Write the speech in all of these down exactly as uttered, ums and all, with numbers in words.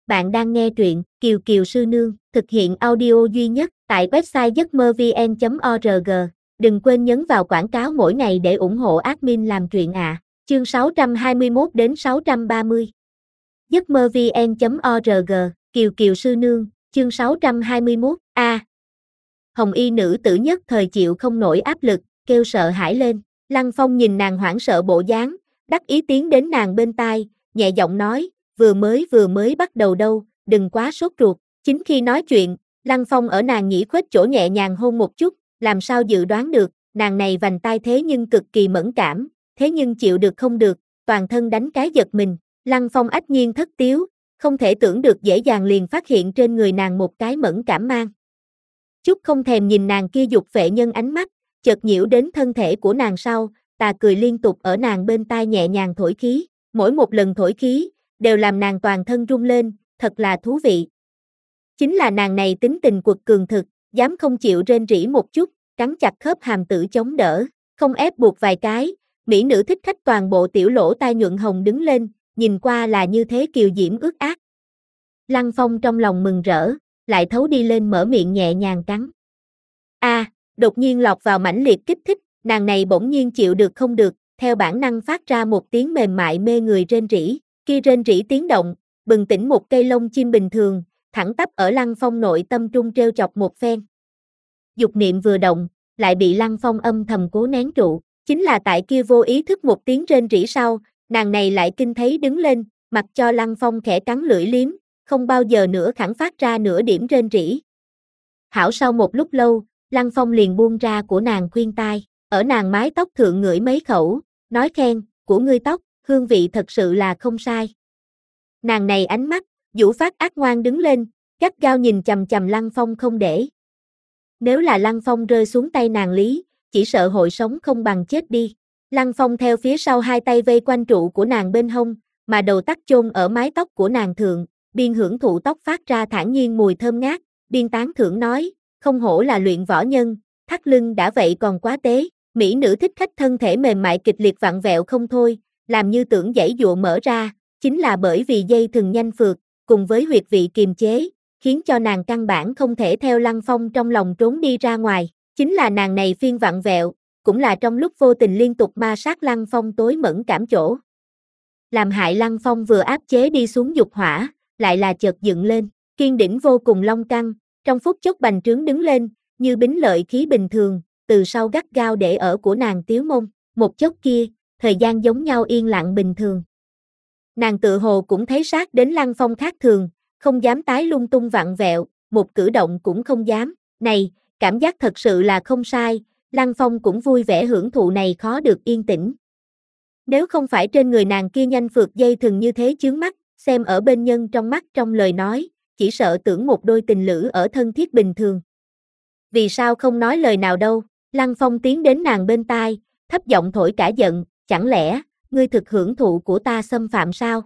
Bạn đang nghe truyện Kiều Kiều Sư Nương, thực hiện audio duy nhất tại website giấc mơ vn chấm org. Đừng quên nhấn vào quảng cáo mỗi ngày để ủng hộ admin làm truyện ạ. À. Chương sáu trăm hai mươi mốt đến sáu trăm ba mươi. giấc mơ vn chấm org, Kiều Kiều Sư Nương, chương sáu trăm hai mươi mốt. A. À. Hồng y nữ tử nhất thời chịu không nổi áp lực, kêu sợ hãi lên. Lăng Phong nhìn nàng hoảng sợ bộ dáng, đắc ý tiến đến nàng bên tai, nhẹ giọng nói, vừa mới vừa mới bắt đầu đâu, đừng quá sốt ruột. Chính khi nói chuyện, Lăng Phong ở nàng nhĩ khuếch chỗ nhẹ nhàng hôn một chút, làm sao dự đoán được, nàng này vành tai thế nhưng cực kỳ mẫn cảm, thế nhưng chịu được không được, toàn thân đánh cái giật mình. Lăng Phong ách nhiên thất tiếu, không thể tưởng được dễ dàng liền phát hiện trên người nàng một cái mẫn cảm mang. Chút không thèm nhìn nàng kia dục phệ nhân ánh mắt, chợt nhiễu đến thân thể của nàng sau, tà cười liên tục ở nàng bên tai nhẹ nhàng thổi khí, mỗi một lần thổi khí, đều làm nàng toàn thân rung lên, thật là thú vị. Chính là nàng này tính tình quật cường thực, dám không chịu rên rỉ một chút, cắn chặt khớp hàm tử chống đỡ, không ép buộc vài cái, mỹ nữ thích khách toàn bộ tiểu lỗ tai nhuận hồng đứng lên, nhìn qua là như thế kiều diễm ướt át. Lăng Phong trong lòng mừng rỡ, lại thấu đi lên mở miệng nhẹ nhàng cắn. A, à, đột nhiên lọt vào mãnh liệt kích thích, nàng này bỗng nhiên chịu được không được, theo bản năng phát ra một tiếng mềm mại mê người rên rỉ, kia rên rỉ tiếng động, bừng tỉnh một cây lông chim bình thường, thẳng tắp ở Lăng Phong nội tâm trung treo chọc một phen. Dục niệm vừa động, lại bị Lăng Phong âm thầm cố nén trụ, chính là tại kia vô ý thức một tiếng rên rỉ sau, nàng này lại kinh thấy đứng lên, mặc cho Lăng Phong khẽ cắn lưỡi liếm, không bao giờ nữa khẳng phát ra nửa điểm rên rỉ. Hảo sau một lúc lâu, Lăng Phong liền buông ra của nàng khuyên tai, ở nàng mái tóc thượng ngửi mấy khẩu, nói khen, của ngươi tóc, hương vị thật sự là không sai. Nàng này ánh mắt, vũ phát ác ngoan đứng lên, gắt gao nhìn chằm chằm Lăng Phong không để. Nếu là Lăng Phong rơi xuống tay nàng lý, chỉ sợ hội sống không bằng chết đi. Lăng Phong theo phía sau hai tay vây quanh trụ của nàng bên hông, mà đầu tắt chôn ở mái tóc của nàng thượng, biên hưởng thụ tóc phát ra thản nhiên mùi thơm ngát, biên tán thưởng nói, không hổ là luyện võ nhân, thắt lưng đã vậy còn quá tế. Mỹ nữ thích khách thân thể mềm mại kịch liệt vặn vẹo không thôi, làm như tưởng dãy dụa mở ra, chính là bởi vì dây thừng nhanh phượt, cùng với huyệt vị kiềm chế, khiến cho nàng căn bản không thể theo Lăng Phong trong lòng trốn đi ra ngoài, chính là nàng này phiên vặn vẹo, cũng là trong lúc vô tình liên tục ma sát Lăng Phong tối mẫn cảm chỗ. Làm hại Lăng Phong vừa áp chế đi xuống dục hỏa, lại là chợt dựng lên, kiên đỉnh vô cùng long căng, trong phút chốc bành trướng đứng lên, như bính lợi khí bình thường, từ sau gắt gao để ở của nàng tiếu mông, một chốc kia, thời gian giống nhau yên lặng bình thường. Nàng tự hồ cũng thấy sát đến Lăng Phong khác thường, không dám tái lung tung vặn vẹo, một cử động cũng không dám, này, cảm giác thật sự là không sai, Lăng Phong cũng vui vẻ hưởng thụ này khó được yên tĩnh. Nếu không phải trên người nàng kia nhanh phượt dây thừng như thế chướng mắt, xem ở bên nhân trong mắt trong lời nói, chỉ sợ tưởng một đôi tình lữ ở thân thiết bình thường. Vì sao không nói lời nào đâu? Lăng Phong tiến đến nàng bên tai, thấp giọng thổi cả giận, chẳng lẽ, ngươi thực hưởng thụ của ta xâm phạm sao?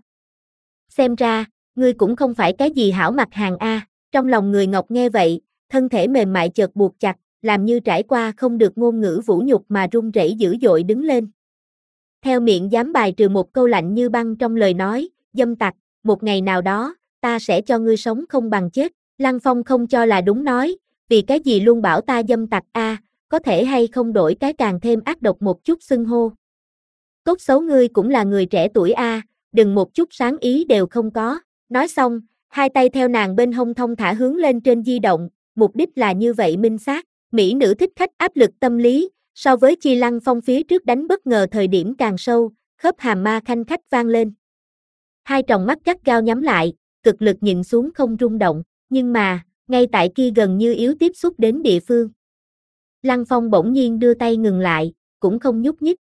Xem ra, ngươi cũng không phải cái gì hảo mặt hàng A. Trong lòng người Ngọc nghe vậy, thân thể mềm mại chợt buộc chặt, làm như trải qua không được ngôn ngữ vũ nhục mà run rẩy dữ dội đứng lên. Theo miệng dám bài trừ một câu lạnh như băng trong lời nói, dâm tặc, một ngày nào đó, ta sẽ cho ngươi sống không bằng chết. Lăng Phong không cho là đúng nói, vì cái gì luôn bảo ta dâm tặc A, có thể hay không đổi cái càng thêm ác độc một chút xưng hô. Tốt xấu ngươi cũng là người trẻ tuổi A, đừng một chút sáng ý đều không có. Nói xong, hai tay theo nàng bên hông thong thả hướng lên trên di động, mục đích là như vậy minh xác. Mỹ nữ thích khách áp lực tâm lý, so với chi Lăng Phong phía trước đánh bất ngờ thời điểm càng sâu, khớp hàm ma khanh khách vang lên. Hai tròng mắt gắt gao nhắm lại, cực lực nhìn xuống không rung động, nhưng mà, ngay tại kia gần như yếu tiếp xúc đến địa phương. Lăng Phong bỗng nhiên đưa tay ngừng lại, cũng không nhúc nhích.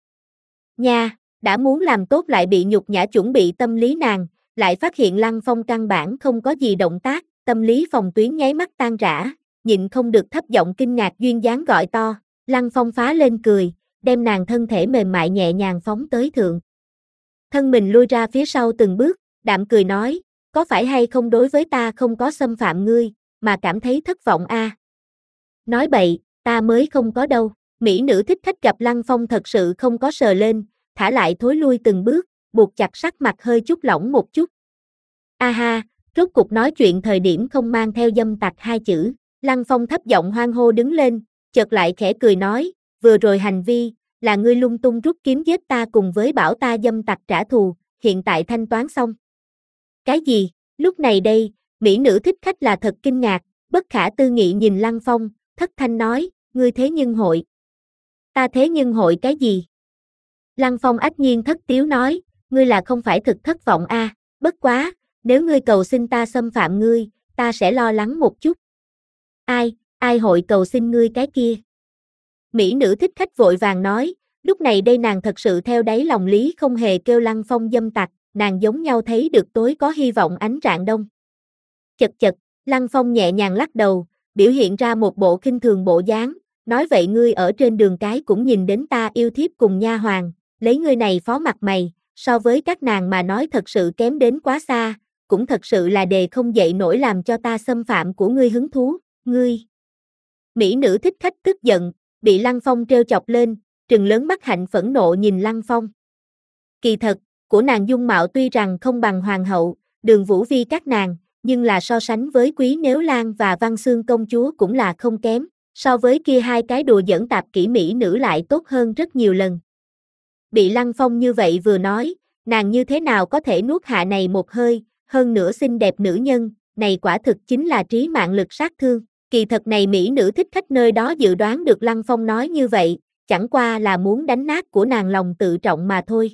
Nha, đã muốn làm tốt lại bị nhục nhã chuẩn bị tâm lý nàng, lại phát hiện Lăng Phong căn bản không có gì động tác, tâm lý phòng tuyến nháy mắt tan rã, nhịn không được thấp giọng kinh ngạc duyên dáng gọi to. Lăng Phong phá lên cười, đem nàng thân thể mềm mại nhẹ nhàng phóng tới thượng. Thân mình lui ra phía sau từng bước, đạm cười nói, có phải hay không đối với ta không có xâm phạm ngươi, mà cảm thấy thất vọng a? À? Nói bậy, ta mới không có đâu. Mỹ nữ thích khách gặp Lăng Phong thật sự không có sờ lên, thả lại thối lui từng bước, buộc chặt sắc mặt hơi chút lỏng một chút. A ha, rốt cục nói chuyện thời điểm không mang theo dâm tặc hai chữ. Lăng Phong thấp giọng hoan hô đứng lên, chợt lại khẽ cười nói, vừa rồi hành vi, là ngươi lung tung rút kiếm giết ta cùng với bảo ta dâm tặc trả thù, hiện tại thanh toán xong. Cái gì? Lúc này đây, mỹ nữ thích khách là thật kinh ngạc, bất khả tư nghị nhìn Lăng Phong, thất thanh nói, ngươi thế nhưng hội. Ta thế nhưng hội cái gì? Lăng Phong ách nhiên thất tiếu nói, ngươi là không phải thực thất vọng a, à, bất quá, nếu ngươi cầu xin ta xâm phạm ngươi, ta sẽ lo lắng một chút. Ai, ai hội cầu xin ngươi cái kia? Mỹ nữ thích khách vội vàng nói, lúc này đây nàng thật sự theo đáy lòng lý không hề kêu Lăng Phong dâm tặc, nàng giống nhau thấy được tối có hy vọng ánh rạng đông. Chật chật, Lăng Phong nhẹ nhàng lắc đầu, biểu hiện ra một bộ khinh thường bộ dáng, nói vậy ngươi ở trên đường cái cũng nhìn đến ta yêu thiếp cùng nha hoàng, lấy ngươi này phó mặt mày, so với các nàng mà nói thật sự kém đến quá xa, cũng thật sự là đề không dậy nổi làm cho ta xâm phạm của ngươi hứng thú, ngươi. Mỹ nữ thích khách tức giận, bị Lăng Phong trêu chọc lên, trừng lớn mắt hạnh phẫn nộ nhìn Lăng Phong. Kỳ thật, của nàng dung mạo tuy rằng không bằng hoàng hậu, Đường Vũ Vi các nàng, nhưng là so sánh với Quý Nếu Lan và Văn Xương công chúa cũng là không kém, so với kia hai cái đùa giỡn tạp kỹ mỹ nữ lại tốt hơn rất nhiều lần. Bị Lăng Phong như vậy vừa nói, nàng như thế nào có thể nuốt hạ này một hơi, hơn nữa xinh đẹp nữ nhân, này quả thực chính là trí mạng lực sát thương. Kỳ thật này mỹ nữ thích khách nơi đó dự đoán được Lăng Phong nói như vậy, chẳng qua là muốn đánh nát của nàng lòng tự trọng mà thôi.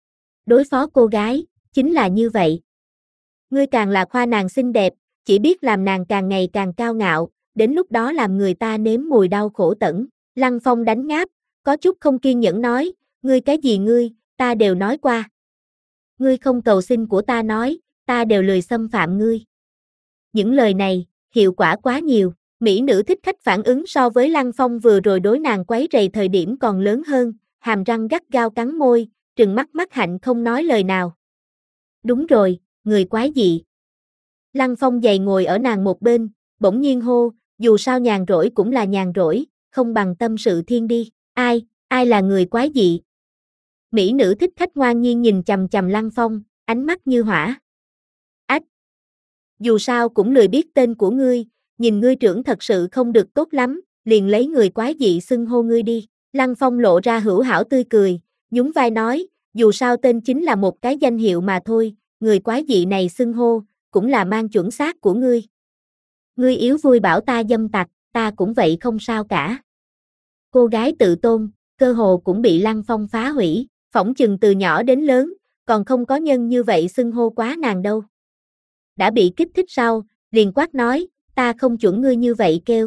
Đối phó cô gái, chính là như vậy. Ngươi càng là khoa nàng xinh đẹp, chỉ biết làm nàng càng ngày càng cao ngạo, đến lúc đó làm người ta nếm mùi đau khổ tẩn. Lăng Phong đánh ngáp, có chút không kiên nhẫn nói, ngươi cái gì ngươi, ta đều nói qua. Ngươi không cầu xin của ta nói, ta đều lười xâm phạm ngươi. Những lời này, hiệu quả quá nhiều. Mỹ nữ thích khách phản ứng so với Lăng Phong vừa rồi đối nàng quấy rầy thời điểm còn lớn hơn, hàm răng gắt gao cắn môi, trừng mắt mắt hạnh không nói lời nào. Đúng rồi, người quái dị. Lăng Phong dày ngồi ở nàng một bên, bỗng nhiên hô, dù sao nhàn rỗi cũng là nhàn rỗi, không bằng tâm sự thiên đi. Ai, ai là người quái dị? Mỹ nữ thích khách ngoan nhiên nhìn chằm chằm Lăng Phong, ánh mắt như hỏa. Ách! Dù sao cũng lười biết tên của ngươi, nhìn ngươi trưởng thật sự không được tốt lắm, liền lấy người quái dị xưng hô ngươi đi. Lăng Phong lộ ra hữu hảo tươi cười, nhún vai nói, dù sao tên chính là một cái danh hiệu mà thôi, người quái dị này xưng hô, cũng là mang chuẩn xác của ngươi. Ngươi yếu vui bảo ta dâm tặc, ta cũng vậy không sao cả. Cô gái tự tôn, cơ hồ cũng bị Lăng Phong phá hủy, phỏng chừng từ nhỏ đến lớn, còn không có nhân như vậy xưng hô quá nàng đâu. Đã bị kích thích sau, liền quát nói, ta không chuẩn ngươi như vậy kêu.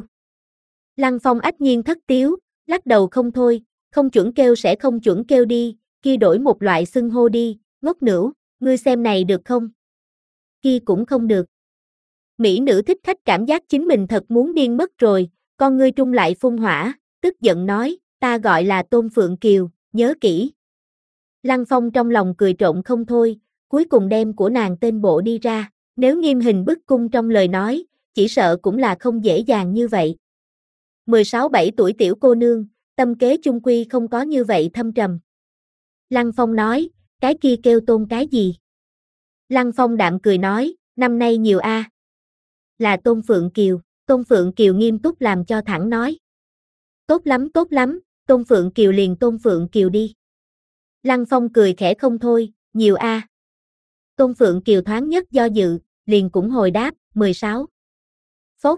Lăng Phong ách nhiên thất tiếu, lắc đầu không thôi, không chuẩn kêu sẽ không chuẩn kêu đi, kia đổi một loại xưng hô đi, ngốc nửu, ngươi xem này được không? Kia cũng không được. Mỹ nữ thích khách cảm giác chính mình thật muốn điên mất rồi, con ngươi trung lại phun hỏa, tức giận nói, ta gọi là Tôn Phượng Kiều, nhớ kỹ. Lăng Phong trong lòng cười trộn không thôi, cuối cùng đem của nàng tên bộ đi ra, nếu nghiêm hình bức cung trong lời nói, chỉ sợ cũng là không dễ dàng như vậy. mười sáu bảy tuổi tiểu cô nương, tâm kế chung quy không có như vậy thâm trầm. Lăng Phong nói, cái kia kêu Tôn cái gì? Lăng Phong đạm cười nói, năm nay nhiều a. À. Là Tôn Phượng Kiều, Tôn Phượng Kiều nghiêm túc làm cho thẳng nói. Tốt lắm tốt lắm, Tôn Phượng Kiều liền Tôn Phượng Kiều đi. Lăng Phong cười khẽ không thôi, nhiều a. À. Tôn Phượng Kiều thoáng nhất do dự, liền cũng hồi đáp, mười sáu. Phốt.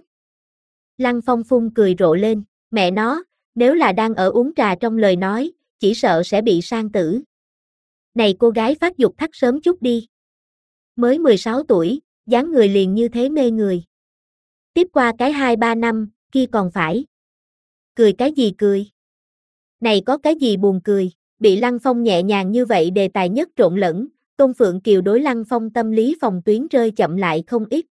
Lăng Phong phun cười rộ lên, mẹ nó, nếu là đang ở uống trà trong lời nói, chỉ sợ sẽ bị sang tử. Này cô gái phát dục thắt sớm chút đi. Mới mười sáu tuổi, dáng người liền như thế mê người. Tiếp qua cái hai ba năm, kia còn phải. Cười cái gì cười? Này có cái gì buồn cười, bị Lăng Phong nhẹ nhàng như vậy đề tài nhất trộn lẫn, Tôn Phượng Kiều đối Lăng Phong tâm lý phòng tuyến rơi chậm lại không ít.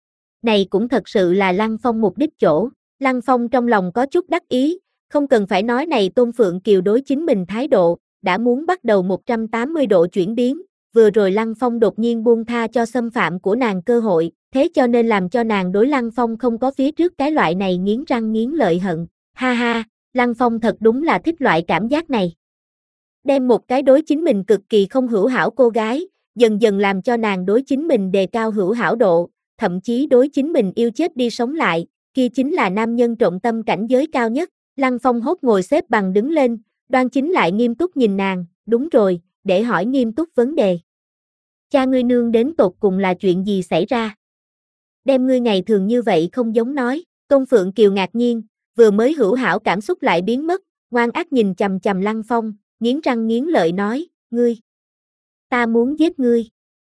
Này cũng thật sự là Lăng Phong mục đích chỗ, Lăng Phong trong lòng có chút đắc ý, không cần phải nói này Tôn Phượng Kiều đối chính mình thái độ, đã muốn bắt đầu một trăm tám mươi độ chuyển biến, vừa rồi Lăng Phong đột nhiên buông tha cho xâm phạm của nàng cơ hội, thế cho nên làm cho nàng đối Lăng Phong không có phía trước cái loại này nghiến răng nghiến lợi hận, ha ha, Lăng Phong thật đúng là thích loại cảm giác này. Đem một cái đối chính mình cực kỳ không hữu hảo cô gái, dần dần làm cho nàng đối chính mình đề cao hữu hảo độ, thậm chí đối chính mình yêu chết đi sống lại, kia chính là nam nhân trộm tâm cảnh giới cao nhất. Lăng Phong hốt ngồi xếp bằng đứng lên, đoan chính lại nghiêm túc nhìn nàng, đúng rồi, để hỏi nghiêm túc vấn đề. Cha ngươi nương đến tột cùng là chuyện gì xảy ra? Đem ngươi ngày thường như vậy không giống nói. Tôn Phượng Kiều ngạc nhiên, vừa mới hữu hảo cảm xúc lại biến mất, ngoan ác nhìn chằm chằm Lăng Phong, nghiến răng nghiến lợi nói, ngươi, ta muốn giết ngươi.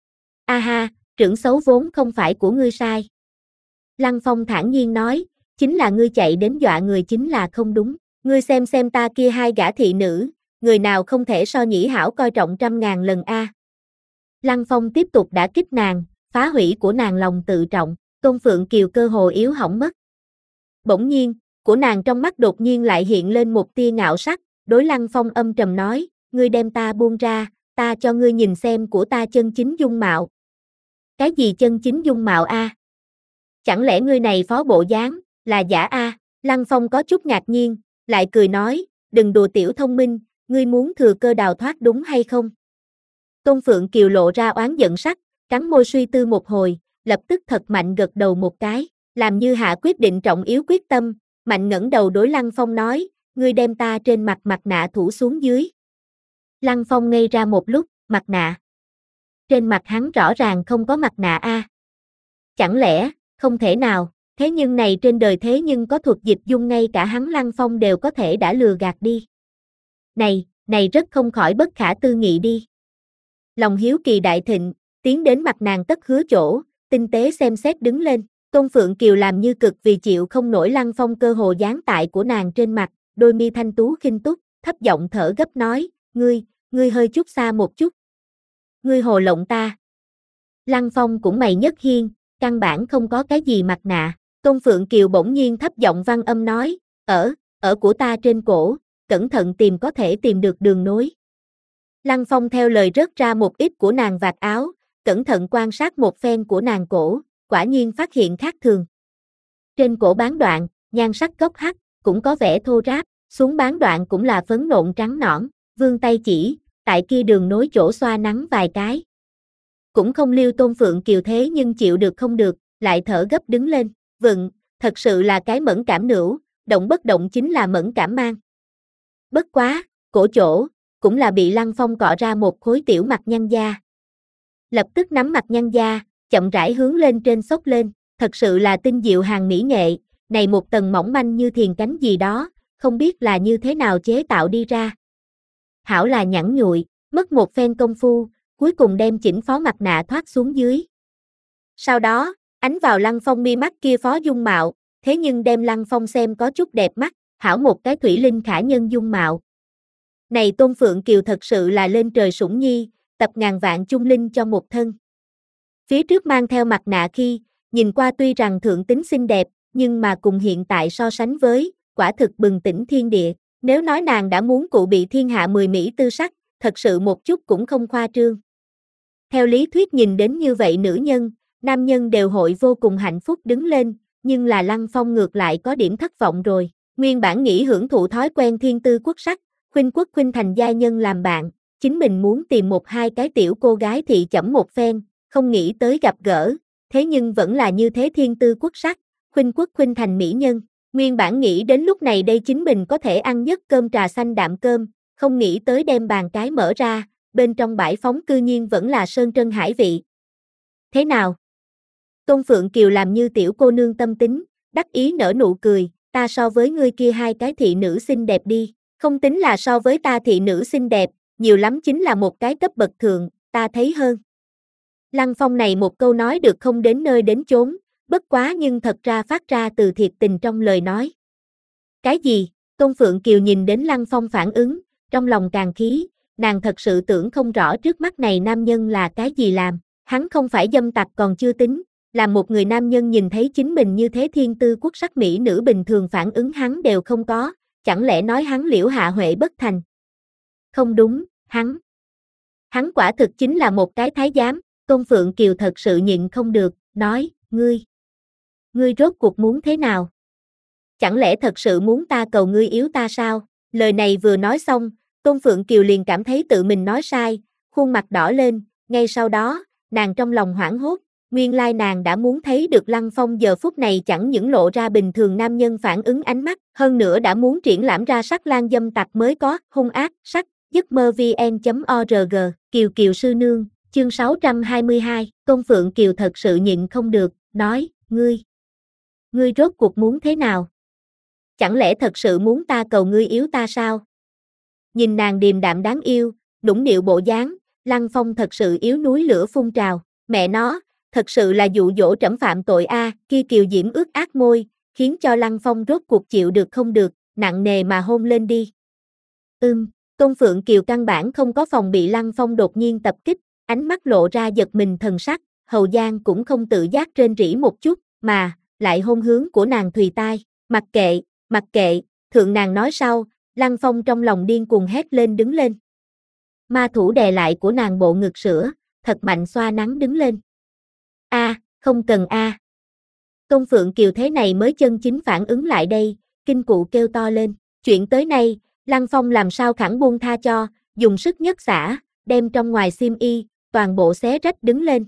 A ha, trưởng xấu vốn không phải của ngươi sai. Lăng Phong thản nhiên nói, chính là ngươi chạy đến dọa người chính là không đúng. Ngươi xem xem ta kia hai gã thị nữ, người nào không thể so nhĩ hảo coi trọng trăm ngàn lần a. Lăng Phong tiếp tục đả kích nàng, phá hủy của nàng lòng tự trọng, Tôn Phượng Kiều cơ hồ yếu hỏng mất. Bỗng nhiên, của nàng trong mắt đột nhiên lại hiện lên một tia ngạo sắc, đối Lăng Phong âm trầm nói, ngươi đem ta buông ra, ta cho ngươi nhìn xem của ta chân chính dung mạo. Cái gì chân chính dung mạo a? Chẳng lẽ ngươi này phó bộ dáng, là giả a? Lăng Phong có chút ngạc nhiên, lại cười nói, đừng đùa tiểu thông minh, ngươi muốn thừa cơ đào thoát đúng hay không? Tôn Phượng Kiều lộ ra oán giận sắc, cắn môi suy tư một hồi, lập tức thật mạnh gật đầu một cái, làm như hạ quyết định trọng yếu quyết tâm, mạnh ngẩng đầu đối Lăng Phong nói, ngươi đem ta trên mặt mặt nạ thủ xuống dưới. Lăng Phong ngây ra một lúc, mặt nạ. Trên mặt hắn rõ ràng không có mặt nạ a. Chẳng lẽ, không thể nào, thế nhưng này trên đời thế nhưng có thuật dịch dung ngay cả hắn Lăng Phong đều có thể đã lừa gạt đi. Này, này rất không khỏi bất khả tư nghị đi. Lòng hiếu kỳ đại thịnh, tiến đến mặt nàng tất hứa chỗ, tinh tế xem xét đứng lên, Tôn Phượng Kiều làm như cực vì chịu không nổi Lăng Phong cơ hồ dán tại của nàng trên mặt, đôi mi thanh tú khinh túc, thấp giọng thở gấp nói, ngươi, ngươi hơi chút xa một chút. Ngươi hồ lộng ta. Lăng Phong cũng mày nhất hiên, căn bản không có cái gì mặt nạ, Tôn Phượng Kiều bỗng nhiên thấp giọng văn âm nói, ở, ở của ta trên cổ, cẩn thận tìm có thể tìm được đường nối. Lăng Phong theo lời rớt ra một ít của nàng vạt áo, cẩn thận quan sát một phen của nàng cổ, quả nhiên phát hiện khác thường. Trên cổ bán đoạn, nhan sắc gốc hắc, cũng có vẻ thô ráp, xuống bán đoạn cũng là phấn nộn trắng nõn, vươn tay chỉ, tại kia đường nối chỗ xoa nắng vài cái. Cũng không liêu Tôn Phượng Kiều thế nhưng chịu được không được, lại thở gấp đứng lên, vựng, thật sự là cái mẫn cảm nữu, động bất động chính là mẫn cảm mang. Bất quá, cổ chỗ, cũng là bị Lăng Phong cọ ra một khối tiểu mặt nhăn da. Lập tức nắm mặt nhăn da, chậm rãi hướng lên trên xốc lên, thật sự là tinh diệu hàng mỹ nghệ, này một tầng mỏng manh như thiền cánh gì đó, không biết là như thế nào chế tạo đi ra. Hảo là nhẵn nhụi, mất một phen công phu, cuối cùng đem chỉnh phó mặt nạ thoát xuống dưới. Sau đó, ánh vào Lăng Phong mi mắt kia phó dung mạo, thế nhưng đem Lăng Phong xem có chút đẹp mắt, hảo một cái thủy linh khả nhân dung mạo. Này Tôn Phượng Kiều thật sự là lên trời sủng nhi, tập ngàn vạn chung linh cho một thân. Phía trước mang theo mặt nạ khi, nhìn qua tuy rằng thượng tính xinh đẹp, nhưng mà cùng hiện tại so sánh với, quả thực bừng tỉnh thiên địa. Nếu nói nàng đã muốn cụ bị thiên hạ mười mỹ tư sắc, thật sự một chút cũng không khoa trương. Theo lý thuyết nhìn đến như vậy nữ nhân, nam nhân đều hội vô cùng hạnh phúc đứng lên, nhưng là Lăng Phong ngược lại có điểm thất vọng rồi. Nguyên bản nghĩ hưởng thụ thói quen thiên tư quốc sắc, khuynh quốc khuynh thành giai nhân làm bạn, chính mình muốn tìm một hai cái tiểu cô gái thị chẩm một phen, không nghĩ tới gặp gỡ, thế nhưng vẫn là như thế thiên tư quốc sắc, khuynh quốc khuynh thành mỹ nhân. Nguyên bản nghĩ đến lúc này đây chính mình có thể ăn nhất cơm trà xanh đạm cơm, không nghĩ tới đem bàn cái mở ra, bên trong bãi phóng cư nhiên vẫn là sơn trân hải vị. Thế nào? Tôn Phượng Kiều làm như tiểu cô nương tâm tính, đắc ý nở nụ cười, ta so với ngươi kia hai cái thị nữ xinh đẹp đi, không tính là so với ta thị nữ xinh đẹp, nhiều lắm chính là một cái cấp bậc thượng, ta thấy hơn. Lăng Phong này một câu nói được không đến nơi đến chốn, bất quá nhưng thật ra phát ra từ thiệt tình trong lời nói. Cái gì? Tôn Phượng Kiều nhìn đến Lăng Phong phản ứng, trong lòng càng khí, nàng thật sự tưởng không rõ trước mắt này nam nhân là cái gì làm, hắn không phải dâm tặc còn chưa tính, là một người nam nhân nhìn thấy chính mình như thế thiên tư quốc sắc mỹ nữ bình thường phản ứng hắn đều không có, chẳng lẽ nói hắn liễu hạ huệ bất thành? Không đúng, hắn. Hắn quả thực chính là một cái thái giám, Tôn Phượng Kiều thật sự nhịn không được, nói, ngươi. Ngươi rốt cuộc muốn thế nào? Chẳng lẽ thật sự muốn ta cầu ngươi yếu ta sao? Lời này vừa nói xong, Tôn Phượng Kiều liền cảm thấy tự mình nói sai, khuôn mặt đỏ lên, ngay sau đó, nàng trong lòng hoảng hốt, nguyên lai nàng đã muốn thấy được Lăng Phong giờ phút này chẳng những lộ ra bình thường nam nhân phản ứng ánh mắt, hơn nữa đã muốn triển lãm ra sắc lang dâm tặc mới có, hung ác, sắc, giấc mơ vn.org, Kiều Kiều sư nương, chương sáu trăm hai mươi hai, Công Phượng Kiều thật sự nhịn không được, nói, ngươi, ngươi rốt cuộc muốn thế nào? Chẳng lẽ thật sự muốn ta cầu ngươi yếu ta sao? Nhìn nàng điềm đạm đáng yêu, nũng nịu bộ dáng, Lăng Phong thật sự yếu núi lửa phun trào, mẹ nó, thật sự là dụ dỗ trẫm phạm tội a, à, kia Kiều Diễm ướt át môi, khiến cho Lăng Phong rốt cuộc chịu được không được, nặng nề mà hôn lên đi. Ưm, Công Phượng Kiều căn bản không có phòng bị Lăng Phong đột nhiên tập kích, ánh mắt lộ ra giật mình thần sắc, Hầu Giang cũng không tự giác rên rỉ một chút, mà, lại hôn hướng của nàng Thùy tai, mặc kệ, mặc kệ, thượng nàng nói sau, Lăng Phong trong lòng điên cuồng hét lên đứng lên. Ma thủ đè lại của nàng bộ ngực sữa, thật mạnh xoa nắng đứng lên. A, à, không cần a. À. Công Phượng Kiều thế này mới chân chính phản ứng lại đây, kinh cụ kêu to lên, chuyện tới nay, Lăng Phong làm sao khẳng buông tha cho, dùng sức nhất xả, đem trong ngoài xiêm y, toàn bộ xé rách đứng lên.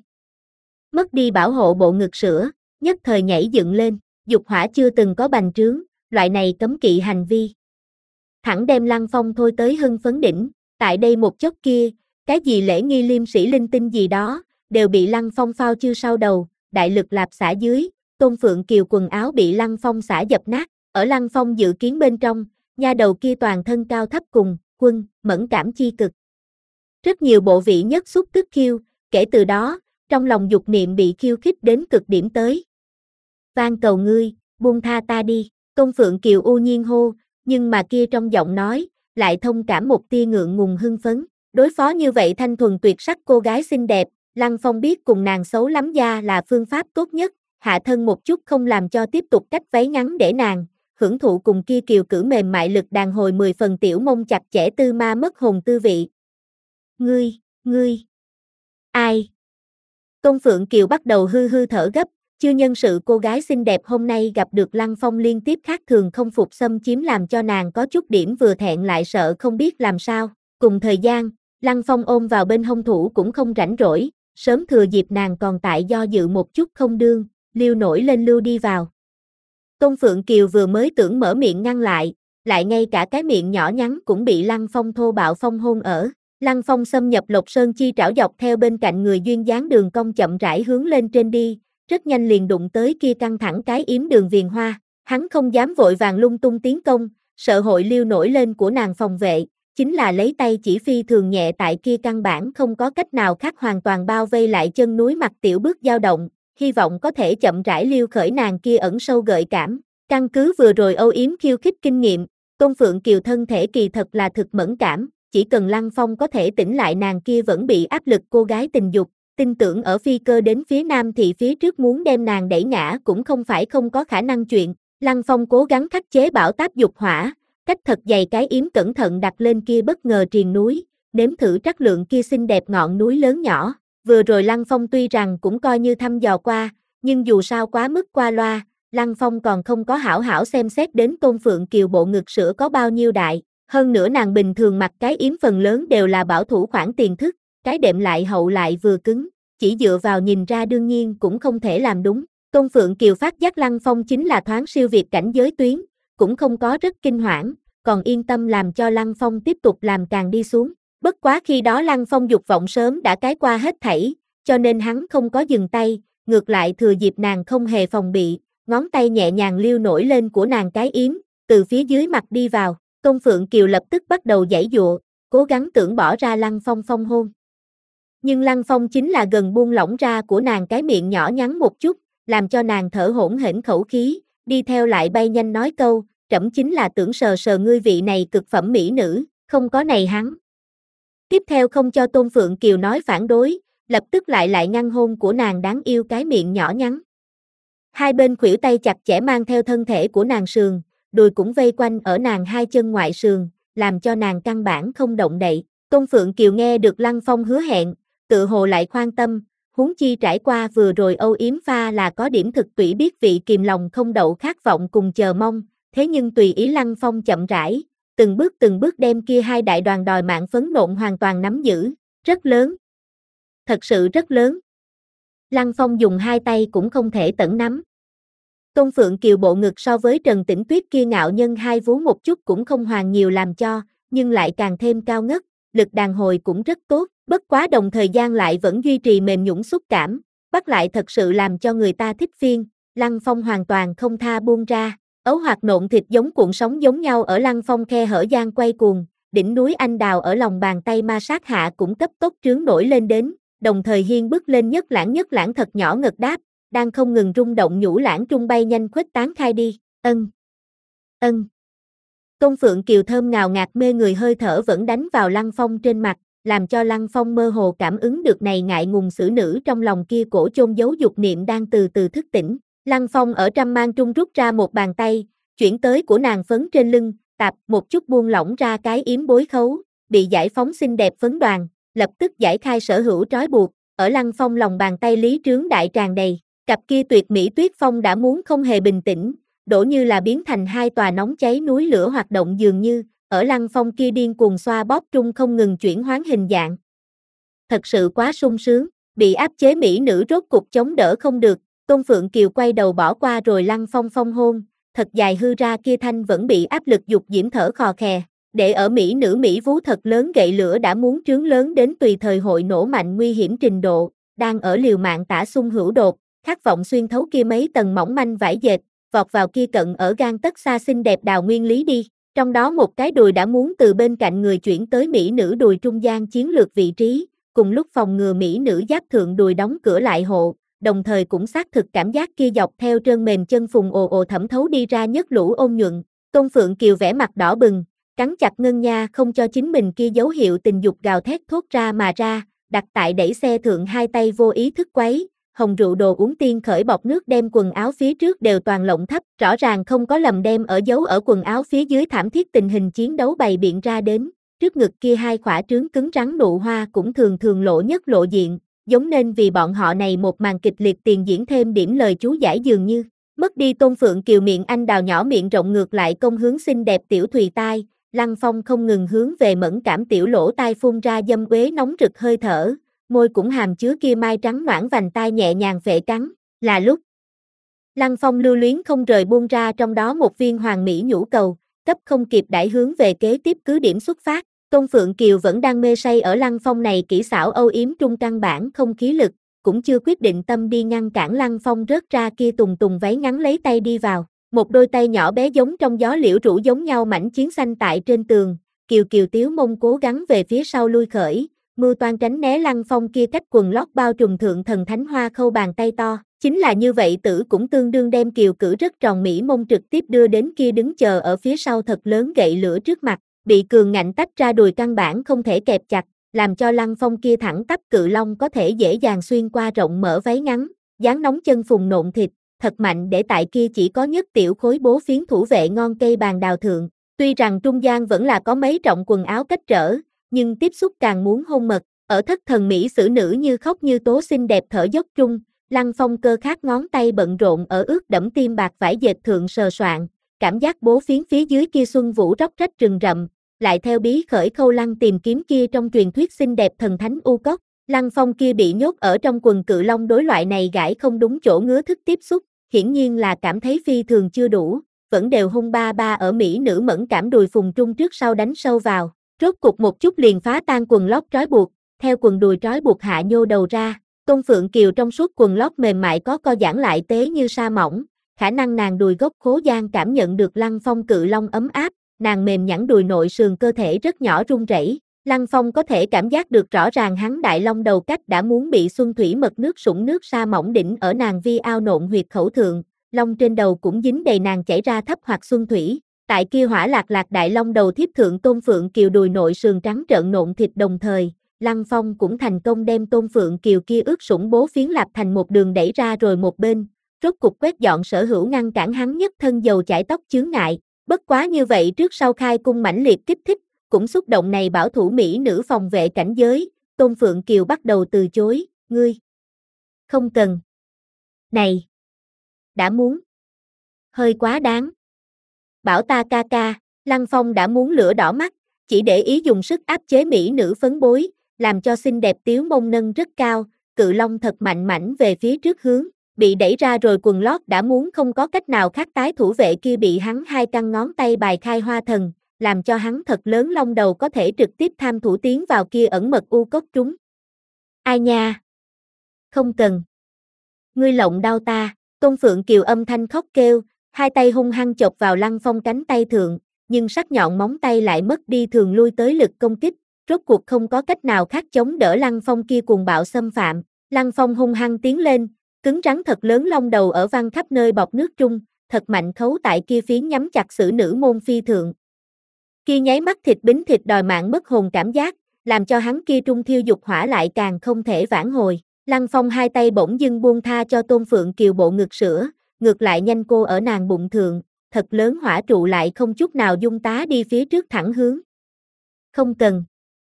Mất đi bảo hộ bộ ngực sữa, nhất thời nhảy dựng lên, dục hỏa chưa từng có bành trướng, loại này cấm kỵ hành vi. Thẳng đem Lăng Phong thôi tới hưng phấn đỉnh, tại đây một chốc kia, cái gì lễ nghi liêm sĩ linh tinh gì đó, đều bị Lăng Phong phao chư sau đầu, đại lực lạp xả dưới, Tôn Phượng Kiều quần áo bị Lăng Phong xả dập nát, ở Lăng Phong dự kiến bên trong, nha đầu kia toàn thân cao thấp cùng, quân, mẫn cảm chi cực. Rất nhiều bộ vị nhất xúc tức khiêu, kể từ đó, trong lòng dục niệm bị khiêu khích đến cực điểm tới. Van cầu ngươi, buông tha ta đi, Công Phượng Kiều u nhiên hô, nhưng mà kia trong giọng nói, lại thông cảm một tia ngượng ngùng hưng phấn. Đối phó như vậy thanh thuần tuyệt sắc cô gái xinh đẹp, Lăng Phong biết cùng nàng xấu lắm da là phương pháp tốt nhất, hạ thân một chút không làm cho tiếp tục cách váy ngắn để nàng, hưởng thụ cùng kia kiều cử mềm mại lực đàn hồi mười phần tiểu mông chặt chẽ tư ma mất hồn tư vị. Ngươi, ngươi, ai? Công Phượng Kiều bắt đầu hư hư thở gấp, chưa nhân sự cô gái xinh đẹp hôm nay gặp được Lăng Phong liên tiếp khác thường không phục xâm chiếm làm cho nàng có chút điểm vừa thẹn lại sợ không biết làm sao. Cùng thời gian, Lăng Phong ôm vào bên hông thủ cũng không rảnh rỗi, sớm thừa dịp nàng còn tại do dự một chút không đương, liêu nổi lên lưu đi vào. Công Phượng Kiều vừa mới tưởng mở miệng ngăn lại, lại ngay cả cái miệng nhỏ nhắn cũng bị Lăng Phong thô bạo phong hôn ở. Lăng Phong xâm nhập Lộc Sơn chi trảo dọc theo bên cạnh người duyên dáng đường cong chậm rãi hướng lên trên đi, rất nhanh liền đụng tới kia căng thẳng cái yếm đường viền hoa, hắn không dám vội vàng lung tung tiến công, sợ hội liêu nổi lên của nàng phòng vệ, chính là lấy tay chỉ phi thường nhẹ tại kia căn bản không có cách nào khác hoàn toàn bao vây lại chân núi mặt tiểu bước dao động, hy vọng có thể chậm rãi liêu khởi nàng kia ẩn sâu gợi cảm, căn cứ vừa rồi âu yếm khiêu khích kinh nghiệm, Công Phượng Kiều thân thể kỳ thật là thực mẫn cảm, chỉ cần Lăng Phong có thể tỉnh lại nàng kia vẫn bị áp lực cô gái tình dục, tin tưởng ở phi cơ đến phía nam thì phía trước muốn đem nàng đẩy ngã cũng không phải không có khả năng chuyện, Lăng Phong cố gắng khắc chế bão táp dục hỏa, cách thật dày cái yếm cẩn thận đặt lên kia bất ngờ triền núi, nếm thử trắc lượng kia xinh đẹp ngọn núi lớn nhỏ, vừa rồi Lăng Phong tuy rằng cũng coi như thăm dò qua, nhưng dù sao quá mức qua loa, Lăng Phong còn không có hảo hảo xem xét đến Tôn Phượng Kiều bộ ngực sữa có bao nhiêu đại, hơn nữa nàng bình thường mặc cái yếm phần lớn đều là bảo thủ khoản tiền thức, cái đệm lại hậu lại vừa cứng, chỉ dựa vào nhìn ra đương nhiên cũng không thể làm đúng. Tôn Phượng Kiều phát giác Lăng Phong chính là thoáng siêu việt cảnh giới tuyến, cũng không có rất kinh hoảng, còn yên tâm làm cho Lăng Phong tiếp tục làm càng đi xuống. Bất quá khi đó Lăng Phong dục vọng sớm đã cái qua hết thảy, cho nên hắn không có dừng tay, ngược lại thừa dịp nàng không hề phòng bị, ngón tay nhẹ nhàng liêu nổi lên của nàng cái yếm, từ phía dưới mặt đi vào. Công Phượng Kiều lập tức bắt đầu giãy giụa, cố gắng tưởng bỏ ra Lăng Phong phong hôn. Nhưng Lăng Phong chính là gần buông lỏng ra của nàng cái miệng nhỏ nhắn một chút, làm cho nàng thở hổn hển khẩu khí, đi theo lại bay nhanh nói câu, trẫm chính là tưởng sờ sờ ngươi vị này cực phẩm mỹ nữ, không có này hắn. Tiếp theo không cho Tôn Phượng Kiều nói phản đối, lập tức lại lại ngăn hôn của nàng đáng yêu cái miệng nhỏ nhắn. Hai bên khuỷu tay chặt chẽ mang theo thân thể của nàng sườn, đùi cũng vây quanh ở nàng hai chân ngoại sườn, làm cho nàng căn bản không động đậy. Tôn Phượng Kiều nghe được Lăng Phong hứa hẹn, tự hồ lại khoan tâm, huống chi trải qua vừa rồi âu yếm pha là có điểm thực tủy biết vị kìm lòng không đậu khát vọng cùng chờ mong, thế nhưng tùy ý Lăng Phong chậm rãi, từng bước từng bước đem kia hai đại đoàn đòi mạng phấn nộn hoàn toàn nắm giữ, rất lớn. thật sự rất lớn. Lăng Phong dùng hai tay cũng không thể tẩn nắm. Tôn Phượng Kiều bộ ngực so với Trần Tĩnh Tuyết kia ngạo nhân hai vú một chút cũng không hoàn nhiều làm cho, nhưng lại càng thêm cao ngất, lực đàn hồi cũng rất tốt, bất quá đồng thời gian lại vẫn duy trì mềm nhũn xúc cảm, bắt lại thật sự làm cho người ta thích phiên. Lăng Phong hoàn toàn không tha buông ra, ấu hoạt nộn thịt giống cuộn sóng giống nhau ở Lăng Phong khe hở gian quay cuồng, đỉnh núi anh đào ở lòng bàn tay ma sát hạ cũng cấp tốc trướng nổi lên đến, đồng thời hiên bước lên nhất lãng nhất lãng thật nhỏ ngật đáp, đang không ngừng rung động nhũ lãng trung bay nhanh khuếch tán khai đi, ân, ân. Tôn Phượng Kiều thơm ngào ngạt mê người hơi thở vẫn đánh vào Lăng Phong trên mặt, làm cho Lăng Phong mơ hồ cảm ứng được này ngại ngùng xử nữ trong lòng kia cổ chôn giấu dục niệm đang từ từ thức tỉnh. Lăng Phong ở trăm mang trung rút ra một bàn tay, chuyển tới của nàng phấn trên lưng, tạp một chút buông lỏng ra cái yếm bối khấu, bị giải phóng xinh đẹp phấn đoàn, lập tức giải khai sở hữu trói buộc, ở Lăng Phong lòng bàn tay lý trướng đại tràn đầy, cặp kia tuyệt mỹ tuyết phong đã muốn không hề bình tĩnh, đổ như là biến thành hai tòa nóng cháy núi lửa hoạt động dường như, ở Lăng Phong kia điên cuồng xoa bóp trung không ngừng chuyển hoán hình dạng. Thật sự quá sung sướng, bị áp chế mỹ nữ rốt cục chống đỡ không được, Tôn Phượng Kiều quay đầu bỏ qua rồi Lăng Phong phong hôn, thật dài hư ra kia thanh vẫn bị áp lực dục diễm thở khò khè, để ở mỹ nữ mỹ vú thật lớn gậy lửa đã muốn trướng lớn đến tùy thời hội nổ mạnh nguy hiểm trình độ, đang ở liều mạng tả xung hữu đột, khát vọng xuyên thấu kia mấy tầng mỏng manh vải dệt, vọt vào kia cận ở gan tất xa xinh đẹp đào nguyên lý đi, trong đó một cái đùi đã muốn từ bên cạnh người chuyển tới mỹ nữ đùi trung gian chiến lược vị trí, cùng lúc phòng ngừa mỹ nữ giáp thượng đùi đóng cửa lại hộ, đồng thời cũng xác thực cảm giác kia dọc theo trơn mềm chân phùng ồ ồ thẩm thấu đi ra nhất lũ ôn nhuận. Tôn Phượng Kiều vẻ mặt đỏ bừng, cắn chặt ngân nha không cho chính mình kia dấu hiệu tình dục gào thét thốt ra mà ra, đặt tại đẩy xe thượng hai tay vô ý thức quấy, hồng rượu đồ uống tiên khởi bọt nước đem quần áo phía trước đều toàn lộng thấp, rõ ràng không có lầm đem ở dấu ở quần áo phía dưới thảm thiết tình hình chiến đấu bày biện ra đến, trước ngực kia hai khỏa trướng cứng rắn nụ hoa cũng thường thường lộ nhất lộ diện, giống nên vì bọn họ này một màn kịch liệt tiền diễn thêm điểm lời chú giải dường như, mất đi Tôn Phượng Kiều miệng anh đào nhỏ miệng rộng ngược lại công hướng xinh đẹp tiểu thùy tai, Lăng Phong không ngừng hướng về mẫn cảm tiểu lỗ tai phun ra dâm uế nóng rực hơi thở, môi cũng hàm chứa kia mai trắng noãn vành tai nhẹ nhàng phệ cắn, là lúc Lăng Phong lưu luyến không rời buông ra trong đó một viên hoàng mỹ nhũ cầu, cấp không kịp đãi hướng về kế tiếp cứ điểm xuất phát. Tôn Phượng Kiều vẫn đang mê say ở Lăng Phong này kỹ xảo âu yếm trung căn bản không khí lực, cũng chưa quyết định tâm đi ngăn cản Lăng Phong rớt ra kia tùng tùng váy ngắn lấy tay đi vào, một đôi tay nhỏ bé giống trong gió liễu rũ giống nhau mảnh chiến xanh tại trên tường, Kiều Kiều tiếu mông cố gắng về phía sau lui khởi, mưu toan tránh né Lăng Phong kia cách quần lót bao trùm thượng thần thánh hoa khâu bàn tay to, chính là như vậy tử cũng tương đương đem Kiều cử rất tròn mỹ mông trực tiếp đưa đến kia đứng chờ ở phía sau thật lớn gậy lửa trước mặt. Bị cường ngạnh tách ra đùi căn bản không thể kẹp chặt, làm cho Lăng Phong kia thẳng tắp cự long có thể dễ dàng xuyên qua rộng mở váy ngắn, dáng nóng chân phùng nộn thịt, thật mạnh để tại kia chỉ có nhất tiểu khối bố phiến thủ vệ ngon cây bàn đào thượng. Tuy rằng trung gian vẫn là có mấy trọng quần áo cách trở, nhưng tiếp xúc càng muốn hôn mật, ở thất thần mỹ xử nữ như khóc như tố xinh đẹp thở dốc trung, Lăng Phong cơ khát ngón tay bận rộn ở ướt đẫm tim bạc vải dệt thượng sờ soạn, cảm giác bố phiến phía dưới kia xuân vũ róc rách rừng rậm. Lại theo bí khởi khâu lăng tìm kiếm kia trong truyền thuyết xinh đẹp thần thánh u cốc, Lăng Phong kia bị nhốt ở trong quần cự long đối loại này gãi không đúng chỗ ngứa thức tiếp xúc, hiển nhiên là cảm thấy phi thường chưa đủ, vẫn đều hung ba ba ở mỹ nữ mẫn cảm đùi phùng trung trước sau đánh sâu vào, rốt cục một chút liền phá tan quần lót trói buộc, theo quần đùi trói buộc hạ nhô đầu ra, Tôn Phượng Kiều trong suốt quần lót mềm mại có co giãn lại tế như sa mỏng, khả năng nàng đùi gốc khố gian cảm nhận được Lăng Phong cự long ấm áp. Nàng mềm nhẵn đùi nội sườn cơ thể rất nhỏ run rẩy, Lăng Phong có thể cảm giác được rõ ràng hắn đại long đầu cách đã muốn bị xuân thủy mật nước sũng nước sa mỏng đỉnh ở nàng vi ao nộn huyệt khẩu thượng, long trên đầu cũng dính đầy nàng chảy ra thấp hoặc xuân thủy, tại kia hỏa lạc lạc đại long đầu thiếp thượng Tôn Phượng Kiều đùi nội sườn trắng trợn nộn thịt đồng thời, Lăng Phong cũng thành công đem Tôn Phượng Kiều kia ướt sũng bố phiến lạp thành một đường đẩy ra rồi một bên, rốt cục quét dọn sở hữu ngăn cản hắn nhất thân dầu chải tóc chướng ngại. Bất quá như vậy trước sau khai cung mãnh liệt kích thích, cũng xúc động này bảo thủ mỹ nữ phòng vệ cảnh giới, Tôn Phượng Kiều bắt đầu từ chối, ngươi. Không cần. Này. Đã muốn. Hơi quá đáng. Bảo ta ca ca, Lăng Phong đã muốn lửa đỏ mắt, chỉ để ý dùng sức áp chế mỹ nữ phấn bối, làm cho xinh đẹp tiếu mông nâng rất cao, cự long thật mạnh mảnh về phía trước hướng, bị đẩy ra rồi quần lót đã muốn không có cách nào khác tái thủ vệ kia bị hắn hai căn ngón tay bài khai hoa thần, làm cho hắn thật lớn long đầu có thể trực tiếp tham thủ tiến vào kia ẩn mật u cốc trúng. Ai nha? Không cần. Ngươi lộng đau ta, Tôn Phượng Kiều âm thanh khóc kêu, hai tay hung hăng chộp vào Lăng Phong cánh tay thượng, nhưng sắc nhọn móng tay lại mất đi thường lui tới lực công kích, rốt cuộc không có cách nào khác chống đỡ Lăng Phong kia cuồng bạo xâm phạm. Lăng Phong hung hăng tiến lên, cứng rắn thật lớn long đầu ở văng khắp nơi bọc nước trung, thật mạnh khấu tại kia phiến nhắm chặt xử nữ môn phi thượng. Kia nháy mắt thịt bính thịt đòi mạng mất hồn cảm giác, làm cho hắn kia trung thiêu dục hỏa lại càng không thể vãn hồi. Lăng Phong hai tay bỗng dưng buông tha cho Tôn Phượng Kiều bộ ngực sữa, ngược lại nhanh cô ở nàng bụng thượng, thật lớn hỏa trụ lại không chút nào dung tá đi phía trước thẳng hướng. Không cần.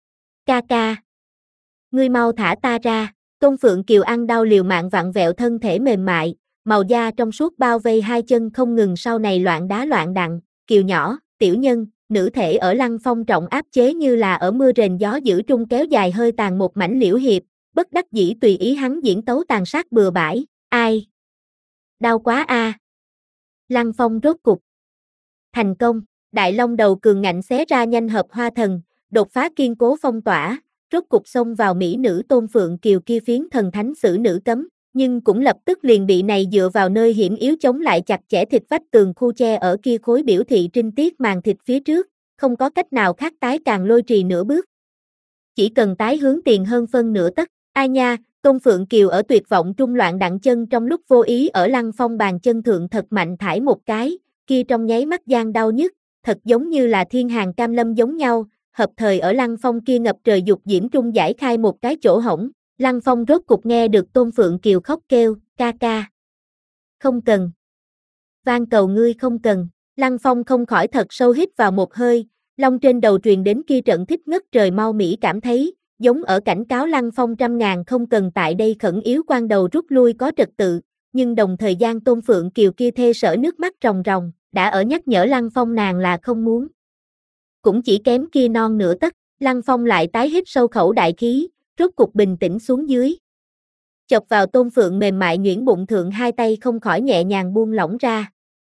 Ca ca. Ngươi mau thả ta ra, Tôn Phượng Kiều ăn đau liều mạng vặn vẹo thân thể mềm mại, màu da trong suốt bao vây hai chân không ngừng sau này loạn đá loạn đặng, Kiều nhỏ, tiểu nhân, nữ thể ở Lăng Phong trọng áp chế như là ở mưa rền gió dữ trung kéo dài hơi tàn một mảnh liễu hiệp, bất đắc dĩ tùy ý hắn diễn tấu tàn sát bừa bãi, ai? Đau quá a. À. Lăng Phong rốt cục. Thành công, đại long đầu cường ngạnh xé ra nhanh hợp hoa thần, đột phá kiên cố phong tỏa, rốt cục xông vào mỹ nữ Tôn Phượng Kiều kia phiến thần thánh xử nữ cấm, nhưng cũng lập tức liền bị này dựa vào nơi hiểm yếu chống lại chặt chẽ thịt vách tường khu che ở kia khối biểu thị trinh tiết màn thịt phía trước, không có cách nào khác tái càng lôi trì nửa bước. Chỉ cần tái hướng tiền hơn phân nửa tấc, ai nha, Tôn Phượng Kiều ở tuyệt vọng trung loạn đặng chân trong lúc vô ý ở Lăng Phong bàn chân thượng thật mạnh thải một cái, kia trong nháy mắt gian đau nhức, thật giống như là thiên hàng cam lâm giống nhau, hợp thời ở Lăng Phong kia ngập trời dục diễm trung giải khai một cái chỗ hổng. Lăng Phong rốt cục nghe được Tôn Phượng Kiều khóc kêu, ca ca. Không cần. Van cầu ngươi không cần. Lăng Phong không khỏi thật sâu hít vào một hơi, long trên đầu truyền đến kia trận thích ngất trời mau mỉ cảm thấy, giống ở cảnh cáo Lăng Phong trăm ngàn không cần tại đây khẩn yếu quan đầu rút lui có trật tự, nhưng đồng thời gian Tôn Phượng Kiều kia thê sở nước mắt ròng ròng, đã ở nhắc nhở Lăng Phong nàng là không muốn. Cũng chỉ kém kia non nửa tấc, Lăng Phong lại tái hít sâu khẩu đại khí, rốt cục bình tĩnh xuống dưới. Chọc vào Tôn Phượng mềm mại nhuyễn bụng thượng hai tay không khỏi nhẹ nhàng buông lỏng ra.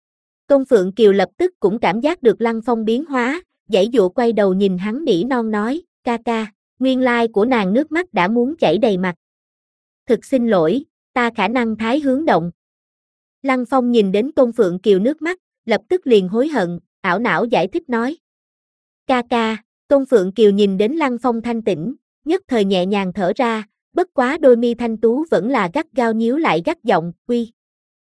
Tôn Phượng Kiều lập tức cũng cảm giác được Lăng Phong biến hóa, giãy dụa quay đầu nhìn hắn nỉ non nói, ca ca, nguyên lai của nàng nước mắt đã muốn chảy đầy mặt. Thực xin lỗi, ta khả năng thái hướng động. Lăng Phong nhìn đến Tôn Phượng Kiều nước mắt, lập tức liền hối hận, ảo não giải thích nói. Ca ca, Tôn Phượng Kiều nhìn đến Lăng Phong thanh tĩnh, nhất thời nhẹ nhàng thở ra, bất quá đôi mi thanh tú vẫn là gắt gao nhíu lại gắt giọng, quy.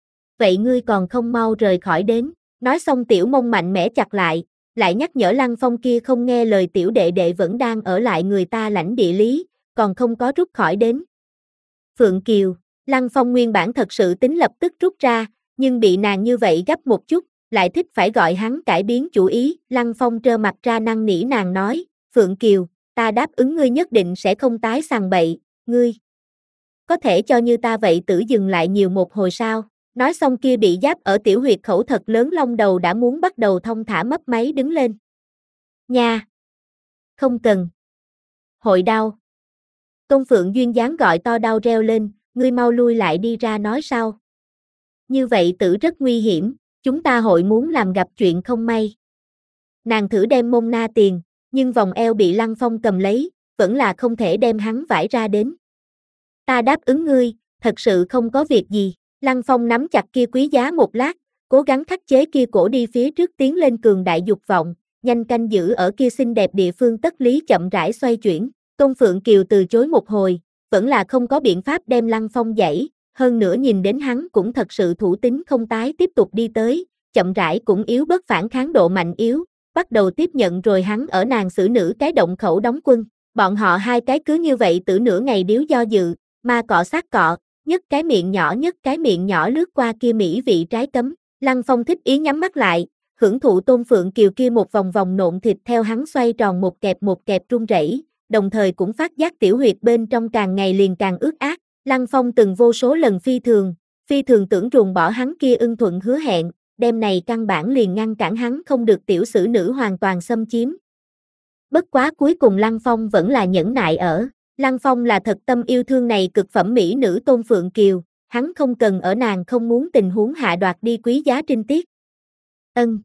Vậy ngươi còn không mau rời khỏi đến, nói xong tiểu mông mạnh mẽ chặt lại, lại nhắc nhở Lăng Phong kia không nghe lời tiểu đệ đệ vẫn đang ở lại người ta lãnh địa lý, còn không có rút khỏi đến. Phượng Kiều, Lăng Phong nguyên bản thật sự tính lập tức rút ra, nhưng bị nàng như vậy gấp một chút, lại thích phải gọi hắn cải biến chủ ý, Lăng Phong trơ mặt ra năn nỉ nàng nói, Phượng Kiều, ta đáp ứng ngươi nhất định sẽ không tái sằng bậy, ngươi. Có thể cho như ta vậy tử dừng lại nhiều một hồi sao, nói xong kia bị giáp ở tiểu huyệt khẩu thật lớn long đầu đã muốn bắt đầu thông thả mấp máy đứng lên. Nha! Không cần. Hội đau. Tôn Phượng duyên dáng gọi to đau reo lên, ngươi mau lui lại đi ra nói sao. Như vậy tử rất nguy hiểm, chúng ta hội muốn làm gặp chuyện không may. Nàng thử đem mông na tiền, nhưng vòng eo bị Lăng Phong cầm lấy, vẫn là không thể đem hắn vải ra đến. Ta đáp ứng ngươi, thật sự không có việc gì. Lăng Phong nắm chặt kia quý giá một lát, cố gắng khắc chế kia cổ đi phía trước tiến lên cường đại dục vọng, nhanh canh giữ ở kia xinh đẹp địa phương tất lý chậm rãi xoay chuyển. Tôn Phượng Kiều từ chối một hồi, vẫn là không có biện pháp đem Lăng Phong dãy, hơn nữa nhìn đến hắn cũng thật sự thủ tính không tái tiếp tục đi tới, chậm rãi cũng yếu bớt phản kháng độ mạnh yếu, bắt đầu tiếp nhận rồi hắn ở nàng xử nữ cái động khẩu đóng quân. Bọn họ hai cái cứ như vậy từ nửa ngày điếu do dự, ma cọ sát cọ, nhất cái miệng nhỏ nhất cái miệng nhỏ lướt qua kia mỹ vị trái cấm. Lăng Phong thích ý nhắm mắt lại, hưởng thụ Tôn Phượng Kiều kia một vòng vòng nộn thịt theo hắn xoay tròn một kẹp một kẹp run rẩy, đồng thời cũng phát giác tiểu huyệt bên trong càng ngày liền càng ướt át. Lăng Phong từng vô số lần phi thường, phi thường tưởng ruồng bỏ hắn kia ưng thuận hứa hẹn, đêm này căn bản liền ngăn cản hắn không được tiểu xử nữ hoàn toàn xâm chiếm. Bất quá cuối cùng Lăng Phong vẫn là nhẫn nại ở, Lăng Phong là thật tâm yêu thương này cực phẩm mỹ nữ Tôn Phượng Kiều, hắn không cần ở nàng không muốn tình huống hạ đoạt đi quý giá trinh tiết. Ân.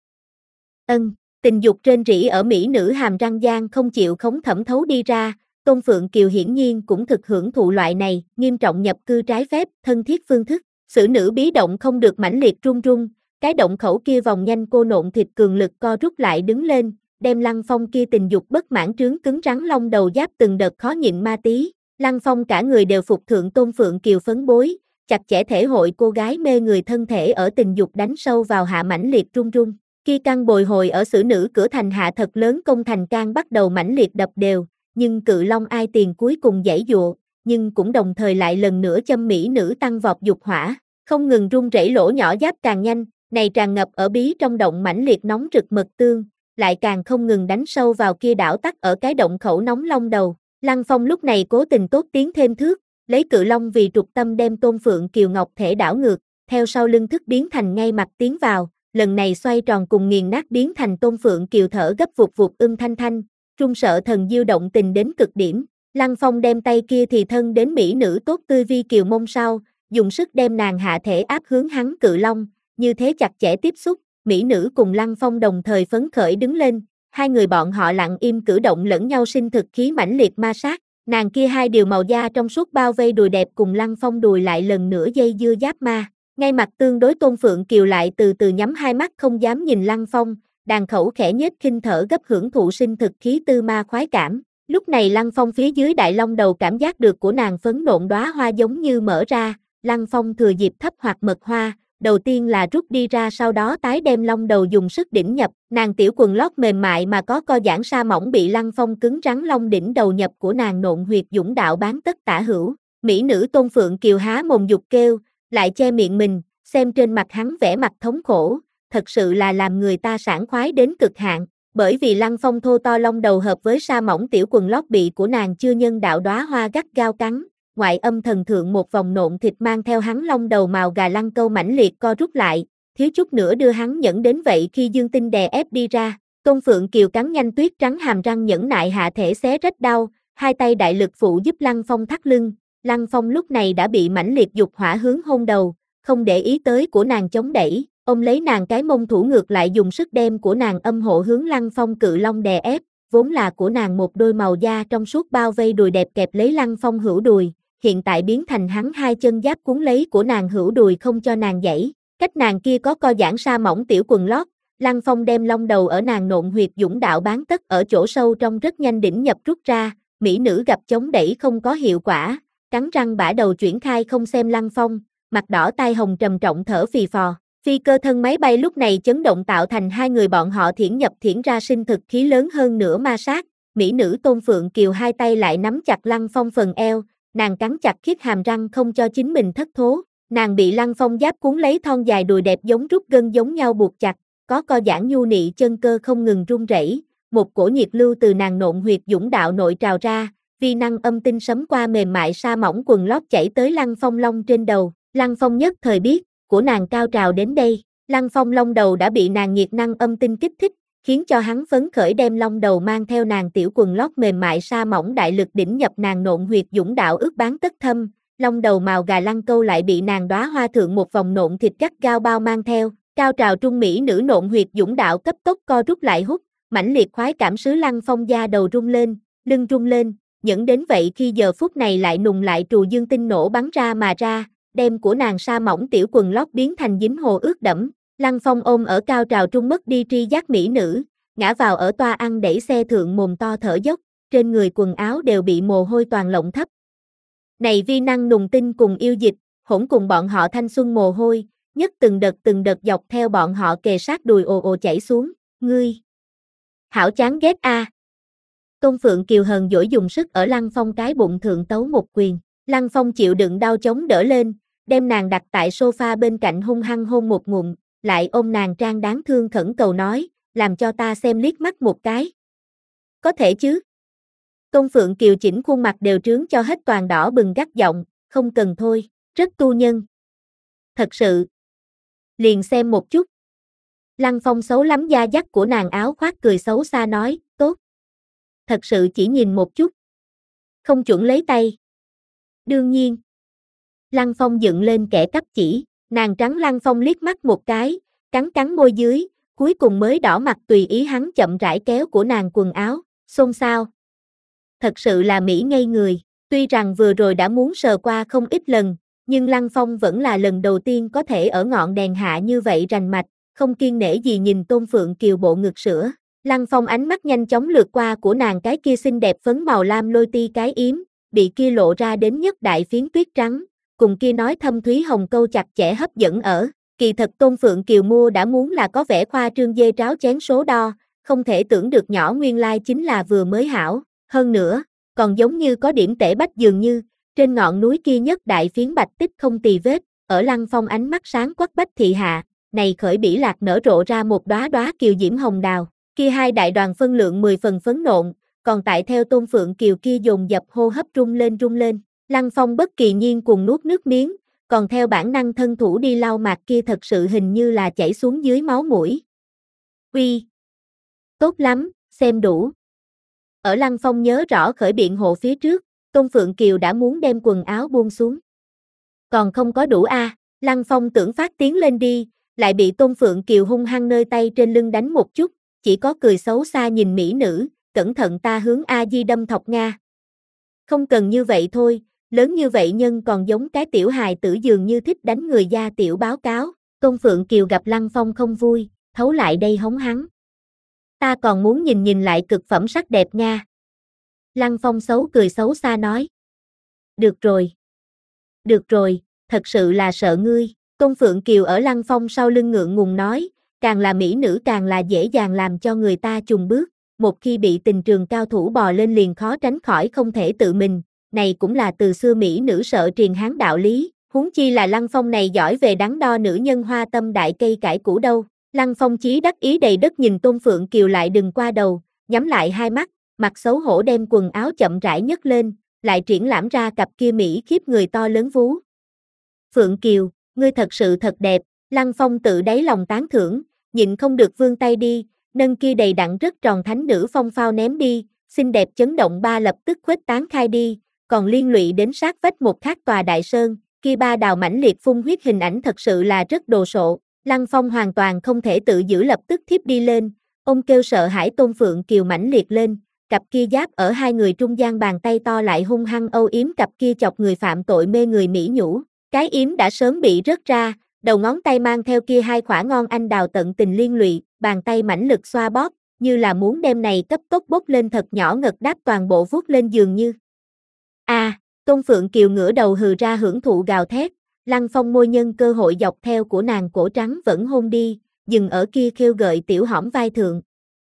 Ân, tình dục trên rỉ ở mỹ nữ hàm răng gian không chịu khống thẩm thấu đi ra, Tôn Phượng Kiều hiển nhiên cũng thực hưởng thụ loại này, nghiêm trọng nhập cư trái phép, thân thiết phương thức. Xử nữ bí động không được mãnh liệt run run, cái động khẩu kia vòng nhanh cô nộn thịt cường lực co rút lại đứng lên, đem Lăng Phong kia tình dục bất mãn trướng cứng rắn lông đầu giáp từng đợt khó nhịn ma tí. Lăng Phong cả người đều phục thượng Tôn Phượng Kiều phấn bối, chặt chẽ thể hội cô gái mê người thân thể ở tình dục đánh sâu vào hạ mãnh liệt run run. Khi căn bồi hồi ở xử nữ cửa thành hạ thật lớn công thành can bắt đầu mãnh liệt đập đều, nhưng Cự Long ai tiền cuối cùng giãy dụa, nhưng cũng đồng thời lại lần nữa châm mỹ nữ tăng vọt dục hỏa, không ngừng rung rẩy lỗ nhỏ giáp càng nhanh, này tràn ngập ở bí trong động mãnh liệt nóng rực mật tương, lại càng không ngừng đánh sâu vào kia đảo tắc ở cái động khẩu nóng long đầu. Lăng Phong lúc này cố tình tốt tiến thêm thước, lấy Cự Long vì trục tâm đem Tôn Phượng Kiều ngọc thể đảo ngược, theo sau lưng thức biến thành ngay mặt tiến vào, lần này xoay tròn cùng nghiền nát biến thành Tôn Phượng Kiều thở gấp vụt vụt ưm thanh thanh, trung sợ thần diêu động tình đến cực điểm. Lăng Phong đem tay kia thì thân đến mỹ nữ tốt tươi vi kiều mông sau, dùng sức đem nàng hạ thể áp hướng hắn Cự Long, như thế chặt chẽ tiếp xúc, mỹ nữ cùng Lăng Phong đồng thời phấn khởi đứng lên, hai người bọn họ lặng im cử động lẫn nhau sinh thực khí mãnh liệt ma sát, nàng kia hai điều màu da trong suốt bao vây đùi đẹp cùng Lăng Phong đùi lại lần nữa dây dưa giáp ma, ngay mặt tương đối Tôn Phượng Kiều lại từ từ nhắm hai mắt không dám nhìn Lăng Phong, đàn khẩu khẽ nhếch khinh thở gấp hưởng thụ sinh thực khí tư ma khoái cảm. Lúc này Lăng Phong phía dưới đại long đầu cảm giác được của nàng phấn nộn đóa hoa giống như mở ra, Lăng Phong thừa dịp thấp hoặc mật hoa, đầu tiên là rút đi ra sau đó tái đem long đầu dùng sức đỉnh nhập, nàng tiểu quần lót mềm mại mà có co giãn sa mỏng bị Lăng Phong cứng rắn long đỉnh đầu nhập của nàng nộn huyệt dũng đạo bán tất tả hữu, mỹ nữ Tôn Phượng Kiều há mồm dục kêu, lại che miệng mình, xem trên mặt hắn vẻ mặt thống khổ, thật sự là làm người ta sảng khoái đến cực hạn. Bởi vì Lăng Phong thô to long đầu hợp với sa mỏng tiểu quần lót bị của nàng chưa nhân đạo đóa hoa gắt gao cắn, ngoại âm thần thượng một vòng nộn thịt mang theo hắn long đầu màu gà lăng câu mãnh liệt co rút lại, thiếu chút nữa đưa hắn nhẫn đến vậy khi dương tinh đè ép đi ra. Tôn Phượng Kiều cắn nhanh tuyết trắng hàm răng nhẫn nại hạ thể xé rách đau, hai tay đại lực phụ giúp Lăng Phong thắt lưng, Lăng Phong lúc này đã bị mãnh liệt dục hỏa hướng hôn đầu, không để ý tới của nàng chống đẩy. Ông lấy nàng cái mông thủ ngược lại dùng sức đem của nàng âm hộ hướng Lăng Phong Cự Long đè ép, vốn là của nàng một đôi màu da trong suốt bao vây đùi đẹp kẹp lấy Lăng Phong hữu đùi, hiện tại biến thành hắn hai chân giáp cuốn lấy của nàng hữu đùi không cho nàng giãy, cách nàng kia có co giãn sa mỏng tiểu quần lót, Lăng Phong đem long đầu ở nàng nộn huyệt dũng đạo bán tất ở chỗ sâu trong rất nhanh đỉnh nhập rút ra, mỹ nữ gặp chống đẩy không có hiệu quả, cắn răng bả đầu chuyển khai không xem Lăng Phong, mặt đỏ tai hồng trầm trọng thở phì phò. Phi cơ thân máy bay lúc này chấn động tạo thành hai người bọn họ thiển nhập thiển ra sinh thực khí lớn hơn nữa ma sát, mỹ nữ Tôn Phượng Kiều hai tay lại nắm chặt Lăng Phong phần eo, nàng cắn chặt khiết hàm răng không cho chính mình thất thố, nàng bị Lăng Phong giáp cuốn lấy thon dài đùi đẹp giống rút gân giống nhau buộc chặt, có co giãn nhu nị chân cơ không ngừng run rẩy, một cổ nhiệt lưu từ nàng nộn huyệt dũng đạo nội trào ra, vi năng âm tinh sấm qua mềm mại sa mỏng quần lót chảy tới Lăng Phong long trên đầu, Lăng Phong nhất thời biết của nàng cao trào đến đây, Lăng Phong long đầu đã bị nàng nhiệt năng âm tinh kích thích, khiến cho hắn phấn khởi đem long đầu mang theo nàng tiểu quần lót mềm mại sa mỏng đại lực đỉnh nhập nàng nộn huyệt dũng đạo ước bán tất thâm, long đầu màu gà lăng câu lại bị nàng đóa hoa thượng một vòng nộn thịt gắt gao bao mang theo, cao trào trung mỹ nữ nộn huyệt dũng đạo cấp tốc co rút lại hút, mãnh liệt khoái cảm sứ Lăng Phong da đầu rung lên, lưng rung lên, nhẫn đến vậy khi giờ phút này lại nùng lại trù dương tinh nổ bắn ra mà ra, đem của nàng sa mỏng tiểu quần lót biến thành dính hồ ướt đẫm, Lăng Phong ôm ở cao trào trung mất đi tri giác mỹ nữ, ngã vào ở toa ăn đẩy xe thượng mồm to thở dốc, trên người quần áo đều bị mồ hôi toàn lộng thấp. Này vi năng nùng tinh cùng yêu dịch, hỗn cùng bọn họ thanh xuân mồ hôi, nhất từng đợt từng đợt dọc theo bọn họ kề sát đùi ồ ồ chảy xuống, ngươi. Hảo chán ghét a. Tôn Phượng Kiều hờn dỗi dùng sức ở Lăng Phong cái bụng thượng tấu một quyền, Lăng Phong chịu đựng đau chống đỡ lên, đem nàng đặt tại sofa bên cạnh hung hăng hôn một ngụm, lại ôm nàng trang đáng thương khẩn cầu nói, làm cho ta xem liếc mắt một cái. Có thể chứ? Tôn Phượng Kiều chỉnh khuôn mặt đều trướng cho hết toàn đỏ bừng gắt giọng, không cần thôi, rất tu nhân. Thật sự. Liền xem một chút. Lăng Phong xấu lắm da dắt của nàng áo khoác cười xấu xa nói, tốt. Thật sự chỉ nhìn một chút. Không chuẩn lấy tay. Đương nhiên. Lăng Phong dựng lên kẻ cấp chỉ, nàng trắng Lăng Phong liếc mắt một cái, cắn cắn môi dưới, cuối cùng mới đỏ mặt tùy ý hắn chậm rãi kéo của nàng quần áo, xôn xao. Thật sự là mỹ ngây người, tuy rằng vừa rồi đã muốn sờ qua không ít lần, nhưng Lăng Phong vẫn là lần đầu tiên có thể ở ngọn đèn hạ như vậy rành mạch, không kiêng nể gì nhìn Tôn Phượng Kiều bộ ngực sữa. Lăng Phong ánh mắt nhanh chóng lướt qua của nàng cái kia xinh đẹp phấn màu lam lôi ti cái yếm, bị kia lộ ra đến nhất đại phiến tuyết trắng, cùng kia nói thâm thúy hồng câu chặt chẽ hấp dẫn ở. Kỳ thật Tôn Phượng Kiều mua đã muốn là có vẻ khoa trương dê tráo chén số đo, không thể tưởng được nhỏ nguyên lai chính là vừa mới hảo, hơn nữa, còn giống như có điểm tể bách dường như, trên ngọn núi kia nhất đại phiến bạch tích không tì vết, ở Lăng Phong ánh mắt sáng quắc bách thị hạ, này khởi bỉ lạc nở rộ ra một đóa đóa kiều diễm hồng đào, kia hai đại đoàn phân lượng mười phần phấn nộn, còn tại theo Tôn Phượng Kiều kia dồn dập hô hấp rung lên rung lên, Lăng Phong bất kỳ nhiên cùng nuốt nước miếng, còn theo bản năng thân thủ đi lau mặt kia thật sự hình như là chảy xuống dưới máu mũi. Uy! Tốt lắm, xem đủ. Ở Lăng Phong nhớ rõ khởi biện hộ phía trước, Tôn Phượng Kiều đã muốn đem quần áo buông xuống. Còn không có đủ a, à, Lăng Phong tưởng phát tiến lên đi, lại bị Tôn Phượng Kiều hung hăng nơi tay trên lưng đánh một chút, chỉ có cười xấu xa nhìn mỹ nữ, cẩn thận ta hướng A Di đâm thọc Nga. Không cần như vậy thôi, lớn như vậy nhân còn giống cái tiểu hài tử dường như thích đánh người gia tiểu báo cáo. Tôn Phượng Kiều gặp Lăng Phong không vui, thấu lại đây hống hắn. Ta còn muốn nhìn nhìn lại cực phẩm sắc đẹp Nga. Lăng Phong xấu cười xấu xa nói. Được rồi. Được rồi, thật sự là sợ ngươi. Tôn Phượng Kiều ở Lăng Phong sau lưng ngượng ngùng nói, càng là mỹ nữ càng là dễ dàng làm cho người ta chùng bước, một khi bị tình trường cao thủ bò lên liền khó tránh khỏi không thể tự mình, này cũng là từ xưa mỹ nữ sợ triền hán đạo lý, huống chi là Lăng Phong này giỏi về đắn đo nữ nhân hoa tâm đại cây cải củ đâu. Lăng Phong chí đắc ý đầy đất nhìn Tôn Phượng Kiều lại đừng qua đầu, nhắm lại hai mắt, mặt xấu hổ đem quần áo chậm rãi nhấc lên, lại triển lãm ra cặp kia mỹ khiếp người to lớn vú. Phượng Kiều, ngươi thật sự thật đẹp, Lăng Phong tự đáy lòng tán thưởng, nhịn không được vươn tay đi, nâng kia đầy đặn rất tròn thánh nữ phong phao ném đi, xinh đẹp chấn động ba lập tức khuếch tán khai đi, còn liên lụy đến sát vách một khác tòa đại sơn, kia ba đào mãnh liệt phun huyết hình ảnh thật sự là rất đồ sộ. Lăng Phong hoàn toàn không thể tự giữ lập tức thiếp đi lên, ông kêu sợ hãi Tôn Phượng Kiều mãnh liệt lên, cặp kia giáp ở hai người trung gian bàn tay to lại hung hăng âu yếm cặp kia chọc người phạm tội mê người mỹ nhũ, cái yếm đã sớm bị rớt ra, đầu ngón tay mang theo kia hai khỏa ngon anh đào tận tình liên lụy, bàn tay mãnh lực xoa bóp, như là muốn đem này cấp tốc bốc lên thật nhỏ ngật đáp toàn bộ vuốt lên dường như. A, à, Tôn Phượng Kiều ngửa đầu hừ ra hưởng thụ gào thét. Lăng Phong môi nhân cơ hội dọc theo của nàng cổ trắng vẫn hôn đi, dừng ở kia khêu gợi tiểu hõm vai thượng.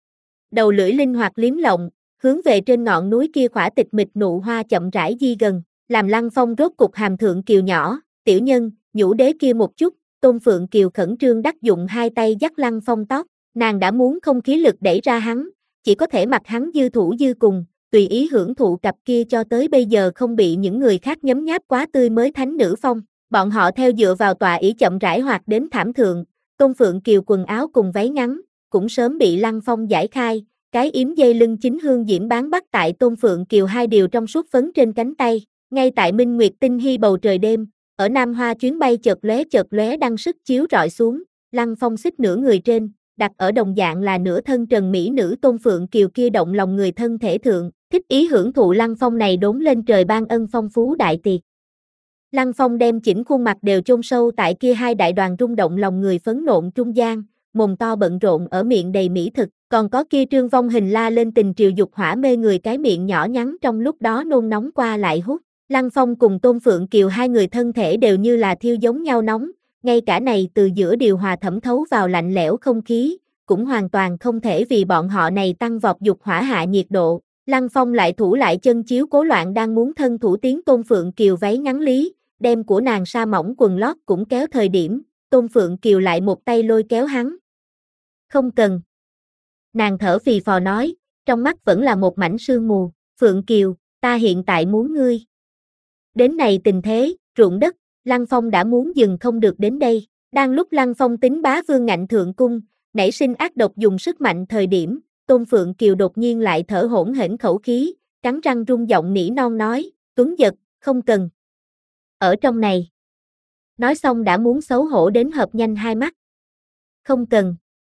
Đầu lưỡi linh hoạt liếm lộng, hướng về trên ngọn núi kia khỏa tịch mịch nụ hoa chậm rãi di gần, làm Lăng Phong rốt cục hàm thượng Kiều nhỏ, tiểu nhân, nhũ đế kia một chút, Tôn Phượng Kiều khẩn trương đắc dụng hai tay dắt Lăng Phong tóc, nàng đã muốn không khí lực đẩy ra hắn, chỉ có thể mặc hắn dư thủ dư cùng, tùy ý hưởng thụ cặp kia cho tới bây giờ không bị những người khác nhấm nháp quá tươi mới thánh nữ phong. Bọn họ theo dựa vào tòa ỷ chậm rãi hoạt đến thảm thượng, Tôn Phượng Kiều quần áo cùng váy ngắn, cũng sớm bị Lăng Phong giải khai, cái yếm dây lưng chính hương diễm bán bắt tại Tôn Phượng Kiều hai điều trong suốt phấn trên cánh tay, ngay tại minh nguyệt tinh hy bầu trời đêm, ở Nam Hoa chuyến bay chợt lóe chợt lóe đăng sức chiếu rọi xuống, Lăng Phong xích nửa người trên, đặt ở đồng dạng là nửa thân trần mỹ nữ Tôn Phượng Kiều kia động lòng người thân thể thượng, thích ý hưởng thụ Lăng Phong này đốn lên trời ban ân phong phú đại tiệc. Lăng Phong đem chỉnh khuôn mặt đều chôn sâu tại kia hai đại đoàn rung động lòng người phấn nộn trung gian, mồm to bận rộn ở miệng đầy mỹ thực, còn có kia trương vong hình la lên tình triều dục hỏa mê người cái miệng nhỏ nhắn trong lúc đó nôn nóng qua lại hút. Lăng Phong cùng Tôn Phượng Kiều hai người thân thể đều như là thiêu giống nhau nóng, ngay cả này từ giữa điều hòa thẩm thấu vào lạnh lẽo không khí, cũng hoàn toàn không thể vì bọn họ này tăng vọt dục hỏa hạ nhiệt độ. Lăng Phong lại thủ lại chân chiếu cố loạn đang muốn thân thủ tiến Tôn Phượng Kiều váy ngắn lý, đem của nàng sa mỏng quần lót cũng kéo thời điểm, Tôn Phượng Kiều lại một tay lôi kéo hắn. Không cần. Nàng thở phì phò nói, trong mắt vẫn là một mảnh sương mù, Phượng Kiều, ta hiện tại muốn ngươi. Đến này tình thế, ruộng đất, Lăng Phong đã muốn dừng không được đến đây, đang lúc Lăng Phong tính bá vương ngạnh thượng cung, nảy sinh ác độc dùng sức mạnh thời điểm, Tôn Phượng Kiều đột nhiên lại thở hổn hển khẩu khí, cắn răng rung giọng nỉ non nói, Tuấn Dật, không cần. Ở trong này. Nói xong đã muốn xấu hổ đến hợp nhanh hai mắt. Không cần.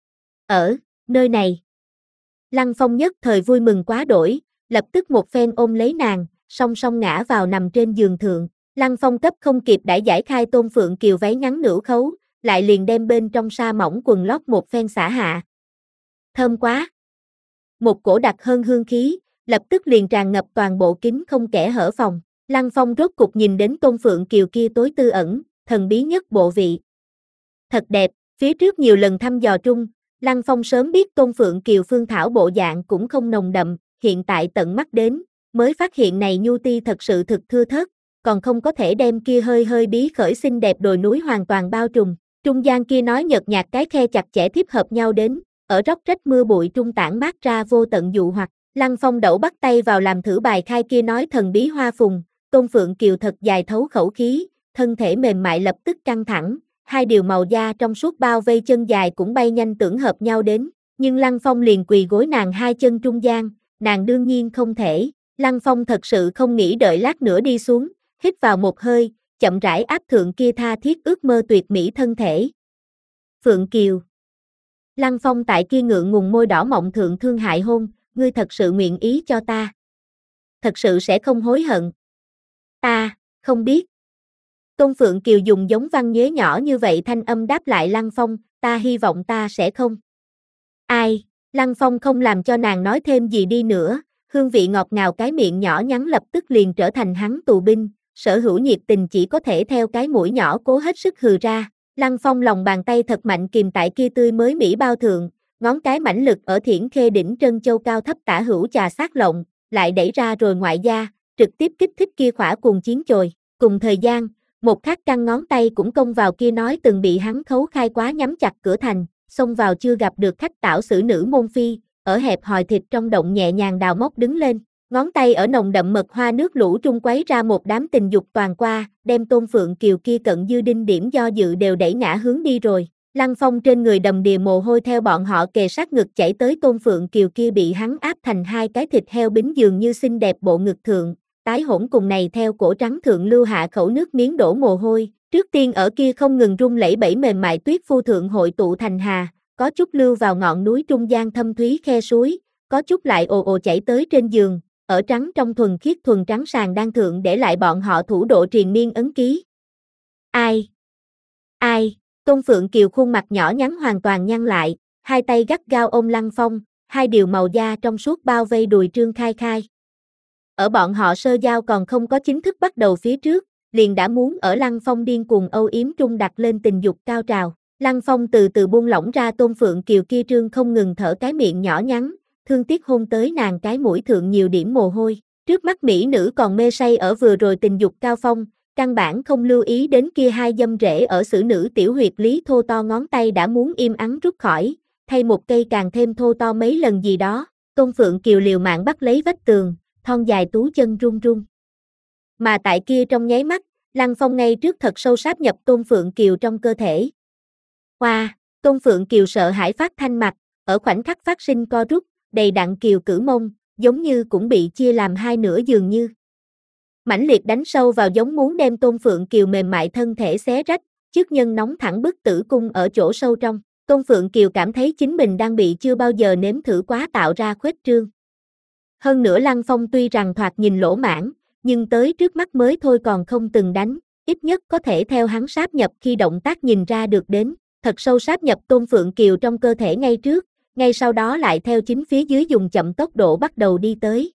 Ở, nơi này. Lăng Phong nhất thời vui mừng quá đổi, lập tức một phen ôm lấy nàng, song song ngã vào nằm trên giường thượng. Lăng Phong cấp không kịp đã giải khai Tôn Phượng Kiều váy ngắn nửa khấu, lại liền đem bên trong sa mỏng quần lót một phen xả hạ. Thơm quá. Một cổ đặc hơn hương khí, lập tức liền tràn ngập toàn bộ kín không kẽ hở phòng. Lăng Phong rốt cục nhìn đến Tôn Phượng Kiều kia tối tư ẩn, thần bí nhất bộ vị. Thật đẹp, phía trước nhiều lần thăm dò trung, Lăng Phong sớm biết Tôn Phượng Kiều phương thảo bộ dạng cũng không nồng đậm, hiện tại tận mắt đến, mới phát hiện này nhu ti thật sự thực thưa thớt, còn không có thể đem kia hơi hơi bí khởi xinh đẹp đồi núi hoàn toàn bao trùm. Trung gian kia nói nhợt nhạt cái khe chặt chẽ tiếp hợp nhau đến, ở róc rách mưa bụi trung tản mát ra vô tận dụ hoặc. Lăng Phong đẩu bắt tay vào làm thử bài khai kia nói thần bí hoa phùng, Tôn Phượng Kiều thật dài thấu khẩu khí, thân thể mềm mại lập tức căng thẳng, hai điều màu da trong suốt bao vây chân dài cũng bay nhanh tưởng hợp nhau đến, nhưng Lăng Phong liền quỳ gối nàng hai chân trung gian, nàng đương nhiên không thể. Lăng Phong thật sự không nghĩ đợi lát nữa đi xuống, hít vào một hơi, chậm rãi áp thượng kia tha thiết ước mơ tuyệt mỹ thân thể. Phượng Kiều. Lăng Phong tại kia ngượng ngùng môi đỏ mọng thượng thương hại hôn, ngươi thật sự nguyện ý cho ta. Thật sự sẽ không hối hận. Ta, không biết. Tôn Phượng Kiều dùng giống văn nhế nhỏ như vậy thanh âm đáp lại Lăng Phong, ta hy vọng ta sẽ không. Ai, Lăng Phong không làm cho nàng nói thêm gì đi nữa, hương vị ngọt ngào cái miệng nhỏ nhắn lập tức liền trở thành hắn tù binh, sở hữu nhiệt tình chỉ có thể theo cái mũi nhỏ cố hết sức hừ ra. Lăng Phong lòng bàn tay thật mạnh kìm tại kia tươi mới mỹ bao thượng, ngón cái mãnh lực ở thiển khê đỉnh trân châu cao thấp tả hữu trà sát lộng, lại đẩy ra rồi ngoại gia, trực tiếp kích thích kia khỏa cùng chiến chồi. Cùng thời gian, một khắc căng ngón tay cũng công vào kia nói từng bị hắn khấu khai quá nhắm chặt cửa thành, xông vào chưa gặp được khách tảo xử nữ môn phi, ở hẹp hòi thịt trong động nhẹ nhàng đào móc đứng lên, ngón tay ở nồng đậm mật hoa nước lũ trung quấy ra một đám tình dục toàn qua, đem Tôn Phượng Kiều kia cận dư đinh điểm do dự đều đẩy ngã hướng đi rồi. Lăng Phong trên người đầm đìa mồ hôi theo bọn họ kề sát ngực chảy tới Tôn Phượng Kiều kia bị hắn áp thành hai cái thịt heo bính dường như xinh đẹp bộ ngực thượng, tái hỗn cùng này theo cổ trắng thượng lưu hạ khẩu nước miếng đổ mồ hôi, trước tiên ở kia không ngừng rung lẩy bẩy mềm mại tuyết phu thượng hội tụ thành hà, có chút lưu vào ngọn núi trung gian thâm thúy khe suối, có chút lại ồ ồ chảy tới trên giường, ở trắng trong thuần khiết thuần trắng sàn đang thượng để lại bọn họ thủ độ triền miên ấn ký. Ai? Ai? Tôn Phượng Kiều khuôn mặt nhỏ nhắn hoàn toàn nhăn lại, hai tay gắt gao ôm Lăng Phong, hai điều màu da trong suốt bao vây đùi trương khai khai. Ở bọn họ sơ giao còn không có chính thức bắt đầu phía trước, liền đã muốn ở Lăng Phong điên cuồng âu yếm trung đặt lên tình dục cao trào. Lăng Phong từ từ buông lỏng ra Tôn Phượng Kiều kia trương không ngừng thở cái miệng nhỏ nhắn, thương tiếc hôn tới nàng cái mũi thượng nhiều điểm mồ hôi. Trước mắt mỹ nữ còn mê say ở vừa rồi tình dục cao phong, căn bản không lưu ý đến kia hai dâm rễ ở xử nữ tiểu huyệt lý thô to ngón tay đã muốn im ắng rút khỏi, thay một cây càng thêm thô to mấy lần gì đó. Tôn Phượng Kiều liều mạng bắt lấy vách tường, thon dài tú chân run run. Mà tại kia trong nháy mắt, Lăng Phong ngay trước thật sâu sáp nhập Tôn Phượng Kiều trong cơ thể. Hoa, wow, Tôn Phượng Kiều sợ hãi phát thanh mặt, ở khoảnh khắc phát sinh co rút, đầy đặn kiều cử mông, giống như cũng bị chia làm hai nửa dường như. Mãnh liệt đánh sâu vào giống muốn đem Tôn Phượng Kiều mềm mại thân thể xé rách, trước nhân nóng thẳng bức tử cung ở chỗ sâu trong. Tôn Phượng Kiều cảm thấy chính mình đang bị chưa bao giờ nếm thử quá tạo ra khuếch trương. Hơn nữa Lăng Phong tuy rằng thoạt nhìn lỗ mãn, nhưng tới trước mắt mới thôi còn không từng đánh, ít nhất có thể theo hắn sáp nhập khi động tác nhìn ra được đến, thật sâu sáp nhập Tôn Phượng Kiều trong cơ thể ngay trước, ngay sau đó lại theo chính phía dưới dùng chậm tốc độ bắt đầu đi tới.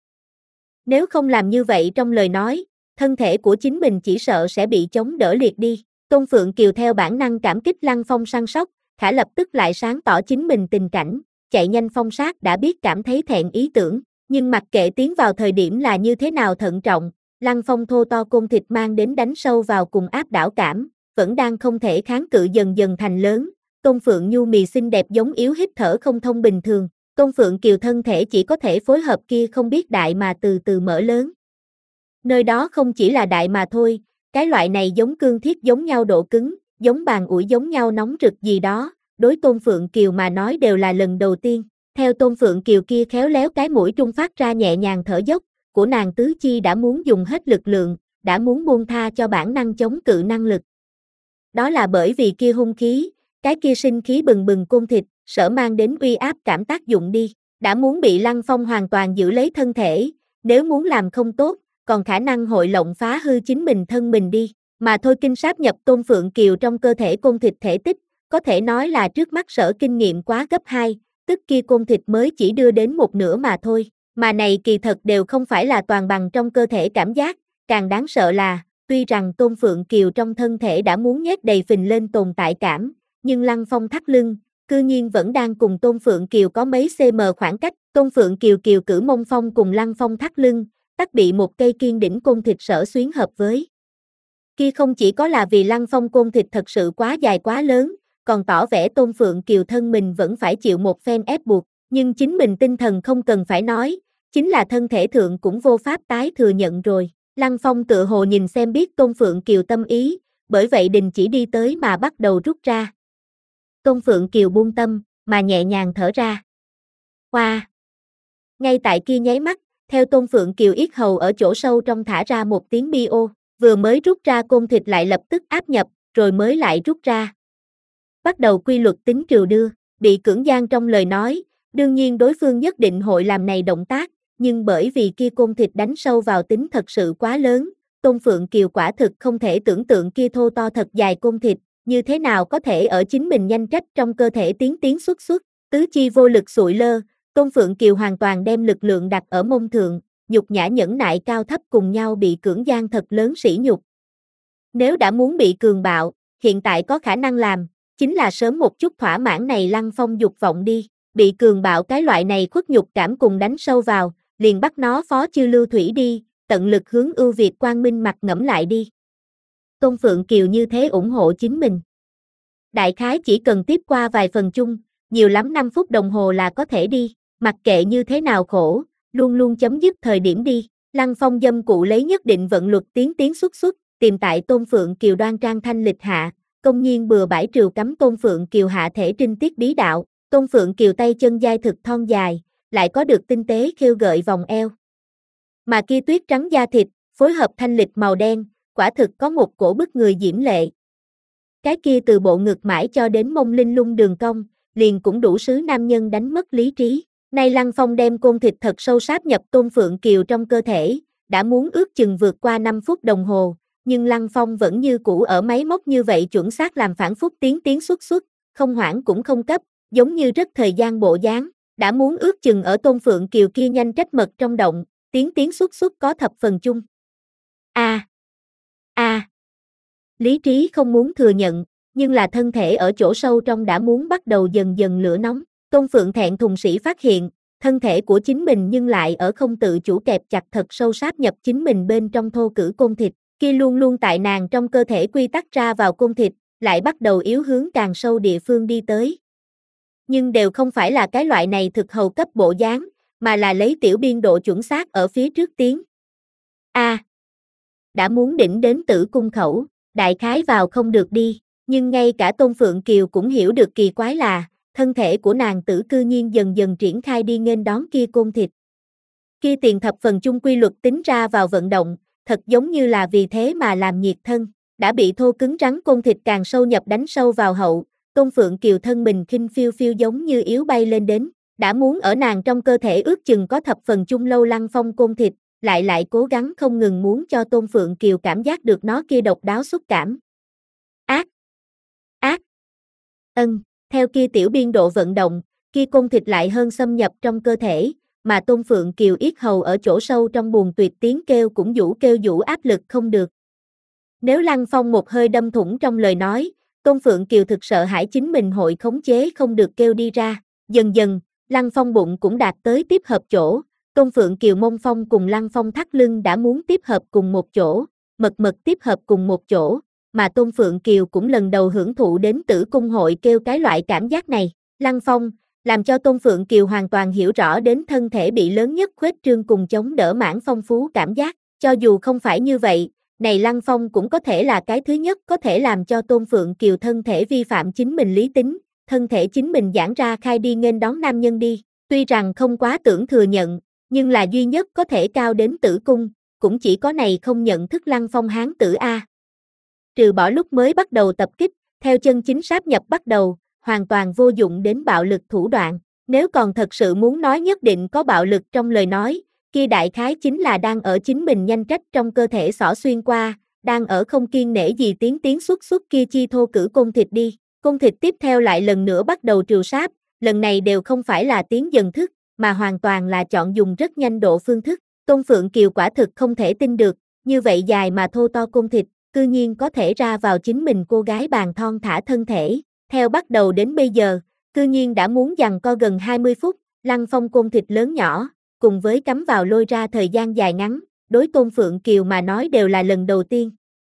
Nếu không làm như vậy trong lời nói, thân thể của chính mình chỉ sợ sẽ bị chống đỡ liệt đi. Tôn Phượng Kiều theo bản năng cảm kích Lăng Phong săn sóc, khả lập tức lại sáng tỏ chính mình tình cảnh, chạy nhanh phong sát đã biết cảm thấy thẹn ý tưởng, nhưng mặc kệ tiến vào thời điểm là như thế nào thận trọng, Lăng Phong thô to côn thịt mang đến đánh sâu vào cùng áp đảo cảm, vẫn đang không thể kháng cự dần dần thành lớn. Tôn Phượng nhu mì xinh đẹp giống yếu hít thở không thông bình thường, Tôn Phượng Kiều thân thể chỉ có thể phối hợp kia không biết đại mà từ từ mở lớn. Nơi đó không chỉ là đại mà thôi, cái loại này giống cương thiết giống nhau độ cứng, giống bàn ủi giống nhau nóng rực gì đó, đối Tôn Phượng Kiều mà nói đều là lần đầu tiên. Theo Tôn Phượng Kiều kia khéo léo cái mũi trung phát ra nhẹ nhàng thở dốc, của nàng tứ chi đã muốn dùng hết lực lượng, đã muốn buông tha cho bản năng chống cự năng lực. Đó là bởi vì kia hung khí, cái kia sinh khí bừng bừng côn thịt, sở mang đến uy áp cảm tác dụng đi, đã muốn bị Lăng Phong hoàn toàn giữ lấy thân thể, nếu muốn làm không tốt, còn khả năng hội lộng phá hư chính mình thân mình đi, mà thôi kinh sáp nhập Tôn Phượng Kiều trong cơ thể côn thịt thể tích, có thể nói là trước mắt sở kinh nghiệm quá gấp hai, tức kia côn thịt mới chỉ đưa đến một nửa mà thôi, mà này kỳ thật đều không phải là toàn bằng trong cơ thể cảm giác, càng đáng sợ là, tuy rằng Tôn Phượng Kiều trong thân thể đã muốn nhét đầy phình lên tồn tại cảm, nhưng Lăng Phong thắt lưng, cư nhiên vẫn đang cùng Tôn Phượng Kiều có mấy cm khoảng cách, Tôn Phượng Kiều kiều cử mông phong cùng Lăng Phong thắt lưng, tắc bị một cây kiên đỉnh côn thịt sở xuyến hợp với. Kia không chỉ có là vì Lăng Phong côn thịt thật sự quá dài quá lớn, còn tỏ vẻ Tôn Phượng Kiều thân mình vẫn phải chịu một phen ép buộc, nhưng chính mình tinh thần không cần phải nói, chính là thân thể thượng cũng vô pháp tái thừa nhận rồi. Lăng Phong tự hồ nhìn xem biết Tôn Phượng Kiều tâm ý, bởi vậy đình chỉ đi tới mà bắt đầu rút ra. Tôn Phượng Kiều buông tâm, mà nhẹ nhàng thở ra. Hoa! Wow. Ngay tại kia nháy mắt, theo Tôn Phượng Kiều yết hầu ở chỗ sâu trong thả ra một tiếng bi ô, vừa mới rút ra côn thịt lại lập tức áp nhập, rồi mới lại rút ra. Bắt đầu quy luật tính trừ đưa, bị cưỡng gian trong lời nói, đương nhiên đối phương nhất định hội làm này động tác, nhưng bởi vì kia côn thịt đánh sâu vào tính thật sự quá lớn, Tôn Phượng Kiều quả thực không thể tưởng tượng kia thô to thật dài côn thịt, như thế nào có thể ở chính mình nhanh trách trong cơ thể tiến tiến xuất xuất, tứ chi vô lực sụi lơ, Tôn Phượng Kiều hoàn toàn đem lực lượng đặt ở mông thượng, nhục nhã nhẫn nại cao thấp cùng nhau bị cưỡng gian thật lớn sỉ nhục. Nếu đã muốn bị cường bạo, hiện tại có khả năng làm, chính là sớm một chút thỏa mãn này Lăng Phong dục vọng đi, bị cường bạo cái loại này khuất nhục cảm cùng đánh sâu vào, liền bắt nó phó chư lưu thủy đi, tận lực hướng ưu việt quang minh mặt ngẫm lại đi. Tôn Phượng Kiều như thế ủng hộ chính mình. Đại khái chỉ cần tiếp qua vài phần chung, nhiều lắm năm phút đồng hồ là có thể đi, mặc kệ như thế nào khổ, luôn luôn chấm dứt thời điểm đi. Lăng Phong dâm cụ lấy nhất định vận luật tiến tiến xuất xuất, tìm tại Tôn Phượng Kiều đoan trang thanh lịch hạ, công nhiên bừa bãi trừ cấm Tôn Phượng Kiều hạ thể trinh tiết bí đạo. Tôn Phượng Kiều tay chân dai thực thon dài, lại có được tinh tế khêu gợi vòng eo. Mà kia tuyết trắng da thịt, phối hợp thanh lịch màu đen, quả thực có một cổ bức người diễm lệ. Cái kia từ bộ ngực mãi cho đến mông linh lung đường cong, liền cũng đủ sứ nam nhân đánh mất lý trí. Nay Lăng Phong đem côn thịt thật sâu sáp nhập Tôn Phượng Kiều trong cơ thể, đã muốn ước chừng vượt qua năm phút đồng hồ, nhưng Lăng Phong vẫn như cũ ở máy móc như vậy chuẩn xác làm phản phúc tiến tiến xuất xuất, không hoảng cũng không cấp, giống như rất thời gian bộ dáng, đã muốn ước chừng ở Tôn Phượng Kiều kia nhanh trách mật trong động, tiến tiến xuất xuất có thập phần chung. A. A. Lý trí không muốn thừa nhận, nhưng là thân thể ở chỗ sâu trong đã muốn bắt đầu dần dần lửa nóng. Tôn Phượng thẹn thùng sĩ phát hiện, thân thể của chính mình nhưng lại ở không tự chủ kẹp chặt thật sâu sáp nhập chính mình bên trong thô cử côn thịt, kia luôn luôn tại nàng trong cơ thể quy tắc ra vào côn thịt, lại bắt đầu yếu hướng càng sâu địa phương đi tới. Nhưng đều không phải là cái loại này thực hầu cấp bộ dáng, mà là lấy tiểu biên độ chuẩn xác ở phía trước tiến. A. À, đã muốn đỉnh đến tử cung khẩu, đại khái vào không được đi, nhưng ngay cả Tôn Phượng Kiều cũng hiểu được kỳ quái là, thân thể của nàng tử cư nhiên dần dần triển khai đi nghênh đón kia côn thịt. Kia tiền thập phần chung quy luật tính ra vào vận động, thật giống như là vì thế mà làm nhiệt thân, đã bị thô cứng rắn côn thịt càng sâu nhập đánh sâu vào hậu, Tôn Phượng Kiều thân mình khinh phiêu phiêu giống như yếu bay lên đến, đã muốn ở nàng trong cơ thể ước chừng có thập phần chung lâu Lăng Phong côn thịt, lại lại cố gắng không ngừng muốn cho Tôn Phượng Kiều cảm giác được nó kia độc đáo xúc cảm. Ác! Ác! Ân! Theo kia tiểu biên độ vận động, kia côn thịt lại hơn xâm nhập trong cơ thể, mà Tôn Phượng Kiều yết hầu ở chỗ sâu trong buồng tuyệt tiếng kêu cũng vũ kêu vũ áp lực không được. Nếu Lăng Phong một hơi đâm thủng trong lời nói, Tôn Phượng Kiều thực sợ hãi chính mình hội khống chế không được kêu đi ra. Dần dần, Lăng Phong bụng cũng đạt tới tiếp hợp chỗ, Tôn Phượng Kiều mông phong cùng Lăng Phong thắt lưng đã muốn tiếp hợp cùng một chỗ, mật mật tiếp hợp cùng một chỗ, mà Tôn Phượng Kiều cũng lần đầu hưởng thụ đến tử cung hội kêu cái loại cảm giác này. Lăng Phong, làm cho Tôn Phượng Kiều hoàn toàn hiểu rõ đến thân thể bị lớn nhất khuếch trương cùng chống đỡ mãn phong phú cảm giác, cho dù không phải như vậy, này Lăng Phong cũng có thể là cái thứ nhất có thể làm cho Tôn Phượng Kiều thân thể vi phạm chính mình lý tính, thân thể chính mình giãn ra khai đi nghênh đón nam nhân đi, tuy rằng không quá tưởng thừa nhận, nhưng là duy nhất có thể cao đến tử cung, cũng chỉ có này không nhận thức Lăng Phong hán tử A. Trừ bỏ lúc mới bắt đầu tập kích, theo chân chính sáp nhập bắt đầu, hoàn toàn vô dụng đến bạo lực thủ đoạn. Nếu còn thật sự muốn nói nhất định có bạo lực trong lời nói, kia đại khái chính là đang ở chính mình nhanh trách trong cơ thể xỏ xuyên qua, đang ở không kiên nể gì tiến tiến xuất xuất kia chi thô cử côn thịt đi. Côn thịt tiếp theo lại lần nữa bắt đầu trừ sáp, lần này đều không phải là tiến dần thức, mà hoàn toàn là chọn dùng rất nhanh độ phương thức. Tôn Phượng Kiều quả thực không thể tin được, như vậy dài mà thô to côn thịt, cư nhiên có thể ra vào chính mình cô gái bàn thon thả thân thể. Theo bắt đầu đến bây giờ, cư nhiên đã muốn giằng co gần hai mươi phút, Lăng Phong côn thịt lớn nhỏ, cùng với cắm vào lôi ra thời gian dài ngắn, đối Tôn Phượng Kiều mà nói đều là lần đầu tiên.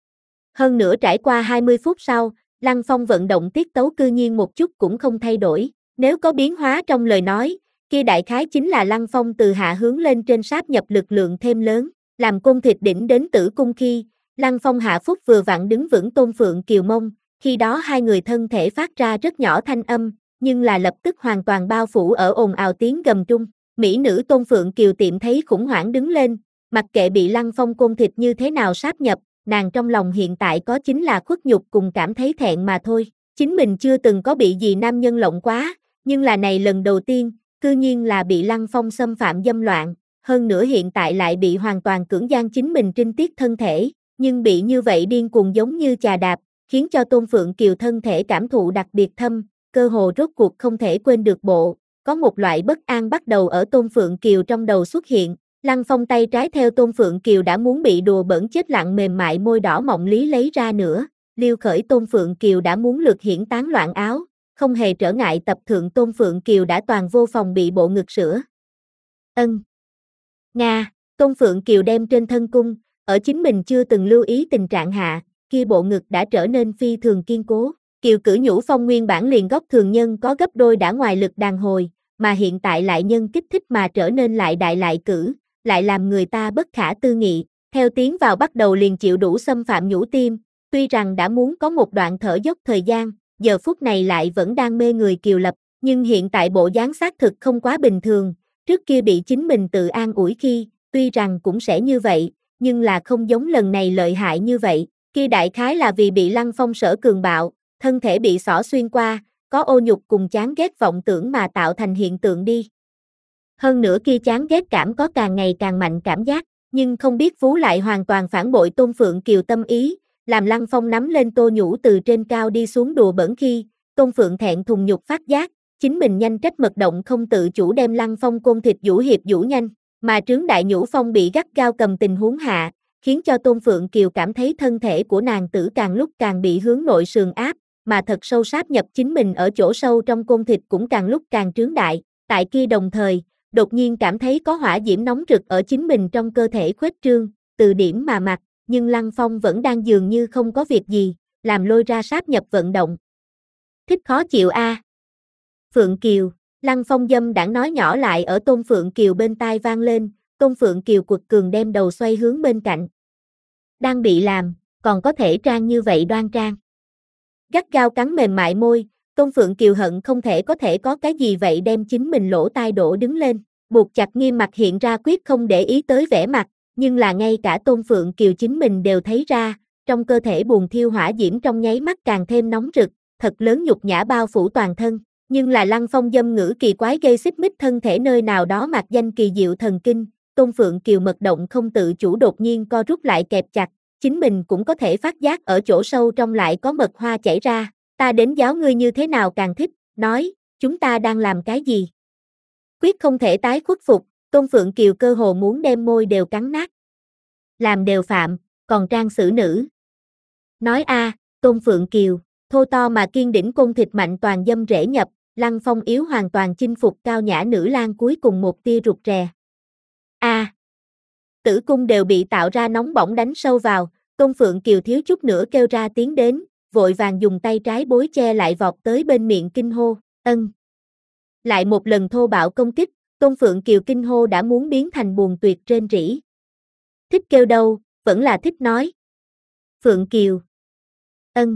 Hơn nữa trải qua hai mươi phút sau, Lăng Phong vận động tiết tấu cư nhiên một chút cũng không thay đổi, nếu có biến hóa trong lời nói, kia đại khái chính là Lăng Phong từ hạ hướng lên trên sáp nhập lực lượng thêm lớn, làm côn thịt đỉnh đến tử cung khi, Lăng Phong hạ phúc vừa vặn đứng vững Tôn Phượng Kiều mông, khi đó hai người thân thể phát ra rất nhỏ thanh âm, nhưng là lập tức hoàn toàn bao phủ ở ồn ào tiếng gầm trung. Mỹ nữ Tôn Phượng Kiều tiệm thấy khủng hoảng đứng lên, mặc kệ bị Lăng Phong côn thịt như thế nào sáp nhập, nàng trong lòng hiện tại có chính là khuất nhục cùng cảm thấy thẹn mà thôi. Chính mình chưa từng có bị gì nam nhân lộng quá, nhưng là này lần đầu tiên, cư nhiên là bị Lăng Phong xâm phạm dâm loạn, hơn nữa hiện tại lại bị hoàn toàn cưỡng gian chính mình trinh tiết thân thể, nhưng bị như vậy điên cuồng giống như chà đạp, khiến cho Tôn Phượng Kiều thân thể cảm thụ đặc biệt thâm, cơ hồ rốt cuộc không thể quên được bộ, có một loại bất an bắt đầu ở Tôn Phượng Kiều trong đầu xuất hiện. Lăng Phong tay trái theo Tôn Phượng Kiều đã muốn bị đùa bỡn chết lặng mềm mại môi đỏ mọng lý lấy ra nữa, liêu khởi Tôn Phượng Kiều đã muốn lược hiển tán loạn áo, không hề trở ngại tập thượng Tôn Phượng Kiều đã toàn vô phòng bị bộ ngực sữa. Ân. Nga, Tôn Phượng Kiều đem trên thân cung, ở chính mình chưa từng lưu ý tình trạng hạ, kia bộ ngực đã trở nên phi thường kiên cố. Kiều cử nhũ phong nguyên bản liền góc thường nhân có gấp đôi đã ngoài lực đàn hồi, mà hiện tại lại nhân kích thích mà trở nên lại đại lại cử, lại làm người ta bất khả tư nghị. Theo tiến vào bắt đầu liền chịu đủ xâm phạm nhũ tim, tuy rằng đã muốn có một đoạn thở dốc thời gian, giờ phút này lại vẫn đang mê người Kiều Lập, nhưng hiện tại bộ dáng xác thực không quá bình thường, trước kia bị chính mình tự an ủi khi, tuy rằng cũng sẽ như vậy, nhưng là không giống lần này lợi hại như vậy, kia đại khái là vì bị Lăng Phong sở cường bạo, thân thể bị xỏ xuyên qua, có ô nhục cùng chán ghét vọng tưởng mà tạo thành hiện tượng đi. Hơn nữa kia chán ghét cảm có càng ngày càng mạnh cảm giác, nhưng không biết Phú lại hoàn toàn phản bội Tôn Phượng Kiều tâm ý, làm Lăng Phong nắm lên tô nhũ từ trên cao đi xuống đùa bỡn khi, Tôn Phượng thẹn thùng nhục phát giác, chính mình nhanh trách mật động không tự chủ đem Lăng Phong côn thịt vũ hiệp vũ nhanh, mà trướng đại nhũ phong bị gắt gao cầm tình huống hạ, khiến cho Tôn Phượng Kiều cảm thấy thân thể của nàng tử càng lúc càng bị hướng nội sườn áp, mà thật sâu sáp nhập chính mình ở chỗ sâu trong côn thịt cũng càng lúc càng trướng đại, tại kia đồng thời, đột nhiên cảm thấy có hỏa diễm nóng rực ở chính mình trong cơ thể khuếch trương, từ điểm mà mặt, nhưng Lăng Phong vẫn đang dường như không có việc gì, làm lôi ra sáp nhập vận động. Thích khó chịu a. À. Phượng Kiều, Lăng Phong dâm đãng nói nhỏ lại ở Tôn Phượng Kiều bên tai vang lên, Tôn Phượng Kiều quật cường đem đầu xoay hướng bên cạnh. Đang bị làm, còn có thể trang như vậy đoan trang. Gắt gao cắn mềm mại môi, Tôn Phượng Kiều hận không thể có thể có cái gì vậy đem chính mình lỗ tai đổ đứng lên, buộc chặt nghiêm mặt hiện ra quyết không để ý tới vẻ mặt, nhưng là ngay cả Tôn Phượng Kiều chính mình đều thấy ra, trong cơ thể buồn thiêu hỏa diễm trong nháy mắt càng thêm nóng rực, thật lớn nhục nhã bao phủ toàn thân, nhưng là Lăng Phong dâm ngữ kỳ quái gây xích mích thân thể nơi nào đó mạc danh kỳ diệu thần kinh, Tôn Phượng Kiều mật động không tự chủ đột nhiên co rút lại kẹp chặt, chính mình cũng có thể phát giác ở chỗ sâu trong lại có mật hoa chảy ra, ta đến giáo ngươi như thế nào càng thích, nói, chúng ta đang làm cái gì? Quyết không thể tái khuất phục, Tôn Phượng Kiều cơ hồ muốn đem môi đều cắn nát. Làm đều phạm, còn trang xử nữ. Nói a, à, Tôn Phượng Kiều, thô to mà kiên đỉnh côn thịt mạnh toàn dâm rễ nhập, Lăng Phong yếu hoàn toàn chinh phục cao nhã nữ lang cuối cùng một tia rụt rè. A. À, tử cung đều bị tạo ra nóng bỏng đánh sâu vào, Tôn Phượng Kiều thiếu chút nữa kêu ra tiếng đến, vội vàng dùng tay trái bối che lại vọt tới bên miệng kinh hô, ân. Lại một lần thô bạo công kích, Tôn Phượng Kiều kinh hô đã muốn biến thành buồn tuyệt rên rỉ. Thích kêu đâu, vẫn là thích nói. Phượng Kiều. Ân.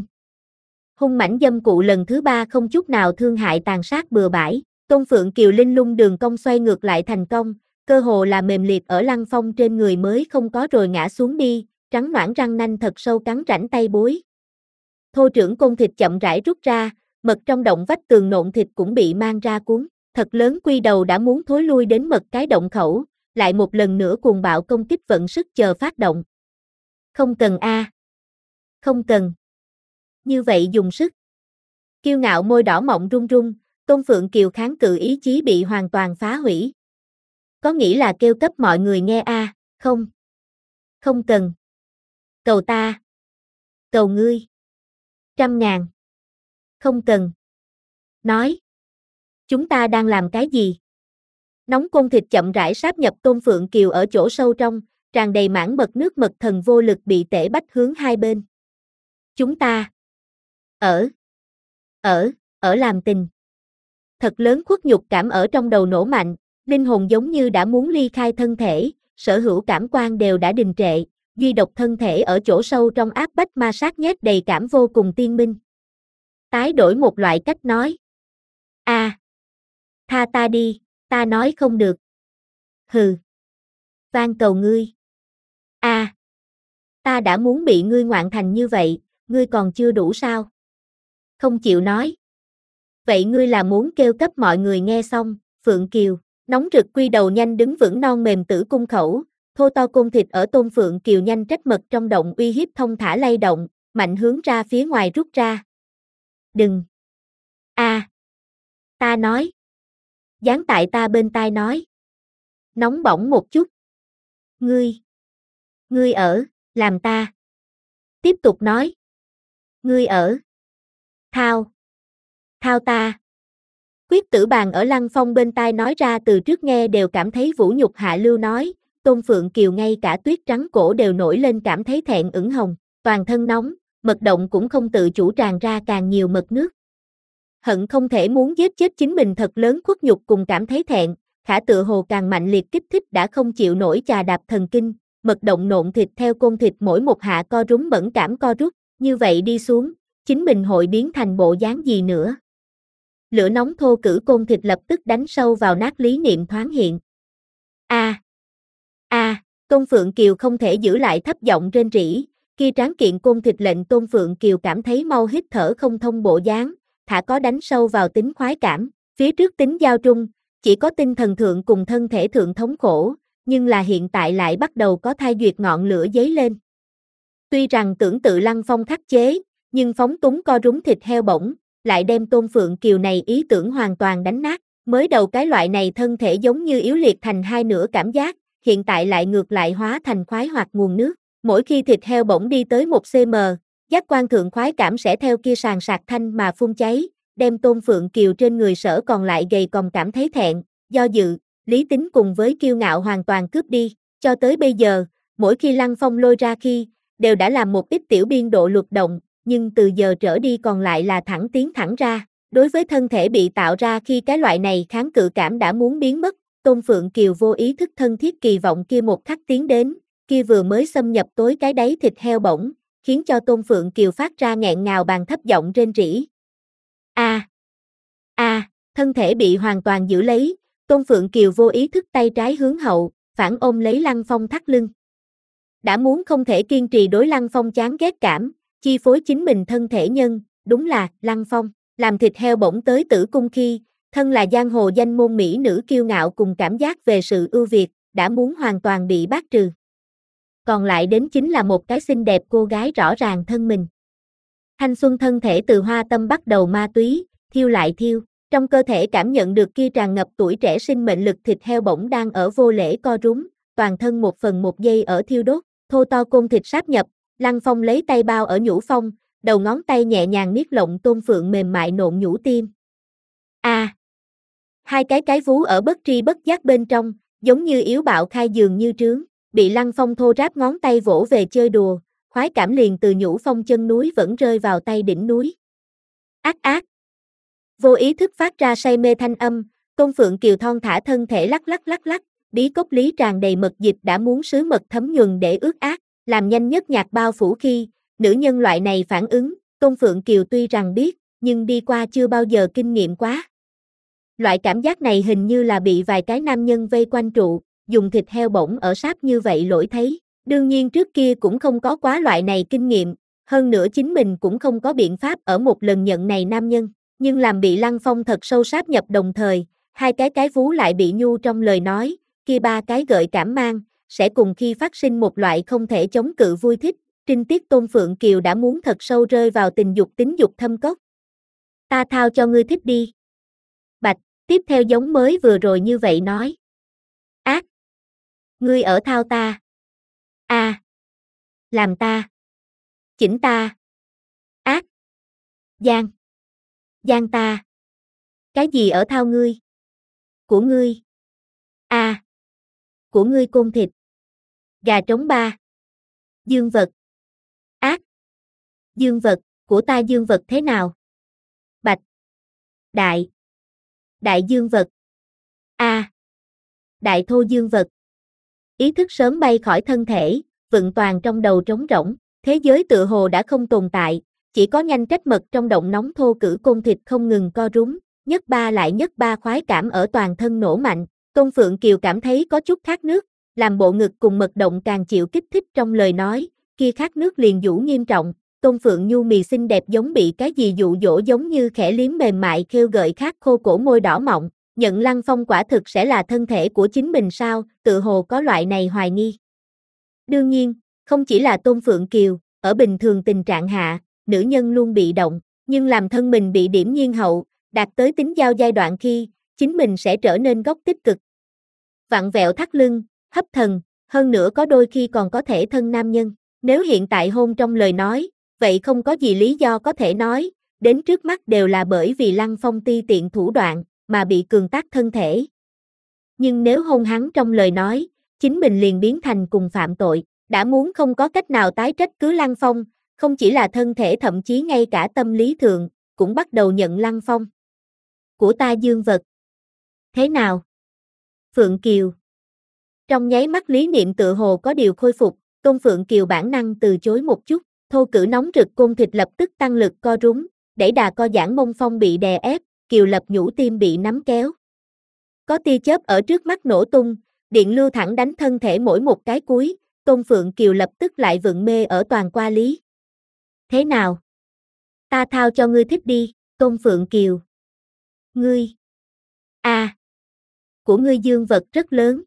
Hung mãnh dâm cụ lần thứ ba không chút nào thương hại tàn sát bừa bãi, Tôn Phượng Kiều linh lung đường cong xoay ngược lại thành công, cơ hồ là mềm liệt ở Lăng Phong trên người mới không có rồi ngã xuống đi, trắng noãn răng nanh thật sâu cắn rãnh tay bối. Thô trưởng côn thịt chậm rãi rút ra, mật trong động vách tường nộn thịt cũng bị mang ra cuốn, thật lớn quy đầu đã muốn thối lui đến mật cái động khẩu, lại một lần nữa cuồng bạo công kích vận sức chờ phát động. Không cần a, à. Không cần. Như vậy dùng sức. Kiêu ngạo môi đỏ mọng run run, Tôn Phượng Kiều kháng cự ý chí bị hoàn toàn phá hủy. Có nghĩ là kêu cấp mọi người nghe a, à? Không. Không cần. Cầu ta. Cầu ngươi. Trăm ngàn. Không cần. Nói. Chúng ta đang làm cái gì? Nóng côn thịt chậm rãi sáp nhập Tôn Phượng Kiều ở chỗ sâu trong, tràn đầy mảng mật nước mật thần vô lực bị tể bách hướng hai bên. Chúng ta. Ở. Ở, ở làm tình. Thật lớn khuất nhục cảm ở trong đầu nổ mạnh, linh hồn giống như đã muốn ly khai thân thể, sở hữu cảm quan đều đã đình trệ, duy độc thân thể ở chỗ sâu trong áp bách ma sát nhét đầy cảm vô cùng tiên minh. Tái đổi một loại cách nói. A, à, tha ta đi, ta nói không được. Hừ. Van cầu ngươi. A, à, ta đã muốn bị ngươi ngoạn thành như vậy, ngươi còn chưa đủ sao? Không chịu nói. Vậy ngươi là muốn kêu cấp mọi người nghe xong, Phượng Kiều, nóng rực quy đầu nhanh đứng vững non mềm tử cung khẩu, thô to côn thịt ở Tôn Phượng Kiều nhanh trách mật trong động uy hiếp thông thả lay động, mạnh hướng ra phía ngoài rút ra. Đừng. A. À. Ta nói. Dán tại ta bên tai nói. Nóng bỏng một chút. Ngươi. Ngươi ở, làm ta. Tiếp tục nói. Ngươi ở. Thao. Thao ta. Quyết tử bàn ở Lăng Phong bên tai nói ra từ trước nghe đều cảm thấy vũ nhục hạ lưu nói, Tôn Phượng Kiều ngay cả tuyết trắng cổ đều nổi lên cảm thấy thẹn ửng hồng, toàn thân nóng, mật động cũng không tự chủ tràn ra càng nhiều mật nước. Hận không thể muốn giết chết chính mình thật lớn khuất nhục cùng cảm thấy thẹn, khả tựa hồ càng mạnh liệt kích thích đã không chịu nổi chà đạp thần kinh, mật động nộn thịt theo côn thịt mỗi một hạ co rúm bẩn cảm co rút, như vậy đi xuống, chính mình hội biến thành bộ dáng gì nữa. Lửa nóng thô cử côn thịt lập tức đánh sâu vào nát lý niệm thoáng hiện. A. A, Tôn Phượng Kiều không thể giữ lại thấp giọng rên rỉ, kia tráng kiện côn thịt lệnh Tôn Phượng Kiều cảm thấy mau hít thở không thông bộ dáng, thả có đánh sâu vào tính khoái cảm, phía trước tính giao trung, chỉ có tinh thần thượng cùng thân thể thượng thống khổ, nhưng là hiện tại lại bắt đầu có thai duyệt ngọn lửa dấy lên. Tuy rằng tưởng tự Lăng Phong khắc chế, nhưng phóng túng co rúm thịt heo bổng, lại đem Tôn Phượng Kiều này ý tưởng hoàn toàn đánh nát, mới đầu cái loại này thân thể giống như yếu liệt thành hai nửa cảm giác, hiện tại lại ngược lại hóa thành khoái hoặc nguồn nước, mỗi khi thịt heo bổng đi tới một xăng-ti-mét, giác quan thượng khoái cảm sẽ theo kia sàn sạc thanh mà phun cháy, đem Tôn Phượng Kiều trên người sở còn lại gầy còm cảm thấy thẹn, do dự, lý tính cùng với kiêu ngạo hoàn toàn cướp đi, cho tới bây giờ, mỗi khi Lăng Phong lôi ra khi, đều đã làm một ít tiểu biên độ luật động, nhưng từ giờ trở đi còn lại là thẳng tiến thẳng ra, đối với thân thể bị tạo ra khi cái loại này kháng cự cảm đã muốn biến mất, Tôn Phượng Kiều vô ý thức thân thiết kỳ vọng kia một khắc tiến đến, kia vừa mới xâm nhập tối cái đáy thịt heo bổng, khiến cho Tôn Phượng Kiều phát ra nghẹn ngào bằng thấp giọng rên rỉ. A. A, thân thể bị hoàn toàn giữ lấy, Tôn Phượng Kiều vô ý thức tay trái hướng hậu, phản ôm lấy Lăng Phong thắt lưng. Đã muốn không thể kiên trì đối Lăng Phong chán ghét cảm, chi phối chính mình thân thể nhân, đúng là, Lăng Phong, làm thịt heo bổng tới tử cung khi, thân là giang hồ danh môn mỹ nữ kiêu ngạo cùng cảm giác về sự ưu việt, đã muốn hoàn toàn bị bác trừ. Còn lại đến chính là một cái xinh đẹp cô gái rõ ràng thân mình. Thanh xuân thân thể từ hoa tâm bắt đầu ma túy, thiêu lại thiêu, trong cơ thể cảm nhận được kia tràn ngập tuổi trẻ sinh mệnh lực thịt heo bổng đang ở vô lễ co rúm, toàn thân một phần một giây ở thiêu đốt, thô to côn thịt sáp nhập, Lăng Phong lấy tay bao ở nhũ phong, đầu ngón tay nhẹ nhàng niết lộng Tôn Phượng mềm mại nộn nhũ tim. A. À, hai cái cái vú ở bất tri bất giác bên trong, giống như yếu bạo khai dường như trướng, bị Lăng Phong thô ráp ngón tay vỗ về chơi đùa, khoái cảm liền từ nhũ phong chân núi vẫn rơi vào tay đỉnh núi. Ác ác. Vô ý thức phát ra say mê thanh âm, Tôn Phượng Kiều thon thả thân thể lắc lắc lắc lắc, bí cốc lý tràn đầy mật dịch đã muốn sứ mật thấm nhuần để ướt át, làm nhanh nhất nhạt bao phủ khi, nữ nhân loại này phản ứng, Tôn Phượng Kiều tuy rằng biết, nhưng đi qua chưa bao giờ kinh nghiệm quá. Loại cảm giác này hình như là bị vài cái nam nhân vây quanh trụ, dùng thịt heo bổng ở sáp như vậy lỗi thấy. Đương nhiên trước kia cũng không có quá loại này kinh nghiệm, hơn nữa chính mình cũng không có biện pháp ở một lần nhận này nam nhân, nhưng làm bị Lăng Phong thật sâu sáp nhập đồng thời, hai cái cái vú lại bị nhu trong lời nói, kia ba cái gợi cảm mang, sẽ cùng khi phát sinh một loại không thể chống cự vui thích, trinh tiết Tôn Phượng Kiều đã muốn thật sâu rơi vào tình dục tính dục thâm cốc. Ta thao cho ngươi thích đi. Bạch, tiếp theo giống mới vừa rồi như vậy nói. Ác. Ngươi ở thao ta. A. À. Làm ta. Chỉnh ta. Ác. Giang. Giang ta. Cái gì ở thao ngươi? Của ngươi. A. À. Của ngươi côn thịt. Gà trống ba. Dương vật. Ác. Dương vật, của ta dương vật thế nào? Bạch. Đại. Đại dương vật. A. À. Đại thô dương vật. Ý thức sớm bay khỏi thân thể, vựng toàn trong đầu trống rỗng, thế giới tự hồ đã không tồn tại, chỉ có nhanh trách mật trong động nóng thô cử côn thịt không ngừng co rúm, nhất ba lại nhất ba khoái cảm ở toàn thân nổ mạnh, Tôn Phượng Kiều cảm thấy có chút khát nước, làm bộ ngực cùng mật động càng chịu kích thích trong lời nói, kia khát nước liền vũ nghiêm trọng, Tôn Phượng nhu mì xinh đẹp giống bị cái gì dụ dỗ giống như khẽ liếm mềm mại khêu gợi khát khô cổ môi đỏ mọng, nhận Lăng Phong quả thực sẽ là thân thể của chính mình sao, tự hồ có loại này hoài nghi. Đương nhiên, không chỉ là Tôn Phượng Kiều, ở bình thường tình trạng hạ, nữ nhân luôn bị động, nhưng làm thân mình bị điểm nhiên hậu, đạt tới tính giao giai đoạn khi, chính mình sẽ trở nên góc tích cực. Vặn vẹo thắt lưng, hấp thần, hơn nữa có đôi khi còn có thể thân nam nhân, nếu hiện tại hôn trong lời nói, vậy không có gì lý do có thể nói, đến trước mắt đều là bởi vì Lăng Phong ti tiện thủ đoạn, mà bị cường tác thân thể. Nhưng nếu hôn hắn trong lời nói, chính mình liền biến thành cùng phạm tội, đã muốn không có cách nào tái trách cứ Lăng Phong, không chỉ là thân thể thậm chí ngay cả tâm lý thượng, cũng bắt đầu nhận Lăng Phong. Của ta dương vật. Thế nào? Phượng Kiều. Trong nháy mắt lý niệm tự hồ có điều khôi phục, Tôn Phượng Kiều bản năng từ chối một chút, thô cử nóng rực côn thịt lập tức tăng lực co rúm, đẩy đà co giãn mông phong bị đè ép, Kiều lập nhũ tim bị nắm kéo. Có tia chớp ở trước mắt nổ tung, điện lưu thẳng đánh thân thể mỗi một cái cuối, Tôn Phượng Kiều lập tức lại vựng mê ở toàn qua lý. Thế nào? Ta thao cho ngươi thích đi, Tôn Phượng Kiều. Ngươi. A. À. Của ngươi dương vật rất lớn.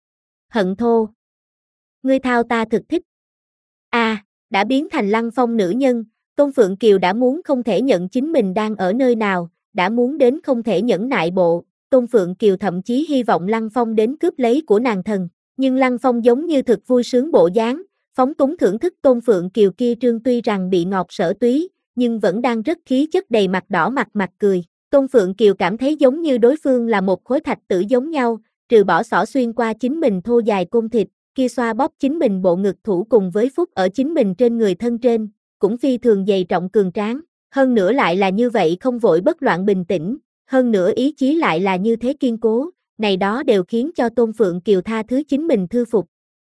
Hận thô. Ngươi thao ta thực thích. A. À, đã biến thành Lăng Phong nữ nhân, Tôn Phượng Kiều đã muốn không thể nhận chính mình đang ở nơi nào, đã muốn đến không thể nhẫn nại bộ, Tôn Phượng Kiều thậm chí hy vọng Lăng Phong đến cướp lấy của nàng thần, nhưng Lăng Phong giống như thực vui sướng bộ dáng, phóng túng thưởng thức Tôn Phượng Kiều kia trương tuy rằng bị ngọt sở túy, nhưng vẫn đang rất khí chất đầy mặt đỏ mặt mặt cười. Tôn Phượng Kiều cảm thấy giống như đối phương là một khối thạch tử giống nhau, trừ bỏ xỏ xuyên qua chính mình thô dài côn thịt, kia xoa bóp chính mình bộ ngực thủ cùng với phúc ở chính mình trên người thân trên, cũng phi thường dày trọng cường tráng, hơn nữa lại là như vậy không vội bất loạn bình tĩnh, hơn nữa ý chí lại là như thế kiên cố, này đó đều khiến cho Tôn Phượng Kiều tha thứ chính mình thư phục.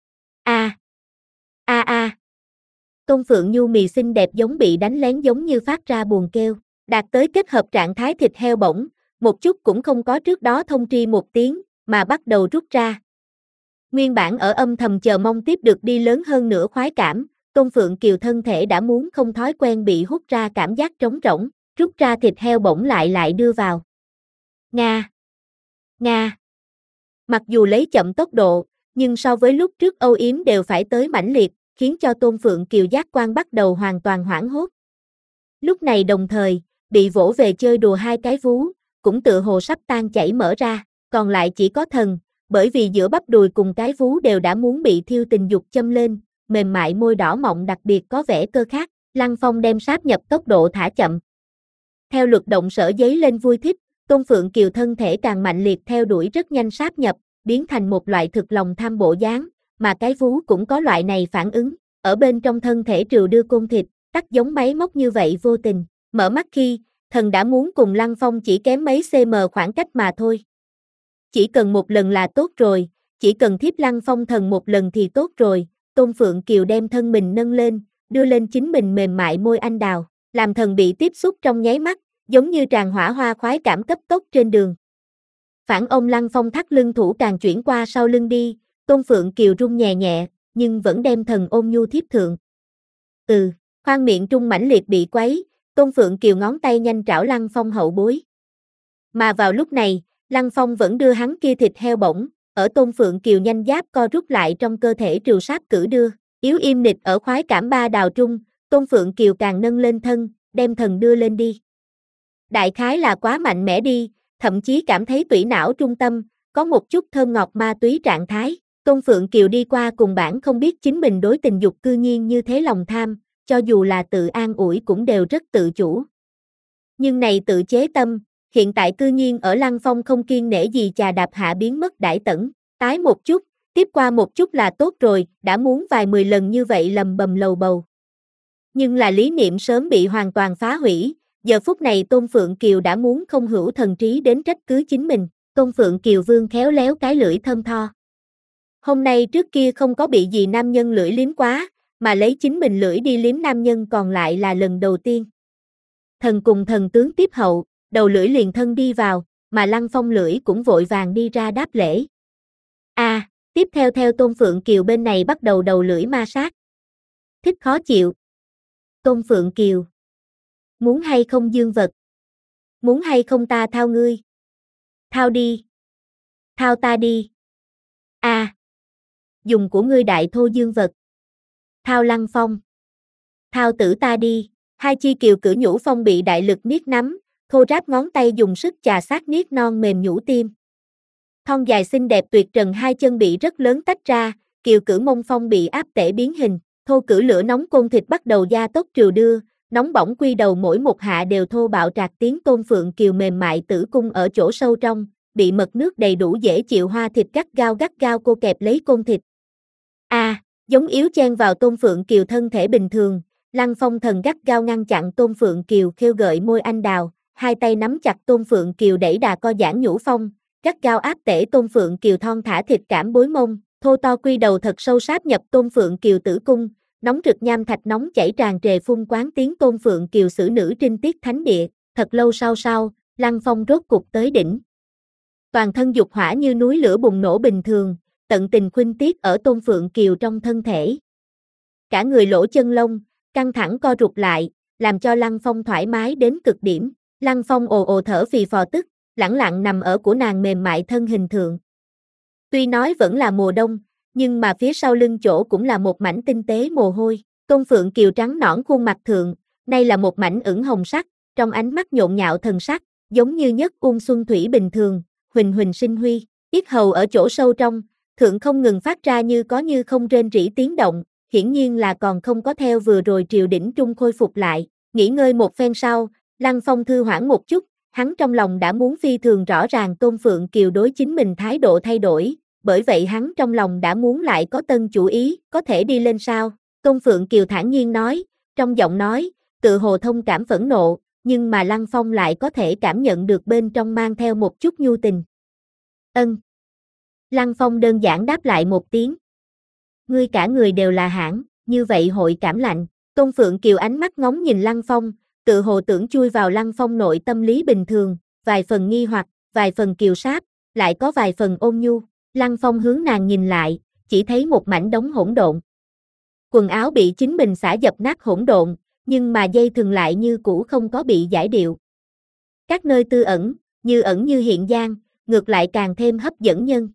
A. A a. Tôn Phượng nhu mì xinh đẹp giống bị đánh lén giống như phát ra buồn kêu, đạt tới kết hợp trạng thái thịt heo bổng, một chút cũng không có trước đó thông tri một tiếng, mà bắt đầu rút ra. Nguyên bản ở âm thầm chờ mong tiếp được đi lớn hơn nữa khoái cảm, Tôn Phượng Kiều thân thể đã muốn không thói quen bị hút ra cảm giác trống rỗng, rút ra thịt heo bổng lại lại đưa vào. Nga. Nga. Mặc dù lấy chậm tốc độ, nhưng so với lúc trước âu yếm đều phải tới mãnh liệt, khiến cho Tôn Phượng Kiều giác quan bắt đầu hoàn toàn hoảng hốt. Lúc này đồng thời, bị vỗ về chơi đùa hai cái vú, cũng tự hồ sắp tan chảy mở ra, còn lại chỉ có thần, bởi vì giữa bắp đùi cùng cái vú đều đã muốn bị thiêu tình dục châm lên, mềm mại môi đỏ mọng đặc biệt có vẻ cơ khát, Lăng Phong đem sáp nhập tốc độ thả chậm. Theo luật động sở giấy lên vui thích, Tôn Phượng Kiều thân thể càng mạnh liệt theo đuổi rất nhanh sáp nhập, biến thành một loại thực lòng tham bộ dáng, mà cái vú cũng có loại này phản ứng, ở bên trong thân thể trừ đưa côn thịt, tắc giống máy móc như vậy vô tình, mở mắt khi, thần đã muốn cùng Lăng Phong chỉ kém mấy cm khoảng cách mà thôi. Chỉ cần một lần là tốt rồi, chỉ cần thiếp Lăng Phong thần một lần thì tốt rồi, Tôn Phượng Kiều đem thân mình nâng lên, đưa lên chính mình mềm mại môi anh đào, làm thần bị tiếp xúc trong nháy mắt, giống như tràn hỏa hoa khoái cảm cấp tốc trên đường. Phản ông Lăng Phong thắt lưng thủ càng chuyển qua sau lưng đi, Tôn Phượng Kiều rung nhẹ nhẹ, nhưng vẫn đem thần ôm nhu thiếp thượng. Ừ, khoang miệng trung mãnh liệt bị quấy, Tôn Phượng Kiều ngón tay nhanh trảo Lăng Phong hậu bối. Mà vào lúc này, Lăng Phong vẫn đưa hắn kia thịt heo bổng, ở Tôn Phượng Kiều nhanh giáp co rút lại trong cơ thể trừ sát cử đưa, yếu im nịch ở khoái cảm ba đào trung, Tôn Phượng Kiều càng nâng lên thân, đem thần đưa lên đi. Đại khái là quá mạnh mẽ đi, thậm chí cảm thấy tủy não trung tâm, có một chút thơm ngọt ma túy trạng thái. Tôn Phượng Kiều đi qua cùng bản không biết chính mình đối tình dục cư nhiên như thế lòng tham, cho dù là tự an ủi cũng đều rất tự chủ. Nhưng này tự chế tâm, hiện tại cư nhiên ở Lăng Phong không kiên nể gì chà đạp hạ biến mất đãi tẩn, tái một chút, tiếp qua một chút là tốt rồi, đã muốn vài mười lần như vậy lầm bầm lầu bầu. Nhưng là lý niệm sớm bị hoàn toàn phá hủy, giờ phút này Tôn Phượng Kiều đã muốn không hữu thần trí đến trách cứ chính mình, Tôn Phượng Kiều vương khéo léo cái lưỡi thơm tho. Hôm nay trước kia không có bị gì nam nhân lưỡi liếm quá, mà lấy chính mình lưỡi đi liếm nam nhân còn lại là lần đầu tiên. Thần cùng thần tướng tiếp hậu, đầu lưỡi liền thân đi vào, mà Lăng Phong lưỡi cũng vội vàng đi ra đáp lễ. A, à, tiếp theo theo Tôn Phượng Kiều bên này bắt đầu đầu lưỡi ma sát. Thích khó chịu. Tôn Phượng Kiều. Muốn hay không dương vật? Muốn hay không ta thao ngươi? Thao đi. Thao ta đi. A. À, dùng của ngươi đại thô dương vật. Thao Lăng Phong. Thao tử ta đi. Hai chi kiều cử nhũ phong bị đại lực niết nắm, thô ráp ngón tay dùng sức chà sát niết non mềm nhũ tim. Thon dài xinh đẹp tuyệt trần hai chân bị rất lớn tách ra, kiều cử mông phong bị áp tể biến hình, thô cử lửa nóng côn thịt bắt đầu gia tốc triều đưa, nóng bỏng quy đầu mỗi một hạ đều thô bạo trạc tiếng Tôn Phượng Kiều mềm mại tử cung ở chỗ sâu trong, bị mật nước đầy đủ dễ chịu hoa thịt gắt gao gắt gao cô kẹp lấy côn thịt. A, à, giống yếu chen vào Tôn Phượng Kiều thân thể bình thường, Lăng Phong thần gắt gao ngăn chặn Tôn Phượng Kiều khêu gợi môi anh đào, hai tay nắm chặt Tôn Phượng Kiều đẩy đà co giãn nhũ phong, gắt gao áp tể Tôn Phượng Kiều thon thả thịt cảm bối mông, thô to quy đầu thật sâu sáp nhập Tôn Phượng Kiều tử cung, nóng rực nham thạch nóng chảy tràn trề phun quán tiếng Tôn Phượng Kiều xử nữ trinh tiết thánh địa, thật lâu sau sau, Lăng Phong rốt cục tới đỉnh. Toàn thân dục hỏa như núi lửa bùng nổ bình thường, tận tình khuynh tiết ở Tôn Phượng Kiều trong thân thể. Cả người lỗ chân lông, căng thẳng co rụt lại, làm cho Lăng Phong thoải mái đến cực điểm. Lăng Phong ồ ồ thở phì phò tức, lẳng lặng nằm ở của nàng mềm mại thân hình thượng. Tuy nói vẫn là mùa đông, nhưng mà phía sau lưng chỗ cũng là một mảnh tinh tế mồ hôi. Tôn Phượng Kiều trắng nõn khuôn mặt thượng, nay là một mảnh ửng hồng sắc, trong ánh mắt nhộn nhạo thần sắc, giống như nhất uông xuân thủy bình thường, huỳnh huỳnh sinh huy, yết hầu ở chỗ sâu trong, thượng không ngừng phát ra như có như không rên rỉ tiếng động, hiển nhiên là còn không có theo vừa rồi triều đỉnh trung khôi phục lại. Nghỉ ngơi một phen sau, Lăng Phong thư hoãn một chút, hắn trong lòng đã muốn phi thường rõ ràng Tôn Phượng Kiều đối chính mình thái độ thay đổi, bởi vậy hắn trong lòng đã muốn lại có tân chủ ý, có thể đi lên sao? Tôn Phượng Kiều thản nhiên nói, trong giọng nói, tự hồ thông cảm phẫn nộ, nhưng mà Lăng Phong lại có thể cảm nhận được bên trong mang theo một chút nhu tình. Ân. Lăng Phong đơn giản đáp lại một tiếng. Ngươi cả người đều là hãn, như vậy hội cảm lạnh. Tôn Phượng Kiều ánh mắt ngóng nhìn Lăng Phong, tự hồ tưởng chui vào Lăng Phong nội tâm lý bình thường, vài phần nghi hoặc, vài phần kiều sát, lại có vài phần ôn nhu. Lăng Phong hướng nàng nhìn lại, chỉ thấy một mảnh đống hỗn độn. Quần áo bị chính mình xả dập nát hỗn độn, nhưng mà dây thừng lại như cũ không có bị giải điệu. Các nơi tư ẩn, như ẩn như hiện gian, ngược lại càng thêm hấp dẫn nhân.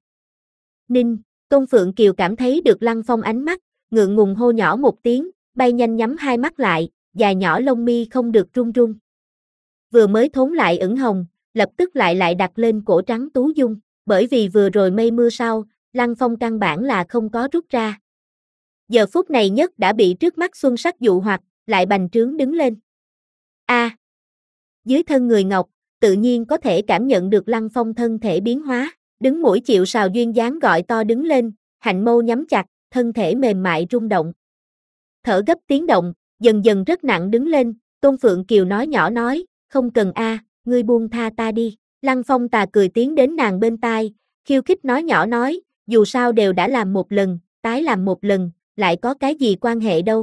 Ninh, Tôn Phượng Kiều cảm thấy được Lăng Phong ánh mắt, ngượng ngùng hô nhỏ một tiếng, bay nhanh nhắm hai mắt lại, dài nhỏ lông mi không được run run. Vừa mới thốn lại ửng hồng, lập tức lại lại đặt lên cổ trắng tú dung, bởi vì vừa rồi mây mưa sau, Lăng Phong căn bản là không có rút ra. Giờ phút này nhất đã bị trước mắt xuân sắc dụ hoặc, lại bành trướng đứng lên. A. À, dưới thân người ngọc, tự nhiên có thể cảm nhận được Lăng Phong thân thể biến hóa, đứng mũi chịu sào duyên dáng gọi to đứng lên, hạnh mâu nhắm chặt, thân thể mềm mại rung động. Thở gấp tiếng động, dần dần rất nặng đứng lên, Tôn Phượng Kiều nói nhỏ nói, không cần a, à, ngươi buông tha ta đi. Lăng Phong tà cười tiến đến nàng bên tai, khiêu khích nói nhỏ nói, dù sao đều đã làm một lần, tái làm một lần, lại có cái gì quan hệ đâu.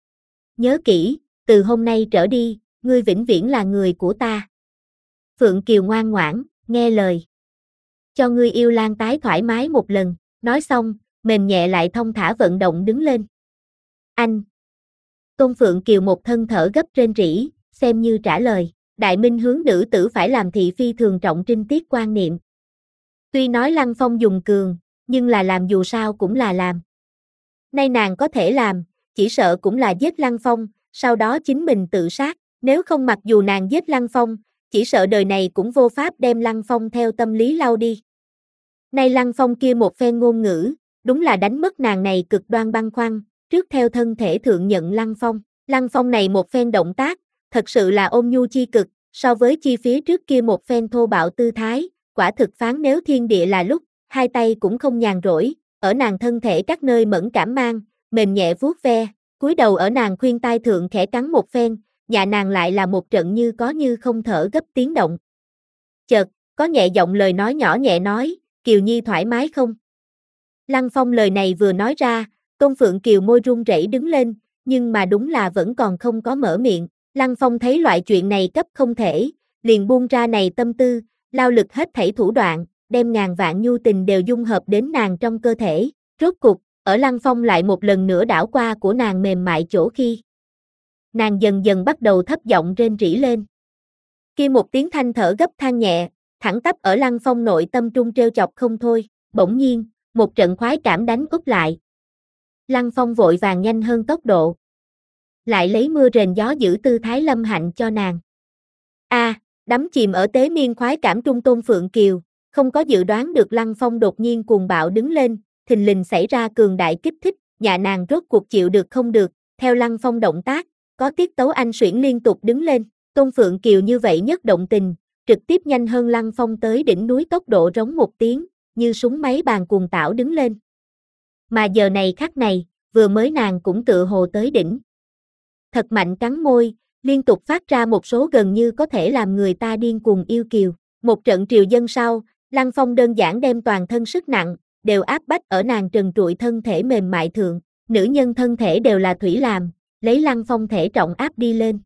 Nhớ kỹ, từ hôm nay trở đi, ngươi vĩnh viễn là người của ta. Phượng Kiều ngoan ngoãn, nghe lời. cho ngươi yêu lang tái thoải mái một lần, nói xong, mềm nhẹ lại thong thả vận động đứng lên. Anh! Tôn Phượng Kiều một thân thở gấp rên rỉ, xem như trả lời, đại minh hướng nữ tử phải làm thị phi thường trọng trinh tiết quan niệm. Tuy nói Lăng Phong dùng cường, nhưng là làm dù sao cũng là làm. Nay nàng có thể làm, chỉ sợ cũng là giết Lăng Phong, sau đó chính mình tự sát, nếu không mặc dù nàng giết Lăng Phong, chỉ sợ đời này cũng vô pháp đem Lăng Phong theo tâm lý lau đi. Nay Lăng Phong kia một phen ngôn ngữ, đúng là đánh mất nàng này cực đoan băn khoăn, trước theo thân thể thượng nhận Lăng Phong. Lăng Phong này một phen động tác, thật sự là ôn nhu chi cực, so với chi phía trước kia một phen thô bạo tư thái, quả thực phán nếu thiên địa là lúc, hai tay cũng không nhàn rỗi, ở nàng thân thể các nơi mẫn cảm mang, mềm nhẹ vuốt ve, cúi đầu ở nàng khuyên tai thượng khẽ cắn một phen, dạ nàng lại là một trận như có như không thở gấp tiếng động. Chợt, có nhẹ giọng lời nói nhỏ nhẹ nói, Kiều Nhi thoải mái không? Lăng Phong lời này vừa nói ra, Tôn Phượng Kiều môi run rẩy đứng lên, nhưng mà đúng là vẫn còn không có mở miệng. Lăng Phong thấy loại chuyện này cấp không thể, liền buông ra này tâm tư, lao lực hết thảy thủ đoạn, đem ngàn vạn nhu tình đều dung hợp đến nàng trong cơ thể. Rốt cục, ở Lăng Phong lại một lần nữa đảo qua của nàng mềm mại chỗ khi. Nàng dần dần bắt đầu thấp giọng rên rỉ lên. Kia một tiếng thanh thở gấp than nhẹ, thẳng tắp ở Lăng Phong nội tâm trung treo chọc không thôi, bỗng nhiên, một trận khoái cảm đánh úp lại. Lăng Phong vội vàng nhanh hơn tốc độ. Lại lấy mưa rền gió giữ tư thái lâm hạnh cho nàng. A, à, đắm chìm ở tế miên khoái cảm trung Tôn Phượng Kiều, không có dự đoán được Lăng Phong đột nhiên cuồng bạo đứng lên, thình lình xảy ra cường đại kích thích, dạ nàng rốt cuộc chịu được không được, theo Lăng Phong động tác, có tiết tấu anh xuyển liên tục đứng lên, Tôn Phượng Kiều như vậy nhất động tình, trực tiếp nhanh hơn Lăng Phong tới đỉnh núi tốc độ rống một tiếng, như súng máy bàn cuồng tảo đứng lên. Mà giờ này khắc này, vừa mới nàng cũng tự hồ tới đỉnh. Thật mạnh cắn môi, liên tục phát ra một số gần như có thể làm người ta điên cuồng yêu kiều. Một trận triều dân sau, Lăng Phong đơn giản đem toàn thân sức nặng, đều áp bách ở nàng trần trụi thân thể mềm mại thượng. Nữ nhân thân thể đều là thủy làm, lấy Lăng Phong thể trọng áp đi lên.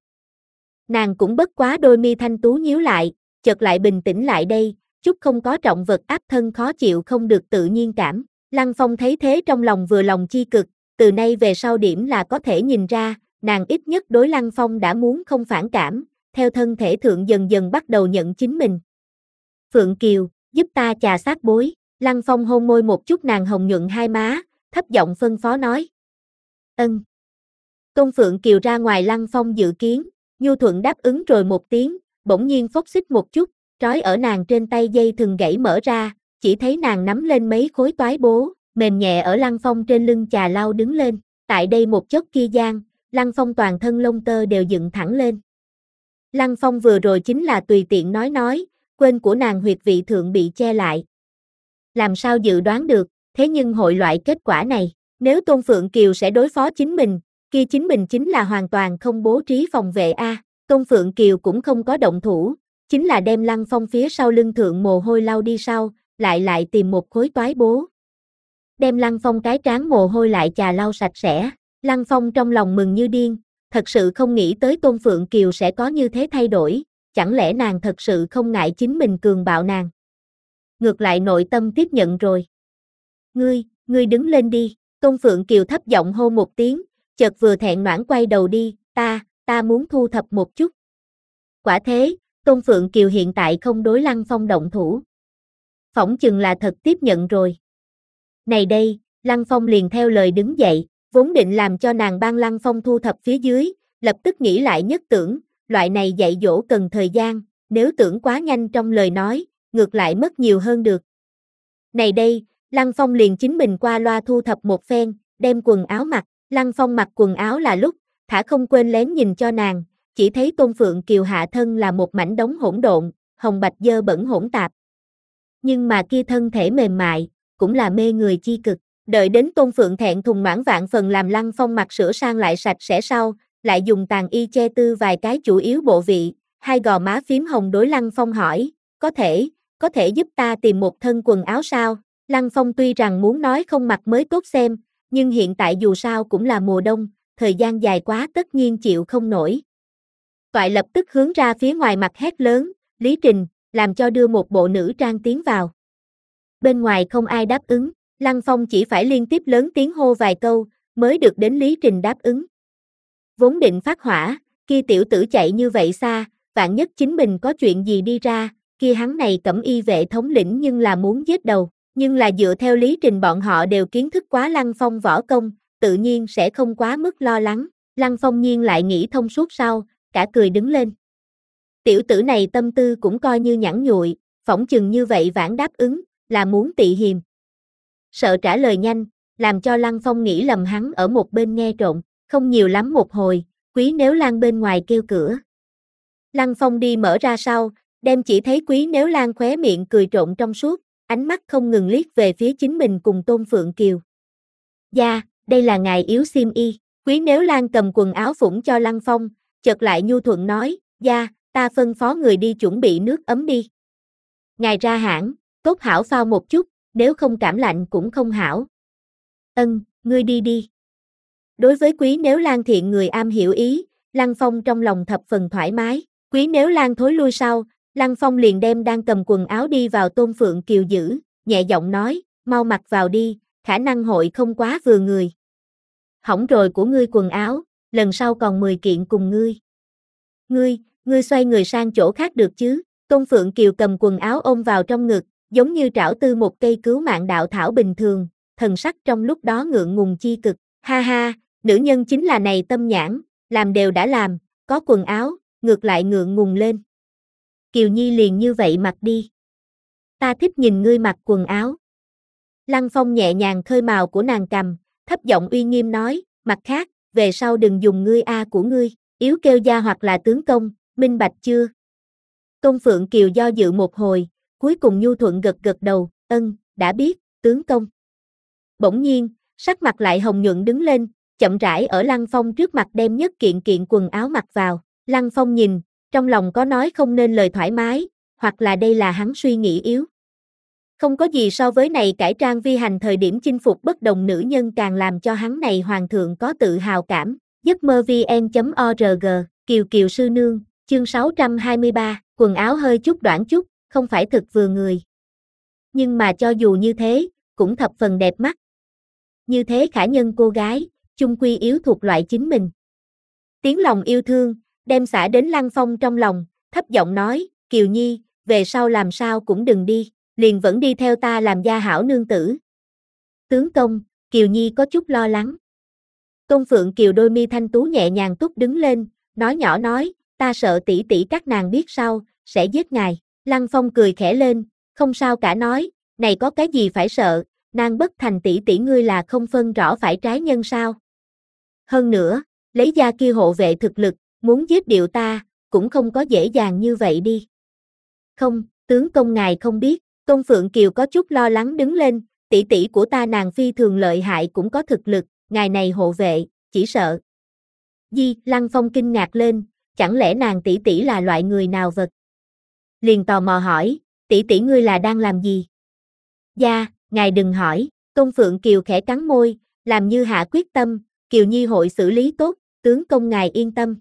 Nàng cũng bất quá đôi mi thanh tú nhíu lại, chợt lại bình tĩnh lại đây, chút không có trọng vật áp thân khó chịu không được tự nhiên cảm. Lăng Phong thấy thế trong lòng vừa lòng chi cực, từ nay về sau điểm là có thể nhìn ra, nàng ít nhất đối Lăng Phong đã muốn không phản cảm, theo thân thể thượng dần dần bắt đầu nhận chính mình. Phượng Kiều, giúp ta chà sát bối, Lăng Phong hôn môi một chút nàng hồng nhuận hai má, thấp giọng phân phó nói. Ân. Tôn Phượng Kiều ra ngoài Lăng Phong dự kiến, nhu thuận đáp ứng rồi một tiếng, bỗng nhiên phốc xích một chút, trói ở nàng trên tay dây thừng gãy mở ra, chỉ thấy nàng nắm lên mấy khối toái bố, mềm nhẹ ở Lăng Phong trên lưng chà lau đứng lên, tại đây một chốc kia gian, Lăng Phong toàn thân lông tơ đều dựng thẳng lên. Lăng Phong vừa rồi chính là tùy tiện nói nói, quên của nàng huyệt vị thượng bị che lại. Làm sao dự đoán được, thế nhưng hội loại kết quả này, nếu Tôn Phượng Kiều sẽ đối phó chính mình, kia chính mình chính là hoàn toàn không bố trí phòng vệ a. À, Tôn Phượng Kiều cũng không có động thủ, chính là đem Lăng Phong phía sau lưng thượng mồ hôi lau đi sau, lại lại tìm một khối toái bố. Đem Lăng Phong cái trán mồ hôi lại chà lau sạch sẽ, Lăng Phong trong lòng mừng như điên, thật sự không nghĩ tới Tôn Phượng Kiều sẽ có như thế thay đổi, chẳng lẽ nàng thật sự không ngại chính mình cường bạo nàng. Ngược lại nội tâm tiếp nhận rồi. Ngươi, ngươi đứng lên đi, Tôn Phượng Kiều thấp giọng hô một tiếng, chợt vừa thẹn noãn quay đầu đi, ta, ta muốn thu thập một chút. Quả thế, Tôn Phượng Kiều hiện tại không đối Lăng Phong động thủ. Phỏng chừng là thật tiếp nhận rồi. Này đây, Lăng Phong liền theo lời đứng dậy, vốn định làm cho nàng ban Lăng Phong thu thập phía dưới, lập tức nghĩ lại nhất tưởng, loại này dạy dỗ cần thời gian, nếu tưởng quá nhanh trong lời nói, ngược lại mất nhiều hơn được. Này đây, Lăng Phong liền chính mình qua loa thu thập một phen, đem quần áo mặc, Lăng Phong mặc quần áo là lúc, thả không quên lén nhìn cho nàng, chỉ thấy Tôn Phượng Kiều hạ thân là một mảnh đống hỗn độn, hồng bạch dơ bẩn hỗn tạp. Nhưng mà kia thân thể mềm mại, cũng là mê người chi cực. Đợi đến Tôn Phượng thẹn thùng mãn vạn phần làm Lăng Phong mặc sửa sang lại sạch sẽ sau, lại dùng tàn y che tư vài cái chủ yếu bộ vị, hai gò má phím hồng đối Lăng Phong hỏi, có thể, có thể giúp ta tìm một thân quần áo sao? Lăng Phong tuy rằng muốn nói không mặc mới tốt xem, nhưng hiện tại dù sao cũng là mùa đông, thời gian dài quá tất nhiên chịu không nổi. Toại lập tức hướng ra phía ngoài mặt hét lớn, Lý Trình, làm cho đưa một bộ nữ trang tiến vào. Bên ngoài không ai đáp ứng, Lăng Phong chỉ phải liên tiếp lớn tiếng hô vài câu, mới được đến Lý Trình đáp ứng. Vốn định phát hỏa, kia tiểu tử chạy như vậy xa, vạn nhất chính mình có chuyện gì đi ra, kia hắn này cẩm y vệ thống lĩnh nhưng là muốn giết đầu, nhưng là dựa theo Lý Trình bọn họ đều kiến thức quá Lăng Phong võ công, tự nhiên sẽ không quá mức lo lắng. Lăng Phong nhiên lại nghĩ thông suốt sau, cả cười đứng lên. Tiểu tử này tâm tư cũng coi như nhẵn nhụi, phỏng chừng như vậy vãn đáp ứng, là muốn tị hiềm. Sợ trả lời nhanh, làm cho Lăng Phong nghĩ lầm hắn ở một bên nghe trộm, không nhiều lắm một hồi, Quý Nếu Lan bên ngoài kêu cửa. Lăng Phong đi mở ra sau, đem chỉ thấy Quý Nếu Lan khóe miệng cười trộn trong suốt, ánh mắt không ngừng liếc về phía chính mình cùng Tôn Phượng Kiều. Gia, đây là ngài yếu xiêm y. Quý Nếu Lan cầm quần áo phủng cho Lăng Phong, chợt lại nhu thuận nói, gia, ta phân phó người đi chuẩn bị nước ấm đi. Ngài ra hãng, tốt hảo phao một chút, nếu không cảm lạnh cũng không hảo. Ân, ngươi đi đi. Đối với Quý Nếu Lan thiện người am hiểu ý, Lăng Phong trong lòng thập phần thoải mái. Quý Nếu Lan thối lui sau, Lăng Phong liền đem đang cầm quần áo đi vào Tôn Phượng Kiều giữ, nhẹ giọng nói, mau mặc vào đi, khả năng hội không quá vừa người. Hỏng rồi của ngươi quần áo, lần sau còn mười kiện cùng ngươi. Ngươi, ngươi xoay người sang chỗ khác được chứ? Tôn Phượng Kiều cầm quần áo ôm vào trong ngực, giống như trảo tư một cây cứu mạng đạo thảo bình thường, thần sắc trong lúc đó ngượng ngùng chi cực. Ha ha, nữ nhân chính là này tâm nhãn, làm đều đã làm, có quần áo, ngược lại ngượng ngùng lên. Kiều Nhi liền như vậy mặc đi. Ta thích nhìn ngươi mặc quần áo. Lăng Phong nhẹ nhàng khơi màu của nàng cầm, thấp giọng uy nghiêm nói, mặt khác, về sau đừng dùng ngươi a của ngươi, yếu kêu gia hoặc là tướng công, minh bạch chưa? Tôn Phượng Kiều do dự một hồi, cuối cùng nhu thuận gật gật đầu, ân, đã biết, tướng công. Bỗng nhiên, sắc mặt lại hồng nhuận đứng lên, chậm rãi ở Lăng Phong trước mặt đem nhất kiện kiện quần áo mặc vào. Lăng Phong nhìn, trong lòng có nói không nên lời thoải mái, hoặc là đây là hắn suy nghĩ yếu. Không có gì so với này cải trang vi hành thời điểm chinh phục bất đồng nữ nhân càng làm cho hắn này hoàng thượng có tự hào cảm. giấc mơ vn chấm org, Kiều Kiều sư nương, chương sáu trăm hai mươi ba, quần áo hơi chút đoạn chút, không phải thực vừa người. Nhưng mà cho dù như thế, cũng thập phần đẹp mắt. Như thế khả nhân cô gái, chung quy yếu thuộc loại chính mình. Tiếng lòng yêu thương, đem xả đến Lăng Phong trong lòng, thấp giọng nói, Kiều Nhi, về sau làm sao cũng đừng đi, liền vẫn đi theo ta làm gia hảo nương tử. Tướng công, Kiều Nhi có chút lo lắng. Tôn Phượng Kiều đôi mi thanh tú nhẹ nhàng túc đứng lên, nói nhỏ nói, ta sợ tỷ tỷ các nàng biết sau, sẽ giết ngài. Lăng Phong cười khẽ lên, không sao cả nói, này có cái gì phải sợ, nàng bất thành tỷ tỷ ngươi là không phân rõ phải trái nhân sao. Hơn nữa, lấy gia kia hộ vệ thực lực, muốn giết điệu ta, cũng không có dễ dàng như vậy đi. Không, tướng công ngài không biết, Tôn Phượng Kiều có chút lo lắng đứng lên, tỷ tỷ của ta nàng phi thường lợi hại cũng có thực lực, ngài này hộ vệ, chỉ sợ. Di, Lăng Phong kinh ngạc lên, chẳng lẽ nàng tỷ tỷ là loại người nào vật? Liền tò mò hỏi, tỷ tỷ ngươi là đang làm gì? Gia, ngài đừng hỏi, Tôn Phượng Kiều khẽ cắn môi, làm như hạ quyết tâm, Kiều Nhi hội xử lý tốt, tướng công ngài yên tâm.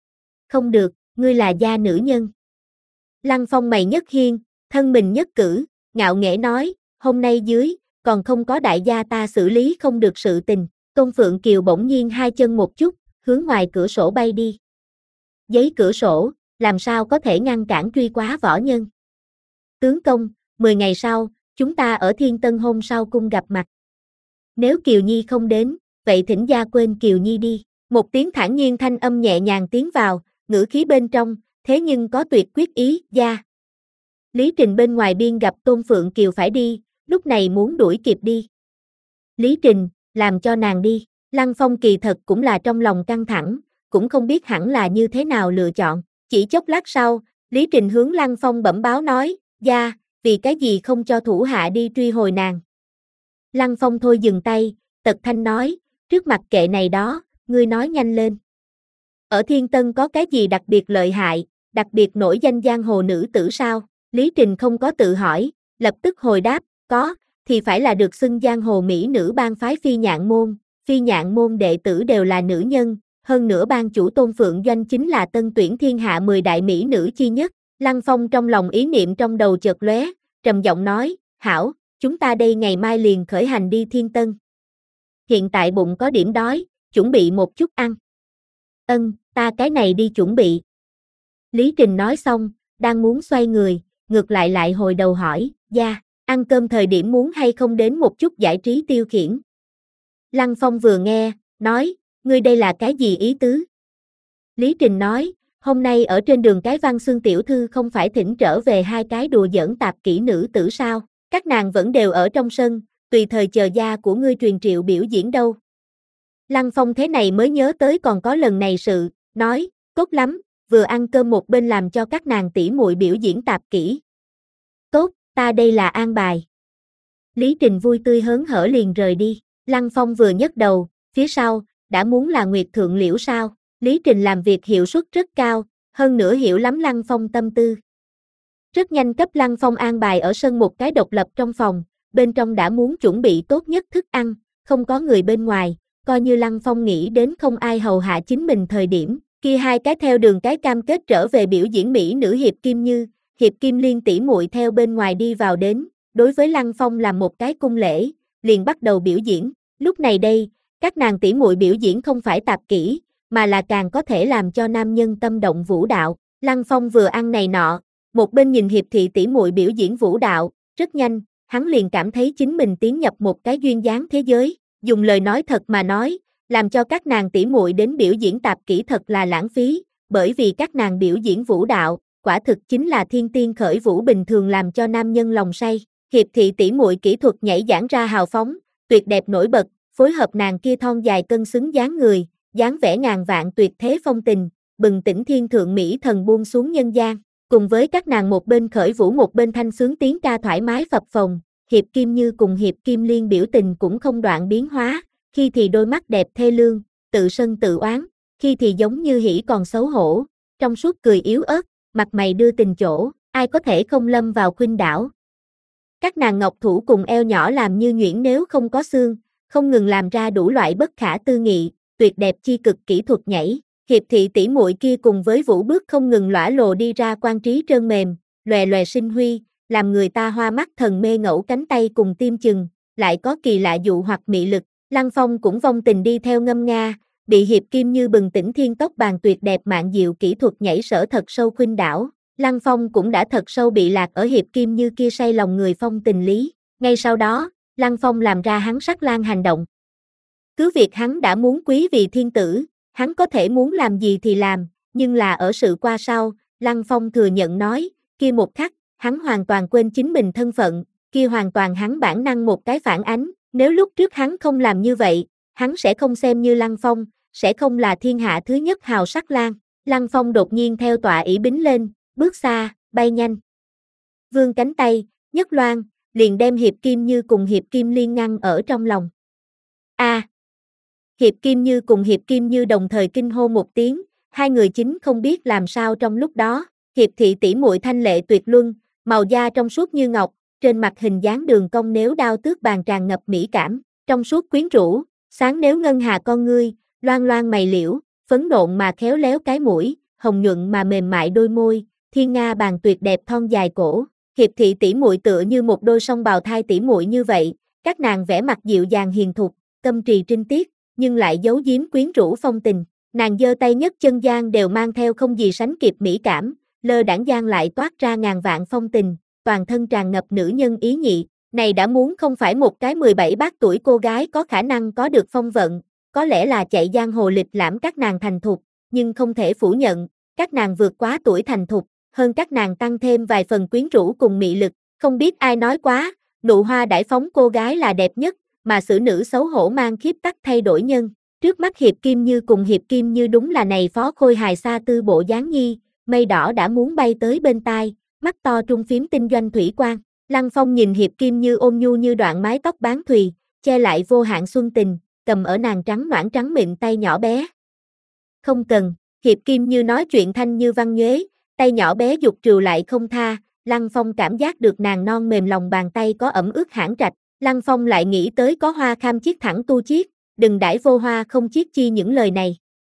Không được, ngươi là gia nữ nhân. Lăng Phong mày nhất hiên, thân mình nhất cử, ngạo nghễ nói, hôm nay dưới, còn không có đại gia ta xử lý không được sự tình. Tôn Phượng Kiều bỗng nhiên hai chân một chút, hướng ngoài cửa sổ bay đi. Giấy cửa sổ, làm sao có thể ngăn cản truy quá võ nhân. Tướng công, mười ngày sau, chúng ta ở Thiên Tân hôm sau cung gặp mặt. Nếu Kiều Nhi không đến, vậy thỉnh gia quên Kiều Nhi đi. Một tiếng thản nhiên thanh âm nhẹ nhàng tiến vào, ngữ khí bên trong, thế nhưng có tuyệt quyết ý, gia. Lý Trình bên ngoài biên gặp Tôn Phượng Kiều phải đi, lúc này muốn đuổi kịp đi. Lý Trình, làm cho nàng đi. Lăng Phong kỳ thật cũng là trong lòng căng thẳng, cũng không biết hẳn là như thế nào lựa chọn. Chỉ chốc lát sau, Lý Trình hướng Lăng Phong bẩm báo nói, gia, vì cái gì không cho thủ hạ đi truy hồi nàng. Lăng Phong thôi dừng tay, tật thanh nói, trước mặt kệ này đó, ngươi nói nhanh lên. Ở Thiên Tân có cái gì đặc biệt lợi hại, đặc biệt nổi danh giang hồ nữ tử sao? Lý Trình không có tự hỏi, lập tức hồi đáp, có, thì phải là được xưng giang hồ mỹ nữ bang phái Phi Nhạn môn, Phi Nhạn môn đệ tử đều là nữ nhân, hơn nữa ban chủ Tôn Phượng Doanh chính là tân tuyển thiên hạ mười đại mỹ nữ chi nhất. Lăng Phong trong lòng ý niệm trong đầu chợt lóe, trầm giọng nói, hảo, chúng ta đây ngày mai liền khởi hành đi Thiên Tân. Hiện tại bụng có điểm đói, chuẩn bị một chút ăn. Ân, ta cái này đi chuẩn bị. Lý Trình nói xong, đang muốn xoay người, ngược lại lại hồi đầu hỏi, gia, ăn cơm thời điểm muốn hay không đến một chút giải trí tiêu khiển. Lăng Phong vừa nghe, nói, ngươi đây là cái gì ý tứ? Lý Trình nói, hôm nay ở trên đường cái Văn Xương tiểu thư không phải thỉnh trở về hai cái đùa giỡn tạp kỹ nữ tử sao, các nàng vẫn đều ở trong sân, tùy thời chờ gia của ngươi truyền triệu biểu diễn đâu. Lăng Phong thế này mới nhớ tới còn có lần này sự, nói, tốt lắm, vừa ăn cơm một bên làm cho các nàng tỷ muội biểu diễn tạp kỹ. Tốt, ta đây là an bài. Lý Trình vui tươi hớn hở liền rời đi, Lăng Phong vừa nhấc đầu, phía sau, đã muốn là Nguyệt Thượng Liễu sao, Lý Trình làm việc hiệu suất rất cao, hơn nữa hiểu lắm Lăng Phong tâm tư. Rất nhanh cấp Lăng Phong an bài ở sân một cái độc lập trong phòng, bên trong đã muốn chuẩn bị tốt nhất thức ăn, không có người bên ngoài, coi như Lăng Phong nghĩ đến không ai hầu hạ chính mình thời điểm, kia hai cái theo đường cái cam kết trở về biểu diễn mỹ nữ Hiệp Kim Như, Hiệp Kim Liên tỷ muội theo bên ngoài đi vào đến, đối với Lăng Phong làm một cái cung lễ, liền bắt đầu biểu diễn, lúc này đây, các nàng tỷ muội biểu diễn không phải tạp kỹ, mà là càng có thể làm cho nam nhân tâm động vũ đạo, Lăng Phong vừa ăn này nọ, một bên nhìn Hiệp thị tỷ muội biểu diễn vũ đạo, rất nhanh, hắn liền cảm thấy chính mình tiến nhập một cái duyên dáng thế giới, dùng lời nói thật mà nói, làm cho các nàng tỷ muội đến biểu diễn tạp kỹ thật là lãng phí, bởi vì các nàng biểu diễn vũ đạo, quả thực chính là thiên tiên khởi vũ bình thường làm cho nam nhân lòng say. Hiệp thị tỷ muội kỹ thuật nhảy giãn ra hào phóng, tuyệt đẹp nổi bật, phối hợp nàng kia thon dài cân xứng dáng người, dáng vẻ ngàn vạn tuyệt thế phong tình, bừng tỉnh thiên thượng mỹ thần buông xuống nhân gian, cùng với các nàng một bên khởi vũ một bên thanh sướng tiếng ca thoải mái phập phồng, Hiệp Kim Như cùng Hiệp Kim Liên biểu tình cũng không đoạn biến hóa, khi thì đôi mắt đẹp thê lương, tự sân tự oán, khi thì giống như hỉ còn xấu hổ, trong suốt cười yếu ớt, mặt mày đưa tình chỗ, ai có thể không lâm vào khuynh đảo. Các nàng ngọc thủ cùng eo nhỏ làm như nhuyễn nếu không có xương, không ngừng làm ra đủ loại bất khả tư nghị, tuyệt đẹp chi cực kỹ thuật nhảy. Hiệp thị tỷ muội kia cùng với vũ bước không ngừng lõa lồ đi ra quan trí trơn mềm, lòe lòe sinh huy, làm người ta hoa mắt thần mê ngẫu cánh tay cùng tim chừng, lại có kỳ lạ dụ hoặc mị lực. Lăng Phong cũng vong tình đi theo ngâm nga, bị Hiệp Kim Như bừng tỉnh thiên tốc bàn tuyệt đẹp mạn diệu kỹ thuật nhảy sở thật sâu khuynh đảo. Lăng Phong cũng đã thật sâu bị lạc ở Hiệp Kim Như kia say lòng người phong tình lý. Ngay sau đó, Lăng Phong làm ra hắn sắc lang hành động. Cứ việc hắn đã muốn quý vì thiên tử, hắn có thể muốn làm gì thì làm, nhưng là ở sự qua sau, Lăng Phong thừa nhận nói, kia một khắc, hắn hoàn toàn quên chính mình thân phận, kia hoàn toàn hắn bản năng một cái phản ánh, nếu lúc trước hắn không làm như vậy, hắn sẽ không xem như Lăng Phong, sẽ không là thiên hạ thứ nhất hào sắc lang. Lăng Phong đột nhiên theo tọa ỷ bính lên, bước xa, bay nhanh. Vươn cánh tay, nhất loan, liền đem Hiệp Kim Như cùng Hiệp Kim Liên ngăn ở trong lòng. A! À, Hiệp Kim Như cùng Hiệp Kim Như đồng thời kinh hô một tiếng, hai người chính không biết làm sao trong lúc đó, Hiệp thị tỷ muội thanh lệ tuyệt luân, màu da trong suốt như ngọc, trên mặt hình dáng đường cong nếu đao tước bàn tràn ngập mỹ cảm, trong suốt quyến rũ, sáng nếu ngân hà con ngươi, loan loan mày liễu, phấn nộn mà khéo léo cái mũi, hồng nhuận mà mềm mại đôi môi, thiên nga bàn tuyệt đẹp thon dài cổ. Hiệp thị tỷ muội tựa như một đôi song bào thai tỷ muội như vậy, các nàng vẻ mặt dịu dàng hiền thục, tâm trì trinh tiết, nhưng lại giấu giếm quyến rũ phong tình. Nàng giơ tay nhất chân gian đều mang theo không gì sánh kịp mỹ cảm, lơ đãng gian lại toát ra ngàn vạn phong tình, toàn thân tràn ngập nữ nhân ý nhị. Này đã muốn không phải một cái mười bảy bát tuổi cô gái có khả năng có được phong vận, có lẽ là chạy giang hồ lịch lãm các nàng thành thục, nhưng không thể phủ nhận, các nàng vượt quá tuổi thành thục, hơn các nàng tăng thêm vài phần quyến rũ cùng mị lực. Không biết ai nói quá, nụ hoa đãi phóng cô gái là đẹp nhất, mà xử nữ xấu hổ mang khiếp tắc thay đổi nhân. Trước mắt Hiệp Kim Như cùng Hiệp Kim Như đúng là này phó khôi hài xa tư bộ dáng nhi, mây đỏ đã muốn bay tới bên tai, mắt to trung phím tinh doanh thủy quang. Lăng Phong nhìn Hiệp Kim Như ôm nhu như đoạn mái tóc bán thùy, che lại vô hạn xuân tình, cầm ở nàng trắng noãn trắng mịn tay nhỏ bé. Không cần, Hiệp Kim Như nói chuyện thanh như văn nhuế, tay nhỏ bé dục trừ lại không tha, Lăng Phong cảm giác được nàng non mềm lòng bàn tay có ẩm ướt hãn trạch, Lăng Phong lại nghĩ tới có hoa kham chiết thẳng tu chiết, đừng đãi vô hoa không chiết chi những lời này.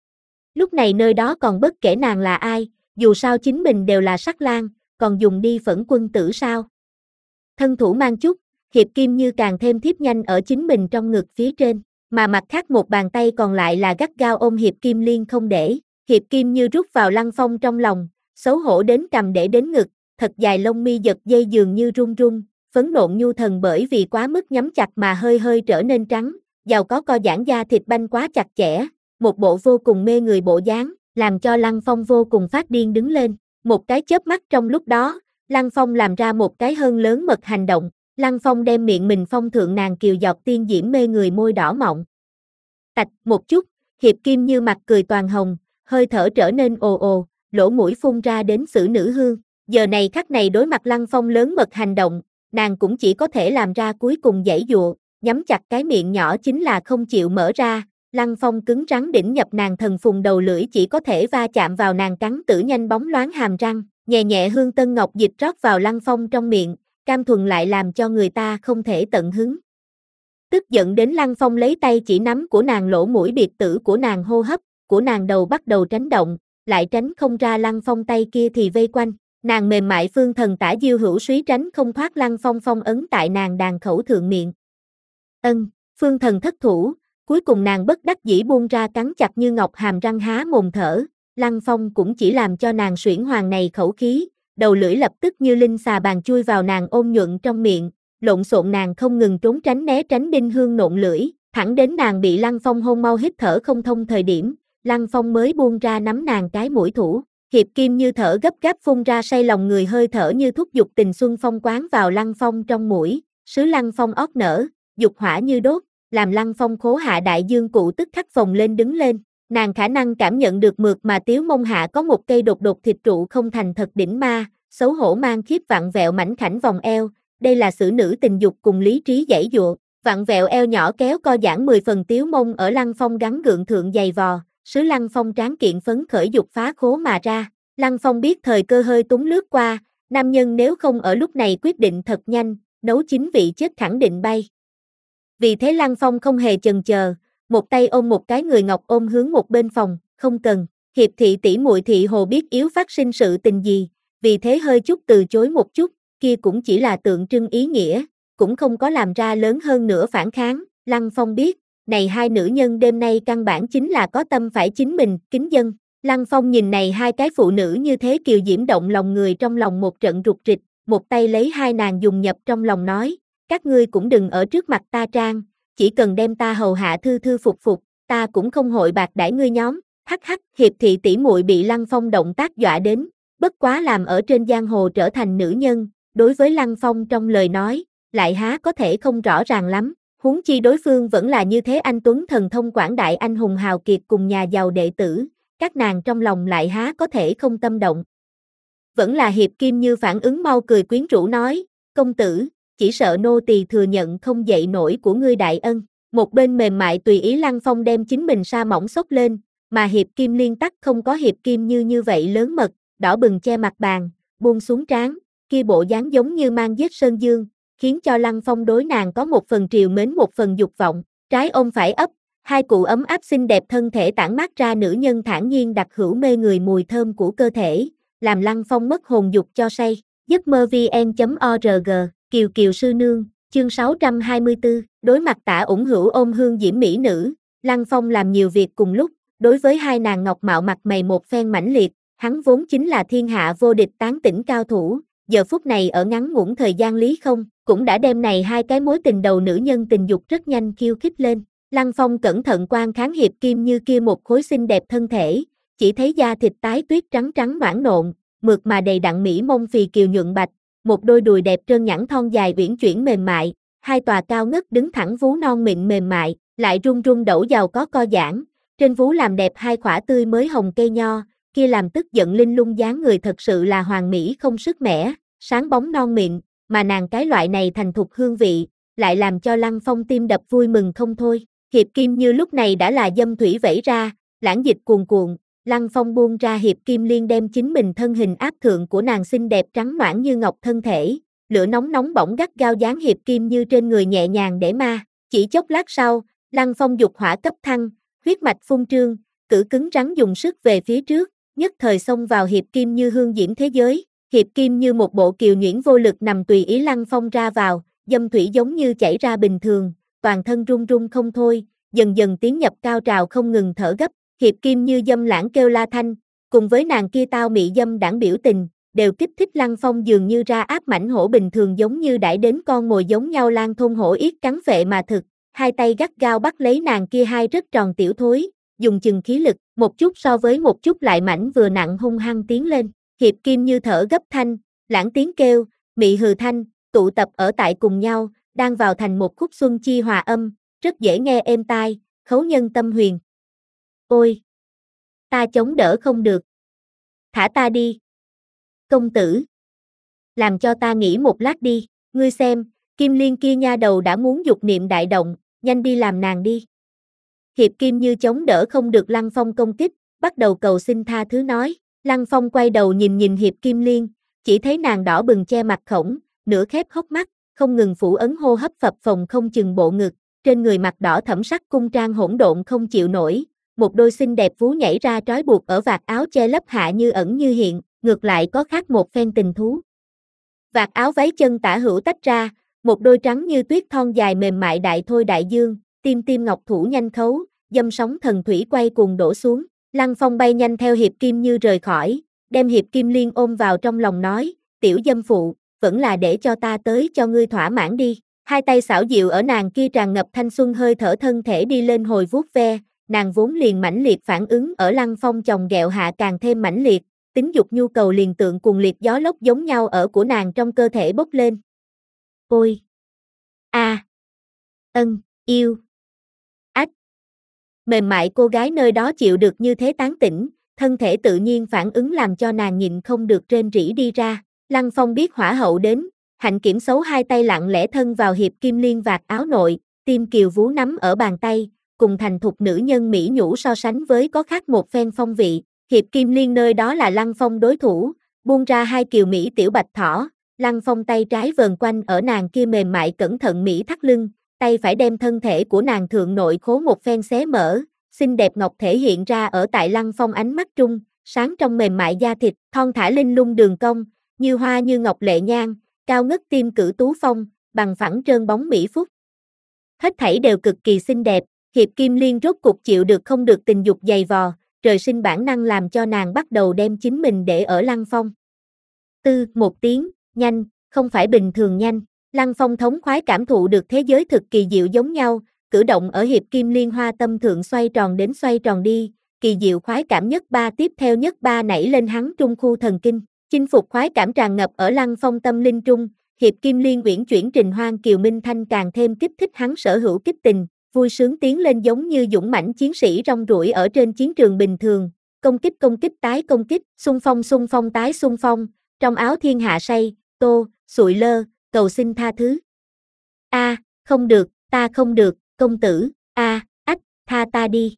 Lúc này nơi đó còn bất kể nàng là ai, dù sao chính mình đều là sắc lang, còn dùng đi phẫn quân tử sao. Thân thủ mang chút, Hiệp Kim Như càng thêm thiếp nhanh ở chính mình trong ngực phía trên, mà mặt khác một bàn tay còn lại là gắt gao ôm Hiệp Kim Liên không để. Hiệp Kim Như rút vào Lăng Phong trong lòng, xấu hổ đến cầm để đến ngực, thật dài lông mi giật dây dường như run run, phấn nộn nhu thần bởi vì quá mức nhắm chặt mà hơi hơi trở nên trắng, giàu có co giãn da thịt banh quá chặt chẽ, một bộ vô cùng mê người bộ dáng, làm cho Lăng Phong vô cùng phát điên đứng lên. Một cái chớp mắt trong lúc đó, Lăng Phong làm ra một cái hơn lớn mật hành động, Lăng Phong đem miệng mình phong thượng nàng kiều giọt tiên diễm mê người môi đỏ mọng. Tạch một chút, Hiệp Kim Như mặt cười toàn hồng, hơi thở trở nên ồ ồ, lỗ mũi phun ra đến xử nữ hương. Giờ này khắc này đối mặt Lăng Phong lớn mật hành động, nàng cũng chỉ có thể làm ra cuối cùng giãy dụa, nhắm chặt cái miệng nhỏ chính là không chịu mở ra. Lăng Phong cứng rắn đỉnh nhập nàng thần phùng đầu lưỡi chỉ có thể va chạm vào nàng cắn tử nhanh bóng loáng hàm răng, nhẹ nhẹ hương tân ngọc dịch rót vào Lăng Phong trong miệng, cam thuần lại làm cho người ta không thể tận hứng. Tức giận đến Lăng Phong lấy tay chỉ nắm của nàng lỗ mũi biệt tử của nàng hô hấp, của nàng đầu bắt đầu tránh động, lại tránh không ra Lăng Phong tay kia thì vây quanh, nàng mềm mại phương thần tả diêu hữu súy tránh không thoát Lăng Phong phong ấn tại nàng đàn khẩu thượng miệng. Ân, phương thần thất thủ, cuối cùng nàng bất đắc dĩ buông ra cắn chặt như ngọc hàm răng há mồm thở, Lăng Phong cũng chỉ làm cho nàng xuyển hoàng này khẩu khí, đầu lưỡi lập tức như linh xà bàn chui vào nàng ôm nhuận trong miệng, lộn xộn nàng không ngừng trốn tránh né tránh đinh hương nộn lưỡi, thẳng đến nàng bị Lăng Phong hôn mau hít thở không thông thời điểm, Lăng Phong mới buông ra nắm nàng cái mũi thủ. Hiệp Kim Như thở gấp gáp phun ra say lòng người hơi thở như thúc dục tình xuân phong quán vào Lăng Phong trong mũi, sứ Lăng Phong ót nở, dục hỏa như đốt, làm Lăng Phong khố hạ đại dương cụ tức khắc phồng lên đứng lên, nàng khả năng cảm nhận được mượt mà tiếu mông hạ có một cây đột đột thịt trụ không thành thật đỉnh ma, xấu hổ mang khiếp vặn vẹo mảnh khảnh vòng eo, đây là xử nữ tình dục cùng lý trí giãy dụa, vặn vẹo eo nhỏ kéo co giãn mười phần tiếu mông ở Lăng Phong gắn gượng thượng dày vò, sứ Lăng Phong tráng kiện phấn khởi dục phá khố mà ra. Lăng Phong biết thời cơ hơi túng lướt qua, nam nhân nếu không ở lúc này quyết định thật nhanh, nấu chín vị chết khẳng định bay. Vì thế Lăng Phong không hề chần chờ, một tay ôm một cái người ngọc ôm hướng một bên phòng, không cần, Hiệp thị tỷ muội thị hồ biết yếu phát sinh sự tình gì, vì thế hơi chút từ chối một chút, kia cũng chỉ là tượng trưng ý nghĩa, cũng không có làm ra lớn hơn nữa phản kháng. Lăng Phong biết, này hai nữ nhân đêm nay căn bản chính là có tâm phải chính mình, kính dân. Lăng Phong nhìn này hai cái phụ nữ như thế kiều diễm động lòng người trong lòng một trận rụt rịch, một tay lấy hai nàng dùng nhập trong lòng nói, các ngươi cũng đừng ở trước mặt ta trang, chỉ cần đem ta hầu hạ thư thư phục phục, ta cũng không hội bạc đãi ngươi nhóm. Hắc hắc, Hiệp thị tỷ muội bị Lăng Phong động tác dọa đến, bất quá làm ở trên giang hồ trở thành nữ nhân, đối với Lăng Phong trong lời nói, lại há có thể không rõ ràng lắm, huống chi đối phương vẫn là như thế anh tuấn thần thông quảng đại anh hùng hào kiệt cùng nhà giàu đệ tử, các nàng trong lòng lại há có thể không tâm động. Vẫn là Hiệp Kim Như phản ứng mau cười quyến rũ nói, công tử, chỉ sợ nô tỳ thừa nhận không dậy nổi của ngươi đại ân. Một bên mềm mại tùy ý Lăng Phong đem chính mình sa mỏng xốc lên, mà Hiệp Kim Liên tắc không có Hiệp Kim Như như vậy lớn mật, đỏ bừng che mặt bàn, buông xuống trán, kia bộ dáng giống như mang giết sơn dương, khiến cho Lăng Phong đối nàng có một phần triều mến một phần dục vọng, trái ôm phải ấp, hai cụ ấm áp xinh đẹp thân thể tản mát ra nữ nhân thản nhiên đặc hữu mê người mùi thơm của cơ thể, làm Lăng Phong mất hồn dục cho say. giấc mơ vn chấm org, Kiều Kiều sư nương, chương sáu trăm hai mươi tư, đối mặt Tả Ủng Hữu ôm hương diễm mỹ nữ, Lăng Phong làm nhiều việc cùng lúc, đối với hai nàng ngọc mạo mặt mày một phen mãnh liệt, hắn vốn chính là thiên hạ vô địch tán tỉnh cao thủ, giờ phút này ở ngắn ngủn thời gian lý không, cũng đã đem này hai cái mối tình đầu nữ nhân tình dục rất nhanh khiêu khích lên. Lăng Phong cẩn thận quan kháng Hiệp Kim Như kia một khối xinh đẹp thân thể, chỉ thấy da thịt tái tuyết trắng trắng noãn nộn, mượt mà đầy đặn mỹ mông phì kiều nhuận bạch, một đôi đùi đẹp trơn nhẵn thon dài uyển chuyển mềm mại, hai tòa cao ngất đứng thẳng vú non mịn mềm mại, lại rung rung đẩu giàu có co giãn, trên vú làm đẹp hai khỏa tươi mới hồng cây nho, kia làm tức giận linh lung dáng người thật sự là hoàn mỹ không sức mẻ, sáng bóng non mịn, mà nàng cái loại này thành thục hương vị, lại làm cho Lăng Phong tim đập vui mừng không thôi. Hiệp Kim Như lúc này đã là dâm thủy vẩy ra, lãng dịch cuồn cuộn, Lăng Phong buông ra Hiệp Kim Liên đem chính mình thân hình áp thượng của nàng xinh đẹp trắng noãn như ngọc thân thể, lửa nóng nóng bỏng gắt gao dán Hiệp Kim Như trên người nhẹ nhàng để ma, chỉ chốc lát sau, Lăng Phong dục hỏa cấp thăng, huyết mạch phun trương, cử cứng rắn dùng sức về phía trước, nhất thời xông vào Hiệp Kim Như hương diễm thế giới, Hiệp Kim Như một bộ kiều nhuyễn vô lực nằm tùy ý Lăng Phong ra vào, dâm thủy giống như chảy ra bình thường, toàn thân run run không thôi, dần dần tiến nhập cao trào không ngừng thở gấp, Hiệp Kim Như dâm lãng kêu la thanh, cùng với nàng kia tao mị dâm đãng biểu tình, đều kích thích Lăng Phong dường như ra áp mãnh hổ bình thường giống như đãi đến con mồi giống nhau lang thôn hổ yết cắn phệ mà thực, hai tay gắt gao bắt lấy nàng kia hai rất tròn tiểu thối, dùng chừng khí lực, một chút so với một chút lại mảnh vừa nặng hung hăng tiến lên, Hiệp Kim Như thở gấp thanh, lãng tiếng kêu, mị hừ thanh, tụ tập ở tại cùng nhau, đang vào thành một khúc xuân chi hòa âm, rất dễ nghe êm tai, khấu nhân tâm huyền. Ôi! Ta chống đỡ không được. Thả ta đi. Công tử. Làm cho ta nghỉ một lát đi, ngươi xem, Kim Liên kia nha đầu đã muốn dục niệm đại động, nhanh đi làm nàng đi. Hiệp Kim Như chống đỡ không được Lăng Phong công kích, bắt đầu cầu xin tha thứ nói, Lăng Phong quay đầu nhìn nhìn Hiệp Kim Liên, chỉ thấy nàng đỏ bừng che mặt khổng, nửa khép hốc mắt, không ngừng phủ ấn hô hấp phập phồng không chừng bộ ngực, trên người mặt đỏ thẫm sắc cung trang hỗn độn không chịu nổi, một đôi xinh đẹp vú nhảy ra trói buộc ở vạt áo che lấp hạ như ẩn như hiện, ngược lại có khác một phen tình thú. Vạt áo váy chân tả hữu tách ra, một đôi trắng như tuyết thon dài mềm mại đại thôi đại dương, tim tim ngọc thủ nhanh khấu, dâm sóng thần thủy quay cuồng đổ xuống, Lăng Phong bay nhanh theo Hiệp Kim Như rời khỏi, đem Hiệp Kim Liên ôm vào trong lòng nói, tiểu dâm phụ, vẫn là để cho ta tới cho ngươi thỏa mãn đi, hai tay xảo diệu ở nàng kia tràn ngập thanh xuân hơi thở thân thể đi lên hồi vuốt ve, nàng vốn liền mãnh liệt phản ứng ở Lăng Phong chồng ghẹo hạ càng thêm mãnh liệt, tính dục nhu cầu liền tượng cuồng liệt gió lốc giống nhau ở của nàng trong cơ thể bốc lên. Ôi! A! À. Ân! Yêu! Ách! Mềm mại cô gái nơi đó chịu được như thế tán tỉnh, thân thể tự nhiên phản ứng làm cho nàng nhịn không được rên rỉ đi ra. Lăng Phong biết hỏa hậu đến, Hạnh Kiểm xấu hai tay lặng lẽ thân vào Hiệp Kim Liên vạt áo nội, tim kiều vú nắm ở bàn tay, cùng thành thục nữ nhân mỹ nhũ so sánh với có khác một phen phong vị, Hiệp Kim Liên nơi đó là Lăng Phong đối thủ, buông ra hai kiều mỹ tiểu bạch thỏ, Lăng Phong tay trái vờn quanh ở nàng kia mềm mại cẩn thận mỹ thắt lưng, tay phải đem thân thể của nàng thượng nội khố một phen xé mở, xinh đẹp ngọc thể hiện ra ở tại Lăng Phong ánh mắt trung, sáng trong mềm mại da thịt, thon thả linh lung đường cong, như hoa như ngọc lệ nhan, cao ngất tim cử tú phong, bằng phẳng trơn bóng mỹ phúc. Hết thảy đều cực kỳ xinh đẹp, Hiệp Kim Liên rốt cuộc chịu được không được tình dục dày vò, trời sinh bản năng làm cho nàng bắt đầu đem chính mình để ở Lăng Phong. Tư, một tiếng, nhanh, không phải bình thường nhanh, Lăng Phong thống khoái cảm thụ được thế giới thực kỳ diệu giống nhau, cử động ở Hiệp Kim Liên hoa tâm thượng xoay tròn đến xoay tròn đi, kỳ diệu khoái cảm nhất ba tiếp theo nhất ba nảy lên hắn trung khu thần kinh, chinh phục khoái cảm tràn ngập ở Lăng Phong tâm linh trung, Hiệp Kim Liên uyển chuyển trình hoang kiều minh thanh càng thêm kích thích hắn sở hữu kích tình, vui sướng tiến lên giống như dũng mãnh chiến sĩ rong ruổi ở trên chiến trường bình thường, công kích công kích tái công kích, xung phong xung phong tái xung phong, trong áo thiên hạ say, tô, sụi lơ, cầu xin tha thứ. A, à, không được, ta không được, công tử, a, à, ách, tha ta đi.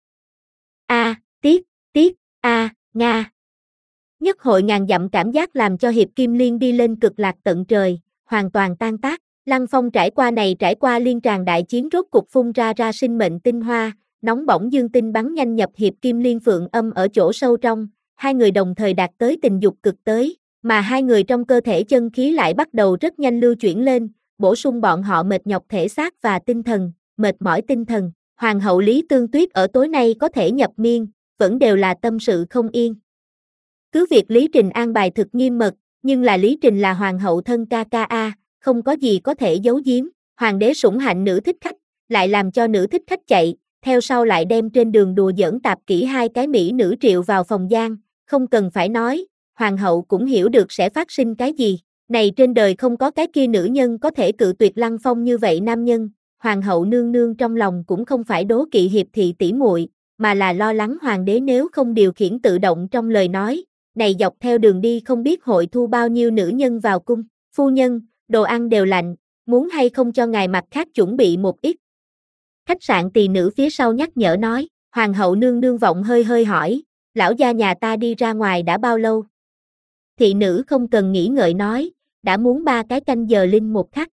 A, à, tiếc, tiếc, a, à, nga. Nhất hội ngàn dặm cảm giác làm cho Hiệp Kim Liên đi lên cực lạc tận trời, hoàn toàn tan tác. Lăng Phong trải qua này trải qua liên tràng đại chiến rốt cục phun ra ra sinh mệnh tinh hoa, nóng bỏng dương tinh bắn nhanh nhập Hiệp Kim Liên phượng âm ở chỗ sâu trong, hai người đồng thời đạt tới tình dục cực tới, mà hai người trong cơ thể chân khí lại bắt đầu rất nhanh lưu chuyển lên, bổ sung bọn họ mệt nhọc thể xác và tinh thần, mệt mỏi tinh thần. Hoàng hậu Lý Tương Tuyết ở tối nay có thể nhập miên, vẫn đều là tâm sự không yên. Cứ việc Lý Trình an bài thực nghiêm mật, nhưng là Lý Trình là hoàng hậu thân ca ca a, không có gì có thể giấu giếm, hoàng đế sủng hạnh nữ thích khách, lại làm cho nữ thích khách chạy, theo sau lại đem trên đường đùa giỡn tạp kỹ hai cái mỹ nữ triệu vào phòng giam, không cần phải nói, hoàng hậu cũng hiểu được sẽ phát sinh cái gì, này trên đời không có cái kia nữ nhân có thể cự tuyệt Lăng Phong như vậy nam nhân, hoàng hậu nương nương trong lòng cũng không phải đố kỵ Hiệp thị tỷ muội, mà là lo lắng hoàng đế nếu không điều khiển tự động trong lời nói, này dọc theo đường đi không biết hội thu bao nhiêu nữ nhân vào cung, phu nhân, đồ ăn đều lạnh, muốn hay không cho ngài mặt khác chuẩn bị một ít. Khách sạn tỳ nữ phía sau nhắc nhở nói, hoàng hậu nương nương vọng hơi hơi hỏi, lão gia nhà ta đi ra ngoài đã bao lâu? Thị nữ không cần nghĩ ngợi nói, đã muốn ba cái canh giờ linh một khắc.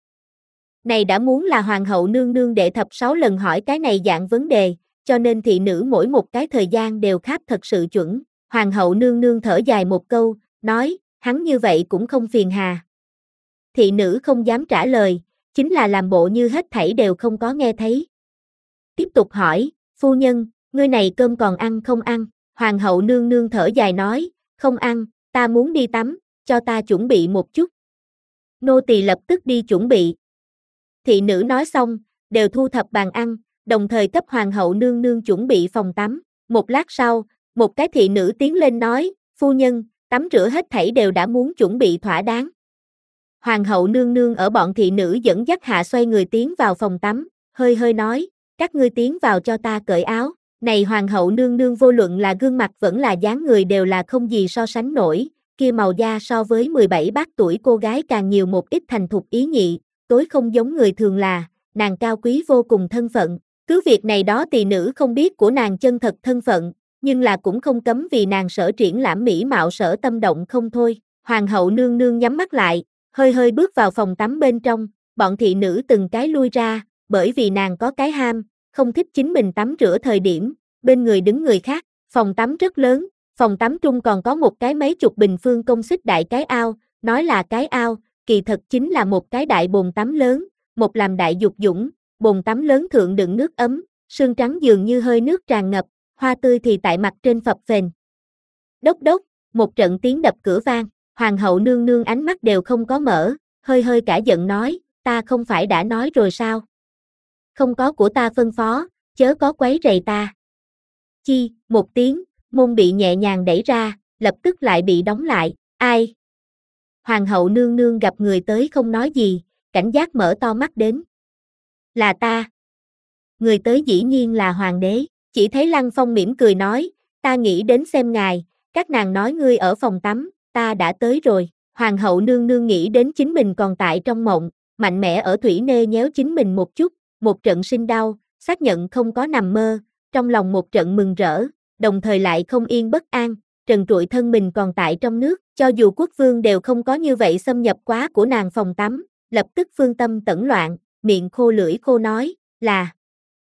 Này đã muốn là hoàng hậu nương nương đệ thập sáu lần hỏi cái này dạng vấn đề, cho nên thị nữ mỗi một cái thời gian đều kháp thật sự chuẩn. Hoàng hậu nương nương thở dài một câu, nói, hắn như vậy cũng không phiền hà. Thị nữ không dám trả lời, chính là làm bộ như hết thảy đều không có nghe thấy. Tiếp tục hỏi, phu nhân, ngươi này cơm còn ăn không ăn? Hoàng hậu nương nương thở dài nói, không ăn, ta muốn đi tắm, cho ta chuẩn bị một chút. Nô tỳ lập tức đi chuẩn bị. Thị nữ nói xong, đều thu thập bàn ăn, đồng thời cấp hoàng hậu nương nương chuẩn bị phòng tắm. Một lát sau, một cái thị nữ tiến lên nói, phu nhân, tắm rửa hết thảy đều đã muốn chuẩn bị thỏa đáng. Hoàng hậu nương nương ở bọn thị nữ dẫn dắt hạ xoay người tiến vào phòng tắm, hơi hơi nói, các ngươi tiến vào cho ta cởi áo. Này hoàng hậu nương nương vô luận là gương mặt vẫn là dáng người đều là không gì so sánh nổi, kia màu da so với mười bảy bát tuổi cô gái càng nhiều một ít thành thục ý nhị, tối không giống người thường là, nàng cao quý vô cùng thân phận, cứ việc này đó tỳ nữ không biết của nàng chân thật thân phận, nhưng là cũng không cấm vì nàng sở triển lãm mỹ mạo sở tâm động không thôi. Hoàng hậu nương nương nhắm mắt lại, hơi hơi bước vào phòng tắm bên trong, bọn thị nữ từng cái lui ra, bởi vì nàng có cái ham, không thích chính mình tắm rửa thời điểm, bên người đứng người khác. Phòng tắm rất lớn, phòng tắm trung còn có một cái mấy chục bình phương công suất đại cái ao, nói là cái ao, kỳ thật chính là một cái đại bồn tắm lớn, một làm đại dục dũng, bồn tắm lớn thượng đựng nước ấm, sương trắng dường như hơi nước tràn ngập, hoa tươi thì tại mặt trên phập phềnh. Đốc đốc, một trận tiếng đập cửa vang, hoàng hậu nương nương ánh mắt đều không có mở, hơi hơi cả giận nói, ta không phải đã nói rồi sao? Không có của ta phân phó, chớ có quấy rầy ta. Chi, một tiếng, môn bị nhẹ nhàng đẩy ra, lập tức lại bị đóng lại, ai? Hoàng hậu nương nương gặp người tới không nói gì, cảnh giác mở to mắt đến. Là ta. Người tới dĩ nhiên là hoàng đế, chỉ thấy Lăng Phong mỉm cười nói, ta nghĩ đến xem ngài, các nàng nói ngươi ở phòng tắm, ta đã tới rồi. Hoàng hậu nương nương nghĩ đến chính mình còn tại trong mộng, mạnh mẽ ở thủy nê nhéo chính mình một chút, một trận sinh đau, xác nhận không có nằm mơ, trong lòng một trận mừng rỡ, đồng thời lại không yên bất an, trần trụi thân mình còn tại trong nước, cho dù quốc vương đều không có như vậy xâm nhập quá của nàng phòng tắm, lập tức phương tâm tẩn loạn, miệng khô lưỡi khô nói, là,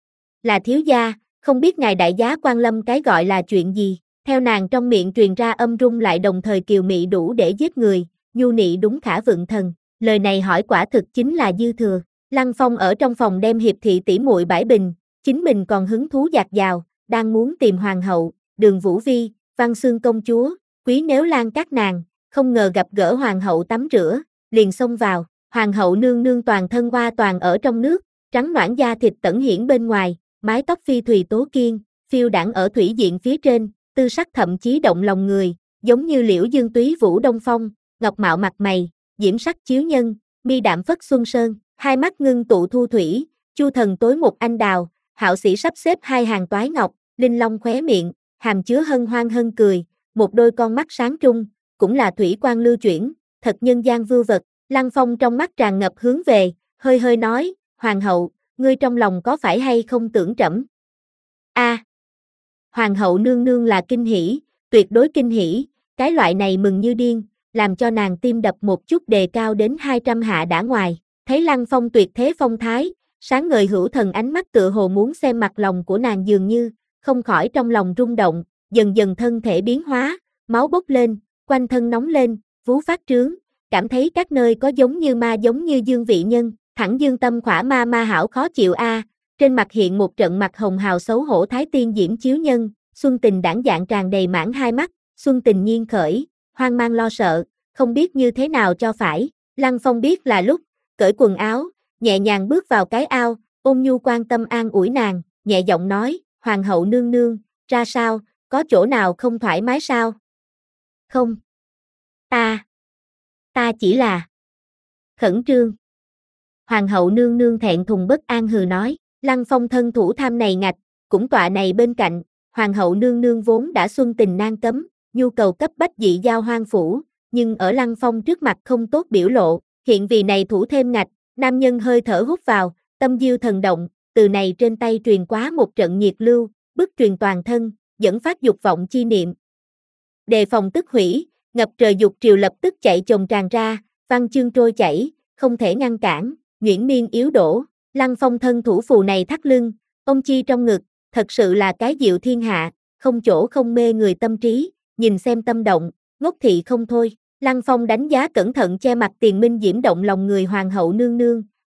là thiếu gia, không biết ngài đại giá quan lâm cái gọi là chuyện gì, theo nàng trong miệng truyền ra âm rung lại đồng thời kiều mị đủ để giết người, nhu nị đúng khả vượng thần, lời này hỏi quả thực chính là dư thừa. Lăng Phong ở trong phòng đem hiệp thị tỷ muội bãi bình, chính mình còn hứng thú dạt dào, đang muốn tìm hoàng hậu, Đường Vũ Vi, Văn Xương công chúa, Quý Nếu Lan các nàng, không ngờ gặp gỡ hoàng hậu tắm rửa, liền xông vào, hoàng hậu nương nương toàn thân hoa toàn ở trong nước, trắng nõn da thịt tẩn hiển bên ngoài, mái tóc phi thùy tố kiên, phiêu đãng ở thủy diện phía trên, tư sắc thậm chí động lòng người, giống như liễu dương túy vũ đông phong, ngọc mạo mặt mày, diễm sắc chiếu nhân, mi đạm phất xuân sơn, hai mắt ngưng tụ thu thủy, chu thần tối một anh đào, hạo sĩ sắp xếp hai hàng toái ngọc, linh long khóe miệng, hàm chứa hân hoan hân cười, một đôi con mắt sáng trung, cũng là thủy quan lưu chuyển, thật nhân gian vưu vật. Lăng Phong trong mắt tràn ngập hướng về, hơi hơi nói, hoàng hậu, ngươi trong lòng có phải hay không tưởng trẫm? A, à, hoàng hậu nương nương là kinh hỉ, tuyệt đối kinh hỉ, cái loại này mừng như điên, làm cho nàng tim đập một chút đề cao đến hai trăm hạ đã ngoài. Thấy Lăng Phong tuyệt thế phong thái, sáng ngời hữu thần ánh mắt tựa hồ muốn xem mặt lòng của nàng dường như, không khỏi trong lòng rung động, dần dần thân thể biến hóa, máu bốc lên, quanh thân nóng lên, vú phát trướng, cảm thấy các nơi có giống như ma giống như dương vị nhân, thẳng dương tâm khỏa ma ma hảo khó chịu a, trên mặt hiện một trận mặt hồng hào xấu hổ thái tiên diễm chiếu nhân, xuân tình đãng dạng tràn đầy mãn hai mắt, xuân tình nhiên khởi, hoang mang lo sợ, không biết như thế nào cho phải. Lăng Phong biết là lúc, cởi quần áo, nhẹ nhàng bước vào cái ao, ôn nhu quan tâm an ủi nàng, nhẹ giọng nói, hoàng hậu nương nương, ra sao, có chỗ nào không thoải mái sao? Không. Ta, ta chỉ là khẩn trương. Hoàng hậu nương nương thẹn thùng bất an hừ nói, Lăng Phong thân thủ tham này ngạch, cũng tọa này bên cạnh, hoàng hậu nương nương vốn đã xuân tình nan cấm, nhu cầu cấp bách dị giao hoang phủ, nhưng ở Lăng Phong trước mặt không tốt biểu lộ, hiện vì này thủ thêm ngạch, nam nhân hơi thở hút vào, tâm diêu thần động, từ này trên tay truyền quá một trận nhiệt lưu, bức truyền toàn thân, dẫn phát dục vọng chi niệm. Đề phòng tức hủy, ngập trời dục triều lập tức chạy chồng tràn ra, văn chương trôi chảy, không thể ngăn cản, nhuyễn miên yếu đổ, Lăng Phong thân thủ phù này thắt lưng, ông chi trong ngực, thật sự là cái diệu thiên hạ, không chỗ không mê người tâm trí, nhìn xem tâm động, ngốc thị không thôi. Lăng Phong đánh giá cẩn thận che mặt tiền minh diễm động lòng người hoàng hậu nương nương,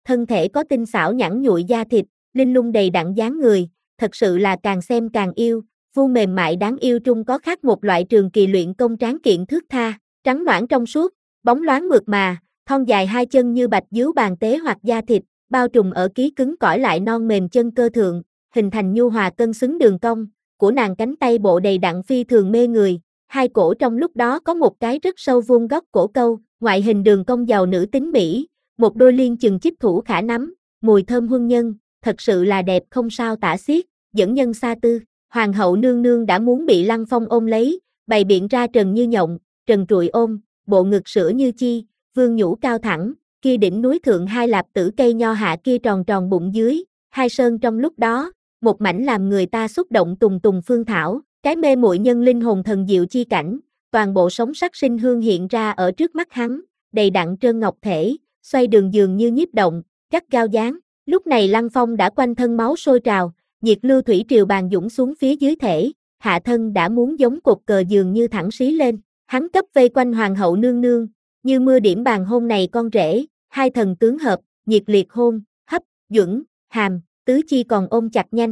thân thể có tinh xảo nhẵn nhụi da thịt, linh lung đầy đặn dáng người, thật sự là càng xem càng yêu, vu mềm mại đáng yêu trung có khác một loại trường kỳ luyện công tráng kiện thước tha, trắng nõn trong suốt, bóng loáng mượt mà, thon dài hai chân như bạch díu bàn tế hoặc da thịt, bao trùm ở ký cứng cỏi lại non mềm chân cơ thượng, hình thành nhu hòa cân xứng đường cong, của nàng cánh tay bộ đầy đặn phi thường mê người, hai cổ trong lúc đó có một cái rất sâu vuông góc cổ câu, ngoại hình đường cong giàu nữ tính mỹ, một đôi liên chừng chích thủ khả nắm, mùi thơm huân nhân, thật sự là đẹp không sao tả xiết, dẫn nhân xa tư. Hoàng hậu nương nương đã muốn bị Lăng Phong ôm lấy, bày biện ra trần như nhộng, trần trụi ôm, bộ ngực sữa như chi, vương nhũ cao thẳng, kia đỉnh núi thượng hai lạp tử cây nho hạ kia tròn tròn bụng dưới, hai sơn trong lúc đó, một mảnh làm người ta xúc động tùng tùng phương thảo, cái mê muội nhân linh hồn thần diệu chi cảnh, toàn bộ sống sắc sinh hương hiện ra ở trước mắt hắn, đầy đặn trơn ngọc thể, xoay đường dường như nhiếp động, gắt gao dáng. Lúc này Lăng Phong đã quanh thân máu sôi trào, nhiệt lưu thủy triều bàn dũng xuống phía dưới thể, hạ thân đã muốn giống cột cờ dường như thẳng xí lên, hắn cấp vây quanh hoàng hậu nương nương, như mưa điểm bàn hôn này con rể, hai thần tướng hợp, nhiệt liệt hôn, hấp, duẩn, hàm, tứ chi còn ôm chặt nhanh.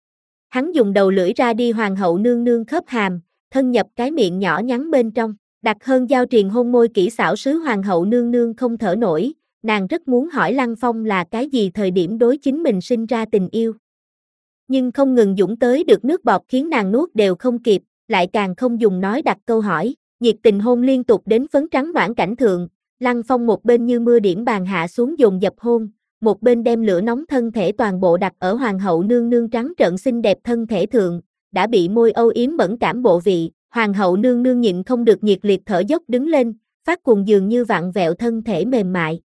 Hắn dùng đầu lưỡi ra đi hoàng hậu nương nương khớp hàm, thân nhập cái miệng nhỏ nhắn bên trong, đặt hơn dao triền hôn môi kỹ xảo sứ hoàng hậu nương nương không thở nổi, nàng rất muốn hỏi Lăng Phong là cái gì thời điểm đối chính mình sinh ra tình yêu. Nhưng không ngừng dũng tới được nước bọt khiến nàng nuốt đều không kịp, lại càng không dùng nói đặt câu hỏi, nhiệt tình hôn liên tục đến phấn trắng noãn cảnh thượng, Lăng Phong một bên như mưa điểm bàn hạ xuống dồn dập hôn, một bên đem lửa nóng thân thể toàn bộ đặt ở hoàng hậu nương nương trắng trợn xinh đẹp thân thể thượng, đã bị môi âu yếm mẫn cảm bộ vị, hoàng hậu nương nương nhịn không được nhiệt liệt thở dốc đứng lên, phát cuồng dường như vặn vẹo thân thể mềm mại.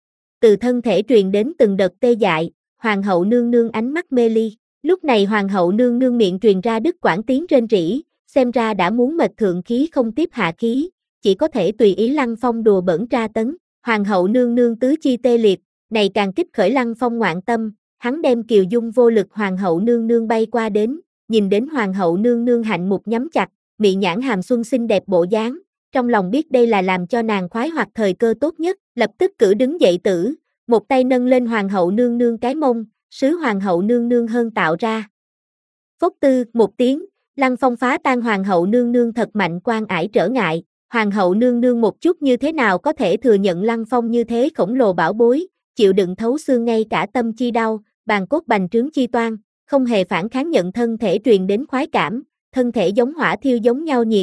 Từ thân thể truyền đến từng đợt tê dại, hoàng hậu nương nương ánh mắt mê ly. Lúc này hoàng hậu nương nương miệng truyền ra đứt quãng tiếng rên rỉ, xem ra đã muốn mệt thượng khí không tiếp hạ khí, chỉ có thể tùy ý Lăng Phong đùa bỡn tra tấn. Hoàng hậu nương nương tứ chi tê liệt, này càng kích khởi Lăng Phong ngoạn tâm, hắn đem kiều dung vô lực hoàng hậu nương nương bay qua đến, nhìn đến hoàng hậu nương nương hạnh mục nhắm chặt, mị nhãn hàm xuân xinh đẹp bộ dáng, trong lòng biết đây là làm cho nàng khoái hoặc thời cơ tốt nhất, lập tức cử đứng dậy tử, một tay nâng lên hoàng hậu nương nương cái mông, sứ hoàng hậu nương nương hơn tạo ra. Phốc tư, một tiếng, Lăng Phong phá tan hoàng hậu nương nương thật mạnh quan ải trở ngại, hoàng hậu nương nương một chút như thế nào có thể thừa nhận Lăng Phong như thế khổng lồ bảo bối, chịu đựng thấu xương ngay cả tâm chi đau, bàn cốt bành trướng chi toan, không hề phản kháng nhận thân thể truyền đến khoái cảm, thân thể giống hỏa thiêu giống nhau nhiệt.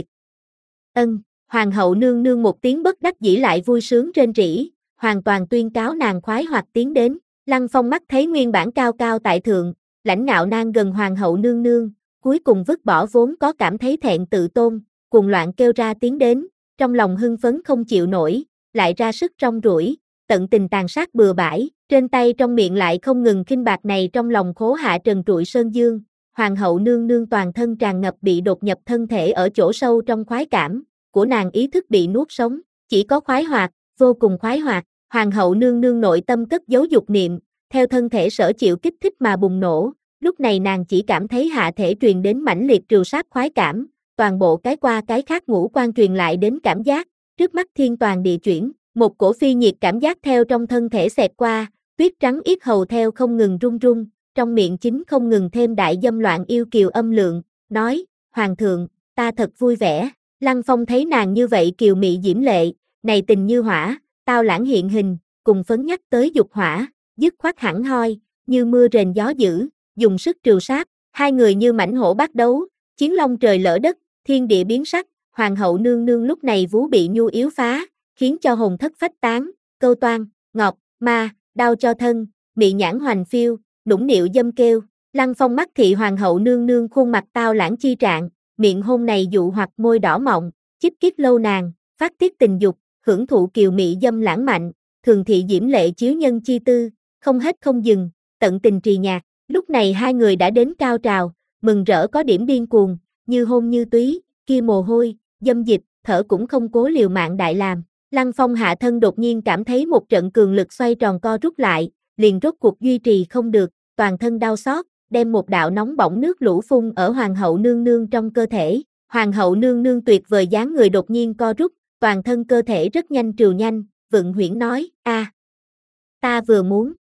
Ân, hoàng hậu nương nương một tiếng bất đắc dĩ lại vui sướng rên rỉ, hoàn toàn tuyên cáo nàng khoái hoặc tiến đến. Lăng Phong mắt thấy nguyên bản cao cao tại thượng, lãnh ngạo nan gần hoàng hậu nương nương, cuối cùng vứt bỏ vốn có cảm thấy thẹn tự tôn, cuồng loạn kêu ra tiến đến, trong lòng hưng phấn không chịu nổi, lại ra sức rong ruổi, tận tình tàn sát bừa bãi, trên tay trong miệng lại không ngừng khinh bạc này trong lòng khố hạ trần trụi sơn dương, hoàng hậu nương nương toàn thân tràn ngập bị đột nhập thân thể ở chỗ sâu trong khoái cảm, của nàng ý thức bị nuốt sống, chỉ có khoái hoạt, vô cùng khoái hoạt. Hoàng hậu nương nương nội tâm cất giấu dục niệm, theo thân thể sở chịu kích thích mà bùng nổ, lúc này nàng chỉ cảm thấy hạ thể truyền đến mãnh liệt trừu sát khoái cảm, toàn bộ cái qua cái khác ngũ quan truyền lại đến cảm giác, trước mắt thiên toàn địa chuyển, một cổ phi nhiệt cảm giác theo trong thân thể xẹt qua, tuyết trắng yết hầu theo không ngừng run run, trong miệng chính không ngừng thêm đại dâm loạn yêu kiều âm lượng, nói, hoàng thượng, ta thật vui vẻ, Lăng Phong thấy nàng như vậy kiều mị diễm lệ, này tình như hỏa, tao lãng hiện hình, cùng phấn nhắc tới dục hỏa, dứt khoát hẳn hoi, như mưa rền gió dữ, dùng sức trừ sát, hai người như mãnh hổ bắt đấu, chiến long trời lỡ đất, thiên địa biến sắc, hoàng hậu nương nương lúc này vú bị nhu yếu phá, khiến cho hồn thất phách tán, câu toan, ngọt, ma, đau cho thân, mị nhãn hoành phiêu, nũng nịu dâm kêu, Lăng Phong mắt thị hoàng hậu nương nương khuôn mặt tao lãng chi trạng, miệng hôn này dụ hoặc môi đỏ mọng, chích kiết lâu nàng, phát tiết tình dục, hưởng thụ kiều mị dâm lãng mạnh, thường thị diễm lệ chiếu nhân chi tư, không hết không dừng, tận tình trì nhạc, lúc này hai người đã đến cao trào, mừng rỡ có điểm điên cuồng, như hôn như túy, kia mồ hôi, dâm dịch, thở cũng không cố liều mạng đại làm. Lăng Phong hạ thân đột nhiên cảm thấy một trận cường lực xoay tròn co rút lại, liền rốt cuộc duy trì không được, toàn thân đau xót, đem một đạo nóng bỏng nước lũ phun ở hoàng hậu nương nương trong cơ thể. Hoàng hậu nương nương tuyệt vời dáng người đột nhiên co rút, toàn thân cơ thể rất nhanh trừu nhanh, vựng huyễn nói, a, ta vừa muốn,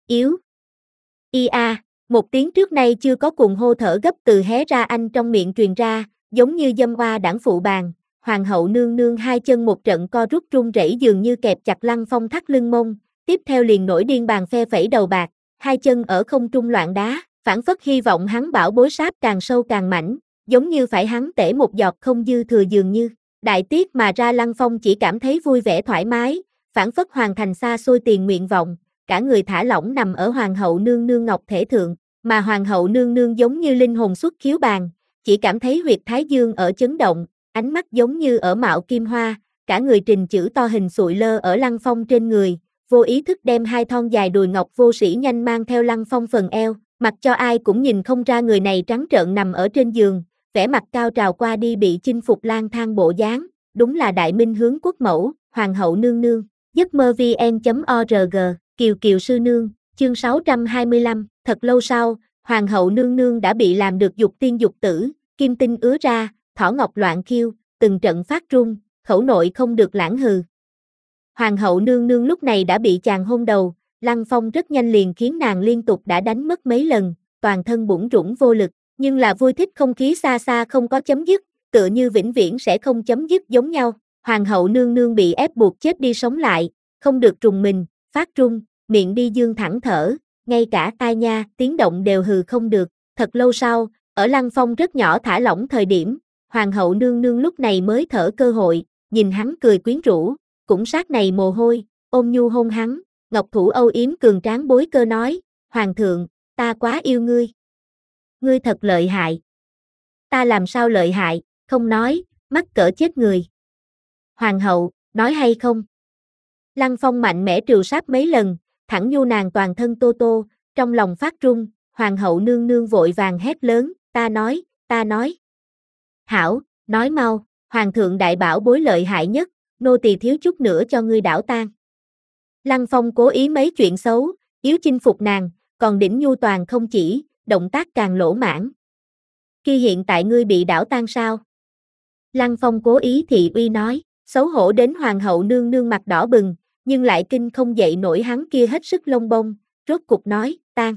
yếu. Ia, một tiếng trước nay chưa có cuồng hô thở gấp từ hé ra anh trong miệng truyền ra, giống như dâm oa đảng phụ bàn. Hoàng hậu nương nương hai chân một trận co rút run rẩy dường như kẹp chặt Lăng Phong thắt lưng mông, tiếp theo liền nổi điên bàn phe phẩy đầu bạc, hai chân ở không trung loạn đá, phảng phất hy vọng hắn bảo bối sáp càng sâu càng mảnh, giống như phải hắn tể một giọt không dư thừa dường như. Đại tiết mà ra Lăng Phong chỉ cảm thấy vui vẻ thoải mái, phảng phất hoàn thành xa xôi tiền nguyện vọng, cả người thả lỏng nằm ở hoàng hậu nương nương ngọc thể thượng, mà hoàng hậu nương nương giống như linh hồn xuất khiếu bàn, chỉ cảm thấy huyệt thái dương ở chấn động, ánh mắt giống như ở mạo kim hoa, cả người trình chữ to hình sụi lơ ở Lăng Phong trên người, vô ý thức đem hai thon dài đùi ngọc vô sĩ nhanh mang theo Lăng Phong phần eo, mặc cho ai cũng nhìn không ra người này trắng trợn nằm ở trên giường, vẻ mặt cao trào qua đi bị chinh phục lang thang bộ dáng, đúng là đại minh hướng quốc mẫu, hoàng hậu nương nương. giấc mơ vn chấm org, Kiều Kiều sư nương, chương sáu trăm hai mươi lăm, thật lâu sau, hoàng hậu nương nương đã bị làm được dục tiên dục tử, kim tinh ứa ra, thỏ ngọc loạn khiêu, từng trận phát run, khẩu nội không được lãng hừ. Hoàng hậu nương nương lúc này đã bị chàng hôn đầu, Lăng Phong rất nhanh liền khiến nàng liên tục đã đánh mất mấy lần, toàn thân bủn rủn vô lực, nhưng là vui thích không khí xa xa không có chấm dứt, tựa như vĩnh viễn sẽ không chấm dứt giống nhau. Hoàng hậu nương nương bị ép buộc chết đi sống lại, không được trùng mình, phát run, miệng đi dương thẳng thở, ngay cả tai nha, tiếng động đều hừ không được. Thật lâu sau, ở Lăng Phong rất nhỏ thả lỏng thời điểm, hoàng hậu nương nương lúc này mới thở cơ hội, nhìn hắn cười quyến rũ, cũng sát này mồ hôi, ôm nhu hôn hắn, ngọc thủ âu yếm cường tráng bối cơ nói, hoàng thượng, ta quá yêu ngươi. Ngươi thật lợi hại. Ta làm sao lợi hại, không nói, mắc cỡ chết người. Hoàng hậu, nói hay không? Lăng Phong mạnh mẽ trừ sát mấy lần, thẳng nhu nàng toàn thân tô tô, trong lòng phát run, hoàng hậu nương nương vội vàng hét lớn, ta nói, ta nói. Hảo, nói mau, hoàng thượng đại bảo bối lợi hại nhất, nô tỳ thiếu chút nữa cho ngươi đảo tan. Lăng Phong cố ý mấy chuyện xấu, yếu chinh phục nàng, còn đỉnh nhu toàn không chỉ, động tác càng lỗ mãn. Khi hiện tại ngươi bị đảo tan sao? Lăng Phong cố ý thị uy nói, xấu hổ đến hoàng hậu nương nương mặt đỏ bừng, nhưng lại kinh không dậy nổi hắn kia hết sức lông bông, rốt cục nói, tan.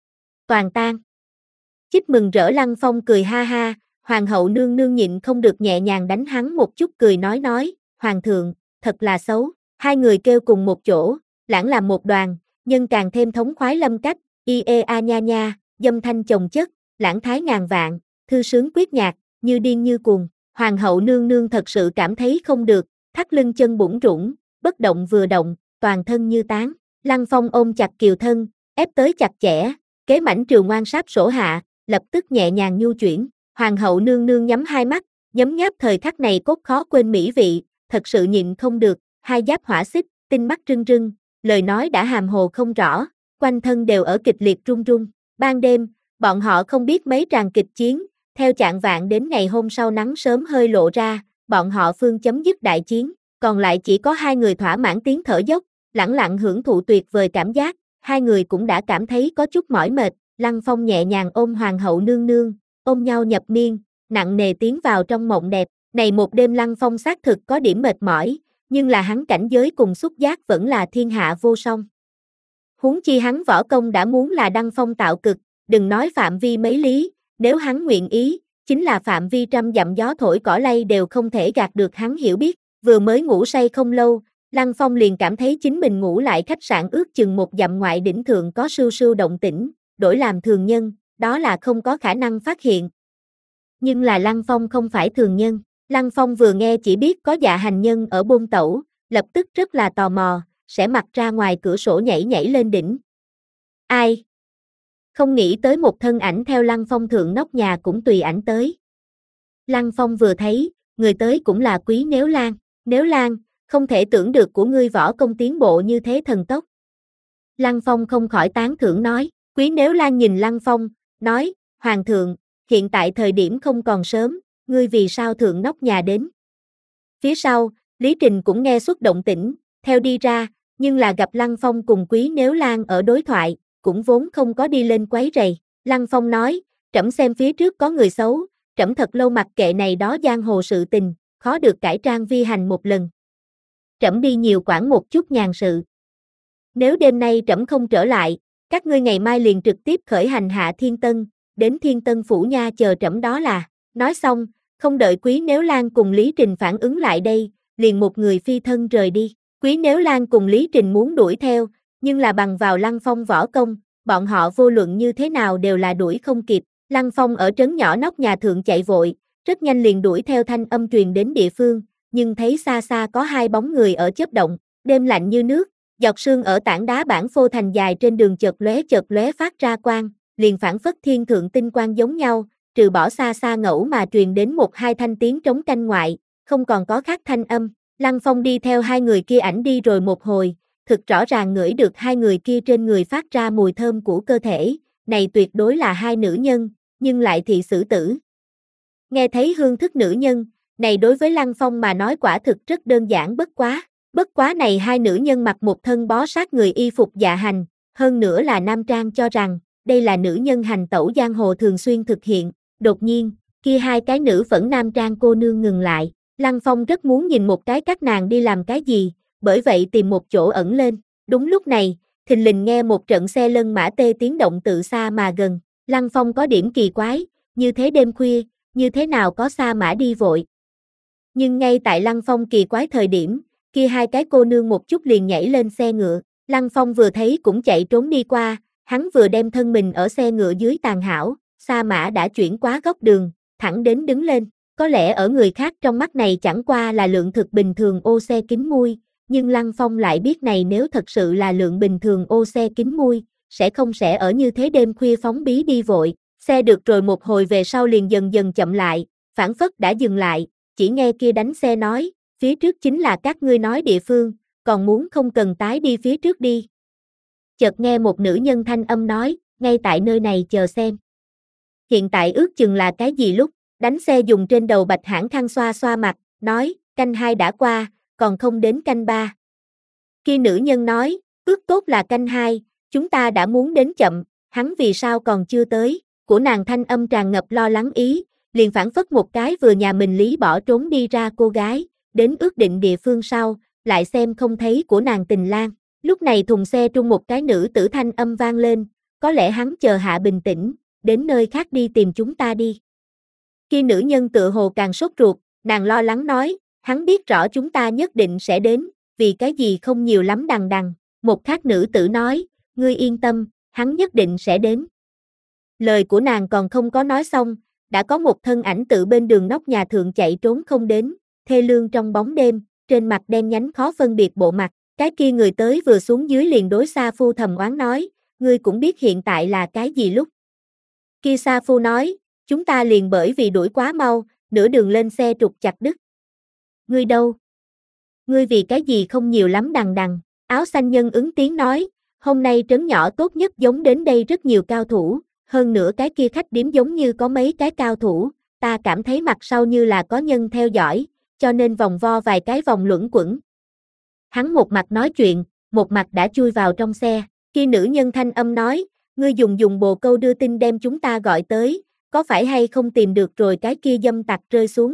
Toàn tan. Chích mừng rỡ Lăng Phong cười ha ha, hoàng hậu nương nương nhịn không được nhẹ nhàng đánh hắn một chút cười nói nói, hoàng thượng, thật là xấu, hai người kêu cùng một chỗ, lãng làm một đoàn, nhân càng thêm thống khoái lâm cách, i e a nha nha, dâm thanh chồng chất, lãng thái ngàn vạn, thư sướng quyết nhạc, như điên như cuồng, hoàng hậu nương nương thật sự cảm thấy không được, thắt lưng chân bủn rủn, bất động vừa động, toàn thân như tán, Lăng Phong ôm chặt kiều thân, ép tới chặt chẽ, kế mảnh triều ngoan sáp sổ hạ, lập tức nhẹ nhàng nhu chuyển, hoàng hậu nương nương nhắm hai mắt, nhấm nháp thời khắc này cốt khó quên mỹ vị, thật sự nhịn không được, hai giáp hỏa xích, tinh mắt rưng rưng, lời nói đã hàm hồ không rõ, quanh thân đều ở kịch liệt run run. Ban đêm, bọn họ không biết mấy tràng kịch chiến, theo chạng vạn đến ngày hôm sau nắng sớm hơi lộ ra, bọn họ phương chấm dứt đại chiến, còn lại chỉ có hai người thỏa mãn tiếng thở dốc, lẳng lặng hưởng thụ tuyệt vời cảm giác, hai người cũng đã cảm thấy có chút mỏi mệt, Lăng Phong nhẹ nhàng ôm hoàng hậu nương nương, ôm nhau nhập miên, nặng nề tiến vào trong mộng đẹp, này một đêm Lăng Phong xác thực có điểm mệt mỏi, nhưng là hắn cảnh giới cùng xúc giác vẫn là thiên hạ vô song. Huống chi hắn võ công đã muốn là đăng phong tạo cực, đừng nói phạm vi mấy lý, nếu hắn nguyện ý, chính là phạm vi trăm dặm gió thổi cỏ lay đều không thể gạt được hắn hiểu biết, vừa mới ngủ say không lâu, Lăng Phong liền cảm thấy chính mình ngủ lại khách sạn ước chừng một dặm ngoại đỉnh thượng có sưu sưu động tĩnh, đổi làm thường nhân, đó là không có khả năng phát hiện. Nhưng là Lăng Phong không phải thường nhân, Lăng Phong vừa nghe chỉ biết có dạ hành nhân ở bôn tẩu, lập tức rất là tò mò, sẽ mặt ra ngoài cửa sổ nhảy nhảy lên đỉnh. Ai? Không nghĩ tới một thân ảnh theo Lăng Phong thượng nóc nhà cũng tùy ảnh tới. Lăng Phong vừa thấy, người tới cũng là Quý Nếu Lan. Nếu Lan, không thể tưởng được của ngươi võ công tiến bộ như thế thần tốc. Lăng Phong không khỏi tán thưởng nói, Quý Nếu Lan nhìn Lăng Phong, nói, Hoàng thượng, hiện tại thời điểm không còn sớm, ngươi vì sao thượng nóc nhà đến. Phía sau, Lý Trình cũng nghe xuất động tĩnh, theo đi ra, nhưng là gặp Lăng Phong cùng Quý Nếu Lan ở đối thoại, cũng vốn không có đi lên quấy rầy. Lăng Phong nói, trẫm xem phía trước có người xấu, trẫm thật lâu mặc kệ này đó giang hồ sự tình, khó được cải trang vi hành một lần. Trẫm đi nhiều quản một chút nhàn sự. Nếu đêm nay trẫm không trở lại, Các ngươi ngày mai liền trực tiếp khởi hành hạ Thiên Tân, đến Thiên Tân phủ nha chờ trẫm đó là. Nói xong, không đợi Quý Nếu Lan cùng Lý Trình phản ứng lại đây, liền một người phi thân rời đi. Quý Nếu Lan cùng Lý Trình muốn đuổi theo, nhưng là bằng vào Lăng Phong võ công, bọn họ vô luận như thế nào đều là đuổi không kịp. Lăng Phong ở trấn nhỏ nóc nhà thượng chạy vội, rất nhanh liền đuổi theo thanh âm truyền đến địa phương, nhưng thấy xa xa có hai bóng người ở chớp động, đêm lạnh như nước, giọt sương ở tảng đá bản phô thành dài trên đường chợt lóe chợt lóe phát ra quang, liền phản phất thiên thượng tinh quang giống nhau, trừ bỏ xa xa ngẫu mà truyền đến một hai thanh tiếng trống canh ngoại, không còn có khác thanh âm. Lăng Phong đi theo hai người kia ảnh đi rồi một hồi, thực rõ ràng ngửi được hai người kia trên người phát ra mùi thơm của cơ thể, này tuyệt đối là hai nữ nhân, nhưng lại thị xử tử. Nghe thấy hương thức nữ nhân, này đối với Lăng Phong mà nói quả thực rất đơn giản bất quá. Bất quá này hai nữ nhân mặc một thân bó sát người y phục dạ hành, hơn nữa là nam trang cho rằng, đây là nữ nhân hành tẩu giang hồ thường xuyên thực hiện. Đột nhiên, kia hai cái nữ phẫn nam trang cô nương ngừng lại, Lăng Phong rất muốn nhìn một cái các nàng đi làm cái gì, bởi vậy tìm một chỗ ẩn lên. Đúng lúc này, thình lình nghe một trận xe lân mã tê tiếng động từ xa mà gần, Lăng Phong có điểm kỳ quái, như thế đêm khuya, như thế nào có xa mã đi vội. Nhưng ngay tại Lăng Phong kỳ quái thời điểm, kia hai cái cô nương một chút liền nhảy lên xe ngựa, Lăng Phong vừa thấy cũng chạy trốn đi qua, hắn vừa đem thân mình ở xe ngựa dưới tàn hảo, sa mã đã chuyển quá góc đường, thẳng đến đứng lên, có lẽ ở người khác trong mắt này chẳng qua là lượng thực bình thường ô xe kính mui, nhưng Lăng Phong lại biết này nếu thật sự là lượng bình thường ô xe kính mui, sẽ không sẽ ở như thế đêm khuya phóng bí đi vội, xe được rồi một hồi về sau liền dần dần chậm lại, phản phất đã dừng lại, chỉ nghe kia đánh xe nói, phía trước chính là các ngươi nói địa phương, còn muốn không cần tái đi phía trước đi. Chợt nghe một nữ nhân thanh âm nói, ngay tại nơi này chờ xem. Hiện tại ước chừng là cái gì lúc, đánh xe dùng trên đầu bạch hãn khăn xoa xoa mặt, nói, canh hai đã qua, còn không đến canh ba. Kia nữ nhân nói, ước tốt là canh hai, chúng ta đã muốn đến chậm, hắn vì sao còn chưa tới, của nàng thanh âm tràn ngập lo lắng ý, liền phản phất một cái vừa nhà mình lý bỏ trốn đi ra cô gái, đến ước định địa phương sau, lại xem không thấy của nàng Tình Lang. Lúc này thùng xe trung một cái nữ tử thanh âm vang lên, có lẽ hắn chờ hạ bình tĩnh, đến nơi khác đi tìm chúng ta đi. Khi nữ nhân tự hồ càng sốt ruột, nàng lo lắng nói, hắn biết rõ chúng ta nhất định sẽ đến, vì cái gì không nhiều lắm đằng đằng. Một khác nữ tử nói, ngươi yên tâm, hắn nhất định sẽ đến. Lời của nàng còn không có nói xong, đã có một thân ảnh tự bên đường nóc nhà thượng chạy trốn không đến, thê lương trong bóng đêm, trên mặt đen nhánh khó phân biệt bộ mặt, cái kia người tới vừa xuống dưới liền đối Sa Phu thầm oán nói, ngươi cũng biết hiện tại là cái gì lúc. Kia Sa Phu nói, chúng ta liền bởi vì đuổi quá mau, nửa đường lên xe trục chặt đứt. Ngươi đâu? Ngươi vì cái gì không nhiều lắm đằng đằng, áo xanh nhân ứng tiếng nói, hôm nay trấn nhỏ tốt nhất giống đến đây rất nhiều cao thủ, hơn nữa cái kia khách điếm giống như có mấy cái cao thủ, ta cảm thấy mặt sau như là có nhân theo dõi, cho nên vòng vo vài cái vòng luẩn quẩn. Hắn một mặt nói chuyện, một mặt đã chui vào trong xe, khi nữ nhân thanh âm nói, ngươi dùng dùng bồ câu đưa tin đem chúng ta gọi tới, có phải hay không tìm được rồi cái kia dâm tặc rơi xuống.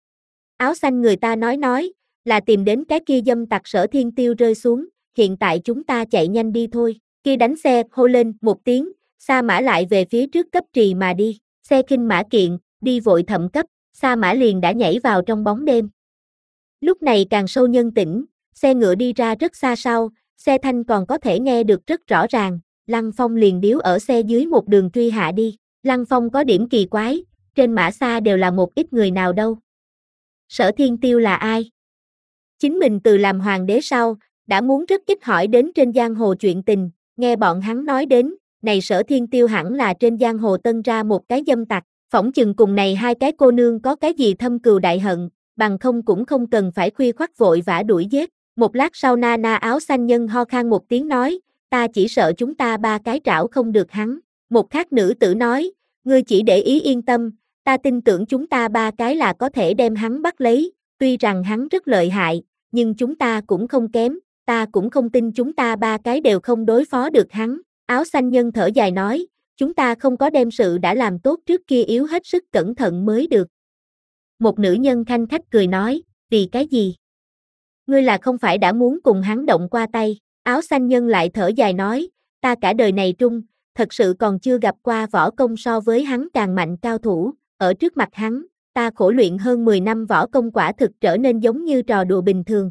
Áo xanh người ta nói nói, là tìm đến cái kia dâm tặc Sở Thiên Tiêu rơi xuống, hiện tại chúng ta chạy nhanh đi thôi, kia đánh xe hô lên một tiếng, Sa Mã lại về phía trước cấp trì mà đi, xe khinh mã kiện, đi vội thậm cấp, Sa Mã liền đã nhảy vào trong bóng đêm. Lúc này càng sâu nhân tĩnh, xe ngựa đi ra rất xa sau, xe thanh còn có thể nghe được rất rõ ràng, Lăng Phong liền điếu ở xe dưới một đường truy hạ đi, Lăng Phong có điểm kỳ quái, trên mã xa đều là một ít người nào đâu. Sở Thiên Tiêu là ai? Chính mình từ làm hoàng đế sau, đã muốn rất ít hỏi đến trên giang hồ chuyện tình, nghe bọn hắn nói đến, này Sở Thiên Tiêu hẳn là trên giang hồ tân ra một cái dâm tặc, phỏng chừng cùng này hai cái cô nương có cái gì thâm cừu đại hận, bằng không cũng không cần phải khuya khoắt vội vã đuổi giết. Một lát sau na na áo xanh nhân ho khan một tiếng nói, ta chỉ sợ chúng ta ba cái trảo không được hắn. Một khác nữ tử nói, ngươi chỉ để ý yên tâm, ta tin tưởng chúng ta ba cái là có thể đem hắn bắt lấy, tuy rằng hắn rất lợi hại, nhưng chúng ta cũng không kém, ta cũng không tin chúng ta ba cái đều không đối phó được hắn. Áo xanh nhân thở dài nói, chúng ta không có đem sự đã làm tốt trước kia yếu hết sức cẩn thận mới được. Một nữ nhân khanh khách cười nói, vì cái gì? Ngươi là không phải đã muốn cùng hắn động qua tay, áo xanh nhân lại thở dài nói, ta cả đời này trung, thật sự còn chưa gặp qua võ công so với hắn càng mạnh cao thủ, ở trước mặt hắn, ta khổ luyện hơn mười năm võ công quả thực trở nên giống như trò đùa bình thường.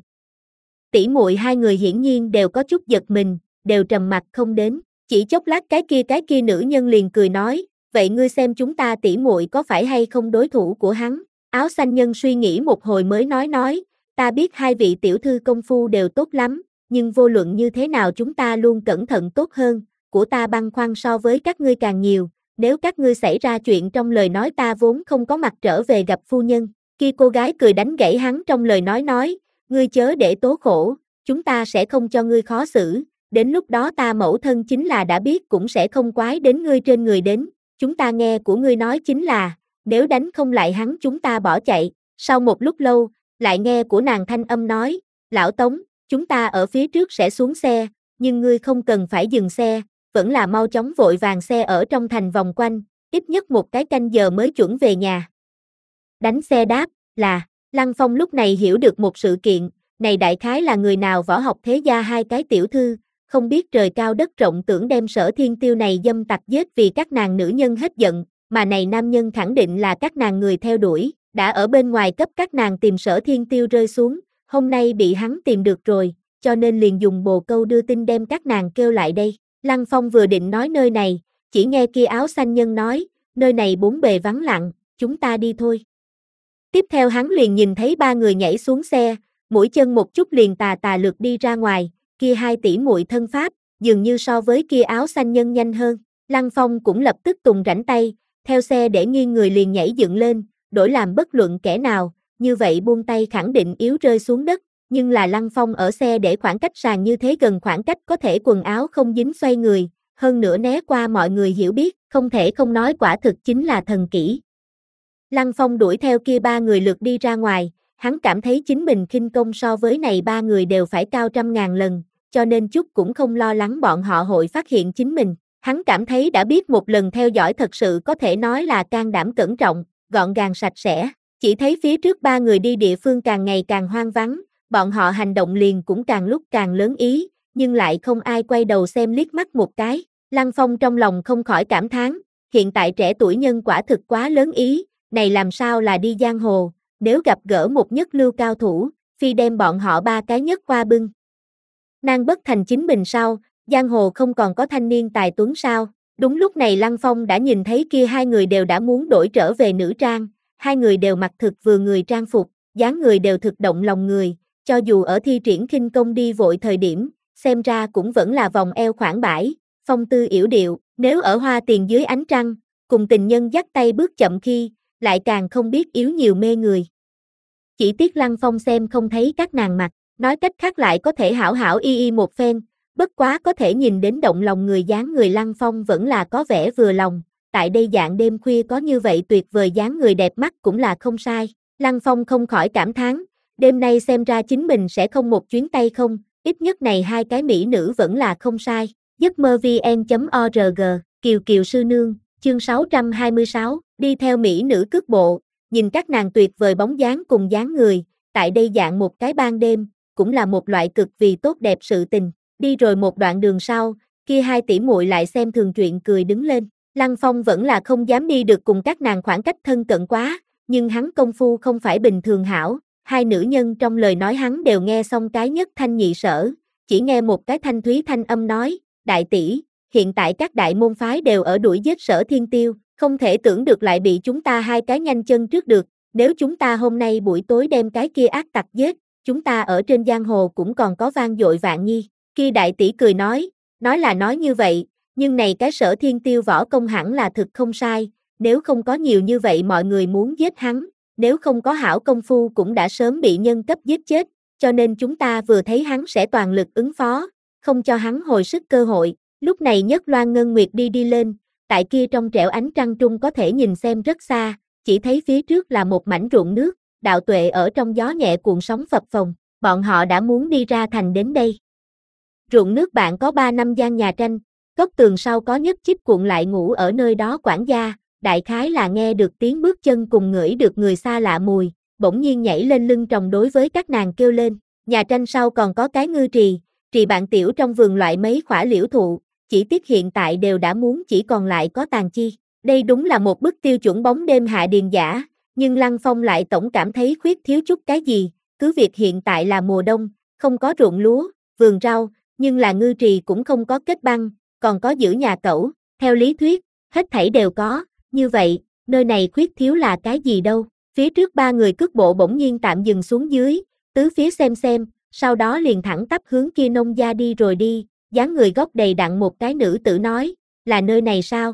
Tỷ muội hai người hiển nhiên đều có chút giật mình, đều trầm mặc không đến, chỉ chốc lát cái kia cái kia nữ nhân liền cười nói, vậy ngươi xem chúng ta tỷ muội có phải hay không đối thủ của hắn, áo xanh nhân suy nghĩ một hồi mới nói nói, ta biết hai vị tiểu thư công phu đều tốt lắm, nhưng vô luận như thế nào chúng ta luôn cẩn thận tốt hơn, của ta băn khoăn so với các ngươi càng nhiều, nếu các ngươi xảy ra chuyện trong lời nói ta vốn không có mặt trở về gặp phu nhân, kia cô gái cười đánh gãy hắn trong lời nói nói, ngươi chớ để tố khổ, chúng ta sẽ không cho ngươi khó xử, đến lúc đó ta mẫu thân chính là đã biết cũng sẽ không quái đến ngươi trên người đến, chúng ta nghe của ngươi nói chính là, nếu đánh không lại hắn chúng ta bỏ chạy, sau một lúc lâu, lại nghe của nàng thanh âm nói, lão Tống, chúng ta ở phía trước sẽ xuống xe, nhưng ngươi không cần phải dừng xe, vẫn là mau chóng vội vàng xe ở trong thành vòng quanh, ít nhất một cái canh giờ mới chuẩn về nhà. Đánh xe đáp, là, Lăng Phong lúc này hiểu được một sự kiện, này đại khái là người nào võ học thế gia hai cái tiểu thư, không biết trời cao đất rộng tưởng đem Sở Thiên Tiêu này dâm tặc giết vì các nàng nữ nhân hết giận, mà này nam nhân khẳng định là các nàng người theo đuổi, đã ở bên ngoài cấp các nàng tìm Sở Thiên Tiêu rơi xuống, hôm nay bị hắn tìm được rồi, cho nên liền dùng bồ câu đưa tin đem các nàng kêu lại đây. Lăng Phong vừa định nói nơi này, chỉ nghe kia áo xanh nhân nói, nơi này bốn bề vắng lặng, chúng ta đi thôi. Tiếp theo hắn liền nhìn thấy ba người nhảy xuống xe, mũi chân một chút liền tà tà lượt đi ra ngoài, kia hai tỷ muội thân pháp, dường như so với kia áo xanh nhân nhanh hơn. Lăng Phong cũng lập tức tùng rảnh tay, theo xe để nghiêng người liền nhảy dựng lên, đổi làm bất luận kẻ nào, như vậy buông tay khẳng định yếu rơi xuống đất, nhưng là Lăng Phong ở xe để khoảng cách sàn như thế gần khoảng cách có thể quần áo không dính xoay người, hơn nữa né qua mọi người hiểu biết, không thể không nói quả thực chính là thần kỹ. Lăng Phong đuổi theo kia ba người lượt đi ra ngoài, hắn cảm thấy chính mình khinh công so với này ba người đều phải cao trăm ngàn lần, cho nên chút cũng không lo lắng bọn họ hội phát hiện chính mình. Hắn cảm thấy đã biết một lần theo dõi thật sự có thể nói là can đảm cẩn trọng, gọn gàng sạch sẽ, chỉ thấy phía trước ba người đi địa phương càng ngày càng hoang vắng, bọn họ hành động liền cũng càng lúc càng lớn ý, nhưng lại không ai quay đầu xem liếc mắt một cái. Lăng Phong trong lòng không khỏi cảm thán, hiện tại trẻ tuổi nhân quả thực quá lớn ý, này làm sao là đi giang hồ, nếu gặp gỡ một nhất lưu cao thủ, phi đem bọn họ ba cái nhất hoa bưng. Nàng bất thành chính mình sao, giang hồ không còn có thanh niên tài tuấn sao, đúng lúc này Lăng Phong đã nhìn thấy kia hai người đều đã muốn đổi trở về nữ trang, hai người đều mặc thực vừa người trang phục, dáng người đều thực động lòng người, cho dù ở thi triển khinh công đi vội thời điểm, xem ra cũng vẫn là vòng eo khoảng bãi, phong tư yểu điệu, nếu ở hoa tiền dưới ánh trăng, cùng tình nhân dắt tay bước chậm khi, lại càng không biết yếu nhiều mê người. Chỉ tiếc Lăng Phong xem không thấy các nàng mặt, nói cách khác lại có thể hảo hảo y y một phen, bất quá có thể nhìn đến động lòng người dáng người Lăng Phong vẫn là có vẻ vừa lòng, tại đây dạng đêm khuya có như vậy tuyệt vời dáng người đẹp mắt cũng là không sai. Lăng Phong không khỏi cảm thán, đêm nay xem ra chính mình sẽ không một chuyến tay không, ít nhất này hai cái mỹ nữ vẫn là không sai. giấc mơ vn chấm org, Kiều Kiều sư nương, chương sáu trăm hai mươi sáu, đi theo mỹ nữ cước bộ, nhìn các nàng tuyệt vời bóng dáng cùng dáng người, tại đây dạng một cái ban đêm, cũng là một loại cực vì tốt đẹp sự tình. Đi rồi một đoạn đường sau, kia hai tỷ muội lại xem thường chuyện cười đứng lên. Lăng Phong vẫn là không dám đi được cùng các nàng khoảng cách thân cận quá, nhưng hắn công phu không phải bình thường hảo, hai nữ nhân trong lời nói hắn đều nghe xong cái nhất thanh nhị sở, chỉ nghe một cái thanh thúy thanh âm nói, đại tỷ, hiện tại các đại môn phái đều ở đuổi giết Sở Thiên Tiêu, không thể tưởng được lại bị chúng ta hai cái nhanh chân trước được, nếu chúng ta hôm nay buổi tối đem cái kia ác tặc giết, chúng ta ở trên giang hồ cũng còn có vang dội vạn nhi. Kia đại tỷ cười nói, nói là nói như vậy, nhưng này cái Sở Thiên Tiêu võ công hẳn là thực không sai, nếu không có nhiều như vậy mọi người muốn giết hắn, nếu không có hảo công phu cũng đã sớm bị nhân cấp giết chết, cho nên chúng ta vừa thấy hắn sẽ toàn lực ứng phó, không cho hắn hồi sức cơ hội. Lúc này Nhất Loan Ngân Nguyệt đi đi lên, tại kia trong trẻo ánh trăng trung có thể nhìn xem rất xa, chỉ thấy phía trước là một mảnh ruộng nước, Đạo Tuệ ở trong gió nhẹ cuộn sóng phập phồng, bọn họ đã muốn đi ra thành đến đây. Ruộng nước bạn có ba năm gian nhà tranh, góc tường sau có nhất chíp cuộn lại ngủ ở nơi đó quản gia, đại khái là nghe được tiếng bước chân cùng ngửi được người xa lạ mùi, bỗng nhiên nhảy lên lưng tròng đối với các nàng kêu lên, nhà tranh sau còn có cái ngư trì, trì bạn tiểu trong vườn loại mấy khỏa liễu thụ, chỉ tiếc hiện tại đều đã muốn chỉ còn lại có tàn chi. Đây đúng là một bức tiêu chuẩn bóng đêm hạ điền giả, nhưng Lăng Phong lại tổng cảm thấy khuyết thiếu chút cái gì, cứ việc hiện tại là mùa đông, không có ruộng lúa, vườn rau, nhưng là ngư trì cũng không có kết băng, còn có giữ nhà cẩu, theo lý thuyết, hết thảy đều có, như vậy, nơi này khuyết thiếu là cái gì đâu. Phía trước ba người cước bộ bỗng nhiên tạm dừng xuống dưới, tứ phía xem xem, sau đó liền thẳng tắp hướng kia nông gia đi rồi đi, dáng người góc đầy đặn một cái nữ tử nói, là nơi này sao?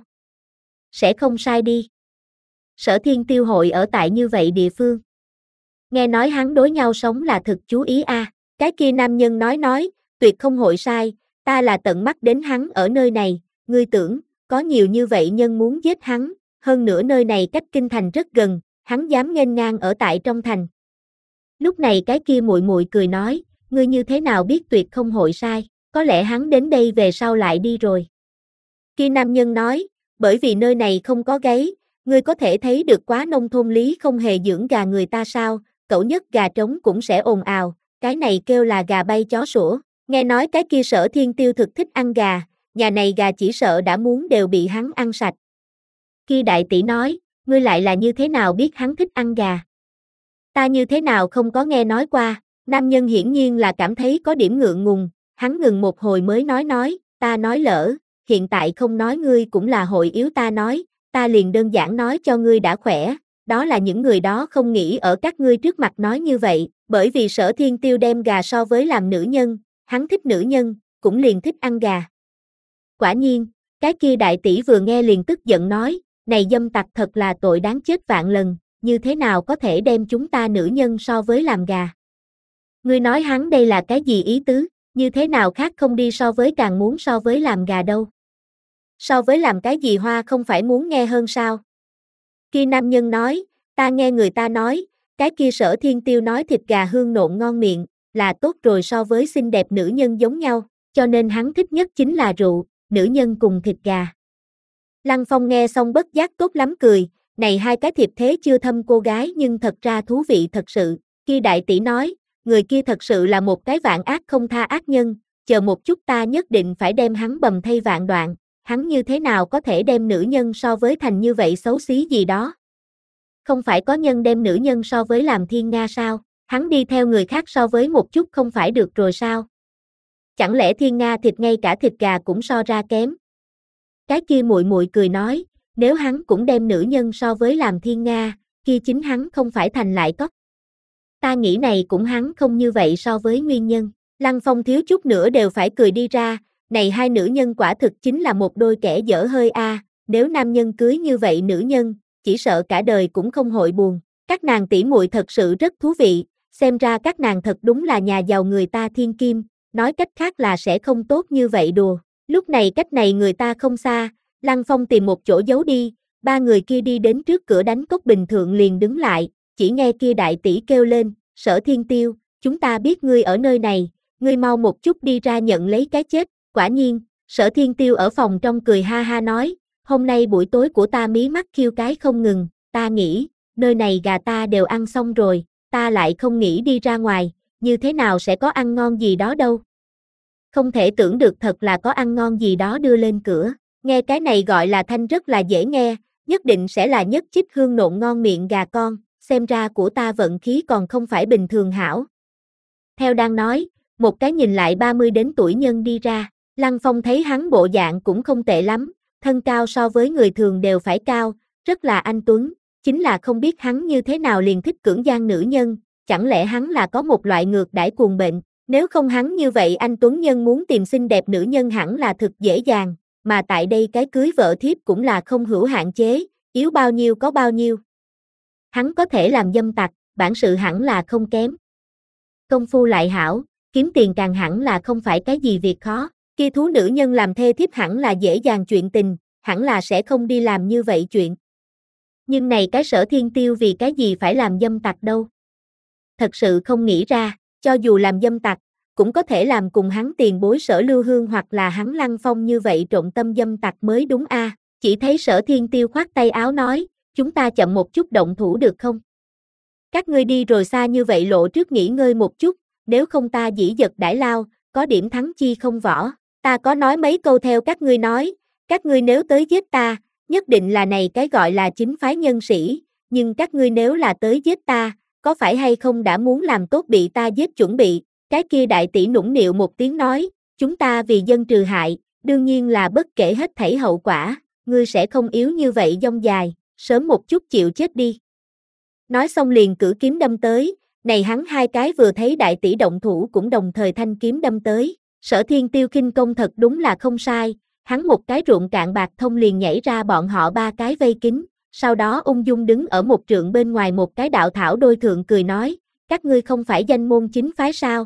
Sẽ không sai đi. Sở Thiên Tiêu hội ở tại như vậy địa phương. Nghe nói hắn đối nhau sống là thực chú ý a. À. Cái kia nam nhân nói nói, tuyệt không hội sai, ta là tận mắt đến hắn ở nơi này, ngươi tưởng, có nhiều như vậy nhân muốn giết hắn, hơn nữa nơi này cách kinh thành rất gần, hắn dám nghênh ngang ở tại trong thành. Lúc này cái kia muội muội cười nói, ngươi như thế nào biết tuyệt không hội sai, có lẽ hắn đến đây về sau lại đi rồi. Kia nam nhân nói, bởi vì nơi này không có gáy, ngươi có thể thấy được quá nông thôn lý không hề dưỡng gà người ta sao, cậu nhất gà trống cũng sẽ ồn ào, cái này kêu là gà bay chó sủa. Nghe nói cái kia Sở Thiên Tiêu thực thích ăn gà, nhà này gà chỉ sợ đã muốn đều bị hắn ăn sạch. Kia đại tỷ nói, ngươi lại là như thế nào biết hắn thích ăn gà? Ta như thế nào không có nghe nói qua, nam nhân hiển nhiên là cảm thấy có điểm ngượng ngùng, hắn ngừng một hồi mới nói nói, ta nói lỡ, hiện tại không nói ngươi cũng là hội yếu ta nói, ta liền đơn giản nói cho ngươi đã khỏe, đó là những người đó không nghĩ ở các ngươi trước mặt nói như vậy, bởi vì Sở Thiên Tiêu đem gà so với làm nữ nhân, hắn thích nữ nhân, cũng liền thích ăn gà. Quả nhiên, cái kia đại tỷ vừa nghe liền tức giận nói, này dâm tặc thật là tội đáng chết vạn lần, như thế nào có thể đem chúng ta nữ nhân so với làm gà? Ngươi nói hắn đây là cái gì ý tứ, như thế nào khác không đi so với càng muốn so với làm gà đâu? So với làm cái gì hoa không phải muốn nghe hơn sao? Kia nam nhân nói, ta nghe người ta nói, cái kia Sở Thiên Tiêu nói thịt gà hương nộn ngon miệng, là tốt rồi so với xinh đẹp nữ nhân giống nhau, cho nên hắn thích nhất chính là rượu, nữ nhân cùng thịt gà. Lăng Phong nghe xong bất giác tốt lắm cười, này hai cái thiệp thế chưa thâm cô gái nhưng thật ra thú vị thật sự, kia đại tỷ nói, người kia thật sự là một cái vạn ác không tha ác nhân, chờ một chút ta nhất định phải đem hắn bầm thay vạn đoạn, hắn như thế nào có thể đem nữ nhân so với thành như vậy xấu xí gì đó. Không phải có nhân đem nữ nhân so với làm thiên nga sao, hắn đi theo người khác so với một chút không phải được rồi sao? Chẳng lẽ thiên nga thịt ngay cả thịt gà cũng so ra kém? Cái kia muội muội cười nói, nếu hắn cũng đem nữ nhân so với làm thiên nga, kia chính hắn không phải thành lại có. Ta nghĩ này cũng hắn không như vậy so với nguyên nhân. Lăng Phong thiếu chút nữa đều phải cười đi ra, này hai nữ nhân quả thực chính là một đôi kẻ dở hơi a, à, nếu nam nhân cưới như vậy nữ nhân, chỉ sợ cả đời cũng không hội buồn. Các nàng tỷ muội thật sự rất thú vị, xem ra các nàng thật đúng là nhà giàu người ta thiên kim, nói cách khác là sẽ không tốt như vậy đùa. Lúc này cách này người ta không xa, Lăng Phong tìm một chỗ giấu đi, ba người kia đi đến trước cửa đánh cốc bình thượng liền đứng lại, chỉ nghe kia đại tỷ kêu lên, Sở Thiên Tiêu, chúng ta biết ngươi ở nơi này, ngươi mau một chút đi ra nhận lấy cái chết. Quả nhiên, Sở Thiên Tiêu ở phòng trong cười ha ha nói, hôm nay buổi tối của ta mí mắt khiêu cái không ngừng, ta nghĩ, nơi này gà ta đều ăn xong rồi, ta lại không nghĩ đi ra ngoài, như thế nào sẽ có ăn ngon gì đó đâu. Không thể tưởng được thật là có ăn ngon gì đó đưa lên cửa, nghe cái này gọi là thanh rất là dễ nghe, nhất định sẽ là nhất chích hương nộn ngon miệng gà con, xem ra của ta vận khí còn không phải bình thường hảo. Theo đang nói, một cái nhìn lại ba mươi đến tuổi nhân đi ra, Lăng Phong thấy hắn bộ dạng cũng không tệ lắm, thân cao so với người thường đều phải cao, rất là anh tuấn, chính là không biết hắn như thế nào liền thích cưỡng gian nữ nhân, chẳng lẽ hắn là có một loại ngược đãi cuồng bệnh, nếu không hắn như vậy anh tuấn nhân muốn tìm xinh đẹp nữ nhân hẳn là thực dễ dàng, mà tại đây cái cưới vợ thiếp cũng là không hữu hạn chế, yếu bao nhiêu có bao nhiêu. Hắn có thể làm dâm tặc, bản sự hẳn là không kém. Công phu lại hảo, kiếm tiền càng hẳn là không phải cái gì việc khó, kia thú nữ nhân làm thê thiếp hẳn là dễ dàng chuyện tình, hẳn là sẽ không đi làm như vậy chuyện. Nhưng này cái Sở Thiên Tiêu vì cái gì phải làm dâm tặc đâu? Thật sự không nghĩ ra, cho dù làm dâm tặc, cũng có thể làm cùng hắn tiền bối Sở Lưu Hương hoặc là hắn Lăng Phong như vậy trộn tâm dâm tặc mới đúng a. À. Chỉ thấy Sở Thiên Tiêu khoát tay áo nói, chúng ta chậm một chút động thủ được không? Các ngươi đi rồi xa như vậy lộ trước nghỉ ngơi một chút, nếu không ta dĩ dật đãi lao, có điểm thắng chi không võ. Ta có nói mấy câu theo các ngươi nói, các ngươi nếu tới giết ta, nhất định là này cái gọi là chính phái nhân sĩ, nhưng các ngươi nếu là tới giết ta, có phải hay không đã muốn làm tốt bị ta giết chuẩn bị, cái kia đại tỷ nũng nịu một tiếng nói, chúng ta vì dân trừ hại, đương nhiên là bất kể hết thảy hậu quả, ngươi sẽ không yếu như vậy dông dài, sớm một chút chịu chết đi. Nói xong liền cử kiếm đâm tới, này hắn hai cái vừa thấy đại tỷ động thủ cũng đồng thời thanh kiếm đâm tới, Sở Thiên Tiêu khinh công thật đúng là không sai, hắn một cái ruộng cạn bạc thông liền nhảy ra bọn họ ba cái vây kín, sau đó ung dung đứng ở một trượng bên ngoài một cái đạo thảo đôi thượng cười nói, các ngươi không phải danh môn chính phái sao?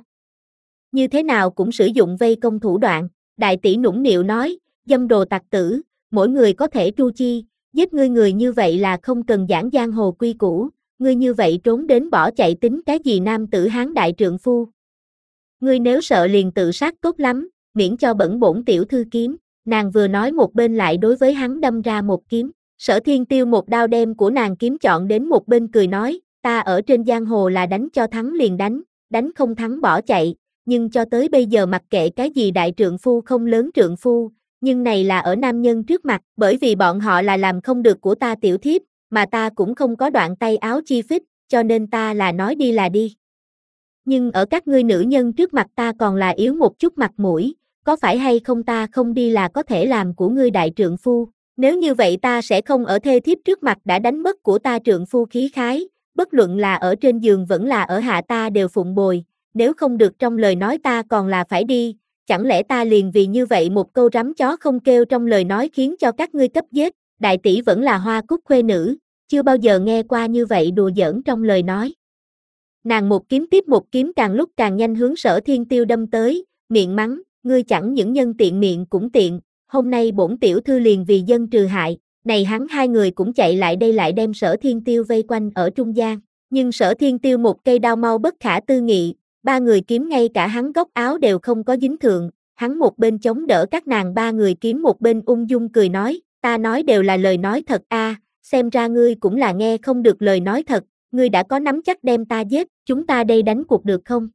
Như thế nào cũng sử dụng vây công thủ đoạn, đại tỷ nũng nịu nói, dâm đồ tặc tử, mỗi người có thể tru chi, giết ngươi người như vậy là không cần giảng giang hồ quy củ, ngươi như vậy trốn đến bỏ chạy tính cái gì nam tử hán đại trượng phu. Ngươi nếu sợ liền tự sát tốt lắm, miễn cho bẩn bổn tiểu thư kiếm, nàng vừa nói một bên lại đối với hắn đâm ra một kiếm, Sở Thiên Tiêu một đao đem của nàng kiếm chọn đến một bên cười nói, ta ở trên giang hồ là đánh cho thắng liền đánh, đánh không thắng bỏ chạy, nhưng cho tới bây giờ mặc kệ cái gì đại trượng phu không lớn trượng phu, nhưng này là ở nam nhân trước mặt, bởi vì bọn họ là làm không được của ta tiểu thiếp, mà ta cũng không có đoạn tay áo chi phích, cho nên ta là nói đi là đi. Nhưng ở các ngươi nữ nhân trước mặt ta còn là yếu một chút mặt mũi, có phải hay không ta không đi là có thể làm của ngươi đại trượng phu, nếu như vậy ta sẽ không ở thê thiếp trước mặt đã đánh mất của ta trượng phu khí khái, bất luận là ở trên giường vẫn là ở hạ ta đều phụng bồi, nếu không được trong lời nói ta còn là phải đi, chẳng lẽ ta liền vì như vậy một câu rắm chó không kêu trong lời nói khiến cho các ngươi cấp giết, đại tỷ vẫn là hoa cúc khuê nữ, chưa bao giờ nghe qua như vậy đùa giỡn trong lời nói. Nàng một kiếm tiếp một kiếm càng lúc càng nhanh hướng Sở Thiên Tiêu đâm tới, miệng mắng, ngươi chẳng những nhân tiện miệng cũng tiện, hôm nay bổn tiểu thư liền vì dân trừ hại, này hắn hai người cũng chạy lại đây lại đem Sở Thiên Tiêu vây quanh ở trung gian, nhưng Sở Thiên Tiêu một cây đao mau bất khả tư nghị, ba người kiếm ngay cả hắn góc áo đều không có dính thượng, hắn một bên chống đỡ các nàng ba người kiếm một bên ung dung cười nói, ta nói đều là lời nói thật a, xem ra ngươi cũng là nghe không được lời nói thật, ngươi đã có nắm chắc đem ta giết, chúng ta đây đánh cuộc được không?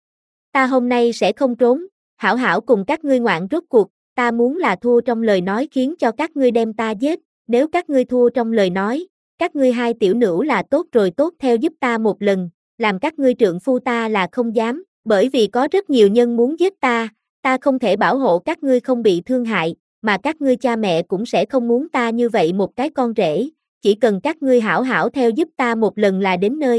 Ta hôm nay sẽ không trốn, hảo hảo cùng các ngươi ngoạn rốt cuộc, ta muốn là thua trong lời nói khiến cho các ngươi đem ta giết, nếu các ngươi thua trong lời nói, các ngươi hai tiểu nữ là tốt rồi tốt theo giúp ta một lần, làm các ngươi trượng phu ta là không dám, bởi vì có rất nhiều nhân muốn giết ta, ta không thể bảo hộ các ngươi không bị thương hại, mà các ngươi cha mẹ cũng sẽ không muốn ta như vậy một cái con rể, chỉ cần các ngươi hảo hảo theo giúp ta một lần là đến nơi.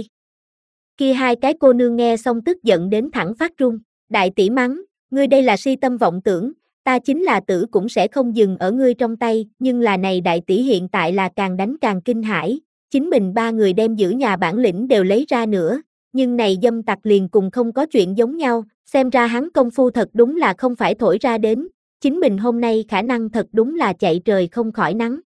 Kia hai cái cô nương nghe xong tức giận đến thẳng phát run, đại tỷ mắng, ngươi đây là si tâm vọng tưởng, ta chính là tử cũng sẽ không dừng ở ngươi trong tay, nhưng là này đại tỷ hiện tại là càng đánh càng kinh hãi, chính mình ba người đem giữ nhà bản lĩnh đều lấy ra nữa, nhưng này dâm tặc liền cùng không có chuyện giống nhau, xem ra hắn công phu thật đúng là không phải thổi ra đến, chính mình hôm nay khả năng thật đúng là chạy trời không khỏi nắng.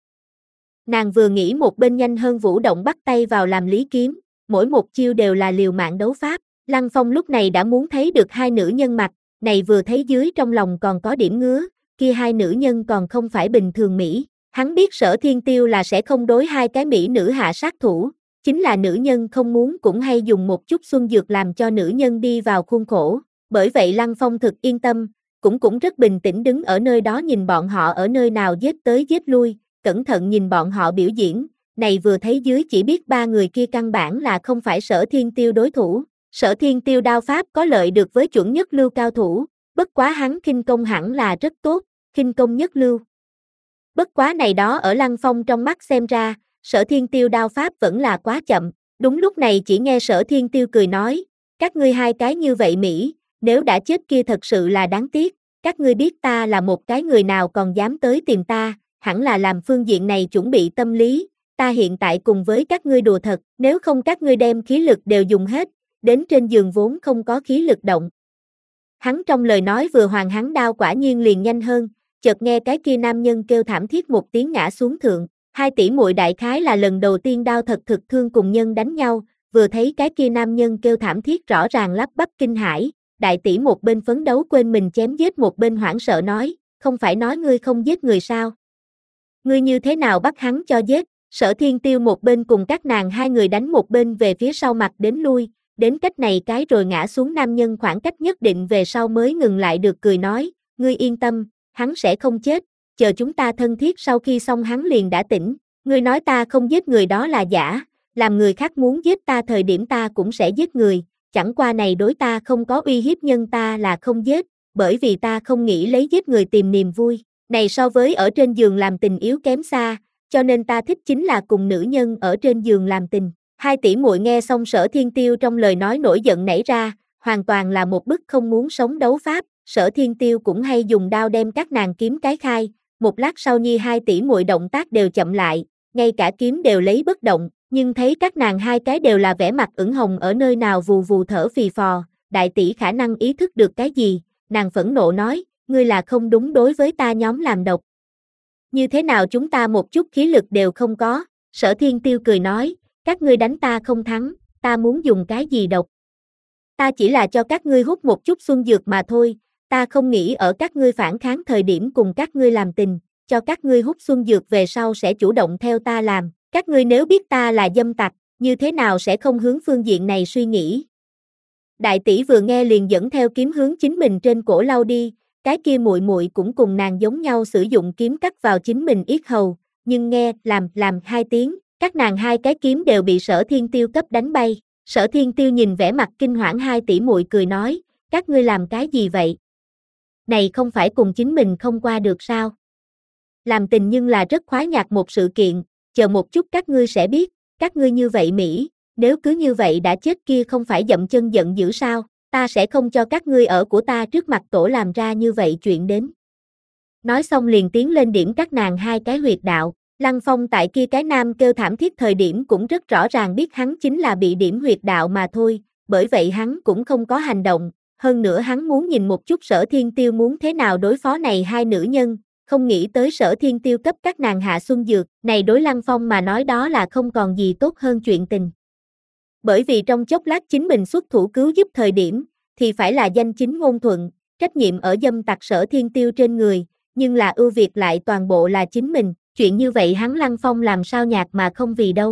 Nàng vừa nghĩ một bên nhanh hơn vũ động bắt tay vào làm lý kiếm, mỗi một chiêu đều là liều mạng đấu pháp, Lăng Phong lúc này đã muốn thấy được hai nữ nhân mặt, này vừa thấy dưới trong lòng còn có điểm ngứa, kia hai nữ nhân còn không phải bình thường Mỹ, hắn biết Sở Thiên Tiêu là sẽ không đối hai cái Mỹ nữ hạ sát thủ, chính là nữ nhân không muốn cũng hay dùng một chút xuân dược làm cho nữ nhân đi vào khuôn khổ, bởi vậy Lăng Phong thực yên tâm, cũng cũng rất bình tĩnh đứng ở nơi đó nhìn bọn họ ở nơi nào giết tới giết lui, cẩn thận nhìn bọn họ biểu diễn, này vừa thấy dưới chỉ biết ba người kia căn bản là không phải Sở Thiên Tiêu đối thủ, Sở Thiên Tiêu đao pháp có lợi được với chuẩn nhất lưu cao thủ, bất quá hắn khinh công hẳn là rất tốt, khinh công nhất lưu. Bất quá này đó ở Lăng Phong trong mắt xem ra, Sở Thiên Tiêu đao pháp vẫn là quá chậm, đúng lúc này chỉ nghe Sở Thiên Tiêu cười nói, các ngươi hai cái như vậy Mỹ, nếu đã chết kia thật sự là đáng tiếc, các ngươi biết ta là một cái người nào còn dám tới tìm ta, hẳn là làm phương diện này chuẩn bị tâm lý, ta hiện tại cùng với các ngươi đùa thật, nếu không các ngươi đem khí lực đều dùng hết, đến trên giường vốn không có khí lực động. Hắn trong lời nói vừa hoàn hắn đao quả nhiên liền nhanh hơn, chợt nghe cái kia nam nhân kêu thảm thiết một tiếng ngã xuống thượng, hai tỷ muội đại khái là lần đầu tiên đao thật thực thương cùng nhân đánh nhau, vừa thấy cái kia nam nhân kêu thảm thiết rõ ràng lắp bắp kinh hãi, đại tỷ một bên phấn đấu quên mình chém giết một bên hoảng sợ nói, không phải nói ngươi không giết người sao? Ngươi như thế nào bắt hắn cho giết? Sở Thiên Tiêu một bên cùng các nàng hai người đánh một bên về phía sau mặt đến lui, đến cách này cái rồi ngã xuống nam nhân khoảng cách nhất định về sau mới ngừng lại được cười nói, ngươi yên tâm, hắn sẽ không chết, chờ chúng ta thân thiết sau khi xong hắn liền đã tỉnh, ngươi nói ta không giết người đó là giả, làm người khác muốn giết ta thời điểm ta cũng sẽ giết người, chẳng qua này đối ta không có uy hiếp nhân ta là không giết, bởi vì ta không nghĩ lấy giết người tìm niềm vui, này so với ở trên giường làm tình yếu kém xa, cho nên ta thích chính là cùng nữ nhân ở trên giường làm tình. Hai tỷ muội nghe xong Sở Thiên Tiêu trong lời nói nổi giận nảy ra, hoàn toàn là một bức không muốn sống đấu pháp, Sở Thiên Tiêu cũng hay dùng đao đem các nàng kiếm cái khai, một lát sau nhi hai tỷ muội động tác đều chậm lại, ngay cả kiếm đều lấy bất động, nhưng thấy các nàng hai cái đều là vẻ mặt ửng hồng ở nơi nào vù vù thở phì phò, đại tỷ khả năng ý thức được cái gì, nàng phẫn nộ nói, ngươi là không đúng đối với ta nhóm làm độc. Như thế nào chúng ta một chút khí lực đều không có, Sở Thiên Tiêu cười nói, các ngươi đánh ta không thắng, ta muốn dùng cái gì độc. Ta chỉ là cho các ngươi hút một chút xuân dược mà thôi, ta không nghĩ ở các ngươi phản kháng thời điểm cùng các ngươi làm tình, cho các ngươi hút xuân dược về sau sẽ chủ động theo ta làm, các ngươi nếu biết ta là dâm tặc, như thế nào sẽ không hướng phương diện này suy nghĩ. Đại tỷ vừa nghe liền dẫn theo kiếm hướng chính mình trên cổ lao đi, cái kia muội muội cũng cùng nàng giống nhau sử dụng kiếm cắt vào chính mình yết hầu, nhưng nghe làm làm hai tiếng, các nàng hai cái kiếm đều bị Sở Thiên Tiêu cấp đánh bay. Sở Thiên Tiêu nhìn vẻ mặt kinh hoảng hai tỷ muội cười nói, các ngươi làm cái gì vậy? Này không phải cùng chính mình không qua được sao? Làm tình nhưng là rất khoái nhạc một sự kiện, chờ một chút các ngươi sẽ biết, các ngươi như vậy Mỹ, nếu cứ như vậy đã chết kia không phải dậm chân giận dữ sao, ta sẽ không cho các ngươi ở của ta trước mặt tổ làm ra như vậy chuyện đến. Nói xong liền tiến lên điểm các nàng hai cái huyệt đạo, Lăng Phong tại kia cái nam kêu thảm thiết thời điểm cũng rất rõ ràng biết hắn chính là bị điểm huyệt đạo mà thôi, bởi vậy hắn cũng không có hành động, hơn nữa hắn muốn nhìn một chút Sở Thiên Tiêu muốn thế nào đối phó này hai nữ nhân, không nghĩ tới Sở Thiên Tiêu cấp các nàng hạ xuân dược, này đối Lăng Phong mà nói đó là không còn gì tốt hơn chuyện tình. Bởi vì trong chốc lát chính mình xuất thủ cứu giúp thời điểm, thì phải là danh chính ngôn thuận, trách nhiệm ở dâm tặc Sở Thiên Tiêu trên người, nhưng là ưu việt lại toàn bộ là chính mình, chuyện như vậy hắn Lăng Phong làm sao nhạc mà không vì đâu.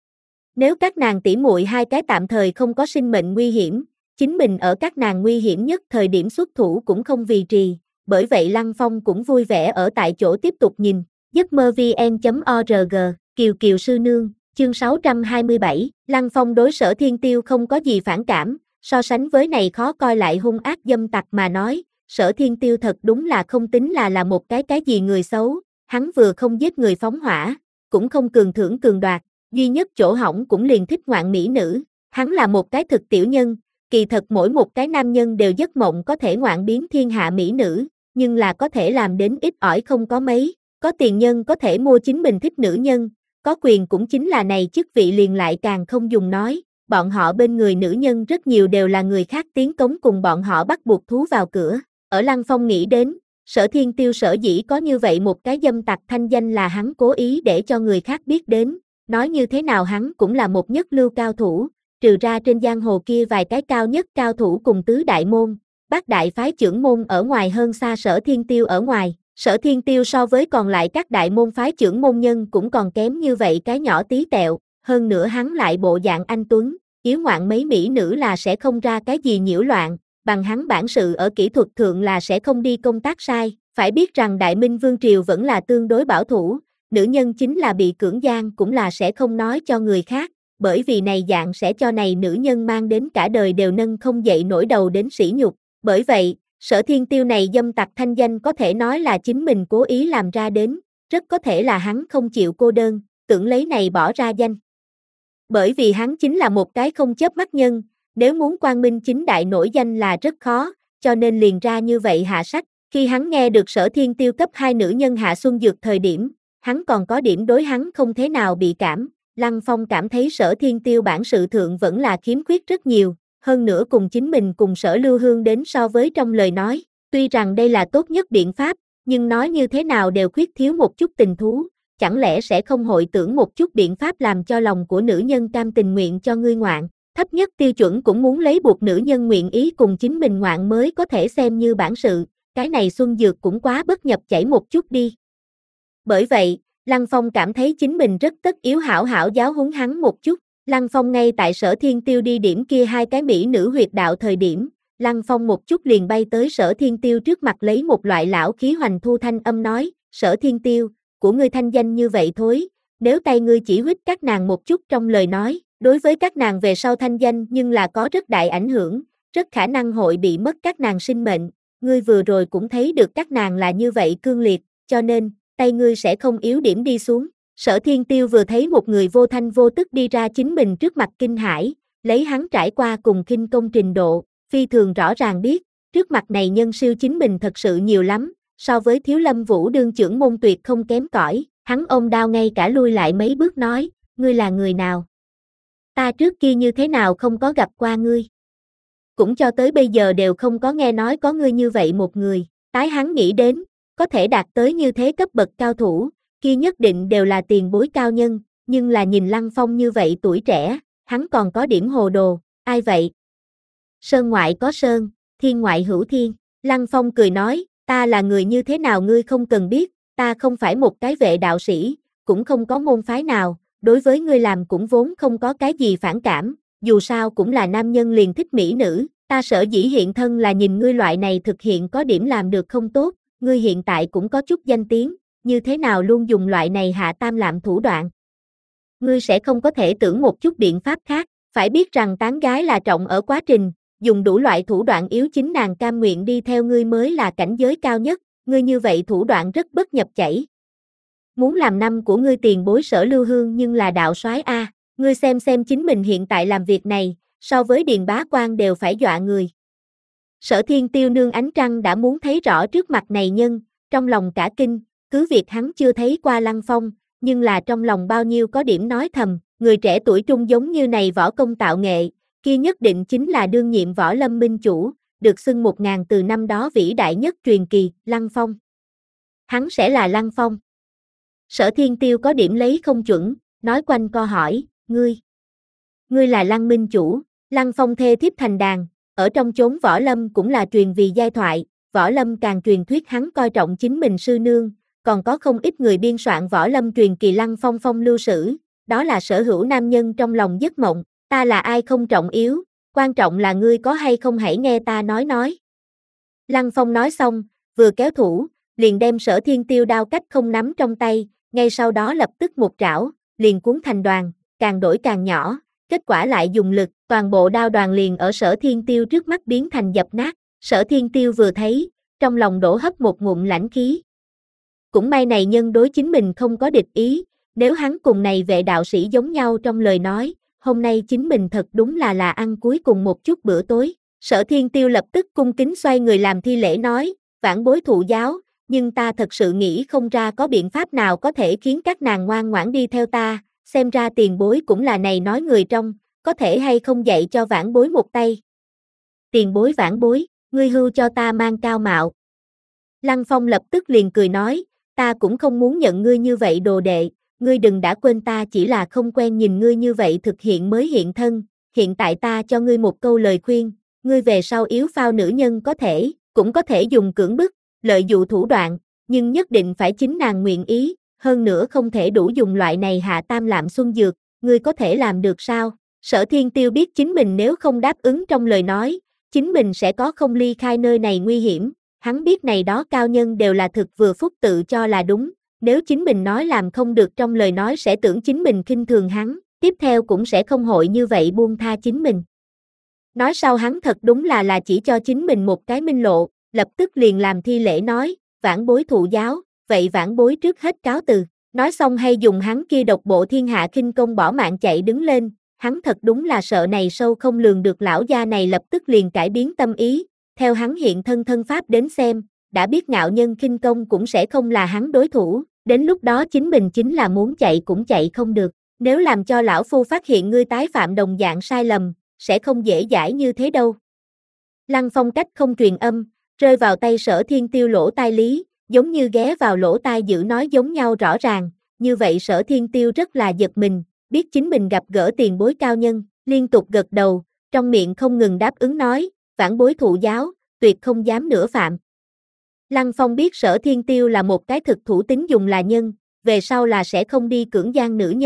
Nếu các nàng tỷ muội hai cái tạm thời không có sinh mệnh nguy hiểm, chính mình ở các nàng nguy hiểm nhất thời điểm xuất thủ cũng không vì trì, bởi vậy Lăng Phong cũng vui vẻ ở tại chỗ tiếp tục nhìn, giấc mơ vn chấm org, Kiều Kiều Sư Nương, chương sáu trăm hai mươi bảy, Lăng Phong đối Sở Thiên Tiêu không có gì phản cảm, so sánh với này khó coi lại hung ác dâm tặc mà nói, Sở Thiên Tiêu thật đúng là không tính là là một cái cái gì người xấu, hắn vừa không giết người phóng hỏa, cũng không cường thưởng cường đoạt, duy nhất chỗ hỏng cũng liền thích ngoạn mỹ nữ, hắn là một cái thực tiểu nhân, kỳ thật mỗi một cái nam nhân đều giấc mộng có thể ngoạn biến thiên hạ mỹ nữ, nhưng là có thể làm đến ít ỏi không có mấy, có tiền nhân có thể mua chính mình thích nữ nhân, có quyền cũng chính là này chức vị liền lại càng không dùng nói, bọn họ bên người nữ nhân rất nhiều đều là người khác tiến cống cùng bọn họ bắt buộc thú vào cửa, ở Lăng Phong nghĩ đến, Sở Thiên Tiêu sở dĩ có như vậy một cái dâm tặc thanh danh là hắn cố ý để cho người khác biết đến, nói như thế nào hắn cũng là một nhất lưu cao thủ, trừ ra trên giang hồ kia vài cái cao nhất cao thủ cùng tứ đại môn, bát đại phái trưởng môn ở ngoài hơn xa Sở Thiên Tiêu ở ngoài, Sở Thiên Tiêu so với còn lại các đại môn phái trưởng môn nhân cũng còn kém như vậy cái nhỏ tí tẹo, hơn nữa hắn lại bộ dạng anh tuấn, yếu ngoạn mấy mỹ nữ là sẽ không ra cái gì nhiễu loạn, bằng hắn bản sự ở kỹ thuật thượng là sẽ không đi công tác sai, phải biết rằng Đại Minh Vương Triều vẫn là tương đối bảo thủ, nữ nhân chính là bị cưỡng gian cũng là sẽ không nói cho người khác, bởi vì này dạng sẽ cho này nữ nhân mang đến cả đời đều nâng không dậy nổi đầu đến sỉ nhục, bởi vậy, Sở Thiên Tiêu này dâm tặc thanh danh có thể nói là chính mình cố ý làm ra đến, rất có thể là hắn không chịu cô đơn, tưởng lấy này bỏ ra danh. Bởi vì hắn chính là một cái không chớp mắt nhân, nếu muốn quang minh chính đại nổi danh là rất khó, cho nên liền ra như vậy hạ sách, khi hắn nghe được Sở Thiên Tiêu cấp hai nữ nhân hạ xuân dược thời điểm, hắn còn có điểm đối hắn không thế nào bị cảm, Lăng Phong cảm thấy Sở Thiên Tiêu bản sự thượng vẫn là khiếm khuyết rất nhiều, hơn nữa cùng chính mình cùng Sở Lưu Hương đến so với trong lời nói, tuy rằng đây là tốt nhất biện pháp, nhưng nói như thế nào đều khuyết thiếu một chút tình thú, chẳng lẽ sẽ không hội tưởng một chút biện pháp làm cho lòng của nữ nhân cam tình nguyện cho ngươi ngoạn, thấp nhất tiêu chuẩn cũng muốn lấy buộc nữ nhân nguyện ý cùng chính mình ngoạn mới có thể xem như bản sự, cái này xuân dược cũng quá bất nhập chảy một chút đi. Bởi vậy, Lăng Phong cảm thấy chính mình rất tất yếu hảo hảo giáo huấn hắn một chút, Lăng Phong ngay tại Sở Thiên Tiêu đi điểm kia hai cái mỹ nữ huyệt đạo thời điểm, Lăng Phong một chút liền bay tới Sở Thiên Tiêu trước mặt lấy một loại lão khí hoành thu thanh âm nói, Sở Thiên Tiêu, của ngươi thanh danh như vậy thối, nếu tay ngươi chỉ huýt các nàng một chút trong lời nói, đối với các nàng về sau thanh danh nhưng là có rất đại ảnh hưởng, rất khả năng hội bị mất các nàng sinh mệnh, ngươi vừa rồi cũng thấy được các nàng là như vậy cương liệt, cho nên, tay ngươi sẽ không yếu điểm đi xuống. Sở Thiên Tiêu vừa thấy một người vô thanh vô tức đi ra chính mình trước mặt kinh hãi, lấy hắn trải qua cùng khinh công trình độ, phi thường rõ ràng biết, trước mặt này nhân siêu chính mình thật sự nhiều lắm, so với Thiếu Lâm Vũ đương trưởng môn tuyệt không kém cỏi, hắn ôm đao ngay cả lui lại mấy bước nói, ngươi là người nào? Ta trước kia như thế nào không có gặp qua ngươi? Cũng cho tới bây giờ đều không có nghe nói có ngươi như vậy một người, tái hắn nghĩ đến, có thể đạt tới như thế cấp bậc cao thủ, kia nhất định đều là tiền bối cao nhân, nhưng là nhìn Lăng Phong như vậy tuổi trẻ, hắn còn có điểm hồ đồ, ai vậy? Sơn ngoại có sơn, thiên ngoại hữu thiên, Lăng Phong cười nói, ta là người như thế nào ngươi không cần biết, ta không phải một cái vệ đạo sĩ, cũng không có môn phái nào, đối với ngươi làm cũng vốn không có cái gì phản cảm, dù sao cũng là nam nhân liền thích mỹ nữ, ta sở dĩ hiện thân là nhìn ngươi loại này thực hiện có điểm làm được không tốt, ngươi hiện tại cũng có chút danh tiếng, như thế nào luôn dùng loại này hạ tam lạm thủ đoạn. Ngươi sẽ không có thể tưởng một chút biện pháp khác, phải biết rằng tán gái là trọng ở quá trình, dùng đủ loại thủ đoạn yếu chính nàng cam nguyện đi theo ngươi mới là cảnh giới cao nhất, ngươi như vậy thủ đoạn rất bất nhập chảy. Muốn làm năm của ngươi tiền bối Sở Lưu Hương nhưng là đạo soái a, ngươi xem xem chính mình hiện tại làm việc này, so với Điền Bá Quang đều phải dọa người. Sở Thiên Tiêu nương ánh trăng đã muốn thấy rõ trước mặt này nhân, trong lòng cả kinh, cứ việc hắn chưa thấy qua Lăng Phong, nhưng là trong lòng bao nhiêu có điểm nói thầm, người trẻ tuổi trung giống như này võ công tạo nghệ, kia nhất định chính là đương nhiệm võ lâm minh chủ, được xưng một ngàn từ năm đó vĩ đại nhất truyền kỳ, Lăng Phong. Hắn sẽ là Lăng Phong. Sở Thiên Tiêu có điểm lấy không chuẩn, nói quanh co hỏi, ngươi, ngươi là Lăng minh chủ, Lăng Phong thê thiếp thành đàn, ở trong chốn võ lâm cũng là truyền vì giai thoại, võ lâm càng truyền thuyết hắn coi trọng chính mình sư nương, còn có không ít người biên soạn võ lâm truyền kỳ Lăng Phong phong lưu sử, đó là sở hữu nam nhân trong lòng giấc mộng, ta là ai không trọng yếu, quan trọng là ngươi có hay không hãy nghe ta nói nói. Lăng Phong nói xong, vừa kéo thủ, liền đem Sở Thiên Tiêu đao cách không nắm trong tay, ngay sau đó lập tức một trảo, liền cuốn thành đoàn, càng đổi càng nhỏ, kết quả lại dùng lực, toàn bộ đao đoàn liền ở Sở Thiên Tiêu trước mắt biến thành dập nát, Sở Thiên Tiêu vừa thấy, trong lòng đổ hấp một ngụm lãnh khí. Cũng may này nhân đối chính mình không có địch ý, nếu hắn cùng này vệ đạo sĩ giống nhau trong lời nói, hôm nay chính mình thật đúng là là ăn cuối cùng một chút bữa tối. Sở Thiên Tiêu lập tức cung kính xoay người làm thi lễ nói, vãn bối thụ giáo, nhưng ta thật sự nghĩ không ra có biện pháp nào có thể khiến các nàng ngoan ngoãn đi theo ta, xem ra tiền bối cũng là này nói người trong, có thể hay không dạy cho vãn bối một tay. Tiền bối vãn bối, ngươi hưu cho ta mang cao mạo. Lăng Phong lập tức liền cười nói, ta cũng không muốn nhận ngươi như vậy đồ đệ, ngươi đừng đã quên ta chỉ là không quen nhìn ngươi như vậy thực hiện mới hiện thân, hiện tại ta cho ngươi một câu lời khuyên, ngươi về sau yếu phao nữ nhân có thể, cũng có thể dùng cưỡng bức, lợi dụ thủ đoạn, nhưng nhất định phải chính nàng nguyện ý, hơn nữa không thể đủ dùng loại này hạ tam lạm xuân dược, ngươi có thể làm được sao? Sở Thiên Tiêu biết chính mình nếu không đáp ứng trong lời nói, chính mình sẽ có không ly khai nơi này nguy hiểm, hắn biết này đó cao nhân đều là thực vừa phúc tự cho là đúng, nếu chính mình nói làm không được trong lời nói sẽ tưởng chính mình khinh thường hắn, tiếp theo cũng sẽ không hội như vậy buông tha chính mình. Nói sau hắn thật đúng là là chỉ cho chính mình một cái minh lộ, lập tức liền làm thi lễ nói, vãn bối thụ giáo, vậy vãn bối trước hết cáo từ, nói xong hay dùng hắn kia độc bộ thiên hạ khinh công bỏ mạng chạy đứng lên, hắn thật đúng là sợ này sâu không lường được lão gia này lập tức liền cải biến tâm ý, theo hắn hiện thân thân pháp đến xem, đã biết ngạo nhân khinh công cũng sẽ không là hắn đối thủ, đến lúc đó chính mình chính là muốn chạy cũng chạy không được, nếu làm cho lão phu phát hiện ngươi tái phạm đồng dạng sai lầm, sẽ không dễ dãi như thế đâu. Lăng Phong cách không truyền âm, rơi vào tay Sở Thiên Tiêu lỗ tai lý, giống như ghé vào lỗ tai giữ nói giống nhau rõ ràng, như vậy Sở Thiên Tiêu rất là giật mình, biết chính mình gặp gỡ tiền bối cao nhân, liên tục gật đầu, trong miệng không ngừng đáp ứng nói, vãn bối thụ giáo, tuyệt không dám nữa phạm. Lăng Phong biết Sở Thiên Tiêu là một cái thực thủ tính dùng là nhân, về sau là sẽ không đi cưỡng gian nữ nhân,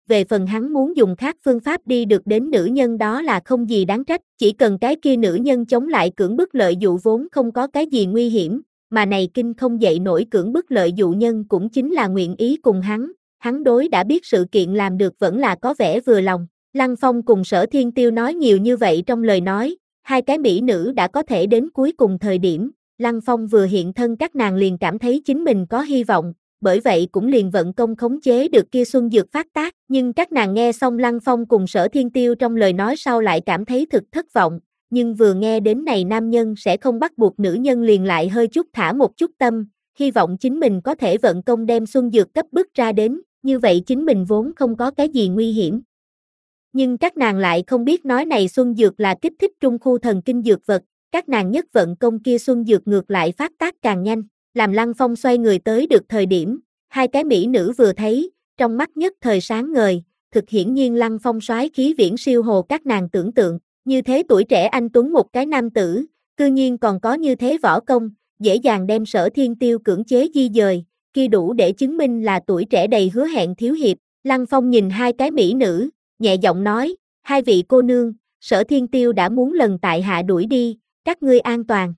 về phần hắn muốn dùng khác phương pháp đi được đến nữ nhân đó là không gì đáng trách, chỉ cần cái kia nữ nhân chống lại cưỡng bức lợi dụ vốn không có cái gì nguy hiểm, mà này kinh không dậy nổi cưỡng bức lợi dụ nhân cũng chính là nguyện ý cùng hắn, hắn đối đã biết sự kiện làm được vẫn là có vẻ vừa lòng. Lăng Phong cùng Sở Thiên Tiêu nói nhiều như vậy trong lời nói, hai cái mỹ nữ đã có thể đến cuối cùng thời điểm, Lăng Phong vừa hiện thân các nàng liền cảm thấy chính mình có hy vọng, bởi vậy cũng liền vận công khống chế được kia xuân dược phát tác, nhưng các nàng nghe xong Lăng Phong cùng Sở Thiên Tiêu trong lời nói sau lại cảm thấy thực thất vọng, nhưng vừa nghe đến này nam nhân sẽ không bắt buộc nữ nhân liền lại hơi chút thả một chút tâm, hy vọng chính mình có thể vận công đem xuân dược cấp bức ra đến, như vậy chính mình vốn không có cái gì nguy hiểm. Nhưng các nàng lại không biết nói này xuân dược là kích thích trung khu thần kinh dược vật, các nàng nhất vận công kia xuân dược ngược lại phát tác càng nhanh, làm Lăng Phong xoay người tới được thời điểm, hai cái mỹ nữ vừa thấy, trong mắt nhất thời sáng ngời, thực hiển nhiên Lăng Phong soái khí viễn siêu hồ các nàng tưởng tượng, như thế tuổi trẻ anh tuấn một cái nam tử, cư nhiên còn có như thế võ công, dễ dàng đem Sở Thiên Tiêu cưỡng chế di dời, kia đủ để chứng minh là tuổi trẻ đầy hứa hẹn thiếu hiệp. Lăng Phong nhìn hai cái mỹ nữ, nhẹ giọng nói, hai vị cô nương, Sở Thiên Tiêu đã muốn lần tại hạ đuổi đi, các ngươi an toàn.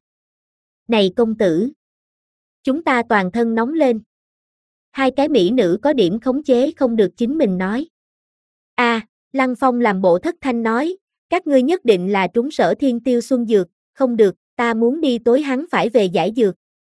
Này công tử, chúng ta toàn thân nóng lên. Hai cái mỹ nữ có điểm khống chế không được chính mình nói. A, à, Lăng Phong làm bộ thất thanh nói, các ngươi nhất định là trúng Sở Thiên Tiêu xuân dược, không được, ta muốn đi tối hắn phải về giải dược.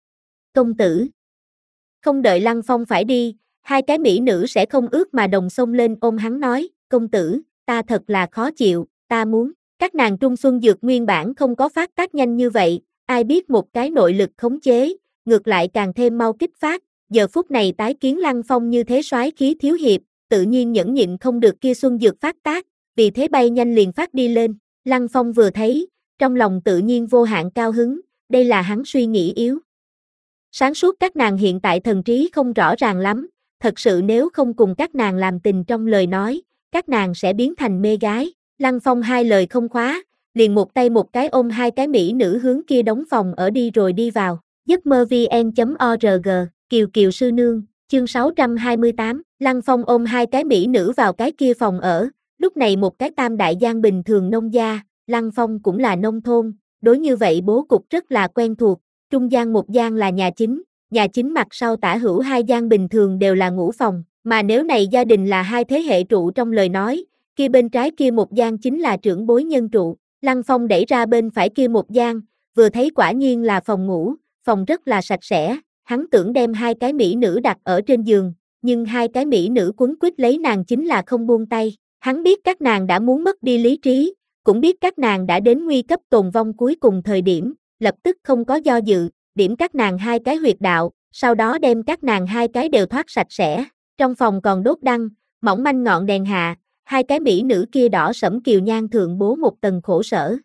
Công tử. Không đợi Lăng Phong phải đi, hai cái mỹ nữ sẽ không ước mà đồng xông lên ôm hắn nói, công tử, ta thật là khó chịu, ta muốn, các nàng trung xuân dược nguyên bản không có phát tác nhanh như vậy, ai biết một cái nội lực khống chế, ngược lại càng thêm mau kích phát, giờ phút này tái kiến Lăng Phong như thế soái khí thiếu hiệp, tự nhiên nhẫn nhịn không được kia xuân dược phát tác, vì thế bay nhanh liền phát đi lên, Lăng Phong vừa thấy, trong lòng tự nhiên vô hạn cao hứng, đây là hắn suy nghĩ yếu. Sáng suốt các nàng hiện tại thần trí không rõ ràng lắm, thật sự nếu không cùng các nàng làm tình trong lời nói, các nàng sẽ biến thành mê gái. Lăng Phong hai lời không khóa, liền một tay một cái ôm hai cái mỹ nữ hướng kia đóng phòng ở đi rồi đi vào. giấc mơ vn chấm org, Kiều Kiều sư nương, chương sáu trăm hai mươi tám, Lăng Phong ôm hai cái mỹ nữ vào cái kia phòng ở, lúc này một cái tam đại giang bình thường nông gia, Lăng Phong cũng là nông thôn, đối như vậy bố cục rất là quen thuộc, trung gian một gian là nhà chính, nhà chính mặt sau tả hữu hai gian bình thường đều là ngũ phòng, mà nếu này gia đình là hai thế hệ trụ trong lời nói, kia bên trái kia một gian chính là trưởng bối nhân trụ, Lăng Phong đẩy ra bên phải kia một gian, vừa thấy quả nhiên là phòng ngủ, phòng rất là sạch sẽ, hắn tưởng đem hai cái mỹ nữ đặt ở trên giường, nhưng hai cái mỹ nữ quấn quýt lấy nàng chính là không buông tay, hắn biết các nàng đã muốn mất đi lý trí, cũng biết các nàng đã đến nguy cấp tồn vong cuối cùng thời điểm, lập tức không có do dự, điểm các nàng hai cái huyệt đạo, sau đó đem các nàng hai cái đều thoát sạch sẽ, trong phòng còn đốt đăng, mỏng manh ngọn đèn hạ, hai cái mỹ nữ kia đỏ sẫm kiều nhan thượng bố một tầng khổ sở.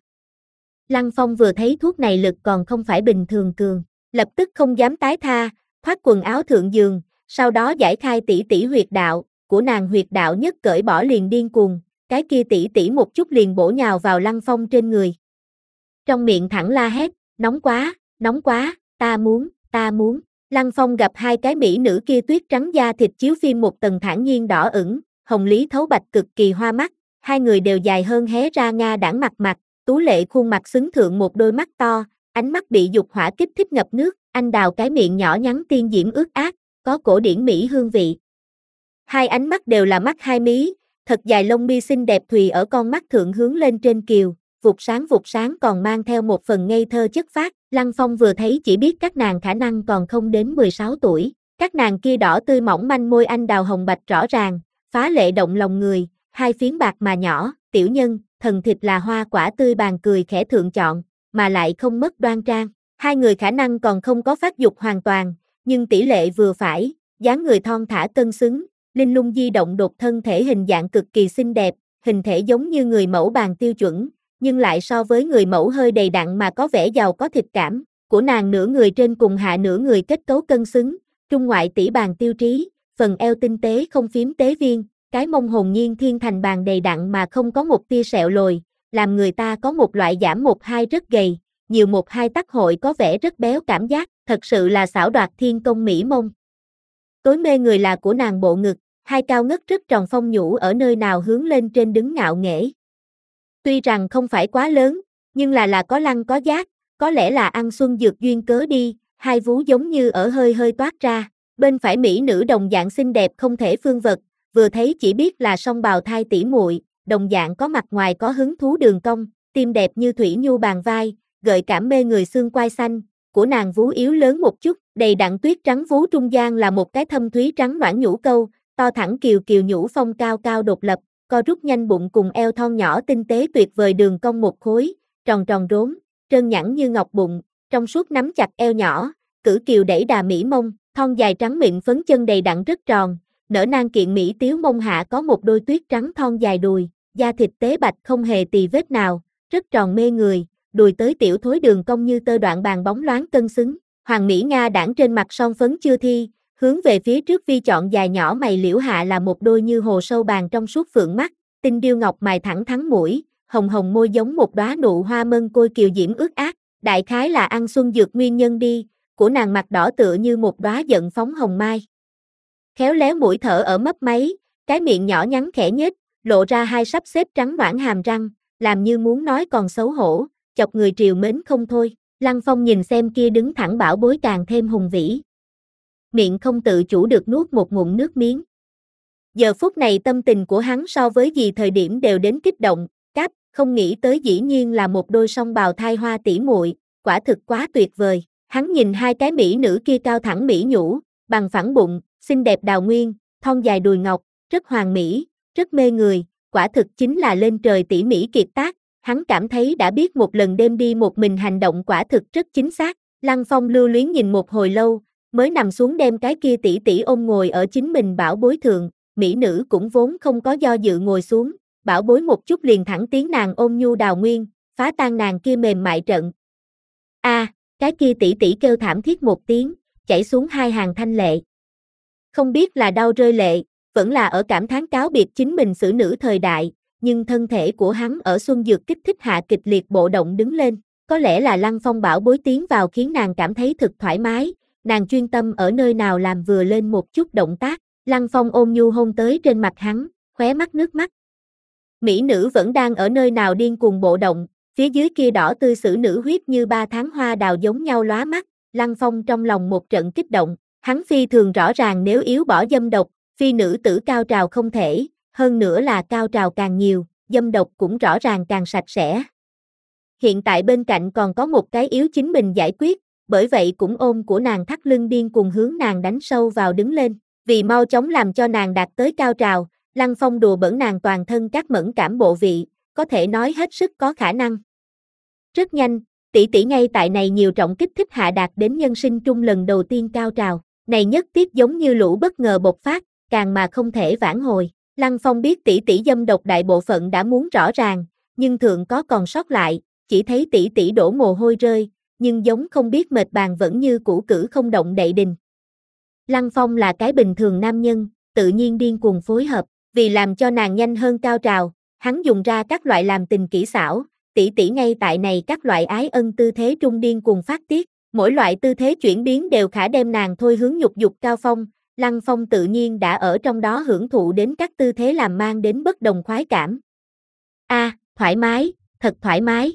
Lăng Phong vừa thấy thuốc này lực còn không phải bình thường cường, lập tức không dám tái tha, thoát quần áo thượng giường, sau đó giải khai tỷ tỷ huyệt đạo, của nàng huyệt đạo nhất cởi bỏ liền điên cuồng, cái kia tỷ tỷ một chút liền bổ nhào vào Lăng Phong trên người. Trong miệng thẳng la hét, nóng quá, nóng quá, ta muốn, ta muốn. Lăng Phong gặp hai cái mỹ nữ kia tuyết trắng da thịt chiếu phim một tầng thản nhiên đỏ ửng, hồng lý thấu bạch cực kỳ hoa mắt, hai người đều dài hơn hé ra nga đãng mặt mặt, tú lệ khuôn mặt xứng thượng một đôi mắt to, ánh mắt bị dục hỏa kích thích ngập nước, anh đào cái miệng nhỏ nhắn tiên diễm ướt át, có cổ điển mỹ hương vị. Hai ánh mắt đều là mắt hai mí, thật dài lông mi xinh đẹp thùy ở con mắt thượng hướng lên trên kiều, vụt sáng vụt sáng còn mang theo một phần ngây thơ chất phác, Lăng Phong vừa thấy chỉ biết các nàng khả năng còn không đến mười sáu tuổi, các nàng kia đỏ tươi mỏng manh môi anh đào hồng bạch rõ ràng, phá lệ động lòng người, hai phiến bạc mà nhỏ, tiểu nhân, thần thịt là hoa quả tươi bàn cười khẽ thượng chọn, mà lại không mất đoan trang, hai người khả năng còn không có phát dục hoàn toàn, nhưng tỷ lệ vừa phải, dáng người thon thả cân xứng, linh lung di động đột thân thể hình dạng cực kỳ xinh đẹp, hình thể giống như người mẫu bàn tiêu chuẩn, nhưng lại so với người mẫu hơi đầy đặn mà có vẻ giàu có thịt cảm, của nàng nửa người trên cùng hạ nửa người kết cấu cân xứng, trung ngoại tỷ bàn tiêu trí, phần eo tinh tế không phím tế viên, cái mông hồn nhiên thiên thành bàn đầy đặn mà không có một tia sẹo lồi, làm người ta có một loại giảm một hai rất gầy, nhiều một hai tắc hội có vẻ rất béo cảm giác, thật sự là xảo đoạt thiên công mỹ mông. Tối mê người là của nàng bộ ngực, hai cao ngất rất tròn phong nhũ ở nơi nào hướng lên trên đứng ngạo nghễ. Tuy rằng không phải quá lớn, nhưng là là có lăng có giác, có lẽ là ăn xuân dược duyên cớ đi, hai vú giống như ở hơi hơi toát ra. Bên phải mỹ nữ đồng dạng xinh đẹp không thể phương vật, vừa thấy chỉ biết là song bào thai tỷ muội, đồng dạng có mặt ngoài có hứng thú đường cong, tim đẹp như thủy nhu bàn vai, gợi cảm mê người xương quai xanh, của nàng vú yếu lớn một chút, đầy đặn tuyết trắng vú trung gian là một cái thâm thúy trắng noãn nhũ câu, to thẳng kiều kiều nhũ phong cao cao độc lập, co rút nhanh bụng cùng eo thon nhỏ tinh tế tuyệt vời đường cong một khối, tròn tròn rốn, trơn nhẵn như ngọc bụng, trong suốt nắm chặt eo nhỏ, cử kiều đẩy đà mỹ mông, thon dài trắng mịn phấn chân đầy đặn rất tròn, nở nang kiện mỹ tiếu mông hạ có một đôi tuyết trắng thon dài đùi, da thịt tế bạch không hề tì vết nào, rất tròn mê người, đùi tới tiểu thối đường cong như tơ đoạn bàn bóng loáng cân xứng, hoàng mỹ nga đãng trên mặt son phấn chưa thi, hướng về phía trước vi chọn dài nhỏ mày liễu hạ là một đôi như hồ sâu bàn trong suốt phượng mắt, tinh điêu ngọc mài thẳng thắn mũi, hồng hồng môi giống một đóa nụ hoa mân côi kiều diễm ướt át, đại khái là ăn xuân dược nguyên nhân đi, của nàng mặt đỏ tựa như một đóa giận phóng hồng mai. Khéo léo mũi thở ở mấp máy, cái miệng nhỏ nhắn khẽ nhếch, lộ ra hai sắp xếp trắng noãn hàm răng, làm như muốn nói còn xấu hổ, chọc người triều mến không thôi. Lăng Phong nhìn xem kia đứng thẳng bảo bối càng thêm hùng vĩ. Miệng không tự chủ được nuốt một ngụm nước miếng. Giờ phút này tâm tình của hắn so với gì thời điểm đều đến kích động, cáp, không nghĩ tới dĩ nhiên là một đôi song bào thai hoa tỷ muội, quả thực quá tuyệt vời. Hắn nhìn hai cái mỹ nữ kia cao thẳng mỹ nhũ, bằng phẳng bụng, xinh đẹp đào nguyên, thon dài đùi ngọc, rất hoàn mỹ, rất mê người, quả thực chính là lên trời tỉ mỹ kiệt tác. Hắn cảm thấy đã biết một lần đêm đi một mình hành động quả thực rất chính xác. Lăng Phong lưu luyến nhìn một hồi lâu, mới nằm xuống đem cái kia tỷ tỷ ôm ngồi ở chính mình bảo bối thượng, mỹ nữ cũng vốn không có do dự ngồi xuống, bảo bối một chút liền thẳng tiếng nàng ôm nhu đào nguyên, phá tan nàng kia mềm mại trận. A, à, cái kia tỷ tỷ kêu thảm thiết một tiếng, chảy xuống hai hàng thanh lệ. Không biết là đau rơi lệ, vẫn là ở cảm thán cáo biệt chính mình xử nữ thời đại, nhưng thân thể của hắn ở xuân dược kích thích hạ kịch liệt bộ động đứng lên, có lẽ là Lăng Phong bảo bối tiến vào khiến nàng cảm thấy thực thoải mái, nàng chuyên tâm ở nơi nào làm vừa lên một chút động tác, Lăng Phong ôm nhu hôn tới trên mặt hắn, khóe mắt nước mắt. Mỹ nữ vẫn đang ở nơi nào điên cuồng bộ động, phía dưới kia đỏ tươi xử nữ huyết như ba tháng hoa đào giống nhau lóa mắt, Lăng Phong trong lòng một trận kích động, hắn phi thường rõ ràng nếu yếu bỏ dâm độc, phi nữ tử cao trào không thể, hơn nữa là cao trào càng nhiều, dâm độc cũng rõ ràng càng sạch sẽ. Hiện tại bên cạnh còn có một cái yếu chính mình giải quyết, bởi vậy cũng ôm của nàng thắt lưng điên cuồng hướng nàng đánh sâu vào đứng lên, vì mau chóng làm cho nàng đạt tới cao trào, Lăng Phong đùa bỡn nàng toàn thân các mẫn cảm bộ vị, có thể nói hết sức có khả năng. Rất nhanh, tỷ tỷ ngay tại này nhiều trọng kích thích hạ đạt đến nhân sinh trung lần đầu tiên cao trào, này nhất tiếp giống như lũ bất ngờ bộc phát, càng mà không thể vãn hồi. Lăng Phong biết tỷ tỷ dâm độc đại bộ phận đã muốn rõ ràng, nhưng thượng có còn sót lại, chỉ thấy tỷ tỷ đổ mồ hôi rơi, nhưng giống không biết mệt bàn vẫn như cũ cử không động đậy đình. Lăng Phong là cái bình thường nam nhân, tự nhiên điên cuồng phối hợp, vì làm cho nàng nhanh hơn cao trào, hắn dùng ra các loại làm tình kỹ xảo, tỷ tỷ ngay tại này các loại ái ân tư thế trung điên cuồng phát tiết, mỗi loại tư thế chuyển biến đều khả đem nàng thôi hướng nhục dục cao phong. Lăng Phong tự nhiên đã ở trong đó hưởng thụ đến các tư thế làm mang đến bất đồng khoái cảm. A, à, thoải mái, thật thoải mái.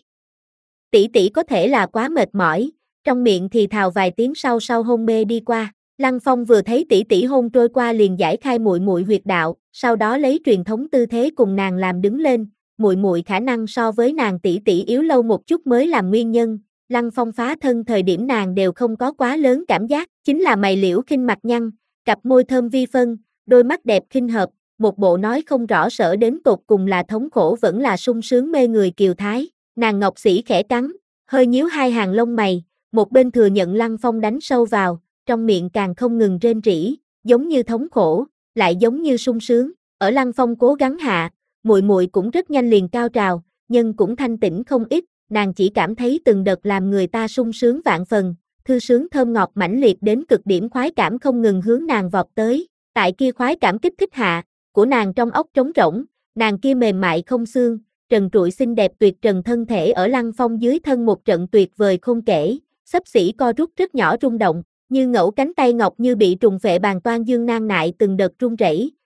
Tỷ tỷ có thể là quá mệt mỏi, trong miệng thì thào vài tiếng sau sau hôn mê đi qua. Lăng Phong vừa thấy tỷ tỷ hôn trôi qua liền giải khai muội muội huyệt đạo, sau đó lấy truyền thống tư thế cùng nàng làm đứng lên, muội muội khả năng so với nàng tỷ tỷ yếu lâu một chút mới làm nguyên nhân. Lăng Phong phá thân thời điểm nàng đều không có quá lớn cảm giác, chính là mày liễu khinh mặt nhăn, cặp môi thơm vi phân, đôi mắt đẹp khinh hợp, một bộ nói không rõ sở đến tột cùng là thống khổ vẫn là sung sướng mê người kiều thái. Nàng ngọc sĩ khẽ cắn, hơi nhíu hai hàng lông mày, một bên thừa nhận Lăng Phong đánh sâu vào, trong miệng càng không ngừng rên rỉ, giống như thống khổ, lại giống như sung sướng. Ở Lăng Phong cố gắng hạ, muội muội cũng rất nhanh liền cao trào, nhưng cũng thanh tĩnh không ít, nàng chỉ cảm thấy từng đợt làm người ta sung sướng vạn phần, thư sướng thơm ngọt mãnh liệt đến cực điểm khoái cảm không ngừng hướng nàng vọt tới, tại kia khoái cảm kích thích hạ, của nàng trong óc trống rỗng, nàng kia mềm mại không xương, trần trụi xinh đẹp tuyệt trần thân thể ở Lăng Phong dưới thân một trận tuyệt vời không kể, xấp xỉ co rút rất nhỏ rung động, như ngẫu cánh tay ngọc như bị trùng phệ bàn toan dương nang nại từng đợt run rẩy,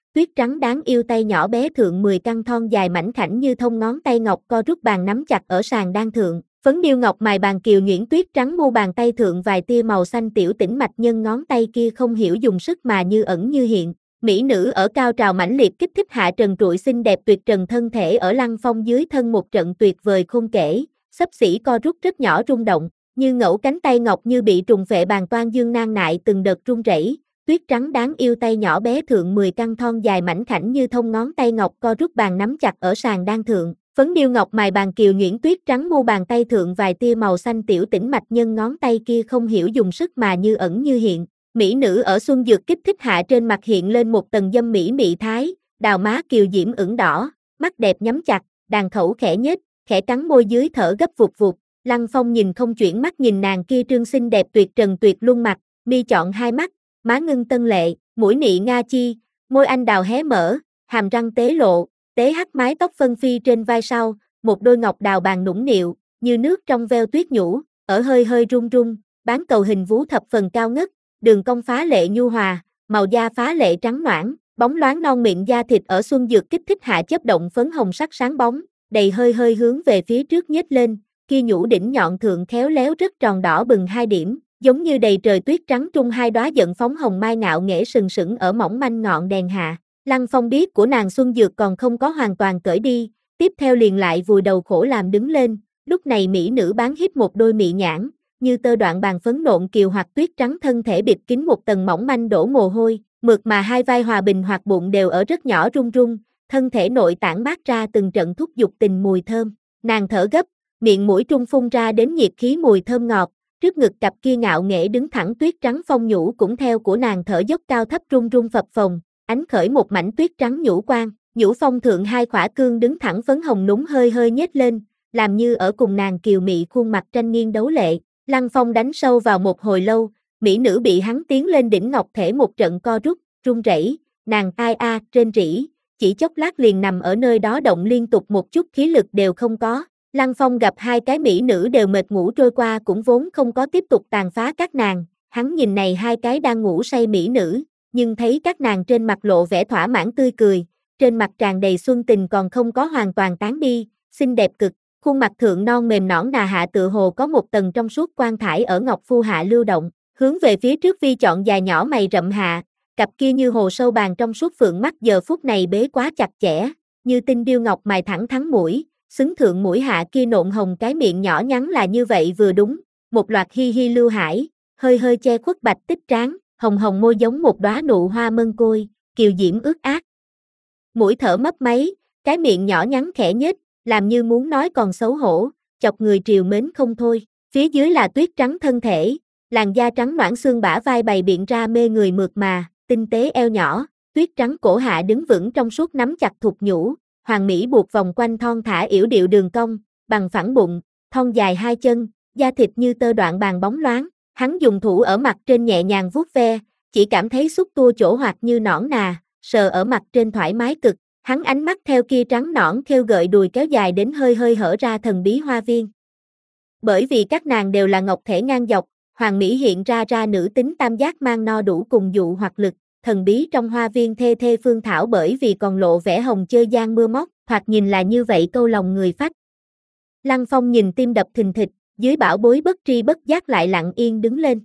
tuyết trắng đáng yêu tay nhỏ bé thượng mười căn thon dài mảnh khảnh như thông ngón tay ngọc co rút bàn nắm chặt ở sàn đan thượng, phấn điêu ngọc mài bàn kiều nhuyễn tuyết trắng mu bàn tay thượng vài tia màu xanh tiểu tĩnh mạch nhân ngón tay kia không hiểu dùng sức mà như ẩn như hiện. Mỹ nữ ở cao trào mãnh liệt kích thích hạ trần trụi xinh đẹp tuyệt trần thân thể ở Lăng Phong dưới thân một trận tuyệt vời không kể, xấp xỉ co rút rất nhỏ rung động, như ngẫu cánh tay ngọc như bị trùng phệ bàn toan dương nang nại từng đợt run rẩy. Tuyết trắng đáng yêu tay nhỏ bé thượng mười căn thon dài mảnh khảnh như thông ngón tay ngọc co rút bàn nắm chặt ở sàn đan thượng, phấn điêu ngọc mài bàn kiều nhuyễn tuyết trắng mu bàn tay thượng vài tia màu xanh tiểu tĩnh mạch nhân ngón tay kia không hiểu dùng sức mà như ẩn như hiện. Mỹ nữ ở xuân dược kích thích hạ trên mặt hiện lên một tầng dâm mỹ mị thái, đào má kiều diễm ửng đỏ, mắt đẹp nhắm chặt, đàn khẩu khẽ nhếch, khẽ cắn môi dưới thở gấp vụt vụt. Lăng Phong nhìn không chuyển mắt nhìn nàng kia trương xinh đẹp tuyệt trần tuyệt luân mặt, mi chọn hai mắt, má ngưng tân lệ, mũi nị nga chi, môi anh đào hé mở, hàm răng tế lộ, tế hắc mái tóc phân phi trên vai sau, một đôi ngọc đào bàn nũng nịu, như nước trong veo tuyết nhũ, ở hơi hơi run run, bán cầu hình vú thập phần cao ngất, đường cong phá lệ nhu hòa, màu da phá lệ trắng nõn, bóng loáng non miệng da thịt ở xuân dược kích thích hạ chớp động phấn hồng sắc sáng bóng, đầy hơi hơi hướng về phía trước nhếch lên, kia nhũ đỉnh nhọn thượng khéo léo rất tròn đỏ bừng hai điểm, giống như đầy trời tuyết trắng trung hai đóa giận phóng hồng mai ngạo nghễ sừng sững ở mỏng manh ngọn đèn hạ. Lăng Phong biết của nàng xuân dược còn không có hoàn toàn cởi đi, tiếp theo liền lại vùi đầu khổ làm đứng lên, lúc này mỹ nữ bán híp một đôi mị nhãn, như tơ đoạn bàn phấn nộn kiều hoặc tuyết trắng thân thể bịt kín một tầng mỏng manh đổ mồ hôi, mượt mà hai vai hòa bình hoặc bụng đều ở rất nhỏ run run, thân thể nội tản mát ra từng trận thúc dục tình mùi thơm, nàng thở gấp, miệng mũi trung phun ra đến nhiệt khí mùi thơm ngọt, trước ngực cặp kia ngạo nghễ đứng thẳng tuyết trắng phong nhũ cũng theo của nàng thở dốc cao thấp run run phập phồng, ánh khởi một mảnh tuyết trắng nhũ quang, nhũ phong thượng hai khỏa cương đứng thẳng phấn hồng núng hơi hơi nhếch lên, làm như ở cùng nàng kiều mị khuôn mặt tranh nghiêng đấu lệ. Lăng Phong đánh sâu vào một hồi lâu, mỹ nữ bị hắn tiến lên đỉnh ngọc thể một trận co rút, run rẩy, nàng ai a trên rỉ, chỉ chốc lát liền nằm ở nơi đó động liên tục một chút khí lực đều không có. Lăng Phong gặp hai cái mỹ nữ đều mệt ngủ trôi qua cũng vốn không có tiếp tục tàn phá các nàng, hắn nhìn này hai cái đang ngủ say mỹ nữ, nhưng thấy các nàng trên mặt lộ vẻ thỏa mãn tươi cười, trên mặt tràn đầy xuân tình còn không có hoàn toàn tán đi, xinh đẹp cực, khuôn mặt thượng non mềm nõn nà hạ tựa hồ có một tầng trong suốt quang thải ở ngọc phu hạ lưu động, hướng về phía trước vi chọn dài nhỏ mày rậm hạ, cặp kia như hồ sâu bàn trong suốt phượng mắt giờ phút này bế quá chặt chẽ, như tinh điêu ngọc mài thẳng thắn mũi, xứng thượng mũi hạ kia nộn hồng cái miệng nhỏ nhắn là như vậy vừa đúng, một loạt hi hi lưu hải, hơi hơi che khuất bạch tích trán, hồng hồng môi giống một đóa nụ hoa mân côi, kiều diễm ướt át. Mũi thở mấp máy, cái miệng nhỏ nhắn khẽ nhếch, làm như muốn nói còn xấu hổ, chọc người triều mến không thôi. Phía dưới là tuyết trắng thân thể, làn da trắng nõn xương bả vai bày biện ra mê người mượt mà, tinh tế eo nhỏ, tuyết trắng cổ hạ đứng vững trong suốt nắm chặt thục nhũ, hoàng mỹ buộc vòng quanh thon thả yểu điệu đường cong, bằng phẳng bụng, thon dài hai chân, da thịt như tơ đoạn bàn bóng loáng, hắn dùng thủ ở mặt trên nhẹ nhàng vuốt ve, chỉ cảm thấy xúc tua chỗ hoạt như nõn nà, sờ ở mặt trên thoải mái cực. Hắn ánh mắt theo kia trắng nõn khêu gợi đùi kéo dài đến hơi hơi hở ra thần bí hoa viên. Bởi vì các nàng đều là ngọc thể ngang dọc, hoàng mỹ hiện ra ra nữ tính tam giác mang no đủ cùng dụ hoặc lực, thần bí trong hoa viên thê thê phương thảo bởi vì còn lộ vẻ hồng chơi gian mưa móc, hoặc nhìn là như vậy câu lòng người phách. Lăng Phong nhìn tim đập thình thịch, dưới bảo bối bất tri bất giác lại lặng yên đứng lên.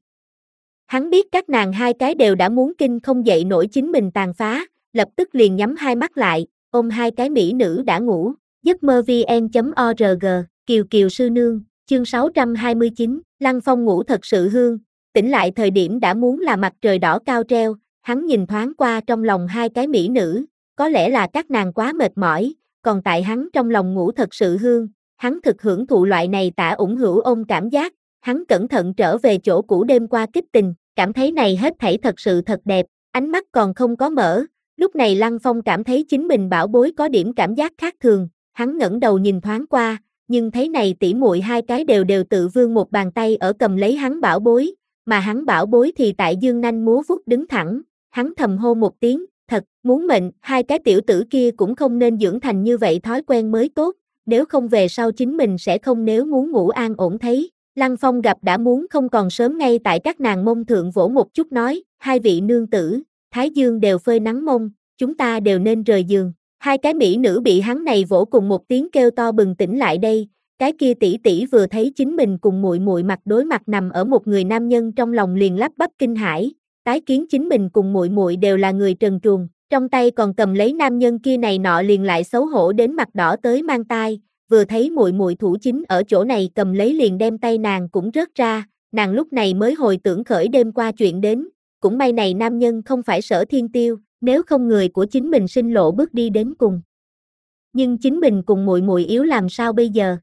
Hắn biết các nàng hai cái đều đã muốn kinh không dậy nổi chính mình tàn phá, lập tức liền nhắm hai mắt lại, ôm hai cái mỹ nữ đã ngủ, giấc mơ vn chấm org, Kiều Kiều sư nương, chương sáu trăm hai mươi chín, Lăng Phong ngủ thật sự hương, tỉnh lại thời điểm đã muốn là mặt trời đỏ cao treo, hắn nhìn thoáng qua trong lòng hai cái mỹ nữ, có lẽ là các nàng quá mệt mỏi, còn tại hắn trong lòng ngủ thật sự hương, hắn thực hưởng thụ loại này tả ủng hữu ôm cảm giác, hắn cẩn thận trở về chỗ cũ đêm qua kích tình, cảm thấy này hết thảy thật sự thật đẹp, ánh mắt còn không có mở. Lúc này Lăng Phong cảm thấy chính mình bảo bối có điểm cảm giác khác thường, hắn ngẩng đầu nhìn thoáng qua, nhưng thấy này tỉ muội hai cái đều đều tự vươn một bàn tay ở cầm lấy hắn bảo bối, mà hắn bảo bối thì tại dương nanh múa vuốt đứng thẳng, hắn thầm hô một tiếng, thật, muốn mệnh, hai cái tiểu tử kia cũng không nên dưỡng thành như vậy thói quen mới tốt, nếu không về sau chính mình sẽ không nếu muốn ngủ an ổn thấy. Lăng Phong gặp đã muốn không còn sớm ngay tại các nàng mông thượng vỗ một chút nói, hai vị nương tử, thái dương đều phơi nắng mông, chúng ta đều nên rời giường. Hai cái mỹ nữ bị hắn này vỗ cùng một tiếng kêu to bừng tỉnh lại đây, cái kia tỷ tỷ vừa thấy chính mình cùng muội muội mặt đối mặt nằm ở một người nam nhân trong lòng liền lắp bắp kinh hãi, tái kiến chính mình cùng muội muội đều là người trần truồng, trong tay còn cầm lấy nam nhân kia này nọ liền lại xấu hổ đến mặt đỏ tới mang tai, vừa thấy muội muội thủ chính ở chỗ này cầm lấy liền đem tay nàng cũng rớt ra, nàng lúc này mới hồi tưởng khởi đêm qua chuyện đến, cũng may này nam nhân không phải Sở Thiên Tiêu, nếu không người của chính mình sinh lộ bước đi đến cùng. Nhưng chính mình cùng muội muội yếu làm sao bây giờ?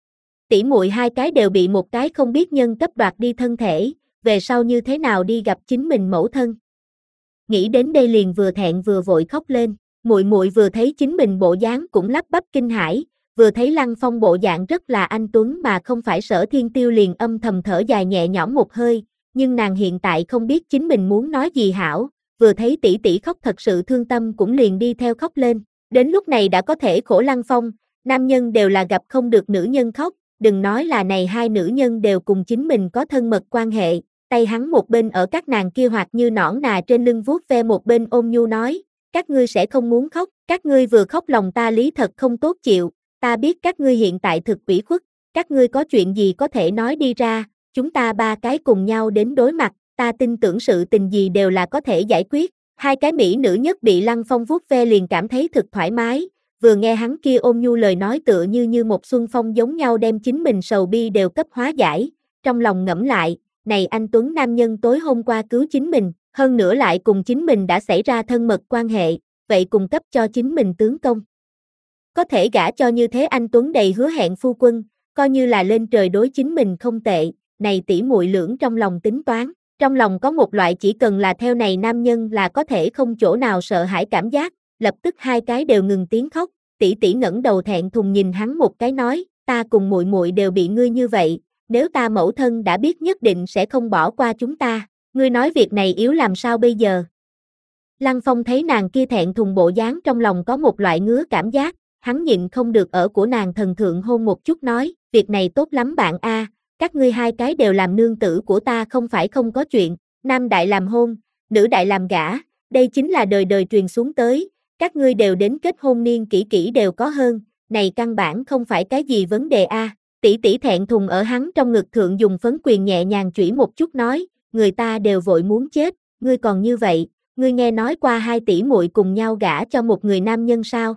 Tỷ muội hai cái đều bị một cái không biết nhân cấp đoạt đi thân thể, về sau như thế nào đi gặp chính mình mẫu thân. Nghĩ đến đây liền vừa thẹn vừa vội khóc lên, muội muội vừa thấy chính mình bộ dáng cũng lắp bắp kinh hãi, vừa thấy Lăng Phong bộ dạng rất là anh tuấn mà không phải Sở Thiên Tiêu liền âm thầm thở dài nhẹ nhõm một hơi, nhưng nàng hiện tại không biết chính mình muốn nói gì hảo, vừa thấy tỷ tỷ khóc thật sự thương tâm cũng liền đi theo khóc lên, đến lúc này đã có thể khổ Lăng Phong, nam nhân đều là gặp không được nữ nhân khóc, đừng nói là này hai nữ nhân đều cùng chính mình có thân mật quan hệ, tay hắn một bên ở các nàng kia hoặc như nõn nà trên lưng vuốt ve một bên ôn nhu nói, các ngươi sẽ không muốn khóc, các ngươi vừa khóc lòng ta lý thật không tốt chịu, ta biết các ngươi hiện tại thực ủy khuất, các ngươi có chuyện gì có thể nói đi ra, chúng ta ba cái cùng nhau đến đối mặt, ta tin tưởng sự tình gì đều là có thể giải quyết, hai cái mỹ nữ nhất bị Lăng Phong vuốt ve liền cảm thấy thực thoải mái, vừa nghe hắn kia ôn nhu lời nói tựa như như một xuân phong giống nhau đem chính mình sầu bi đều cấp hóa giải, trong lòng ngẫm lại, này anh Tuấn nam nhân tối hôm qua cứu chính mình, hơn nữa lại cùng chính mình đã xảy ra thân mật quan hệ, vậy cung cấp cho chính mình tướng công. Có thể gả cho như thế anh Tuấn đầy hứa hẹn phu quân, coi như là lên trời đối chính mình không tệ, này tỷ muội lưỡng trong lòng tính toán, trong lòng có một loại chỉ cần là theo này nam nhân là có thể không chỗ nào sợ hãi cảm giác, lập tức hai cái đều ngừng tiếng khóc, tỷ tỷ ngẩng đầu thẹn thùng nhìn hắn một cái nói, ta cùng muội muội đều bị ngươi như vậy, nếu ta mẫu thân đã biết nhất định sẽ không bỏ qua chúng ta, ngươi nói việc này yếu làm sao bây giờ? Lăng Phong thấy nàng kia thẹn thùng bộ dáng trong lòng có một loại ngứa cảm giác, hắn nhịn không được ở của nàng thần thượng hôn một chút nói, việc này tốt lắm bạn a, các ngươi hai cái đều làm nương tử của ta không phải không có chuyện, nam đại làm hôn, nữ đại làm gả, đây chính là đời đời truyền xuống tới, các ngươi đều đến kết hôn niên kỷ kỷ đều có hơn, này căn bản không phải cái gì vấn đề a. Tỷ tỷ thẹn thùng ở hắn trong ngực thượng dùng phấn quyền nhẹ nhàng chủy một chút nói, người ta đều vội muốn chết, ngươi còn như vậy, ngươi nghe nói qua hai tỷ muội cùng nhau gả cho một người nam nhân sao?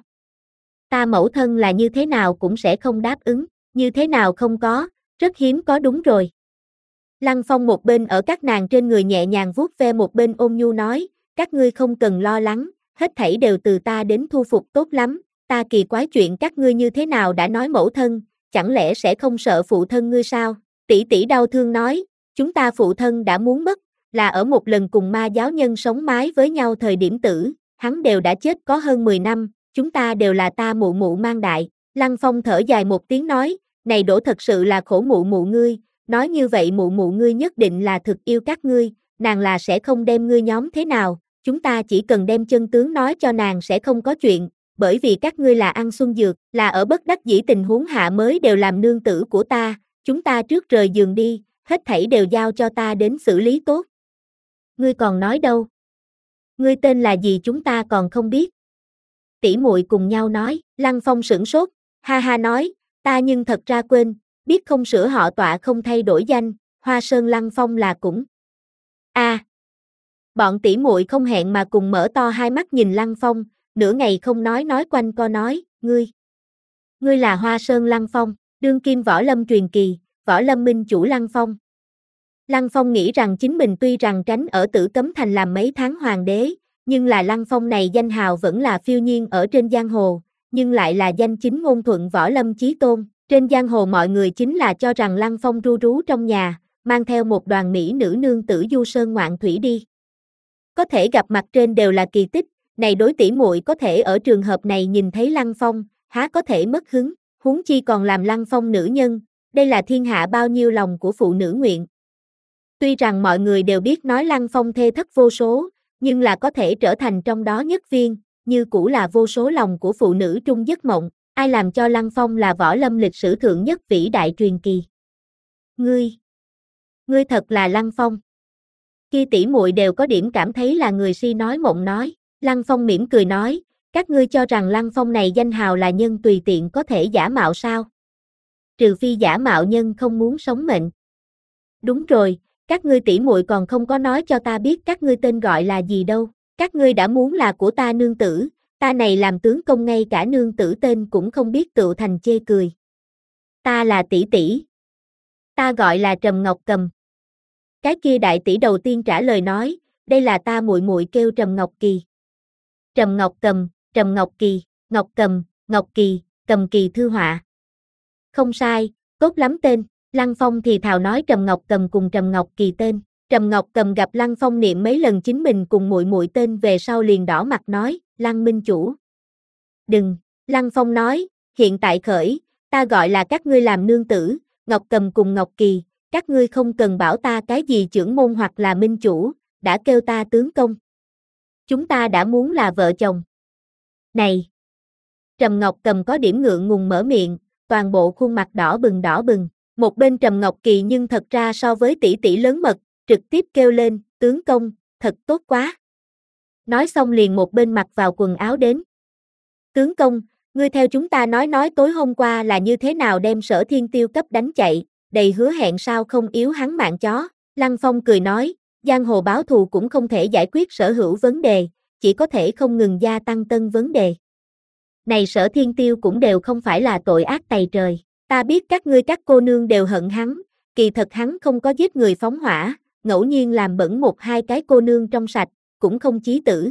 Ta mẫu thân là như thế nào cũng sẽ không đáp ứng, như thế nào không có, rất hiếm có đúng rồi. Lăng Phong một bên ở các nàng trên người nhẹ nhàng vuốt ve một bên ôn nhu nói, các ngươi không cần lo lắng, hết thảy đều từ ta đến thu phục tốt lắm, ta kỳ quái chuyện các ngươi như thế nào đã nói mẫu thân, chẳng lẽ sẽ không sợ phụ thân ngươi sao? Tỷ tỷ đau thương nói, chúng ta phụ thân đã muốn mất, là ở một lần cùng ma giáo nhân sống mái với nhau thời điểm tử, hắn đều đã chết có hơn mười năm, chúng ta đều là ta mụ mụ mang đại. Lăng Phong thở dài một tiếng nói, này đổ thật sự là khổ mụ mụ ngươi, nói như vậy mụ mụ ngươi nhất định là thực yêu các ngươi, nàng là sẽ không đem ngươi nhóm thế nào, chúng ta chỉ cần đem chân tướng nói cho nàng sẽ không có chuyện, bởi vì các ngươi là ăn xuân dược, là ở bất đắc dĩ tình huống hạ mới đều làm nương tử của ta, chúng ta trước rời giường đi, hết thảy đều giao cho ta đến xử lý tốt. Ngươi còn nói đâu? Ngươi tên là gì chúng ta còn không biết. Tỷ muội cùng nhau nói, Lăng Phong sửng sốt, ha ha nói, ta nhưng thật ra quên, biết không sửa họ tọa không thay đổi danh, Hoa Sơn Lăng Phong là cũng. A. À, bọn tỷ muội không hẹn mà cùng mở to hai mắt nhìn Lăng Phong, nửa ngày không nói nói quanh co nói, ngươi. Ngươi là Hoa Sơn Lăng Phong, đương kim võ lâm truyền kỳ, võ lâm minh chủ Lăng Phong. Lăng Phong nghĩ rằng chính mình tuy rằng tránh ở Tử Cấm Thành làm mấy tháng hoàng đế, nhưng là Lăng Phong này danh hào vẫn là phiêu nhiên ở trên giang hồ, nhưng lại là danh chính ngôn thuận võ lâm chí tôn. Trên giang hồ mọi người chính là cho rằng Lăng Phong ru rú trong nhà, mang theo một đoàn mỹ nữ nương tử du sơn ngoạn thủy đi. Có thể gặp mặt trên đều là kỳ tích, này đối tỷ muội có thể ở trường hợp này nhìn thấy Lăng Phong, há có thể mất hứng, huống chi còn làm Lăng Phong nữ nhân, đây là thiên hạ bao nhiêu lòng của phụ nữ nguyện. Tuy rằng mọi người đều biết nói Lăng Phong thê thất vô số, nhưng là có thể trở thành trong đó nhất viên, như cũ là vô số lòng của phụ nữ trung giấc mộng, ai làm cho Lăng Phong là võ lâm lịch sử thượng nhất vĩ đại truyền kỳ. Ngươi, ngươi thật là Lăng Phong. Khi tỷ muội đều có điểm cảm thấy là người si nói mộng nói, Lăng Phong mỉm cười nói, các ngươi cho rằng Lăng Phong này danh hào là nhân tùy tiện có thể giả mạo sao? Trừ phi giả mạo nhân không muốn sống mệnh. Đúng rồi, các ngươi tỷ muội còn không có nói cho ta biết các ngươi tên gọi là gì đâu, các ngươi đã muốn là của ta nương tử, ta này làm tướng công ngay cả nương tử tên cũng không biết tựu thành chê cười. Ta là tỷ tỷ. Ta gọi là Trầm Ngọc Cầm. Cái kia đại tỷ đầu tiên trả lời nói, đây là ta muội muội kêu Trầm Ngọc Kỳ. Trầm Ngọc Cầm, Trầm Ngọc Kỳ, Ngọc Cầm, Ngọc Kỳ, Cầm Kỳ thư họa. Không sai, tốt lắm tên. Lăng Phong thì thào nói Trầm Ngọc Cầm cùng Trầm Ngọc Kỳ tên. Trầm Ngọc Cầm gặp Lăng Phong niệm mấy lần chính mình cùng muội muội tên về sau liền đỏ mặt nói, Lăng minh chủ. Đừng, Lăng Phong nói, hiện tại khởi, ta gọi là các ngươi làm nương tử, Ngọc Cầm cùng Ngọc Kỳ, các ngươi không cần bảo ta cái gì trưởng môn hoặc là minh chủ, đã kêu ta tướng công. Chúng ta đã muốn là vợ chồng. Này! Trầm Ngọc Cầm có điểm ngượng ngùng mở miệng, toàn bộ khuôn mặt đỏ bừng đỏ bừng. Một bên Trầm Ngọc Kỳ nhưng thật ra so với tỷ tỷ lớn mật, trực tiếp kêu lên, tướng công, thật tốt quá. Nói xong liền một bên mặc vào quần áo đến. Tướng công, ngươi theo chúng ta nói nói tối hôm qua là như thế nào đem Sở Thiên Tiêu cấp đánh chạy, đầy hứa hẹn sao không yếu hắn mạng chó. Lăng Phong cười nói, giang hồ báo thù cũng không thể giải quyết sở hữu vấn đề, chỉ có thể không ngừng gia tăng tân vấn đề. Này Sở Thiên Tiêu cũng đều không phải là tội ác tày trời. Ta biết các ngươi các cô nương đều hận hắn, kỳ thật hắn không có giết người phóng hỏa, ngẫu nhiên làm bẩn một hai cái cô nương trong sạch, cũng không chí tử.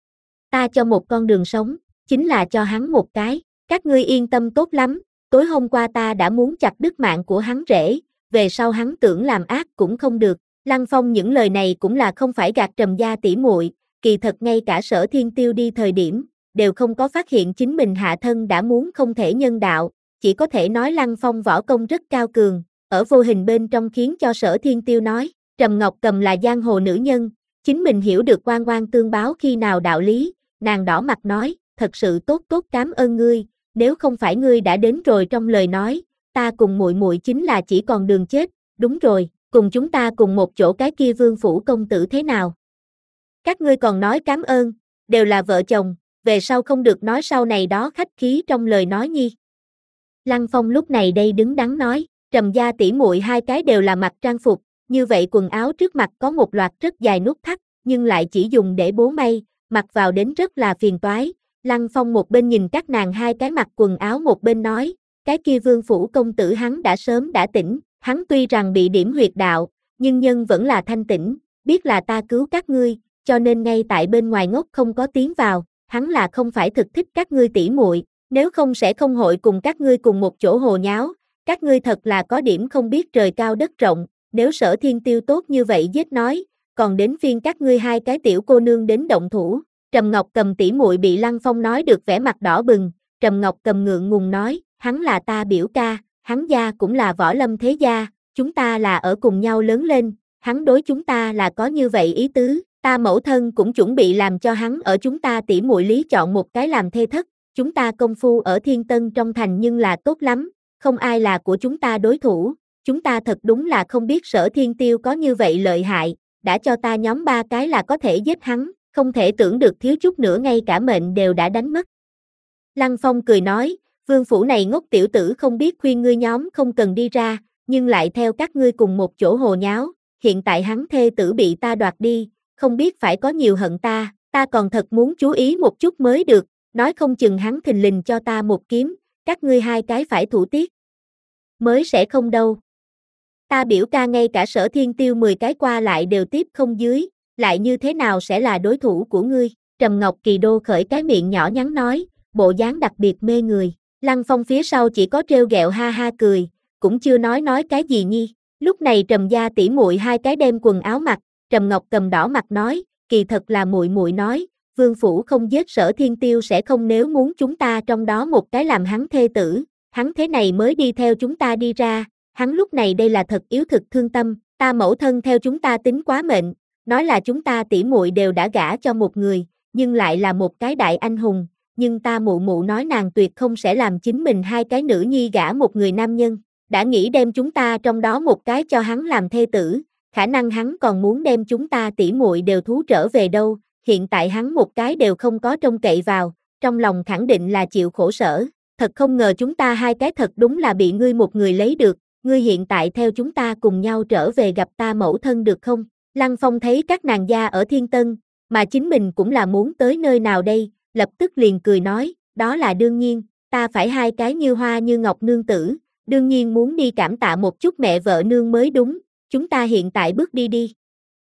Ta cho một con đường sống, chính là cho hắn một cái, các ngươi yên tâm tốt lắm, tối hôm qua ta đã muốn chặt đứt mạng của hắn rễ, về sau hắn tưởng làm ác cũng không được. Lăng Phong những lời này cũng là không phải gạt Trầm gia tỷ muội, kỳ thật ngay cả Sở Thiên Tiêu đi thời điểm, đều không có phát hiện chính mình hạ thân đã muốn không thể nhân đạo. Chỉ có thể nói Lăng Phong võ công rất cao cường, ở vô hình bên trong khiến cho Sở Thiên Tiêu nói, Trầm Ngọc Cầm là giang hồ nữ nhân, chính mình hiểu được oan oan tương báo khi nào đạo lý, nàng đỏ mặt nói, thật sự tốt tốt cảm ơn ngươi, nếu không phải ngươi đã đến rồi trong lời nói, ta cùng muội muội chính là chỉ còn đường chết, đúng rồi, cùng chúng ta cùng một chỗ cái kia Vương phủ công tử thế nào? Các ngươi còn nói cảm ơn, đều là vợ chồng, về sau không được nói sau này đó khách khí trong lời nói nhi. Lăng Phong lúc này đây đứng đắn nói, Trầm gia tỷ muội hai cái đều là mặc trang phục, như vậy quần áo trước mặt có một loạt rất dài nút thắt, nhưng lại chỉ dùng để bố may, mặc vào đến rất là phiền toái. Lăng Phong một bên nhìn các nàng hai cái mặc quần áo một bên nói, cái kia Vương phủ công tử hắn đã sớm đã tỉnh, hắn tuy rằng bị điểm huyệt đạo, nhưng nhân vẫn là thanh tỉnh, biết là ta cứu các ngươi, cho nên ngay tại bên ngoài ngốc không có tiến vào, hắn là không phải thực thích các ngươi tỷ muội. Nếu không sẽ không hội cùng các ngươi cùng một chỗ hồ nháo, các ngươi thật là có điểm không biết trời cao đất rộng, nếu Sở Thiên Tiêu tốt như vậy giết nói, còn đến phiên các ngươi hai cái tiểu cô nương đến động thủ. Trầm Ngọc Cầm tỷ muội bị Lăng Phong nói được vẻ mặt đỏ bừng, Trầm Ngọc Cầm ngượng ngùng nói, hắn là ta biểu ca, hắn gia cũng là võ lâm thế gia, chúng ta là ở cùng nhau lớn lên, hắn đối chúng ta là có như vậy ý tứ, ta mẫu thân cũng chuẩn bị làm cho hắn ở chúng ta tỷ muội lý chọn một cái làm thê thất. Chúng ta công phu ở Thiên Tân trong thành nhưng là tốt lắm, không ai là của chúng ta đối thủ, chúng ta thật đúng là không biết Sở Thiên Tiêu có như vậy lợi hại, đã cho ta nhóm ba cái là có thể giết hắn, không thể tưởng được thiếu chút nữa ngay cả mệnh đều đã đánh mất. Lăng Phong cười nói, Vương phủ này ngốc tiểu tử không biết khuyên ngươi nhóm không cần đi ra, nhưng lại theo các ngươi cùng một chỗ hồ nháo, hiện tại hắn thê tử bị ta đoạt đi, không biết phải có nhiều hận ta, ta còn thật muốn chú ý một chút mới được. Nói không chừng hắn thình lình cho ta một kiếm, các ngươi hai cái phải thủ tiết. Mới sẽ không đâu. Ta biểu ca ngay cả Sở Thiên Tiêu mười cái qua lại đều tiếp không dưới, lại như thế nào sẽ là đối thủ của ngươi? Trầm Ngọc Kỳ đô khởi cái miệng nhỏ nhắn nói, bộ dáng đặc biệt mê người. Lăng Phong phía sau chỉ có trêu ghẹo ha ha cười, cũng chưa nói nói cái gì nhi. Lúc này Trầm gia tỷ muội hai cái đem quần áo mặc, Trầm Ngọc Cầm đỏ mặt nói, kỳ thật là muội muội nói. Vương phủ không giết Sở Thiên Tiêu sẽ không nếu muốn chúng ta trong đó một cái làm hắn thê tử, hắn thế này mới đi theo chúng ta đi ra, hắn lúc này đây là thật yếu thực thương tâm, ta mẫu thân theo chúng ta tính quá mệnh, nói là chúng ta tỷ muội đều đã gả cho một người, nhưng lại là một cái đại anh hùng, nhưng ta mụ mụ nói nàng tuyệt không sẽ làm chính mình hai cái nữ nhi gả một người nam nhân, đã nghĩ đem chúng ta trong đó một cái cho hắn làm thê tử, khả năng hắn còn muốn đem chúng ta tỷ muội đều thú trở về đâu. hiện tại hắn một cái đều không có trông cậy vào, trong lòng khẳng định là chịu khổ sở, thật không ngờ chúng ta hai cái thật đúng là bị ngươi một người lấy được, ngươi hiện tại theo chúng ta cùng nhau trở về gặp ta mẫu thân được không? Lăng Phong thấy các nàng gia ở Thiên Tân, mà chính mình cũng là muốn tới nơi nào đây, lập tức liền cười nói, đó là đương nhiên, ta phải hai cái như hoa như ngọc nương tử, đương nhiên muốn đi cảm tạ một chút mẹ vợ nương mới đúng, chúng ta hiện tại bước đi đi.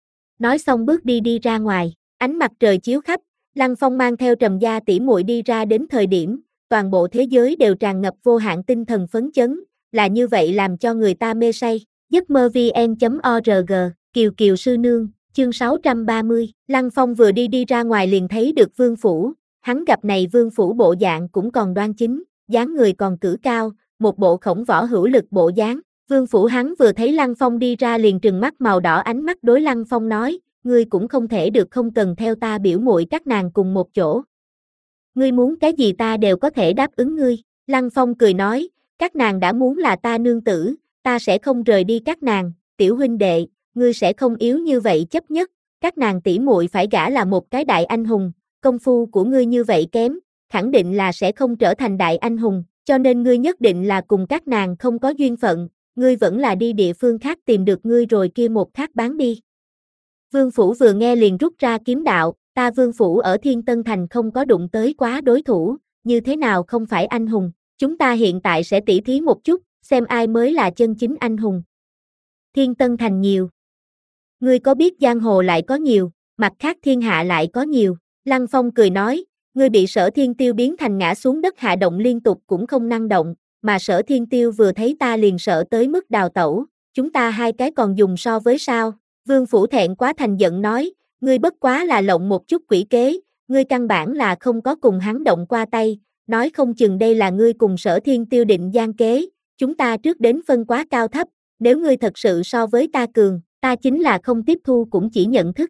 Nói xong bước đi đi ra ngoài, ánh mặt trời chiếu khắp, Lăng Phong mang theo Trầm gia tỷ muội đi ra đến thời điểm, toàn bộ thế giới đều tràn ngập vô hạn tinh thần phấn chấn, là như vậy làm cho người ta mê say. giấc mơ vn chấm org, Kiều Kiều sư nương, chương sáu trăm ba mươi, Lăng Phong vừa đi đi ra ngoài liền thấy được vương phủ, hắn gặp này vương phủ bộ dạng cũng còn đoan chính, dáng người còn cử cao, một bộ khổng võ hữu lực bộ dáng. Vương phủ hắn vừa thấy Lăng Phong đi ra liền trừng mắt màu đỏ ánh mắt đối Lăng Phong nói, ngươi cũng không thể được không cần theo ta biểu muội các nàng cùng một chỗ. Ngươi muốn cái gì ta đều có thể đáp ứng ngươi. Lăng Phong cười nói, các nàng đã muốn là ta nương tử, ta sẽ không rời đi các nàng, tiểu huynh đệ, ngươi sẽ không yếu như vậy chấp nhất, các nàng tỷ muội phải gả là một cái đại anh hùng, công phu của ngươi như vậy kém, khẳng định là sẽ không trở thành đại anh hùng, cho nên ngươi nhất định là cùng các nàng không có duyên phận, ngươi vẫn là đi địa phương khác tìm được ngươi rồi kia một khác bán đi. Vương phủ vừa nghe liền rút ra kiếm đạo, ta vương phủ ở Thiên Tân Thành không có đụng tới quá đối thủ, như thế nào không phải anh hùng, chúng ta hiện tại sẽ tỉ thí một chút, xem ai mới là chân chính anh hùng. Thiên Tân Thành nhiều. Ngươi có biết giang hồ lại có nhiều, mặt khác thiên hạ lại có nhiều, Lăng Phong cười nói, ngươi bị Sở Thiên Tiêu biến thành ngã xuống đất hạ động liên tục cũng không năng động, mà Sở Thiên Tiêu vừa thấy ta liền sợ tới mức đào tẩu, chúng ta hai cái còn dùng so với sao? Vương phủ thẹn quá thành giận nói, ngươi bất quá là lộng một chút quỷ kế, ngươi căn bản là không có cùng hắn động qua tay, nói không chừng đây là ngươi cùng Sở Thiên Tiêu định gian kế, chúng ta trước đến phân quá cao thấp, nếu ngươi thật sự so với ta cường, ta chính là không tiếp thu cũng chỉ nhận thức.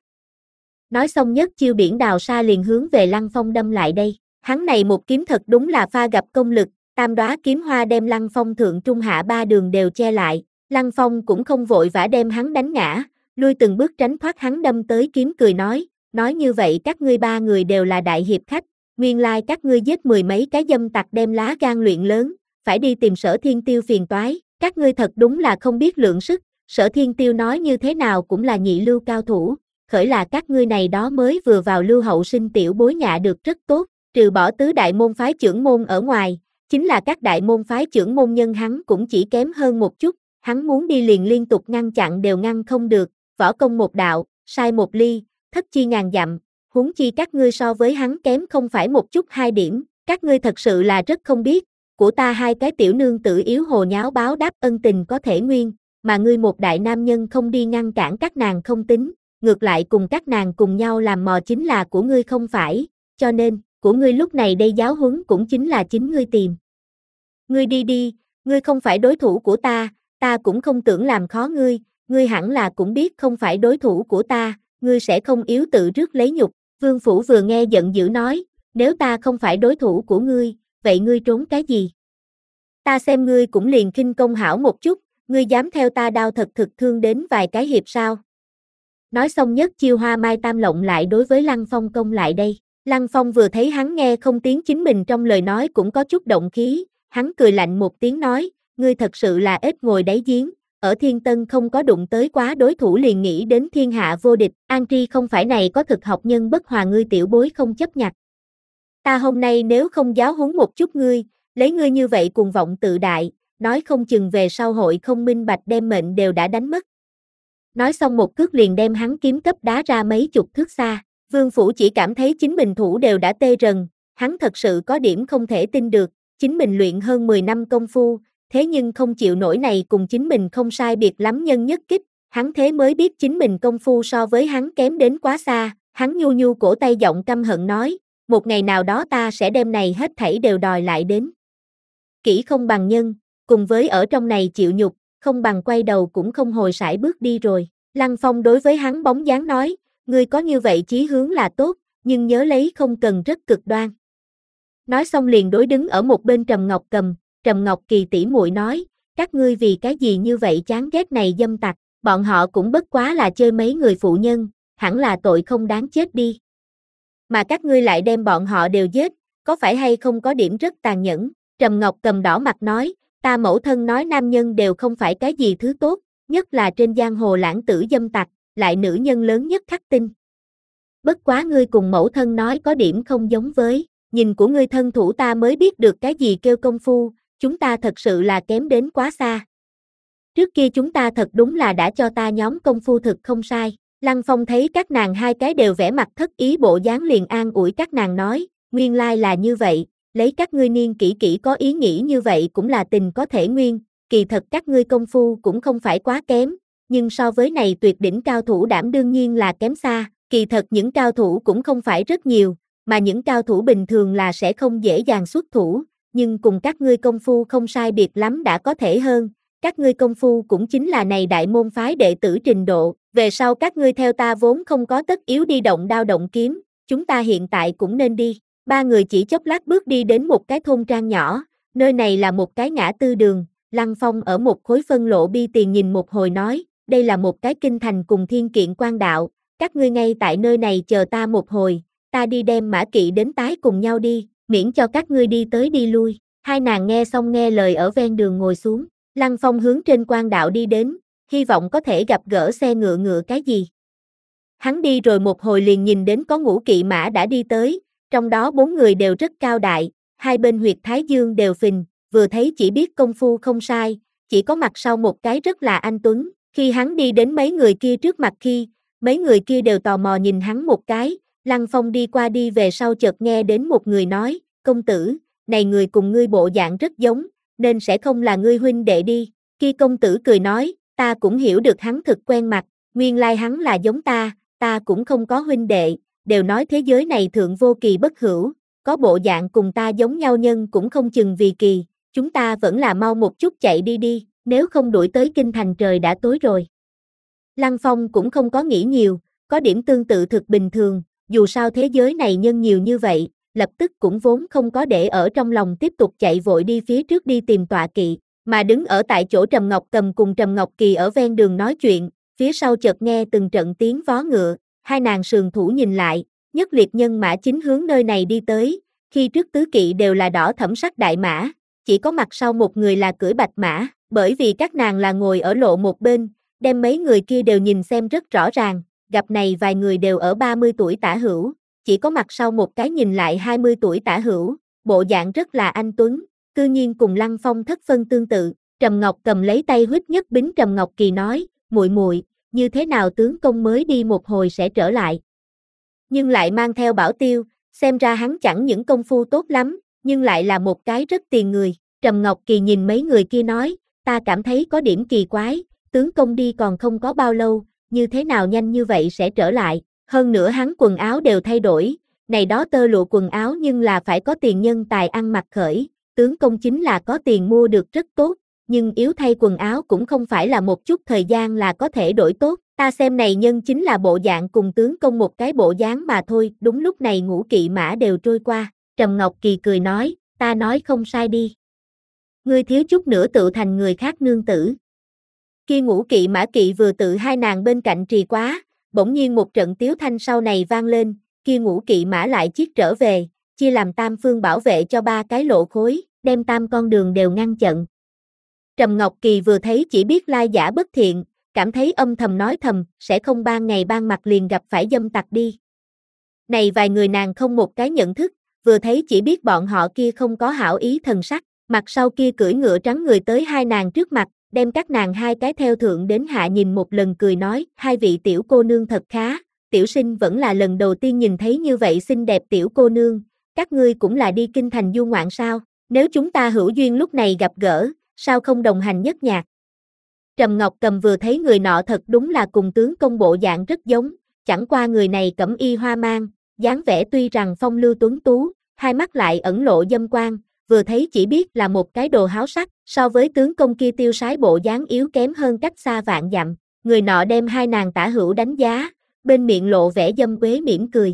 Nói xong nhất chiêu biển đào sa liền hướng về Lăng Phong đâm lại đây, hắn này một kiếm thật đúng là pha gặp công lực, tam đóa kiếm hoa đem Lăng Phong thượng trung hạ ba đường đều che lại, Lăng Phong cũng không vội vã đem hắn đánh ngã, lui từng bước tránh thoát hắn đâm tới kiếm cười nói, nói như vậy các ngươi ba người đều là đại hiệp khách, nguyên lai các ngươi giết mười mấy cái dâm tặc đem lá gan luyện lớn, phải đi tìm Sở Thiên Tiêu phiền toái, các ngươi thật đúng là không biết lượng sức, Sở Thiên Tiêu nói như thế nào cũng là nhị lưu cao thủ, khởi là các ngươi này đó mới vừa vào lưu hậu sinh tiểu bối nhạ được rất tốt, trừ bỏ tứ đại môn phái trưởng môn ở ngoài, chính là các đại môn phái trưởng môn nhân hắn cũng chỉ kém hơn một chút, hắn muốn đi liền liên tục ngăn chặn đều ngăn không được, võ công một đạo, sai một ly, thất chi ngàn dặm, huống chi các ngươi so với hắn kém không phải một chút hai điểm, các ngươi thật sự là rất không biết, của ta hai cái tiểu nương tử yếu hồ nháo báo đáp ân tình có thể nguyên, mà ngươi một đại nam nhân không đi ngăn cản các nàng không tính, ngược lại cùng các nàng cùng nhau làm mò chính là của ngươi không phải, cho nên, của ngươi lúc này đây giáo huấn cũng chính là chính ngươi tìm. Ngươi đi đi, ngươi không phải đối thủ của ta, ta cũng không tưởng làm khó ngươi, ngươi hẳn là cũng biết không phải đối thủ của ta, ngươi sẽ không yếu tự rước lấy nhục. Vương phủ vừa nghe giận dữ nói, nếu ta không phải đối thủ của ngươi, vậy ngươi trốn cái gì? Ta xem ngươi cũng liền khinh công hảo một chút, ngươi dám theo ta đao thật thực thương đến vài cái hiệp sao? Nói xong nhất chiêu hoa mai tam lộng lại đối với Lăng Phong công lại đây. Lăng Phong vừa thấy hắn nghe không tiếng chính mình trong lời nói cũng có chút động khí, hắn cười lạnh một tiếng nói, ngươi thật sự là ếch ngồi đáy giếng, ở Thiên Tân không có đụng tới quá đối thủ liền nghĩ đến thiên hạ vô địch, An Tri không phải này có thực học nhân bất hòa ngươi tiểu bối không chấp nhặt. Ta hôm nay nếu không giáo huấn một chút ngươi, lấy ngươi như vậy cuồng vọng tự đại, nói không chừng về sau hội không minh bạch đem mệnh đều đã đánh mất. Nói xong một cước liền đem hắn kiếm cấp đá ra mấy chục thước xa, Vương phủ chỉ cảm thấy chính mình thủ đều đã tê rần, hắn thật sự có điểm không thể tin được, chính mình luyện hơn mười năm công phu, thế nhưng không chịu nổi này cùng chính mình không sai biệt lắm nhân nhất kích, hắn thế mới biết chính mình công phu so với hắn kém đến quá xa, hắn nhu nhu cổ tay giọng căm hận nói, một ngày nào đó ta sẽ đem này hết thảy đều đòi lại đến. Kỹ không bằng nhân, cùng với ở trong này chịu nhục, không bằng quay đầu cũng không hồi sải bước đi rồi. Lăng Phong đối với hắn bóng dáng nói, ngươi có như vậy chí hướng là tốt, nhưng nhớ lấy không cần rất cực đoan. Nói xong liền đối đứng ở một bên Trầm Ngọc Cầm, Trầm Ngọc Kỳ tỷ muội nói, các ngươi vì cái gì như vậy chán ghét này dâm tặc, bọn họ cũng bất quá là chơi mấy người phụ nhân, hẳn là tội không đáng chết đi. mà các ngươi lại đem bọn họ đều giết, có phải hay không có điểm rất tàn nhẫn? Trầm Ngọc Cầm đỏ mặt nói, ta mẫu thân nói nam nhân đều không phải cái gì thứ tốt, nhất là trên giang hồ lãng tử dâm tặc, lại nữ nhân lớn nhất khắc tinh. Bất quá ngươi cùng mẫu thân nói có điểm không giống với, nhìn của ngươi thân thủ ta mới biết được cái gì kêu công phu, chúng ta thật sự là kém đến quá xa. Trước kia chúng ta thật đúng là đã cho ta nhóm công phu thực không sai. Lăng Phong thấy các nàng hai cái đều vẻ mặt thất ý bộ dáng liền an ủi các nàng nói, nguyên lai là như vậy, lấy các ngươi niên kỹ kỹ có ý nghĩ như vậy cũng là tình có thể nguyên, kỳ thật các ngươi công phu cũng không phải quá kém, nhưng so với này tuyệt đỉnh cao thủ đảm đương nhiên là kém xa, kỳ thật những cao thủ cũng không phải rất nhiều, mà những cao thủ bình thường là sẽ không dễ dàng xuất thủ, nhưng cùng các ngươi công phu không sai biệt lắm đã có thể hơn, các ngươi công phu cũng chính là này đại môn phái đệ tử trình độ, về sau các ngươi theo ta vốn không có tất yếu đi động đao động kiếm, chúng ta hiện tại cũng nên đi. Ba người chỉ chốc lát bước đi đến một cái thôn trang nhỏ, nơi này là một cái ngã tư đường, Lăng Phong ở một khối phân lộ bi tiền nhìn một hồi nói, đây là một cái kinh thành cùng thiên kiện quan đạo, các ngươi ngay tại nơi này chờ ta một hồi, ta đi đem mã kỵ đến tái cùng nhau đi, miễn cho các ngươi đi tới đi lui. Hai nàng nghe xong nghe lời ở ven đường ngồi xuống, Lăng Phong hướng trên quan đạo đi đến, hy vọng có thể gặp gỡ xe ngựa ngựa cái gì. Hắn đi rồi một hồi liền nhìn đến có ngũ kỵ mã đã đi tới, trong đó bốn người đều rất cao đại, hai bên huyệt thái dương đều phình, vừa thấy chỉ biết công phu không sai, chỉ có mặt sau một cái rất là anh tuấn, khi hắn đi đến mấy người kia trước mặt khi, mấy người kia đều tò mò nhìn hắn một cái, Lăng Phong đi qua đi về sau chợt nghe đến một người nói, công tử, này người cùng ngươi bộ dạng rất giống, nên sẽ không là ngươi huynh đệ đi, kia công tử cười nói, ta cũng hiểu được hắn thực quen mặt, nguyên lai hắn là giống ta, ta cũng không có huynh đệ, đều nói thế giới này thượng vô kỳ bất hữu, có bộ dạng cùng ta giống nhau nhân cũng không chừng vì kỳ, chúng ta vẫn là mau một chút chạy đi đi, nếu không đuổi tới kinh thành trời đã tối rồi. Lăng Phong cũng không có nghĩ nhiều, có điểm tương tự thực bình thường, dù sao thế giới này nhân nhiều như vậy, lập tức cũng vốn không có để ở trong lòng tiếp tục chạy vội đi phía trước đi tìm tọa kỵ, mà đứng ở tại chỗ Trầm Ngọc Cầm cùng Trầm Ngọc Kỳ ở ven đường nói chuyện, phía sau chợt nghe từng trận tiếng vó ngựa, hai nàng sườn thủ nhìn lại, nhất liệt nhân mã chính hướng nơi này đi tới, khi trước tứ kỵ đều là đỏ thẫm sắc đại mã, chỉ có mặt sau một người là cưỡi bạch mã, bởi vì các nàng là ngồi ở lộ một bên, đem mấy người kia đều nhìn xem rất rõ ràng, gặp này vài người đều ở ba mươi tuổi tả hữu, chỉ có mặt sau một cái nhìn lại hai mươi tuổi tả hữu, bộ dạng rất là anh tuấn, cư nhiên cùng Lăng Phong thất phân tương tự. Trầm Ngọc Cầm lấy tay huýt nhất bính Trầm Ngọc Kỳ nói, muội muội, như thế nào tướng công mới đi một hồi sẽ trở lại. Nhưng lại mang theo bảo tiêu, xem ra hắn chẳng những công phu tốt lắm, nhưng lại là một cái rất tiền người. Trầm Ngọc Kỳ nhìn mấy người kia nói, ta cảm thấy có điểm kỳ quái, tướng công đi còn không có bao lâu, như thế nào nhanh như vậy sẽ trở lại, hơn nữa hắn quần áo đều thay đổi, này đó tơ lụa quần áo nhưng là phải có tiền nhân tài ăn mặc khởi, tướng công chính là có tiền mua được rất tốt, nhưng yếu thay quần áo cũng không phải là một chút thời gian là có thể đổi tốt, ta xem này nhân chính là bộ dạng cùng tướng công một cái bộ dáng mà thôi, đúng lúc này ngũ kỵ mã đều trôi qua, Trầm Ngọc Kỳ cười nói, ta nói không sai đi. Ngươi thiếu chút nữa tự thành người khác nương tử. Kia ngũ kỵ mã kỵ vừa tự hai nàng bên cạnh trì quá, bỗng nhiên một trận tiếu thanh sau này vang lên, kia ngũ kỵ mã lại chiết trở về, chia làm tam phương bảo vệ cho ba cái lộ khối, đem tam con đường đều ngăn chặn. Trầm Ngọc Kỳ vừa thấy chỉ biết lai giả bất thiện, cảm thấy âm thầm nói thầm, sẽ không ban ngày ban mặt liền gặp phải dâm tặc đi. Này vài người nàng không một cái nhận thức, vừa thấy chỉ biết bọn họ kia không có hảo ý thần sắc, mặt sau kia cưỡi ngựa trắng người tới hai nàng trước mặt, đem các nàng hai cái theo thượng đến hạ nhìn một lần cười nói, hai vị tiểu cô nương thật khá, tiểu sinh vẫn là lần đầu tiên nhìn thấy như vậy xinh đẹp tiểu cô nương, các ngươi cũng là đi kinh thành du ngoạn sao, nếu chúng ta hữu duyên lúc này gặp gỡ, sao không đồng hành nhất nhạc. Trầm Ngọc Cầm vừa thấy người nọ thật đúng là cùng tướng công bộ dạng rất giống, chẳng qua người này cẩm y hoa mang, dáng vẻ tuy rằng phong lưu tuấn tú, hai mắt lại ẩn lộ dâm quan, vừa thấy chỉ biết là một cái đồ háo sắc, so với tướng công kia tiêu sái bộ dáng yếu kém hơn cách xa vạn dặm, người nọ đem hai nàng tả hữu đánh giá, bên miệng lộ vẻ dâm quế mỉm cười.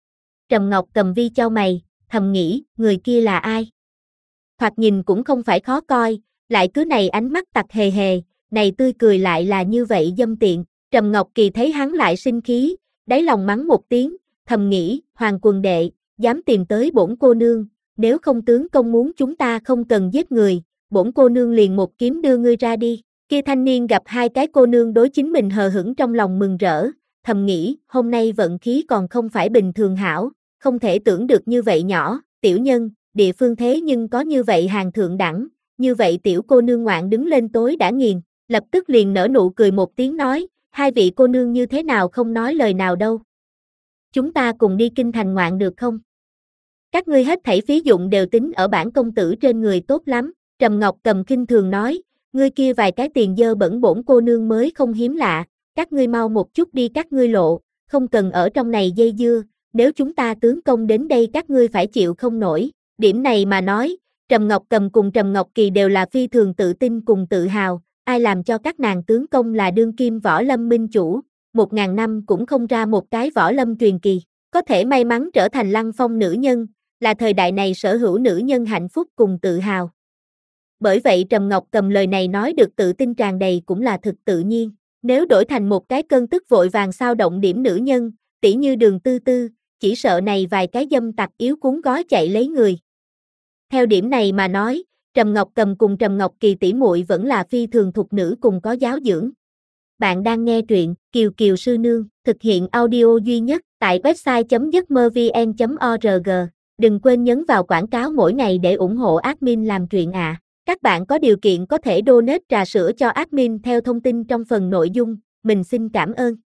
Trầm Ngọc Cầm vi chau mày, thầm nghĩ, người kia là ai? Thoạt nhìn cũng không phải khó coi, lại cứ này ánh mắt tặc hề hề, này tươi cười lại là như vậy dâm tiện. Trầm Ngọc Kỳ thấy hắn lại sinh khí, đáy lòng mắng một tiếng, thầm nghĩ, Hoàng quần đệ, dám tìm tới bổn cô nương, nếu không tướng công muốn chúng ta không cần giết người, bổn cô nương liền một kiếm đưa ngươi ra đi. Kia thanh niên gặp hai cái cô nương đối chính mình hờ hững trong lòng mừng rỡ, thầm nghĩ, hôm nay vận khí còn không phải bình thường hảo, không thể tưởng được như vậy nhỏ, tiểu nhân, địa phương thế nhưng có như vậy hàng thượng đẳng, như vậy tiểu cô nương ngoạn đứng lên tối đã nghiền, lập tức liền nở nụ cười một tiếng nói, hai vị cô nương như thế nào không nói lời nào đâu. Chúng ta cùng đi kinh thành ngoạn được không? Các ngươi hết thảy phí dụng đều tính ở bản công tử trên người tốt lắm, Trầm Ngọc Cầm khinh thường nói, ngươi kia vài cái tiền dơ bẩn bổn cô nương mới không hiếm lạ, các ngươi mau một chút đi các ngươi lộ, không cần ở trong này dây dưa, nếu chúng ta tướng công đến đây các ngươi phải chịu không nổi, điểm này mà nói, Trầm Ngọc Cầm cùng Trầm Ngọc Kỳ đều là phi thường tự tin cùng tự hào, ai làm cho các nàng tướng công là đương kim võ lâm minh chủ, một ngàn năm cũng không ra một cái võ lâm truyền kỳ, có thể may mắn trở thành Lăng Phong nữ nhân, là thời đại này sở hữu nữ nhân hạnh phúc cùng tự hào. Bởi vậy Trầm Ngọc Cầm lời này nói được tự tin tràn đầy cũng là thực tự nhiên, nếu đổi thành một cái cơn tức vội vàng sao động điểm nữ nhân, tỉ như Đường Tư Tư, chỉ sợ này vài cái dâm tặc yếu cuốn gói chạy lấy người. Theo điểm này mà nói, Trầm Ngọc Cầm cùng Trầm Ngọc Kỳ tỷ muội vẫn là phi thường thục nữ cùng có giáo dưỡng. Bạn đang nghe truyện Kiều Kiều Sư Nương, thực hiện audio duy nhất tại website chấm dứt mơ vn chấm org. Đừng quên nhấn vào quảng cáo mỗi ngày để ủng hộ admin làm truyện ạ. À. Các bạn có điều kiện có thể donate trà sữa cho admin theo thông tin trong phần nội dung, mình xin cảm ơn.